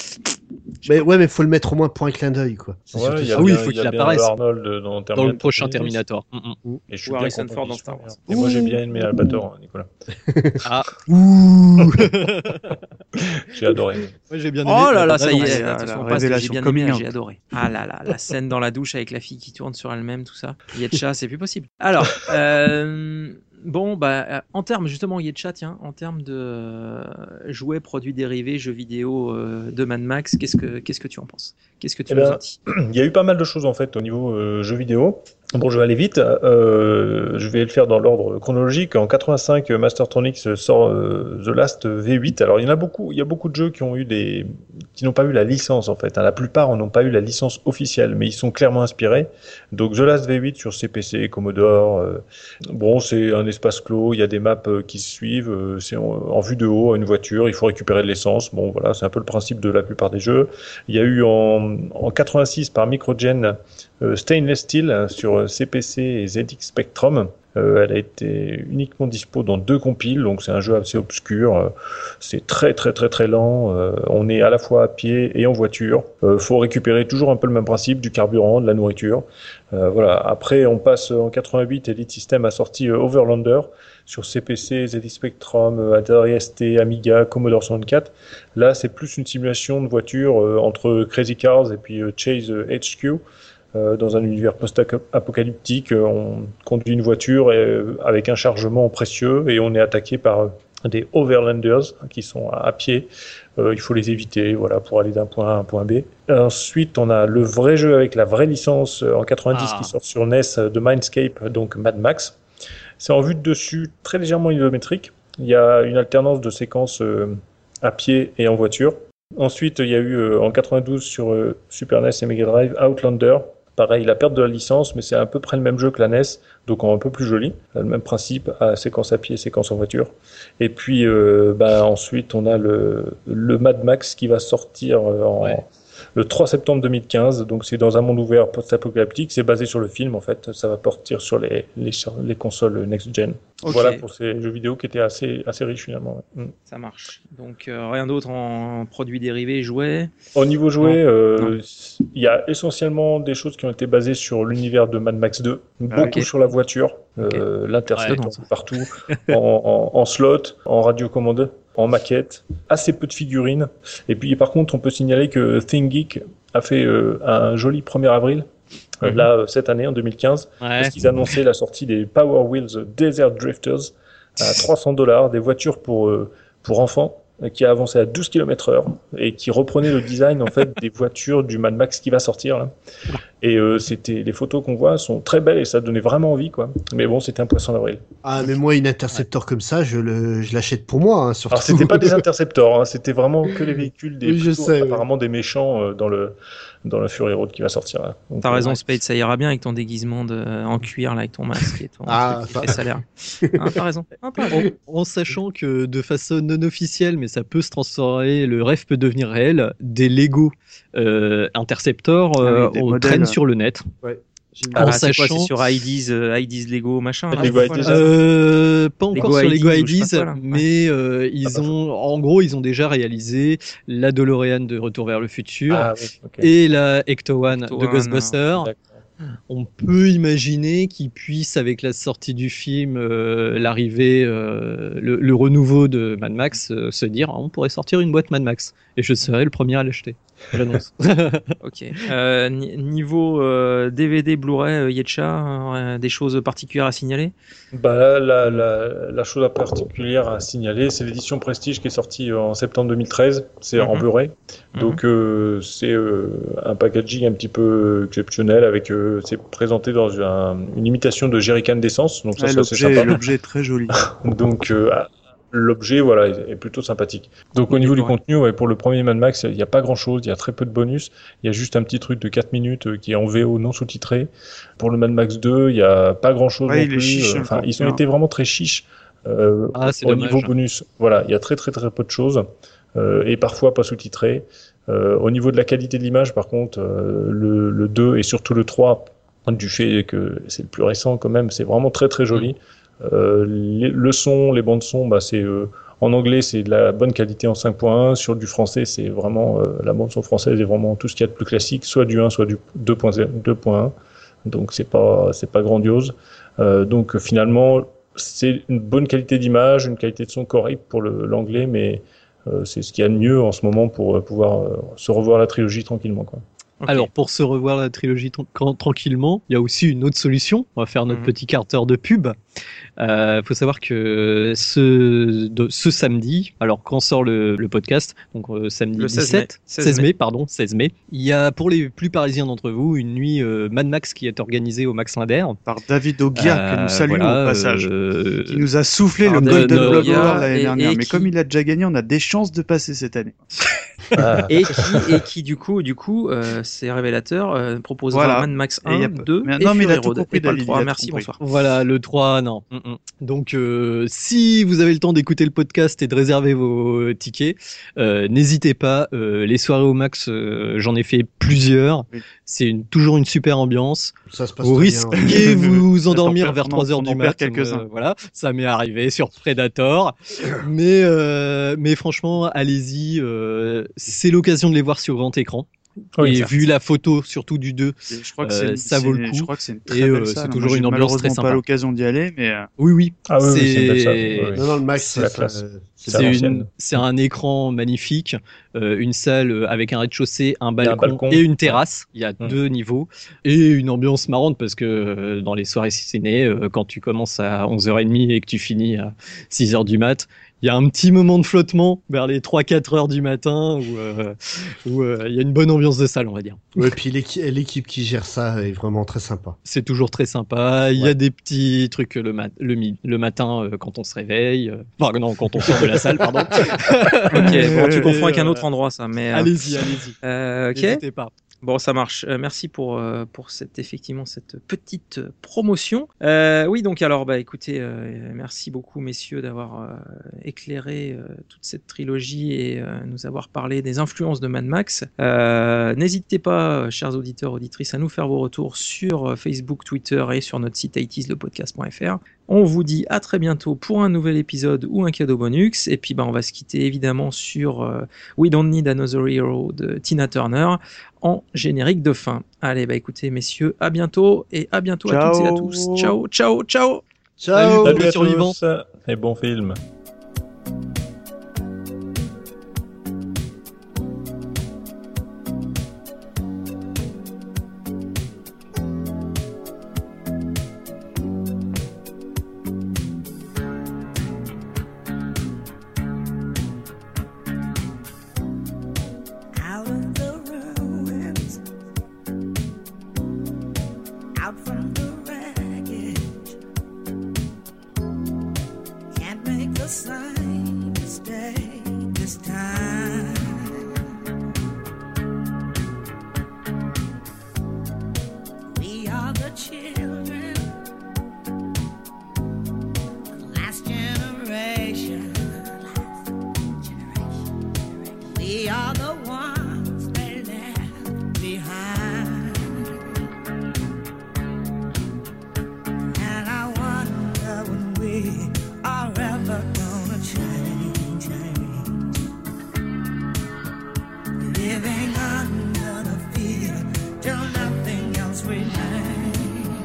Speaker 2: Mais faut le mettre au moins pour un clin d'œil, quoi.
Speaker 3: Il faut qu'il apparaisse
Speaker 5: Arnold
Speaker 3: dans le prochain Terminator.
Speaker 5: Et je suis Harrison Ford dans Star Wars. Et moi j'ai bien aimé Albator, Nicolas. J'ai adoré.
Speaker 3: Moi j'ai bien aimé.
Speaker 1: Oh là là, ça y est,
Speaker 4: la révélation coming out.
Speaker 1: J'ai adoré. Ah là là, la scène dans la douche avec la fille qui tourne sur elle-même, tout ça. Yetcha, c'est plus possible. Alors, bon, en termes, justement, Yetcha, en termes de jouets, produits dérivés, jeux vidéo de Mad Max, qu'est-ce que tu en penses? Qu'est-ce que tu nous en dis?
Speaker 5: Il y a eu pas mal de choses, en fait, au niveau jeux vidéo. Bon, je vais aller vite. Je vais le faire dans l'ordre chronologique. En 85, Mastertronics sort The Last V8. Alors, il y a beaucoup de jeux qui n'ont pas eu la licence, en fait. La plupart n'ont pas eu la licence officielle, mais ils sont clairement inspirés. Donc, The Last V8 sur CPC, Commodore. Bon, c'est un espace clos. Il y a des maps qui se suivent. C'est en vue de haut, une voiture. Il faut récupérer de l'essence. Bon, voilà, c'est un peu le principe de la plupart des jeux. Il y a eu en 86 par Microgen Stainless Steel sur CPC et ZX Spectrum. Elle a été uniquement dispo dans 2 compiles, donc c'est un jeu assez obscur. C'est très très très très lent. On est à la fois à pied et en voiture. Faut récupérer toujours un peu le même principe, du carburant, de la nourriture. Voilà. Après, on passe en 88, Elite System a sorti Overlander sur CPC, ZX Spectrum, Atari ST, Amiga, Commodore 64. Là, c'est plus une simulation de voiture entre Crazy Cars et puis Chase HQ. Dans un univers post-apocalyptique, on conduit une voiture avec un chargement précieux et on est attaqué par des Overlanders qui sont à pied. Il faut les éviter, voilà, pour aller d'un point A à un point B. Ensuite, on a le vrai jeu avec la vraie licence en 90 qui sort sur NES de Mindscape, donc Mad Max. C'est en vue de dessus, très légèrement isométrique. Il y a une alternance de séquences à pied et en voiture. Ensuite, il y a eu en 92 sur Super NES et Mega Drive Outlander. Pareil, la perte de la licence, mais c'est à peu près le même jeu que la NES, donc un peu plus joli. Le même principe, séquence à pied, séquence en voiture. Et puis ensuite, on a le Mad Max qui va sortir le 3 septembre 2015. Donc c'est dans un monde ouvert post-apocalyptique. C'est basé sur le film, en fait. Ça va partir sur les consoles next-gen. Okay. Voilà pour ces jeux vidéo qui étaient assez riches finalement. Ouais.
Speaker 1: Ça marche. Donc rien d'autre en produits dérivés, jouets.
Speaker 5: Au niveau jouets, il y a essentiellement des choses qui ont été basées sur l'univers de Mad Max 2, beaucoup sur la voiture, l'intercept partout, en slot, en radiocommande, en maquette, assez peu de figurines. Et puis par contre, on peut signaler que ThinkGeek a fait un joli 1er avril. Là, cette année, en 2015, parce qu'ils annonçaient la sortie des Power Wheels Desert Drifters à $300, des voitures pour enfants, qui a avancé à 12 km/h et qui reprenait le design en fait des voitures du Mad Max qui va sortir là. Et c'était les photos qu'on voit sont très belles et ça donnait vraiment envie quoi. Mais bon, c'était un poisson d'avril.
Speaker 2: Ah mais moi une Interceptor comme ça, je l'achète pour moi hein, surtout.
Speaker 5: Alors c'était pas des Interceptors, hein, c'était vraiment que les véhicules des apparemment des méchants dans le Fury Road qui va sortir là.
Speaker 1: T'as raison Spade, ça ira bien avec ton déguisement en cuir là avec ton masque et ton salaire. T'as raison.
Speaker 3: En sachant que de façon non officielle, mais ça peut se transformer, le rêve peut devenir réel, des Lego Interceptor traînent sur le net.
Speaker 2: Ouais.
Speaker 1: En sachant... c'est sur ID's Lego machin là,
Speaker 3: pas encore sur Lego ID's, mais ils ont déjà réalisé la DeLorean de Retour vers le futur et la Ecto-1 de Ghostbusters. On peut imaginer qu'ils puissent, avec la sortie du film, l'arrivée, le renouveau de Mad Max, se dire on pourrait sortir une boîte Mad Max et je serai le premier à l'acheter. J'annonce.
Speaker 1: Ok. Niveau DVD, Blu-ray, Yetcha, des choses particulières à signaler?
Speaker 5: Bah là, la chose particulière à signaler, c'est l'édition Prestige qui est sortie en septembre 2013. C'est en Blu-ray. Donc c'est un packaging un petit peu exceptionnel avec c'est présenté dans une imitation de jerrycan d'essence. Donc ça c'est sympa.
Speaker 4: L'objet est très joli.
Speaker 5: Donc l'objet voilà est plutôt sympathique. Donc au niveau du contenu, pour le premier Mad Max, il n'y a pas grand chose, il y a très peu de bonus. Il y a juste un petit truc de 4 minutes qui est en VO non sous-titré. Pour le Mad Max 2, il n'y a pas grand chose non plus. Ils ont été vraiment très chiches au niveau bonus. Voilà, il y a très très très peu de choses et parfois pas sous-titré. Au niveau de la qualité de l'image, par contre, le 2 et surtout le 3, du fait que c'est le plus récent quand même, c'est vraiment très très joli. Le son, les bandes son, c'est en anglais c'est de la bonne qualité en 5.1, sur du français c'est vraiment la bande son française est vraiment tout ce qu'il y a de plus classique, soit du 1 soit du 2.1, donc c'est pas grandiose. Donc finalement c'est une bonne qualité d'image, une qualité de son correcte pour l'anglais, mais c'est ce qu'il y a de mieux en ce moment pour pouvoir se revoir la trilogie tranquillement quoi.
Speaker 3: Okay. Alors, pour se revoir la trilogie tranquillement, il y a aussi une autre solution. On va faire notre petit carter de pub. Faut savoir que ce samedi, alors quand sort le podcast, donc samedi
Speaker 1: le
Speaker 3: 16 mai, il y a pour les plus parisiens d'entre vous une nuit Mad Max qui est organisée au Max Linder.
Speaker 4: Par David Ogia, que nous saluons au passage, qui nous a soufflé le Golden Globe l'année dernière. Mais comme il a déjà gagné, on a des chances de passer cette année.
Speaker 1: et qui du coup, c'est révélateur, proposera
Speaker 4: Voilà.
Speaker 1: Mad Max
Speaker 4: Et y
Speaker 1: 1,
Speaker 4: a
Speaker 1: 2
Speaker 4: mais
Speaker 1: et
Speaker 4: non, mais il a
Speaker 1: Fury
Speaker 4: tout
Speaker 1: Road.
Speaker 4: compris,
Speaker 1: Et pas le
Speaker 4: David,
Speaker 1: 3,
Speaker 4: il a
Speaker 1: merci,
Speaker 4: tout compris.
Speaker 1: bonsoir.
Speaker 3: Voilà, le 3, non. Donc, si vous avez le temps d'écouter le podcast et de réserver vos tickets, n'hésitez pas. Les soirées au max, j'en ai fait plusieurs.
Speaker 4: Oui.
Speaker 3: C'est toujours une super ambiance.
Speaker 2: Ça se passe
Speaker 3: Vous
Speaker 2: très bien,
Speaker 3: risquez
Speaker 2: ouais.
Speaker 3: vous endormir
Speaker 4: t'en
Speaker 3: vers
Speaker 4: perd-
Speaker 3: 3h
Speaker 4: on en
Speaker 3: du
Speaker 4: perd
Speaker 3: mat.
Speaker 4: quelques-uns.
Speaker 3: Voilà, ça m'est arrivé sur Predator. mais franchement, allez-y. C'est l'occasion de les voir sur grand écran.
Speaker 5: Oui,
Speaker 3: et
Speaker 5: certes.
Speaker 3: vu la photo, surtout du 2,
Speaker 4: Et je crois que
Speaker 3: ça vaut le coup.
Speaker 4: Je crois que c'est une très
Speaker 3: Et,
Speaker 4: belle
Speaker 3: c'est
Speaker 4: salle.
Speaker 3: toujours
Speaker 4: Moi,
Speaker 3: une
Speaker 4: j'ai
Speaker 3: ambiance très
Speaker 4: malheureusement
Speaker 3: sympa.
Speaker 4: pas l'occasion d'y aller, mais
Speaker 3: Oui.
Speaker 5: Ah oui, c'est une belle salle. Oui.
Speaker 2: Non, le Max,
Speaker 5: C'est la classe.
Speaker 2: c'est
Speaker 5: à
Speaker 3: C'est
Speaker 5: l'ancienne.
Speaker 3: c'est un écran magnifique, une salle avec un rez-de-chaussée, un balcon, et une terrasse. Il y a 2 niveaux et une ambiance marrante parce que dans les soirées ciné, quand tu commences à 11h30 et que tu finis à 6h du mat, il y a un petit moment de flottement vers les 3-4 heures du matin où il y a une bonne ambiance de salle, on va dire.
Speaker 2: Ouais, puis l'équipe qui gère ça est vraiment très sympa.
Speaker 3: C'est toujours très sympa. Il y a des petits trucs le matin quand on se réveille. Enfin, non, quand on sort de la salle, pardon.
Speaker 1: Ok, bon, tu confonds avec un autre endroit, ça. Mais
Speaker 3: Allez-y.
Speaker 1: ok.
Speaker 3: N'hésitez pas.
Speaker 1: Bon, ça marche. Merci pour cette petite promotion. Oui, donc alors, écoutez, merci beaucoup, messieurs, d'avoir éclairé toute cette trilogie et nous avoir parlé des influences de Mad Max. N'hésitez pas, chers auditeurs, auditrices, à nous faire vos retours sur Facebook, Twitter et sur notre site 80slepodcast.fr. On vous dit à très bientôt pour un nouvel épisode ou un cadeau bonus. Et puis, on va se quitter évidemment sur We Don't Need Another Hero de Tina Turner en générique de fin. Allez, écoutez, messieurs, à bientôt et à bientôt à toutes et à tous. Ciao, ciao, ciao.
Speaker 2: Ciao.
Speaker 5: Salut à
Speaker 3: survivants.
Speaker 5: tous et bon film.
Speaker 13: Out of the ruins, out from the wreckage, can't make the same mistake this time. We are the children, the last generation. We are the ones they left behind. And I wonder when we are ever gonna change. Living under the fear till nothing else remains.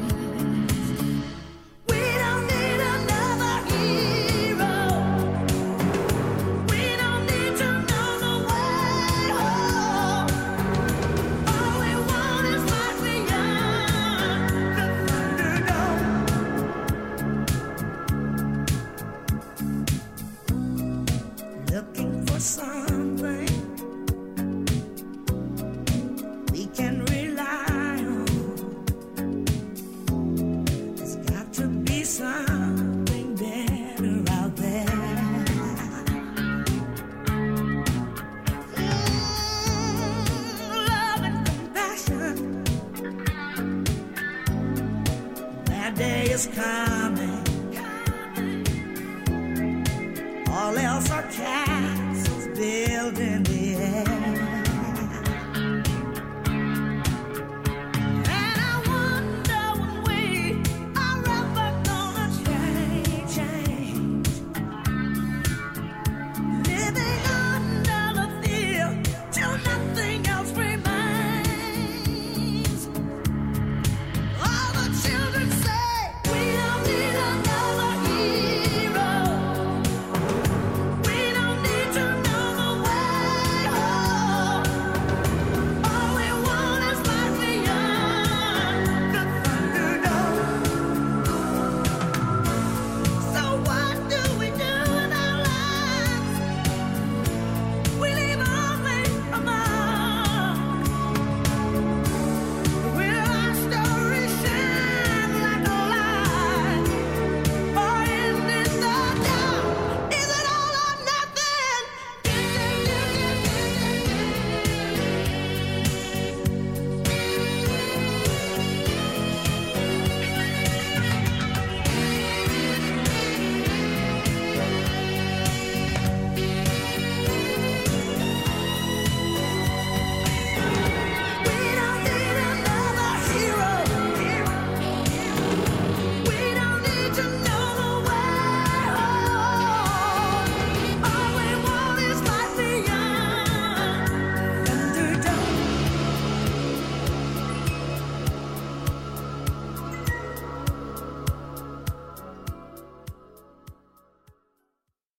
Speaker 13: We don't need another hero. We don't need to know the way home. All we want is life beyond the Thunderdome. Looking for something we can rely on. There's got to be something better out there. Love and compassion. That day is coming. All else are castles built in the